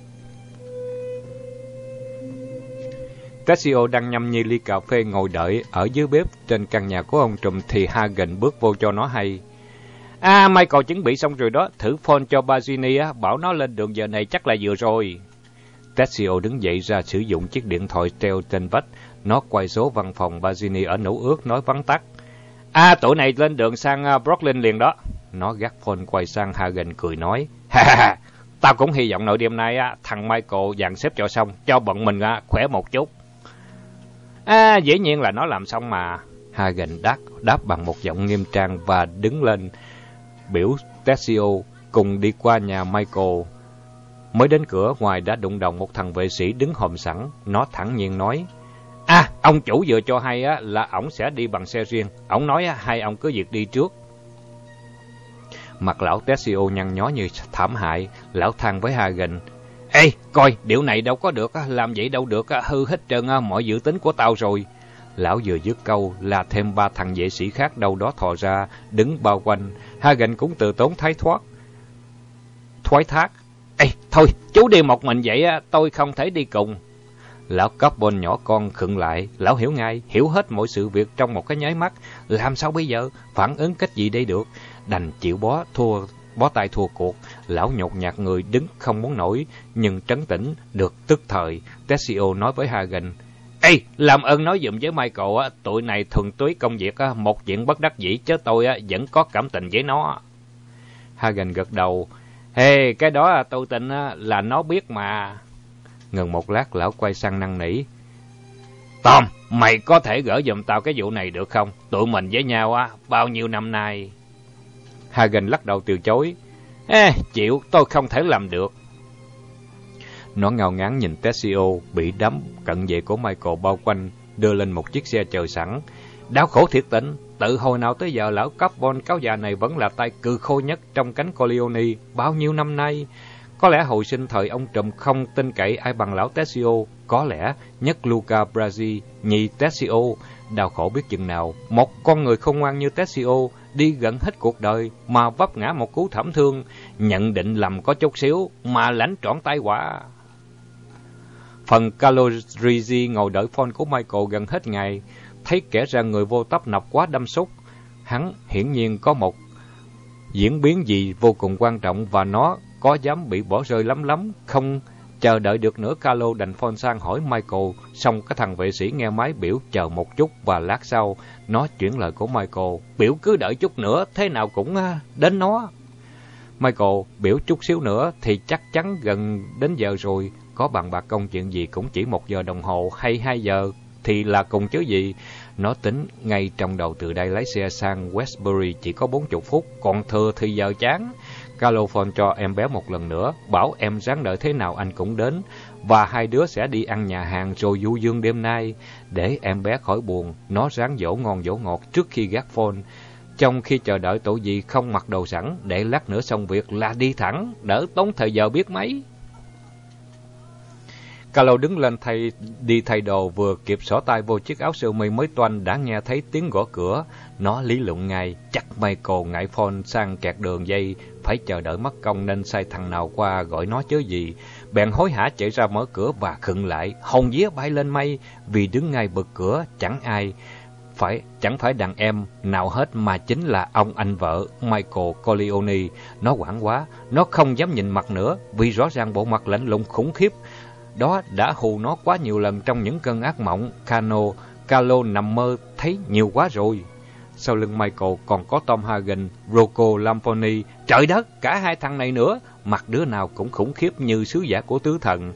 S1: Tessio đang nhâm nhi ly cà phê ngồi đợi ở dưới bếp trên căn nhà của ông trùm thì Hagen bước vô cho nó hay. Michael chuẩn bị xong rồi đó, thử phone cho Bazzini á, bảo nó lên đường giờ này chắc là vừa rồi. Tessio đứng dậy ra sử dụng chiếc điện thoại treo trên vách. Nó quay số văn phòng Bazzini ở Nũ Ước nói vắn tắt. Tụi này lên đường sang Brooklyn liền đó. Nó gác phone quay sang Hagen cười nói. Tao cũng hy vọng nội đêm nay thằng Michael dàn xếp cho xong, cho bọn mình khỏe một chút. Dĩ nhiên là nó làm xong mà. Hagen đáp bằng một giọng nghiêm trang và đứng lên biểu Tessio cùng đi qua nhà Michael. Mới đến cửa, ngoài đã đụng đầu một thằng vệ sĩ đứng hòm sẵn. Nó thẳng nhiên nói. Ông chủ vừa cho hay là ổng sẽ đi bằng xe riêng. Ổng nói hai ông cứ việc đi trước. Mặt lão Tessio nhăn nhó như thảm hại. Lão than với Hagen. Ê, coi, điệu này đâu có được, làm vậy đâu được, hư hết trơn mọi dự tính của tao rồi. Lão vừa dứt câu là thêm 3 thằng vệ sĩ khác đâu đó thò ra, đứng bao quanh. Hagen cũng từ tốn thoái thác. Ê, thôi, chú đi một mình vậy, tôi không thể đi cùng. Lão Carbon nhỏ con khựng lại. Lão hiểu ngay, hiểu hết mọi sự việc trong một cái nháy mắt. Làm sao bây giờ? Phản ứng cách gì đây được? Đành chịu bó tay thua cuộc. Lão nhột nhạt người đứng không muốn nổi, nhưng trấn tĩnh được tức thời. Tessio nói với Hagen. Ê, làm ơn nói giùm với Michael, tụi này thuần túy công việc, một chuyện bất đắc dĩ, chứ tôi vẫn có cảm tình với nó. Hagen gật đầu. Hey, cái đó tôi tin là nó biết mà. Ngừng một lát, lão quay sang năn nỉ. Tom, mày có thể gỡ giùm tao cái vụ này được không? Tụi mình với nhau bao nhiêu năm nay. Hagen lắc đầu từ chối. Chịu, tôi không thể làm được. Nó ngao ngán nhìn Tessio bị đám cận vệ của Michael bao quanh, đưa lên một chiếc xe chờ sẵn. Đau khổ thiệt tình, tự hồi nào tới giờ lão Carbon cáo già này vẫn là tay cừ khôi nhất trong cánh Corleone bao nhiêu năm nay. Có lẽ hồi sinh thời ông trùm không tin cậy ai bằng lão Tessio, có lẽ nhất Luca Brasi, nhì Tessio. Đau khổ biết chừng nào, một con người không ngoan như Tessio đi gần hết cuộc đời mà vấp ngã một cú thảm thương, nhận định lầm có chút xíu mà lãnh trọn tai họa. Phần Carlo Rizzi ngồi đợi phone của Michael gần hết ngày, thấy kẻ ra người vô tấp nập quá đâm sút. Hắn hiển nhiên có một diễn biến gì vô cùng quan trọng và nó có dám bị bỏ rơi lắm. Không chờ đợi được nữa, Carlo đành phone sang hỏi Michael, xong cái thằng vệ sĩ nghe máy biểu chờ một chút và lát sau nó chuyển lời của Michael, biểu cứ đợi chút nữa, thế nào cũng đến nó. Michael biểu chút xíu nữa thì chắc chắn gần đến giờ rồi, có bàn bạc công chuyện gì cũng chỉ 1 giờ đồng hồ hay 2 giờ thì là cùng chứ gì. Nó tính ngay trong đầu từ đây lái xe sang Westbury chỉ có 40 phút, còn thừa thì giờ chán. Carlo phone cho em bé một lần nữa, bảo em ráng đợi thế nào anh cũng đến, và hai đứa sẽ đi ăn nhà hàng rồi du dương đêm nay. Để em bé khỏi buồn, nó ráng dỗ ngon dỗ ngọt trước khi gác phone. Trong khi chờ đợi tội gì không mặc đồ sẵn, để lát nữa xong việc là đi thẳng, đỡ tốn thời giờ biết mấy. Carlo đứng lên đi thay đồ, vừa kịp xỏ tay vô chiếc áo sơ mi mới toanh đã nghe thấy tiếng gõ cửa. Nó lý luận ngay, chắc Michael ngại phone sang kẹt đường dây, phải chờ đợi mất công nên sai thằng nào qua gọi nó chứ gì. Bèn hối hả chạy ra mở cửa và khựng lại, hồn vía bay lên mây, vì đứng ngay bực cửa chẳng phải đàn em nào hết mà chính là ông anh vợ Michael Corleone. Nó hoảng quá, nó không dám nhìn mặt nữa, vì rõ ràng bộ mặt lạnh lùng khủng khiếp đó đã hù nó quá nhiều lần trong những cơn ác mộng. Carlo nằm mơ thấy nhiều quá rồi. Sau lưng Michael còn có Tom Hagen, Rocco Lamponi. Trời đất, cả hai thằng này nữa, mặt đứa nào cũng khủng khiếp như sứ giả của tứ thần.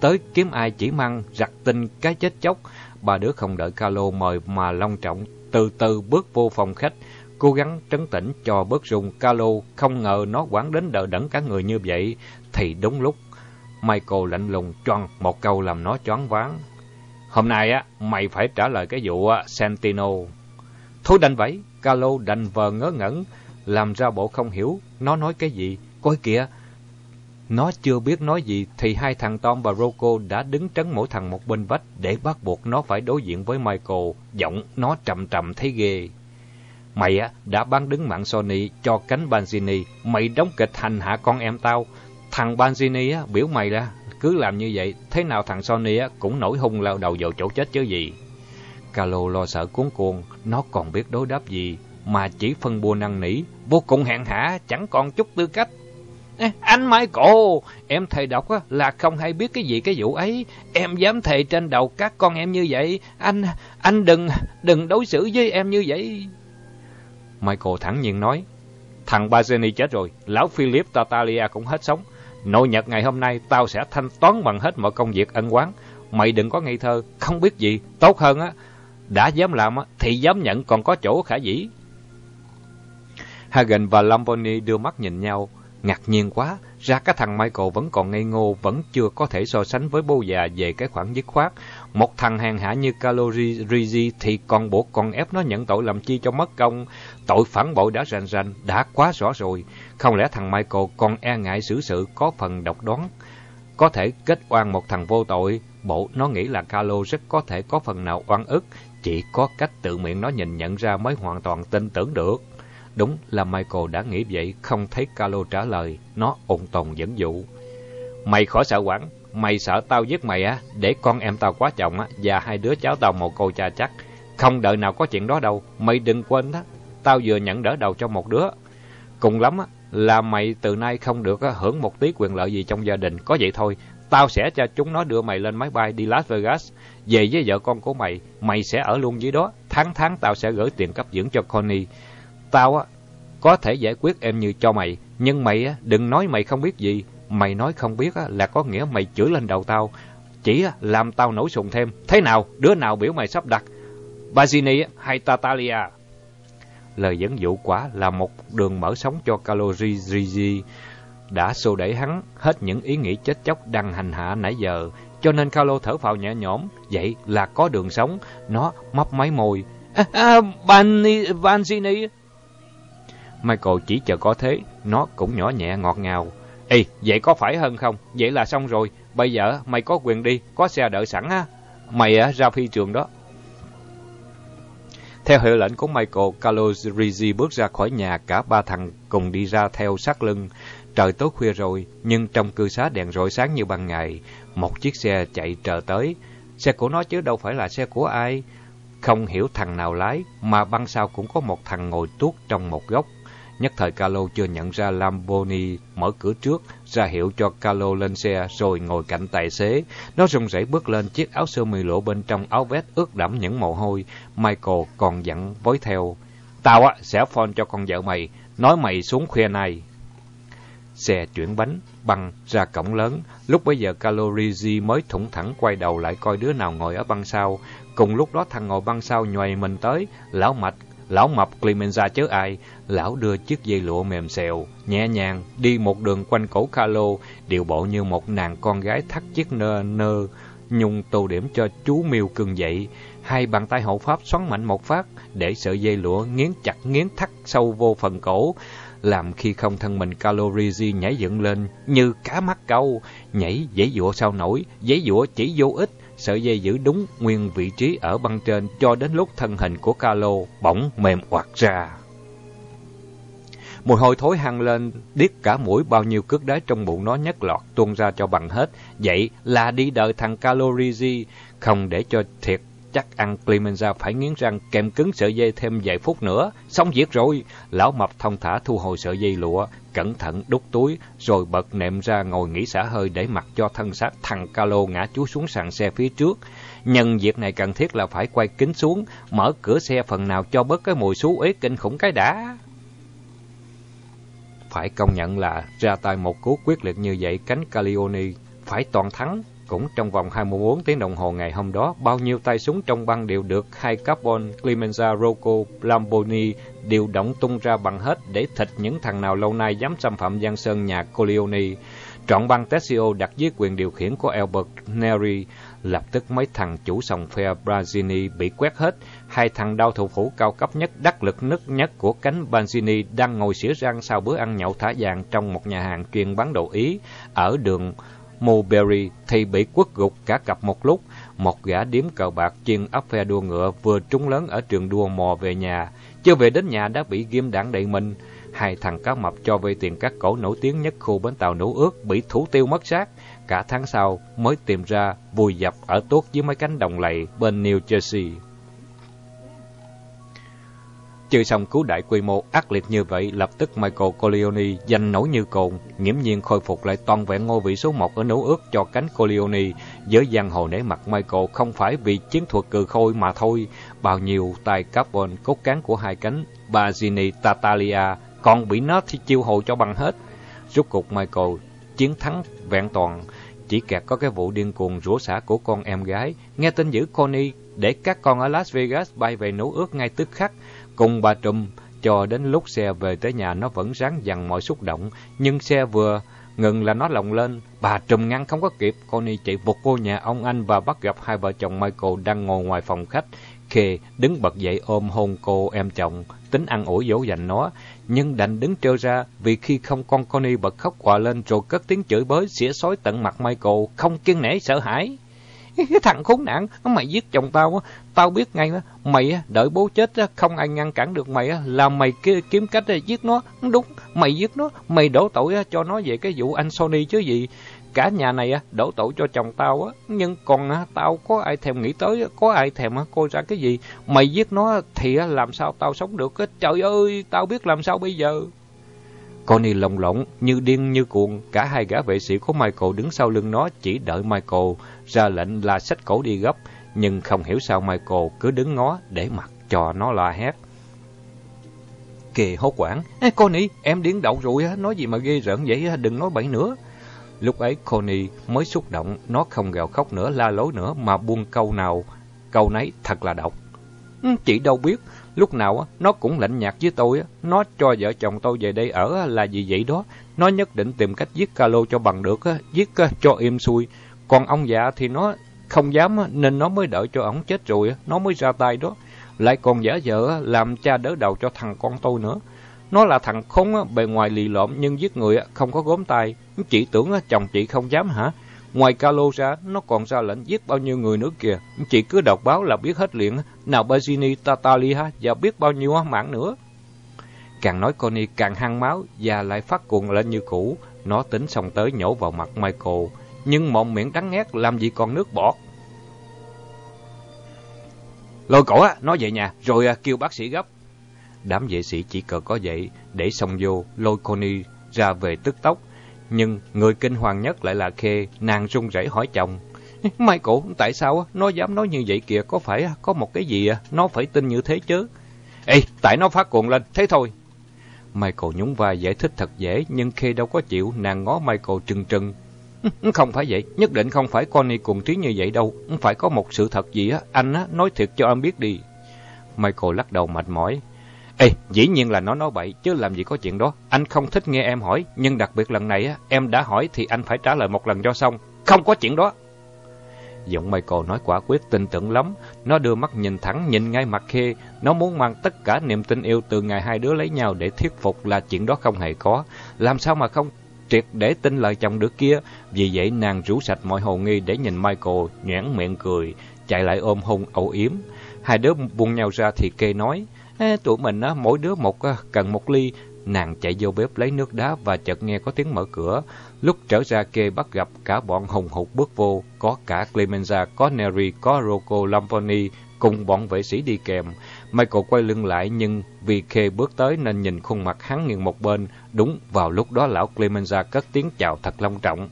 S1: tới kiếm ai chỉ măng, giặt tinh cái chết chóc. Ba đứa không đợi Carlo mời mà long trọng, từ từ bước vô phòng khách, cố gắng trấn tĩnh cho bớt run. Carlo không ngờ nó quản đến đờ đẫn cả người như vậy. Thì đúng lúc, Michael lạnh lùng choang một câu làm nó choáng váng. Hôm nay mày phải trả lời cái vụ Santino. Thôi đành vậy, Carlo đành vờ ngớ ngẩn, làm ra bộ không hiểu nó nói cái gì. Coi kìa, nó chưa biết nói gì thì hai thằng Tom và Rocco đã đứng trấn mỗi thằng một bên vách để bắt buộc nó phải đối diện với Michael. Giọng nó trầm trầm thấy ghê. Mày đã bán đứng mạng Sony cho cánh Banzini, mày đóng kịch hành hạ con em tao. Thằng Banzini biểu mày là cứ làm như vậy, thế nào thằng Sony cũng nổi hung lao đầu vào chỗ chết chứ gì. Carlo lo sợ cuống cuồng, nó còn biết đối đáp gì mà chỉ phân bua năn nỉ, vô cùng hèn hạ, chẳng còn chút tư cách. Anh Michael, em thề độc là không hay biết cái gì cái vụ ấy. Em dám thề trên đầu các con em như vậy. Anh đừng đối xử với em như vậy. Michael thẳng nhiên nói, thằng Banzini chết rồi, lão Philip Tartaglia cũng hết sống. Nội nhật ngày hôm nay tao sẽ thanh toán bằng hết mọi công việc ân oán. Mày đừng có ngây thơ, không biết gì. Tốt hơn đã dám làm thì dám nhận còn có chỗ khả dĩ. Hagen và Lamboni đưa mắt nhìn nhau, ngạc nhiên quá. Ra cái thằng Michael vẫn còn ngây ngô, vẫn chưa có thể so sánh với bố già về cái khoản dứt khoát. Một thằng hèn hạ như Carlo Rizzi thì còn buộc còn ép nó nhận tội làm chi cho mất công. Tội phản bội đã rành rành, đã quá rõ rồi. Không lẽ thằng Michael còn e ngại xử sự có phần độc đoán, có thể kết oan một thằng vô tội? Bộ nó nghĩ là Carlo rất có thể có phần nào oan ức, chỉ có cách tự miệng nó nhìn nhận ra mới hoàn toàn tin tưởng được. Đúng là Michael đã nghĩ vậy, không thấy Carlo trả lời, nó ung tồn dẫn dụ. Mày khỏi sợ quản, mày sợ tao giết mày để con em tao quá chồng và hai đứa cháu tao mồ côi cha chắc. Không đợi nào có chuyện đó đâu, mày đừng quên đó, tao vừa nhận đỡ đầu cho một đứa. Cùng lắm là mày từ nay không được hưởng một tí quyền lợi gì trong gia đình, có vậy thôi. Tao sẽ cho chúng nó đưa mày lên máy bay đi Las Vegas, về với vợ con của mày, mày sẽ ở luôn dưới đó. Tháng tao sẽ gửi tiền cấp dưỡng cho Connie. Tao có thể giải quyết em như cho mày, nhưng mày đừng nói mày không biết gì. Mày nói không biết là có nghĩa mày chửi lên đầu tao, chỉ làm tao nổi sùng thêm. Thế nào, đứa nào biểu mày sắp đặt, Banzini hay Tartaglia? Lời dẫn dụ quả là một đường mở sống cho Carlo Rizzi, đã xô đẩy hắn hết những ý nghĩ chết chóc đang hành hạ nãy giờ. Cho nên Carlo thở phào nhẹ nhõm, vậy là có đường sống. Nó mấp máy môi, Banzini. Michael chỉ chờ có thế, nó cũng nhỏ nhẹ ngọt ngào. Ê, vậy có phải hơn không? Vậy là xong rồi, bây giờ mày có quyền đi, có xe đợi sẵn mày ra phi trường đó. Theo hiệu lệnh của Michael, Carlo Rizzi bước ra khỏi nhà, cả ba thằng cùng đi ra theo sát lưng. Trời tối khuya rồi, nhưng trong cư xá đèn rọi sáng như ban ngày. Một chiếc xe chạy trở tới, xe của nó chứ đâu phải là xe của ai. Không hiểu thằng nào lái, mà băng sau cũng có một thằng ngồi tuốt trong một góc. Nhất thời Carlo chưa nhận ra Lamboni mở cửa trước, ra hiệu cho Carlo lên xe rồi ngồi cạnh tài xế. Nó run rẩy bước lên, chiếc áo sơ mi lộ bên trong áo vest ướt đẫm những mồ hôi. Michael còn dặn với theo, tao sẽ phone cho con vợ mày, nói mày xuống khuya nay. Xe chuyển bánh, băng ra cổng lớn. Lúc bấy giờ Carlo Rizzi mới thủng thẳng quay đầu lại coi đứa nào ngồi ở băng sau. Cùng lúc đó thằng ngồi băng sau nhoài mình tới, lão mập Clemenza chứ ai. Lão đưa chiếc dây lụa mềm xèo, nhẹ nhàng đi một đường quanh cổ Carlo, điệu bộ như một nàng con gái thắt chiếc nơ nhung tô điểm cho chú miêu cưng dậy. Hai bàn tay hộ pháp xoắn mạnh một phát, để sợi dây lụa nghiến chặt nghiến thắt sâu vô phần cổ, làm khi không thân mình Carlo Rizzi nhảy dựng lên như cá mắc câu, nhảy giãy giụa sao nổi, giãy giụa chỉ vô ích. Sợi dây giữ đúng nguyên vị trí ở băng trên cho đến lúc thân hình của Carlo bỗng mềm oặt ra. Mùi hôi thối hăng lên, điếc cả mũi, bao nhiêu cước đá trong bụng nó nhất lọt tuôn ra cho bằng hết. Vậy là đi đợi thằng Carlo Rizzi, không để cho thiệt chắc ăn Clemenza phải nghiến răng kèm cứng sợi dây thêm vài phút nữa. Xong việc rồi. Lão mập thông thả thu hồi sợi dây lụa, cẩn thận đút túi, rồi bật nệm ra ngồi nghỉ xả hơi để mặc cho thân xác thằng Carlo ngã chúa xuống sàn xe phía trước. Nhân việc này cần thiết là phải quay kính xuống, mở cửa xe phần nào cho bớt cái mùi xú uế kinh khủng cái đã. Phải công nhận là ra tay một cú quyết liệt như vậy, cánh Calione phải toàn thắng. Cũng trong vòng 24 tiếng đồng hồ ngày hôm đó, bao nhiêu tay súng trong băng đều được hai Carbon, Clemenza, Rocco, Lamboni điều động tung ra bằng hết để thịt những thằng nào lâu nay dám xâm phạm giang sơn nhà Corleone. Trọn băng Tessio đặt dưới quyền điều khiển của Albert Neri. Lập tức mấy thằng chủ sòng phe Brazzini bị quét hết. Hai thằng đao thủ phủ cao cấp nhất, đắc lực nhất của cánh Banzini đang ngồi xỉa răng sau bữa ăn nhậu thả vàng trong một nhà hàng chuyên bán đồ Ý ở đường Mulberry thì bị quất gục cả cặp một lúc. Một gã điếm cờ bạc chuyên ấp phe đua ngựa vừa trúng lớn ở trường đua mò về nhà, chưa về đến nhà đã bị ghim đạn đầy mình. Hai thằng cá mập cho vay tiền các cổ nổi tiếng nhất khu bến tàu Nữ Ước bị thủ tiêu mất xác. Cả tháng sau mới tìm ra vùi dập ở tuốt dưới mấy cánh đồng lầy bên New Jersey. Chơi xong cứu đại quy mô ác liệt như vậy, lập tức Michael Corleone danh nổi như cồn, nghiễm nhiên khôi phục lại toàn vẹn ngôi vị số 1 ở Nữ Ước cho cánh Corleone. Với giang hồ nể mặt Michael không phải vì chiến thuật cừ khôi mà thôi, bao nhiêu tay carbon cốt cán của hai cánh Bazzini Tartaglia còn bị nó thì chiêu hồ cho bằng hết. Rốt cục Michael chiến thắng vẹn toàn, chỉ kẹt có cái vụ điên cuồng rủa xả của con em gái. Nghe tin dữ Connie để các con ở Las Vegas bay về Nữ Ước ngay tức khắc cùng bà Trùm. Cho đến lúc xe về tới nhà nó vẫn ráng dằn mọi xúc động, nhưng xe vừa ngừng là nó lồng lên. Bà Trùm ngăn không có kịp, Connie chạy vụt vô nhà ông anh và bắt gặp hai vợ chồng Michael đang ngồi ngoài phòng khách. Kề đứng bật dậy ôm hôn cô em chồng, tính ăn ủi dỗ dành nó, nhưng đành đứng trơ ra vì khi không con Connie bật khóc òa lên rồi cất tiếng chửi bới xỉa xói tận mặt Michael, không kiêng nể sợ hãi. Cái thằng khốn nạn, mày giết chồng tao, tao biết ngay đó. Mày đợi bố chết không ai ngăn cản được mày, là mày kiếm cách giết nó. Đúng, mày giết nó, mày đổ tội cho nó về cái vụ anh Sony chứ gì. Cả nhà này đổ tội cho chồng tao, nhưng còn tao có ai thèm nghĩ tới, có ai thèm coi ra cái gì. Mày giết nó thì làm sao tao sống được, trời ơi, tao biết làm sao bây giờ. Connie lồng lộng như điên như cuồng, cả hai gã vệ sĩ của Michael đứng sau lưng nó chỉ đợi Michael ra lệnh là xách cổ đi gấp, nhưng không hiểu sao Michael cứ đứng ngó để mặc cho nó la hét. Kìa hốt quảng, Connie, em điên đậu rồi, nói gì mà ghê rợn vậy, đừng nói bậy nữa. Lúc ấy Connie mới xúc động, nó không gào khóc nữa, la lối nữa mà buông câu nào câu nấy thật là độc. Chị đâu biết, lúc nào nó cũng lạnh nhạt với tôi, nó cho vợ chồng tôi về đây ở là gì vậy đó. Nó nhất định tìm cách giết Carlo cho bằng được, giết cho im xuôi. Còn ông già thì nó không dám nên nó mới đợi cho ổng chết rồi nó mới ra tay đó. Lại còn giả vờ làm cha đỡ đầu cho thằng con tôi nữa. Nó là thằng khốn bề ngoài lì lợm nhưng giết người không có gốm tay. Chị tưởng chồng chị không dám hả? Ngoài Carlo ra, nó còn ra lệnh giết bao nhiêu người nữa kìa. Chị cứ đọc báo là biết hết liền. Nào Bazzini, Tartaglia và biết bao nhiêu mạng nữa. Càng nói Connie càng hăng máu và lại phát cuồng lên như cũ. Nó tính xong tới nhổ vào mặt Michael, nhưng mồm miệng đắng ngắt làm gì còn nước bọt. Lôi cổ nó về nhà rồi kêu bác sĩ gấp. Đám vệ sĩ chỉ cần có vậy để xông vô lôi Connie ra về tức tốc. Nhưng người kinh hoàng nhất lại là Khê. Nàng run rẩy hỏi chồng: Michael, tại sao nó dám nói như vậy kìa? Có phải có một cái gì nó phải tin như thế chứ? Ê, tại nó phát cuồng lên, thế thôi. Michael nhún vai giải thích thật dễ, nhưng Khê đâu có chịu. Nàng ngó Michael trừng trừng. Không phải vậy, nhất định không phải Connie cuồng trí như vậy đâu. Phải có một sự thật gì anh nói thiệt cho em biết đi. Michael lắc đầu mệt mỏi. Ê, dĩ nhiên là nó nói bậy, chứ làm gì có chuyện đó. Anh không thích nghe em hỏi, nhưng đặc biệt lần này em đã hỏi thì anh phải trả lời một lần cho xong. Không có chuyện đó. Giọng Michael nói quả quyết tin tưởng lắm. Nó đưa mắt nhìn thẳng, nhìn ngay mặt Khê. Nó muốn mang tất cả niềm tin yêu từ ngày hai đứa lấy nhau để thuyết phục là chuyện đó không hề có. Làm sao mà không triệt để tin lời chồng được kia. Vì vậy nàng rũ sạch mọi hồ nghi để nhìn Michael, nhoẻn miệng cười, chạy lại ôm hôn âu yếm. Hai đứa buông nhau ra thì Kê nói: Tụi mình mỗi đứa cần một ly. Nàng chạy vô bếp lấy nước đá và chợt nghe có tiếng mở cửa. Lúc trở ra Kê bắt gặp cả bọn hùng hục bước vô, có cả Clemenza, có Neri, có Rocco Lamboni cùng bọn vệ sĩ đi kèm. Michael quay lưng lại nhưng vì Kê bước tới nên nhìn khuôn mặt hắn nghiêng một bên. Đúng vào lúc đó lão Clemenza cất tiếng chào thật long trọng: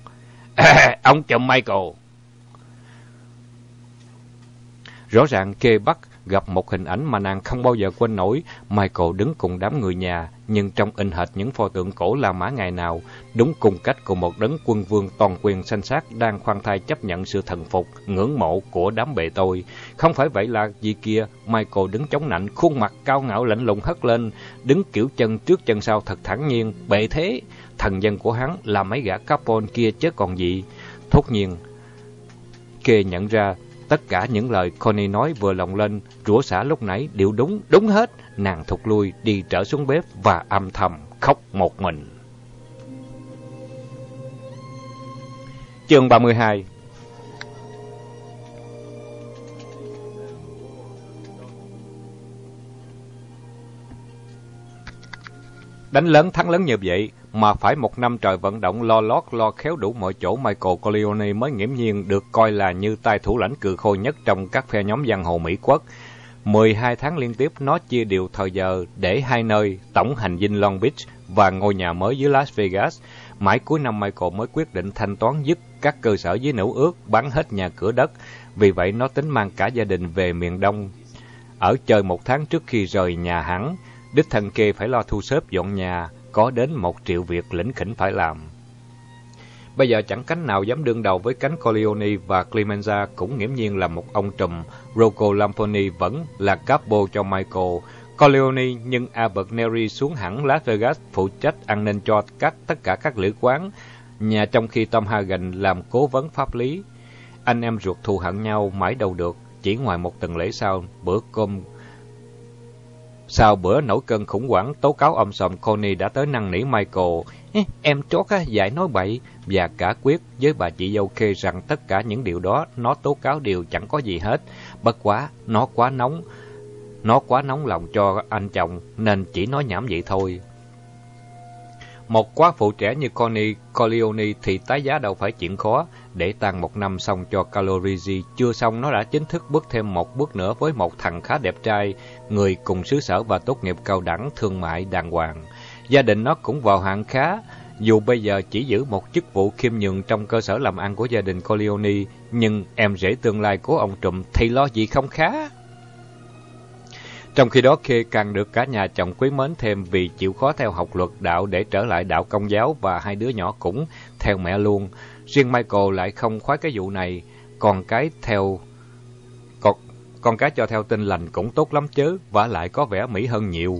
S1: Ông chồng Michael. Rõ ràng Kê bắt gặp một hình ảnh mà nàng không bao giờ quên nổi. Michael đứng cùng đám người nhà, nhưng trông in hệt những pho tượng cổ La Mã ngày nào, đúng cùng cách của một đấng quân vương toàn quyền sanh sát đang khoan thai chấp nhận sự thần phục, ngưỡng mộ của đám bề tôi. Không phải vậy là gì kia, Michael đứng chống nạnh, khuôn mặt cao ngạo lạnh lùng hất lên, đứng kiểu chân trước chân sau thật thản nhiên, bệ thế. Thần dân của hắn là mấy gã Capone kia chứ còn gì. Thốt nhiên, Kay nhận ra tất cả những lời Connie nói vừa lồng lên, rủa xả lúc nãy đều đúng hết. Nàng thụt lui, đi trở xuống bếp và âm thầm khóc một mình. Chương 32. Đánh lớn thắng lớn như vậy, mà phải một năm trời vận động lo lót lo khéo đủ mọi chỗ, Michael Corleone mới nghiễm nhiên được coi là như tay thủ lãnh cừ khôi nhất trong các phe nhóm giang hồ Mỹ quốc. 12 tháng liên tiếp nó chia đều thời giờ để hai nơi, tổng hành dinh Long Beach và ngôi nhà mới dưới Las Vegas. Mãi cuối năm Michael mới quyết định thanh toán dứt các cơ sở dưới nữ ước, bán hết nhà cửa đất. Vì vậy nó tính mang cả gia đình về miền Đông ở chơi một tháng trước khi rời nhà hẳn. Đích thân Kay phải lo thu xếp dọn nhà, có đến 1 triệu việc lỉnh khỉnh phải làm. Bây giờ chẳng cánh nào dám đương đầu với cánh Corleone, và Clemenza cũng nghiễm nhiên là một ông trùm. Rocco Lamponi vẫn là capo cho Michael Corleone, nhưng Albert Neri xuống hẳn Las Vegas phụ trách an ninh cho tất cả các lữ quán nhà, trong khi Tom Hagen làm cố vấn pháp lý. Anh em ruột thù hận nhau mãi đâu được. Chỉ ngoài một tuần lễ sau bữa nổi cơn khủng hoảng tố cáo om sòm, Connie đã tới năn nỉ Michael. Em trót dại nói bậy, và cả quyết với bà chị dâu Kay rằng tất cả những điều đó nó tố cáo đều chẳng có gì hết. Bất quá, nó quá nóng lòng cho anh chồng nên chỉ nói nhảm vậy thôi. Một quá phụ trẻ như Connie Corleone thì tái giá đâu phải chuyện khó. Để tan 1 năm xong cho Calorisi, chưa xong nó đã chính thức bước thêm một bước nữa với một thằng khá đẹp trai, người cùng xứ sở và tốt nghiệp cao đẳng thương mại đàng hoàng. Gia đình nó cũng vào hạng khá, dù bây giờ chỉ giữ một chức vụ khiêm nhường trong cơ sở làm ăn của gia đình Corleone, nhưng em rể tương lai của ông trùm thì lo gì không khá. Trong khi đó, Kay càng được cả nhà chồng quý mến thêm vì chịu khó theo học luật đạo để trở lại đạo Công giáo, và hai đứa nhỏ cũng theo mẹ luôn. Riêng Michael lại không khoái cái vụ này, con cái cho theo Tin lành cũng tốt lắm chứ, vả lại có vẻ mỹ hơn nhiều.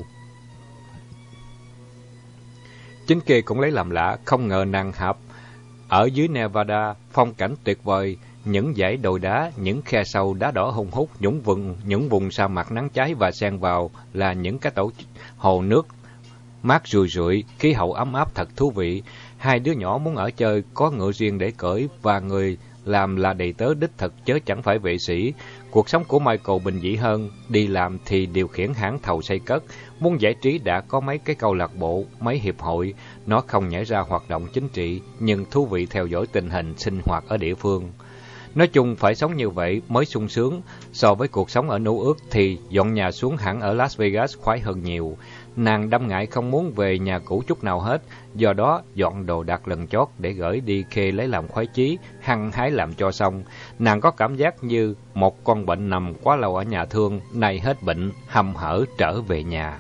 S1: Chính Kay cũng lấy làm lạ, không ngờ nàng Hạp ở dưới Nevada, phong cảnh tuyệt vời, những dãy đồi đá, những khe sâu đá đỏ hun hút, những vùng sa mạc nắng cháy, và xen vào là những cái tổ hồ nước mát rùi rượi, khí hậu ấm áp thật thú vị. Hai đứa nhỏ muốn ở chơi, có ngựa riêng để cưỡi, và người làm là đầy tớ đích thực chớ chẳng phải vệ sĩ. Cuộc sống của Michael bình dị hơn, đi làm thì điều khiển hãng thầu xây cất, muốn giải trí đã có mấy cái câu lạc bộ, mấy hiệp hội. Nó không nhảy ra hoạt động chính trị, nhưng thú vị theo dõi tình hình sinh hoạt ở địa phương. Nói chung phải sống như vậy mới sung sướng. So với cuộc sống ở New York thì dọn nhà xuống hẳn ở Las Vegas khoái hơn nhiều. Nàng đâm ngại không muốn về nhà cũ chút nào hết, do đó dọn đồ đạc lần chót để gửi đi Kay lấy làm khoái chí, hăng hái làm cho xong. Nàng có cảm giác như một con bệnh nằm quá lâu ở nhà thương, nay hết bệnh, hăm hở trở về nhà.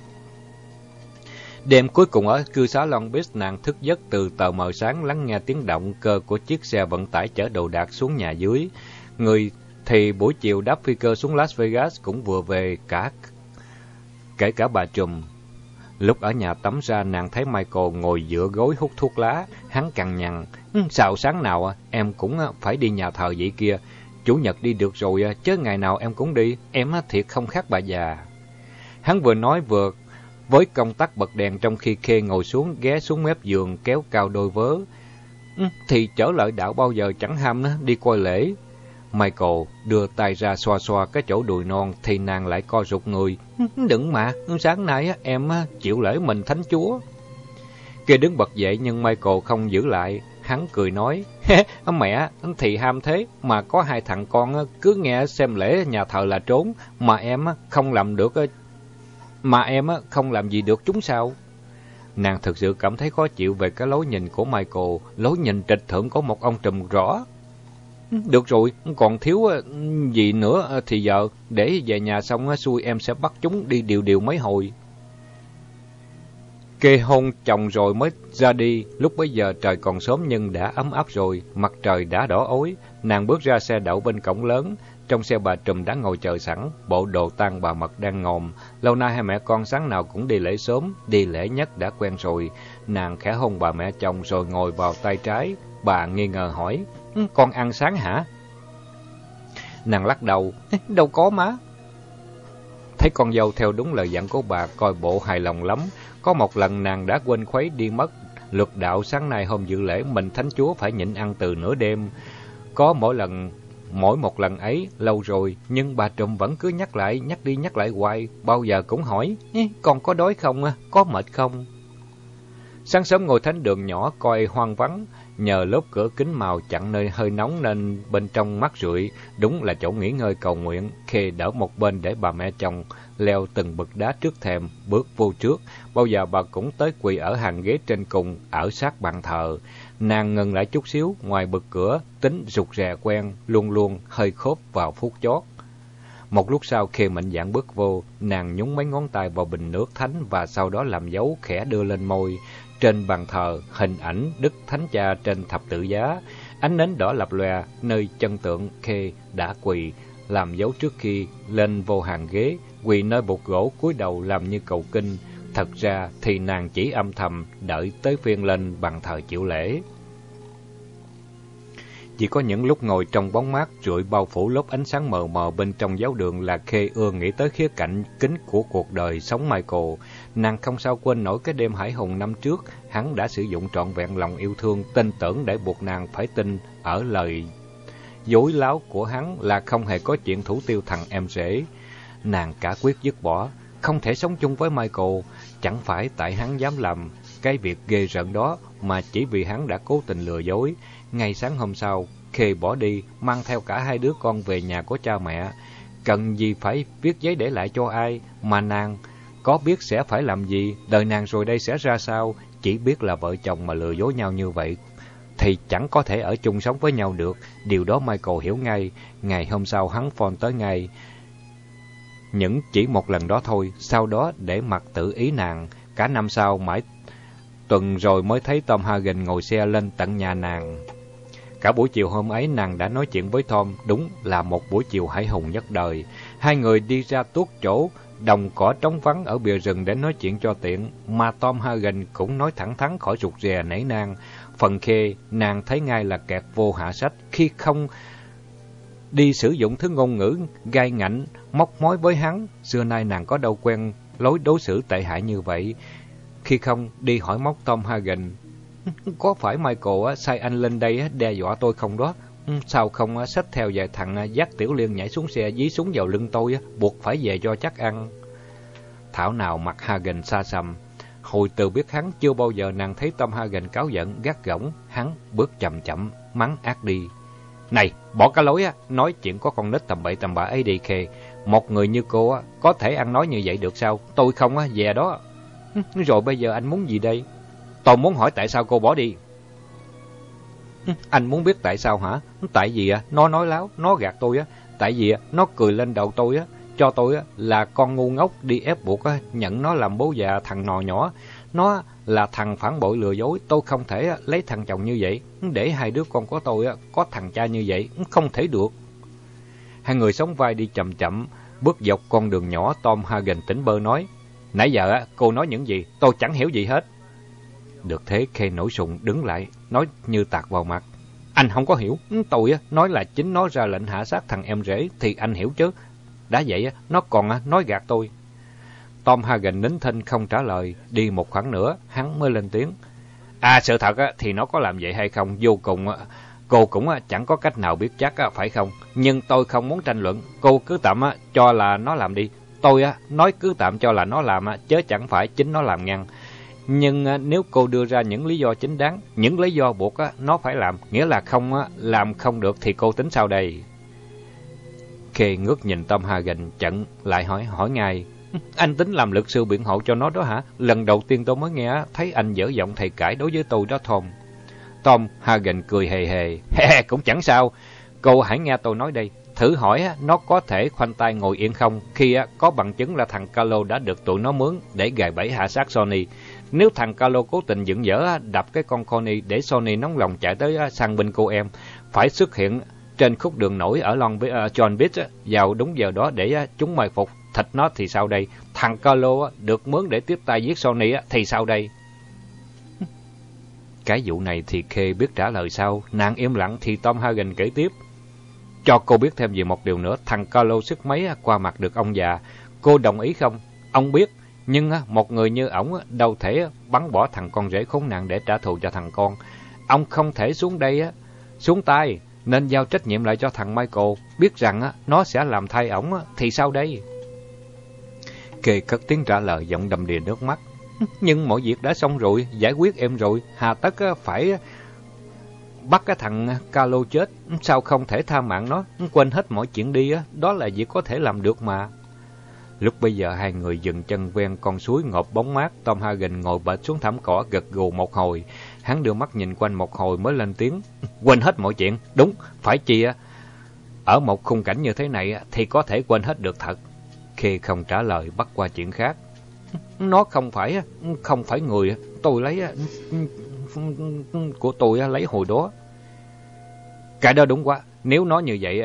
S1: Đêm cuối cùng ở cư xá Long Beach, nàng thức giấc từ tờ mờ sáng lắng nghe tiếng động cơ của chiếc xe vận tải chở đồ đạc xuống nhà dưới. Người thì buổi chiều đáp phi cơ xuống Las Vegas cũng vừa về, kể cả bà trùm. Lúc ở nhà tắm ra, nàng thấy Michael ngồi dựa gối hút thuốc lá. Hắn cằn nhằn: sao sáng nào em cũng phải đi nhà thờ vậy kia? Chủ nhật đi được rồi, chứ ngày nào em cũng đi. Em thiệt không khác bà già. Hắn vừa nói vừa với công tắc bật đèn, trong khi Kay ngồi xuống ghé xuống mép giường kéo cao đôi vớ. Thì trở lại đạo bao giờ chẳng ham đi coi lễ. Michael đưa tay ra xoa xoa cái chỗ đùi non thì nàng lại co rụt người. Đừng mà, sáng nay em chịu lễ mình thánh chúa. Kay đứng bật dậy nhưng Michael không giữ lại. Hắn cười nói: mẹ thì ham thế, mà có 2 thằng con cứ nghe xem lễ nhà thờ là trốn, mà em không làm gì được chúng sao? Nàng thực sự cảm thấy khó chịu về cái lối nhìn của Michael, lối nhìn trịch thượng của một ông trùm rõ.
S2: Được rồi, còn thiếu gì nữa thì giờ, để về nhà xong xui em sẽ bắt chúng đi điều mấy hồi. Kê hôn chồng rồi mới ra đi, lúc bấy giờ trời còn sớm nhưng đã ấm áp rồi, mặt trời đã đỏ ối. Nàng bước ra xe đậu bên cổng lớn, trong xe bà Trùm đã ngồi chờ sẵn, bộ đồ tang bà Mật đang ngồm. Lâu nay hai mẹ con sáng nào cũng đi lễ sớm, đi lễ nhất đã quen rồi. Nàng khẽ hôn bà mẹ chồng rồi ngồi vào tay trái. Bà nghi ngờ hỏi, con ăn sáng hả? Nàng lắc đầu, đâu có má. Thấy con dâu theo đúng lời dặn của bà, coi bộ hài lòng lắm. Có một lần nàng đã quên khuấy đi mất. Luật đạo sáng nay hôm dự lễ mình thánh chúa phải nhịn ăn từ nửa đêm. Có mỗi một lần ấy lâu rồi, nhưng bà Trùm vẫn cứ nhắc đi nhắc lại hoài, bao giờ cũng hỏi, con có đói không, có mệt không? Sáng sớm ngồi thánh đường nhỏ coi hoang vắng, nhờ lớp cửa kính màu chặn nơi hơi nóng nên bên trong mát rượi, đúng là chỗ nghỉ ngơi cầu nguyện. Khê đỡ một bên để bà mẹ chồng leo từng bậc đá trước thềm, bước vô trước. Bao giờ bà cũng tới quỳ ở hàng ghế trên cùng, ở sát bàn thờ. Nàng ngừng lại chút xíu, ngoài bậc cửa, tính rụt rè quen, luôn luôn hơi khớp vào phút chót. Một lúc sau Khê mạnh dạn bước vô, nàng nhúng mấy ngón tay vào bình nước thánh và sau đó làm dấu khẽ đưa lên môi. Trên bàn thờ, hình ảnh Đức Thánh Cha trên thập tự giá, ánh nến đỏ lập lòe nơi chân tượng Khê đã quỳ, làm dấu trước khi lên vô hàng ghế, quỳ nơi bục gỗ cúi đầu làm như cầu kinh. Thật ra thì nàng chỉ âm thầm đợi tới phiên lên bàn thờ chịu lễ. Chỉ có những lúc ngồi trong bóng mát rượi bao phủ lớp ánh sáng mờ mờ bên trong giáo đường là Khê ưa nghĩ tới khía cạnh kính của cuộc đời sống Michael. Nàng không sao quên nổi cái đêm hải hùng năm trước, hắn đã sử dụng trọn vẹn lòng yêu thương, tin tưởng để buộc nàng phải tin ở lời dối láo của hắn là không hề có chuyện thủ tiêu thằng em rể. Nàng cả quyết dứt bỏ, không thể sống chung với Michael, chẳng phải tại hắn dám làm cái việc ghê rợn đó, mà chỉ vì hắn đã cố tình lừa dối. Ngày sáng hôm sau, Khê bỏ đi, mang theo cả hai đứa con về nhà của cha mẹ. Cần gì phải viết giấy để lại cho ai, mà nàng có biết sẽ phải làm gì, đời nàng rồi đây sẽ ra sao. Chỉ biết là vợ chồng mà lừa dối nhau như vậy thì chẳng có thể ở chung sống với nhau được. Điều đó Michael hiểu ngay. Ngày hôm sau hắn phone tới ngay. Những chỉ một lần đó thôi, sau đó để mặc tự ý nàng. Cả năm sau, mãi tuần rồi mới thấy Tom Hagen ngồi xe lên tận nhà nàng. Cả buổi chiều hôm ấy nàng đã nói chuyện với Tom, đúng là một buổi chiều hải hùng nhất đời. Hai người đi ra tuốt chỗ đồng cỏ trống vắng ở bìa rừng để nói chuyện cho tiện, mà Tom Hagen cũng nói thẳng thắn khỏi rụt rè nể nang. Phần Khê, nàng thấy ngay là kẹt vô hạ sách khi không đi sử dụng thứ ngôn ngữ gai ngạnh, móc mối với hắn. Xưa nay nàng có đâu quen lối đối xử tệ hại như vậy. Khi không đi hỏi móc Tom Hagen, có phải Michael sai anh lên đây đe dọa tôi không đó? Sao không xách theo vài thằng dắt Tiểu Liên nhảy xuống xe dí súng vào lưng tôi, buộc phải về cho chắc ăn. Thảo nào mặt Hagen xa xăm. Hồi từ biết hắn, chưa bao giờ nàng thấy Tom Hagen cáu giận, gắt gỏng. Hắn bước chậm chậm, mắng ác đi. Này, bỏ cái lối nói chuyện có con nít tầm bậy tầm bạ ấy đi Khê. Một người như cô có thể ăn nói như vậy được sao? Tôi không về đó. Rồi bây giờ anh muốn gì đây? Tôi muốn hỏi tại sao cô bỏ đi. Anh muốn biết tại sao hả? Tại vì nó nói láo, nó gạt tôi. Tại vì nó cười lên đầu tôi, cho tôi là con ngu ngốc đi ép buộc nhận nó làm bố già thằng nò nhỏ. Nó là thằng phản bội lừa dối. Tôi không thể lấy thằng chồng như vậy, để hai đứa con của tôi có thằng cha như vậy. Không thể được. Hai người sóng vai đi chậm chậm, bước dọc con đường nhỏ. Tom Hagen tỉnh bơ nói, nãy giờ cô nói những gì? Tôi chẳng hiểu gì hết. Được thế, Khê nổi sùng đứng lại, nói như tạt vào mặt. Anh không có hiểu. Tôi nói là chính nó ra lệnh hạ sát thằng em rể thì anh hiểu chứ. Đã vậy nó còn nói gạt tôi. Tom Hagen nín thinh không trả lời. Đi một khoảng nữa hắn mới lên tiếng. Sự thật thì nó có làm vậy hay không vô cùng cô cũng chẳng có cách nào biết chắc, phải không? Nhưng tôi không muốn tranh luận. Cô cứ tạm cho là nó làm đi. Tôi nói cứ tạm cho là nó làm, chứ chẳng phải chính nó làm ngăn. Nhưng nếu cô đưa ra những lý do chính đáng, những lý do buộc nó phải làm, nghĩa là không làm không được thì cô tính sao đây? Khê ngước nhìn Tom Hagen chận lại hỏi ngay. Anh tính làm luật sư biện hộ cho nó đó hả? Lần đầu tiên tôi mới nghe thấy anh dở giọng thầy cãi đối với tôi đó Tom. Tom Hagen cười hề hề. Cũng chẳng sao. Cô hãy nghe tôi nói đây. Thử hỏi nó có thể khoanh tay ngồi yên không khi có bằng chứng là thằng Carlo đã được tụi nó mướn để gài bẫy hạ sát Sonny. Nếu thằng Carlo cố tình dựng dở đập cái con Connie để Sonny nóng lòng chạy tới sang bên cô em, phải xuất hiện trên khúc đường nổi ở John Beach vào đúng giờ đó để chúng mời phục thịt nó thì sao đây? Thằng Carlo được mướn để tiếp tay giết Sonny thì sao đây? Cái vụ này thì Kay biết trả lời sao. Nàng im lặng thì Tom Hagen kể tiếp. Cho cô biết thêm về một điều nữa, thằng Carlo sức mấy qua mặt được ông già. Cô đồng ý không? Ông biết, nhưng một người như ổng đâu thể bắn bỏ thằng con rể khốn nạn để trả thù cho thằng con. Ông không thể xuống đây xuống tay, nên giao trách nhiệm lại cho thằng Michael. Biết rằng nó sẽ làm thay ổng thì sao đây? Kay cất tiếng trả lời giọng đầm đìa nước mắt. Nhưng mọi việc đã xong rồi, giải quyết êm rồi, hà tất phải bắt cái thằng Carlo chết, sao không thể tha mạng nó, quên hết mọi chuyện đi, đó là việc có thể làm được mà. Lúc bây giờ hai người dừng chân ven con suối ngộp bóng mát. Tom Hagen ngồi bệt xuống thảm cỏ gật gù một hồi. Hắn đưa mắt nhìn quanh một hồi mới lên tiếng. Quên hết mọi chuyện, đúng, phải chi ở một khung cảnh như thế này thì có thể quên hết được thật. Khi không trả lời bắt qua chuyện khác. Nó không phải người tôi lấy của tôi lấy hồi đó. Cái đó đúng quá, nếu nó như vậy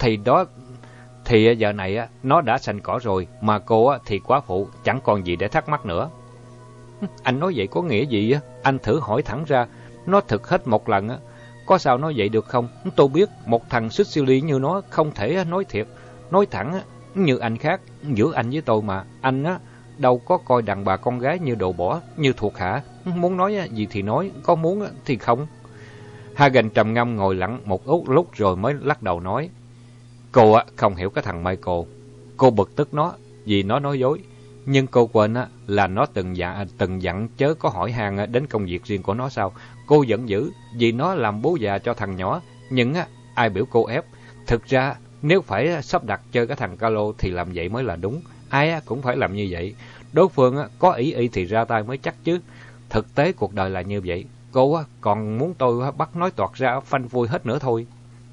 S2: thì giờ này nó đã xanh cỏ rồi, mà cô thì quá phụ, chẳng còn gì để thắc mắc nữa. Anh nói vậy có nghĩa gì? Anh thử hỏi thẳng ra, nó thực hết một lần, có sao nói vậy được không? Tôi biết một thằng Sicily như nó không thể nói thiệt, nói thẳng như anh khác, giữa anh với tôi mà. Anh đâu có coi đàn bà con gái như đồ bỏ, như thuộc hạ. Muốn nói gì thì nói, có muốn thì không. Hagen trầm ngâm ngồi lặng một lúc rồi mới lắc đầu nói. Cô không hiểu cái thằng Michael. Cô bực tức nó vì nó nói dối. Nhưng cô quên là nó từng dặn chớ có hỏi han đến công việc riêng của nó sao. Cô giận dữ vì nó làm bố già cho thằng nhỏ. Nhưng ai biểu cô ép. Thực ra nếu phải sắp đặt chơi cái thằng Carlo thì làm vậy mới là đúng. Ai cũng phải làm như vậy. Đối phương có ý thì ra tay mới chắc chứ. Thực tế cuộc đời là như vậy. Cô còn muốn tôi bắt nói toạc ra phanh phui hết nữa thôi.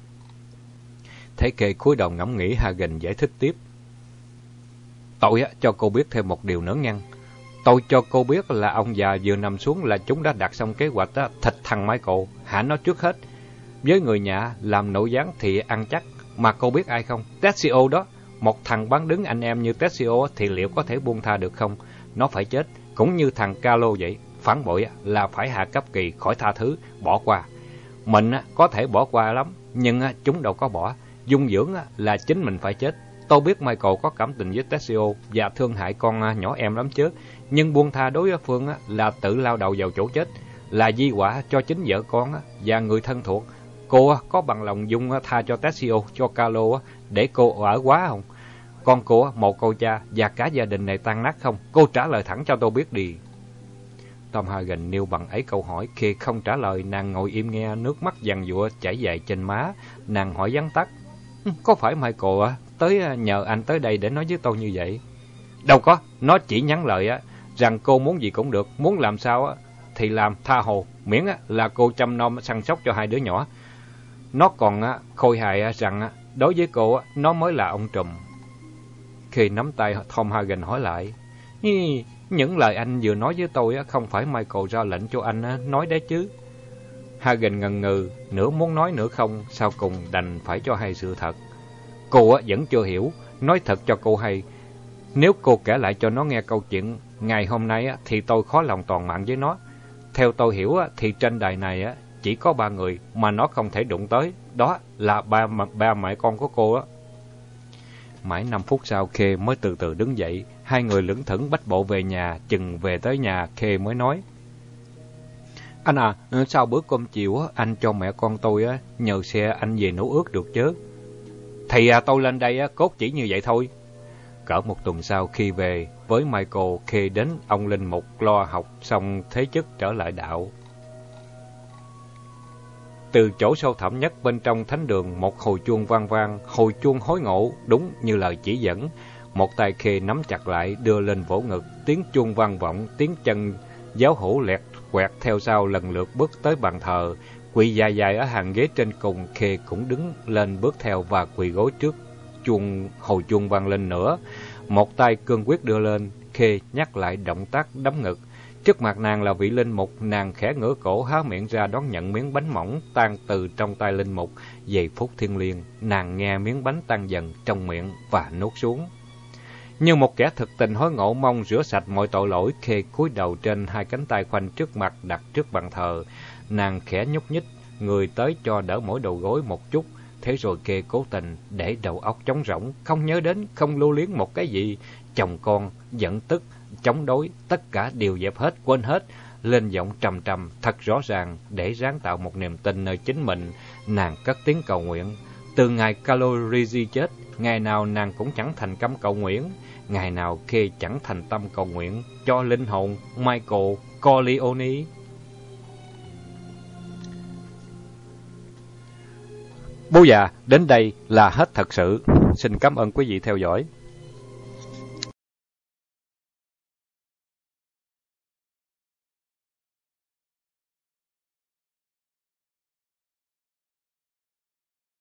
S2: Thấy Kay cúi đầu ngẫm nghĩ, Hagen giải thích tiếp. Tôi cho cô biết thêm một điều nữa ngăn. Tôi cho cô biết là ông già vừa nằm xuống là chúng đã đặt xong kế hoạch thịt thằng Michael, hãy nó trước hết. Với người nhà làm nội gián thì ăn chắc. Mà cô biết ai không? Tessio đó. Một thằng bán đứng anh em như Tessio thì liệu có thể buông tha được không? Nó phải chết, cũng như thằng Carlo vậy. Phản bội là phải hạ cấp kỳ, khỏi tha thứ, bỏ qua. Mình có thể bỏ qua lắm, nhưng chúng đâu có bỏ. Dung dưỡng là chính mình phải chết. Tôi biết Michael có cảm tình với Tessio và thương hại con nhỏ em lắm chứ. Nhưng buông tha đối phương là tự lao đầu vào chỗ chết, là di họa cho chính vợ con và người thân thuộc. Cô có bằng lòng dung tha cho Tessio, cho Carlo để cô ở quá không? Con cô một cô cha và cả gia đình này tan nát không? Cô trả lời thẳng cho tôi biết đi. Tom Hagen nêu bằng ấy câu hỏi. Khi không trả lời, nàng ngồi im nghe, nước mắt giằng giụa chảy dài trên má. Nàng hỏi vắn tắt. Có phải Michael tới nhờ anh tới đây để nói với tôi như vậy? Đâu có, nó chỉ nhắn lời rằng cô muốn gì cũng được, muốn làm sao thì làm, tha hồ, miễn là cô chăm nom săn sóc cho hai đứa nhỏ. Nó còn khôi hài rằng đối với cô nó mới là ông trùm. Khi nắm tay, Tom Hagen hỏi lại. Những lời anh vừa nói với tôi không phải Michael ra lệnh cho anh nói đấy chứ? Hagen ngần ngừ, nửa muốn nói nửa không, sau cùng đành phải cho hay sự thật. Cô vẫn chưa hiểu, nói thật cho cô hay. Nếu cô kể lại cho nó nghe câu chuyện ngày hôm nay thì tôi khó lòng toàn mạng với nó. Theo tôi hiểu thì trên đời này chỉ có 3 người mà nó không thể đụng tới, đó là ba mẹ con của cô. Mãi 5 phút sau, Kay mới từ từ đứng dậy. Hai người lững thững bách bộ về nhà. Chừng về tới nhà, Kay mới nói. Anh sau bữa cơm chiều anh cho mẹ con tôi nhờ xe anh về nấu ướt được chứ? Thì tôi lên đây cốt chỉ như vậy thôi. Cỡ một tuần sau khi về với Michael, Kay đến ông linh mục lo học xong thế chức trở lại đạo. Từ chỗ sâu thẳm nhất bên trong thánh đường, một hồi chuông vang vang, hồi chuông hối ngộ, đúng như lời chỉ dẫn. Một tay Kay nắm chặt lại, đưa lên vỗ ngực, tiếng chuông vang vọng, tiếng chân giáo hữu lẹt quẹt theo sau lần lượt bước tới bàn thờ.
S1: Quỷ dài dài ở hàng ghế trên cùng, Khê cũng đứng lên bước theo và quỳ gối trước hồi chuông vang lên nữa. Một tay cương quyết đưa lên, Khê nhắc lại động tác đấm ngực. Trước mặt nàng là vị linh mục, nàng khẽ ngửa cổ há miệng ra đón nhận miếng bánh mỏng tan từ trong tay linh mục. Giây phút thiêng liêng, nàng nghe miếng bánh tan dần trong miệng và nuốt xuống. Như một kẻ thực tình hối ngộ mong rửa sạch mọi tội lỗi, Khê cúi đầu trên hai cánh tay khoanh trước mặt đặt trước bàn thờ. Nàng khẽ nhúc nhích, người tới cho đỡ mỗi đầu gối một chút. Thế rồi Khê cố tình để đầu óc trống rỗng, không nhớ đến, không lưu luyến một cái gì. Chồng con, giận tức, chống đối, tất cả đều dẹp hết, quên hết. Lên giọng trầm trầm, thật rõ ràng, để ráng tạo một niềm tin nơi chính mình. Nàng cất tiếng cầu nguyện. Từ ngày Calorigi chết, ngày nào nàng cũng chẳng thành tâm cầu nguyện. Ngày nào Khê chẳng thành tâm cầu nguyện cho linh hồn Michael Corleone. Bố già, đến đây là hết thật sự. Xin cảm ơn quý vị theo dõi.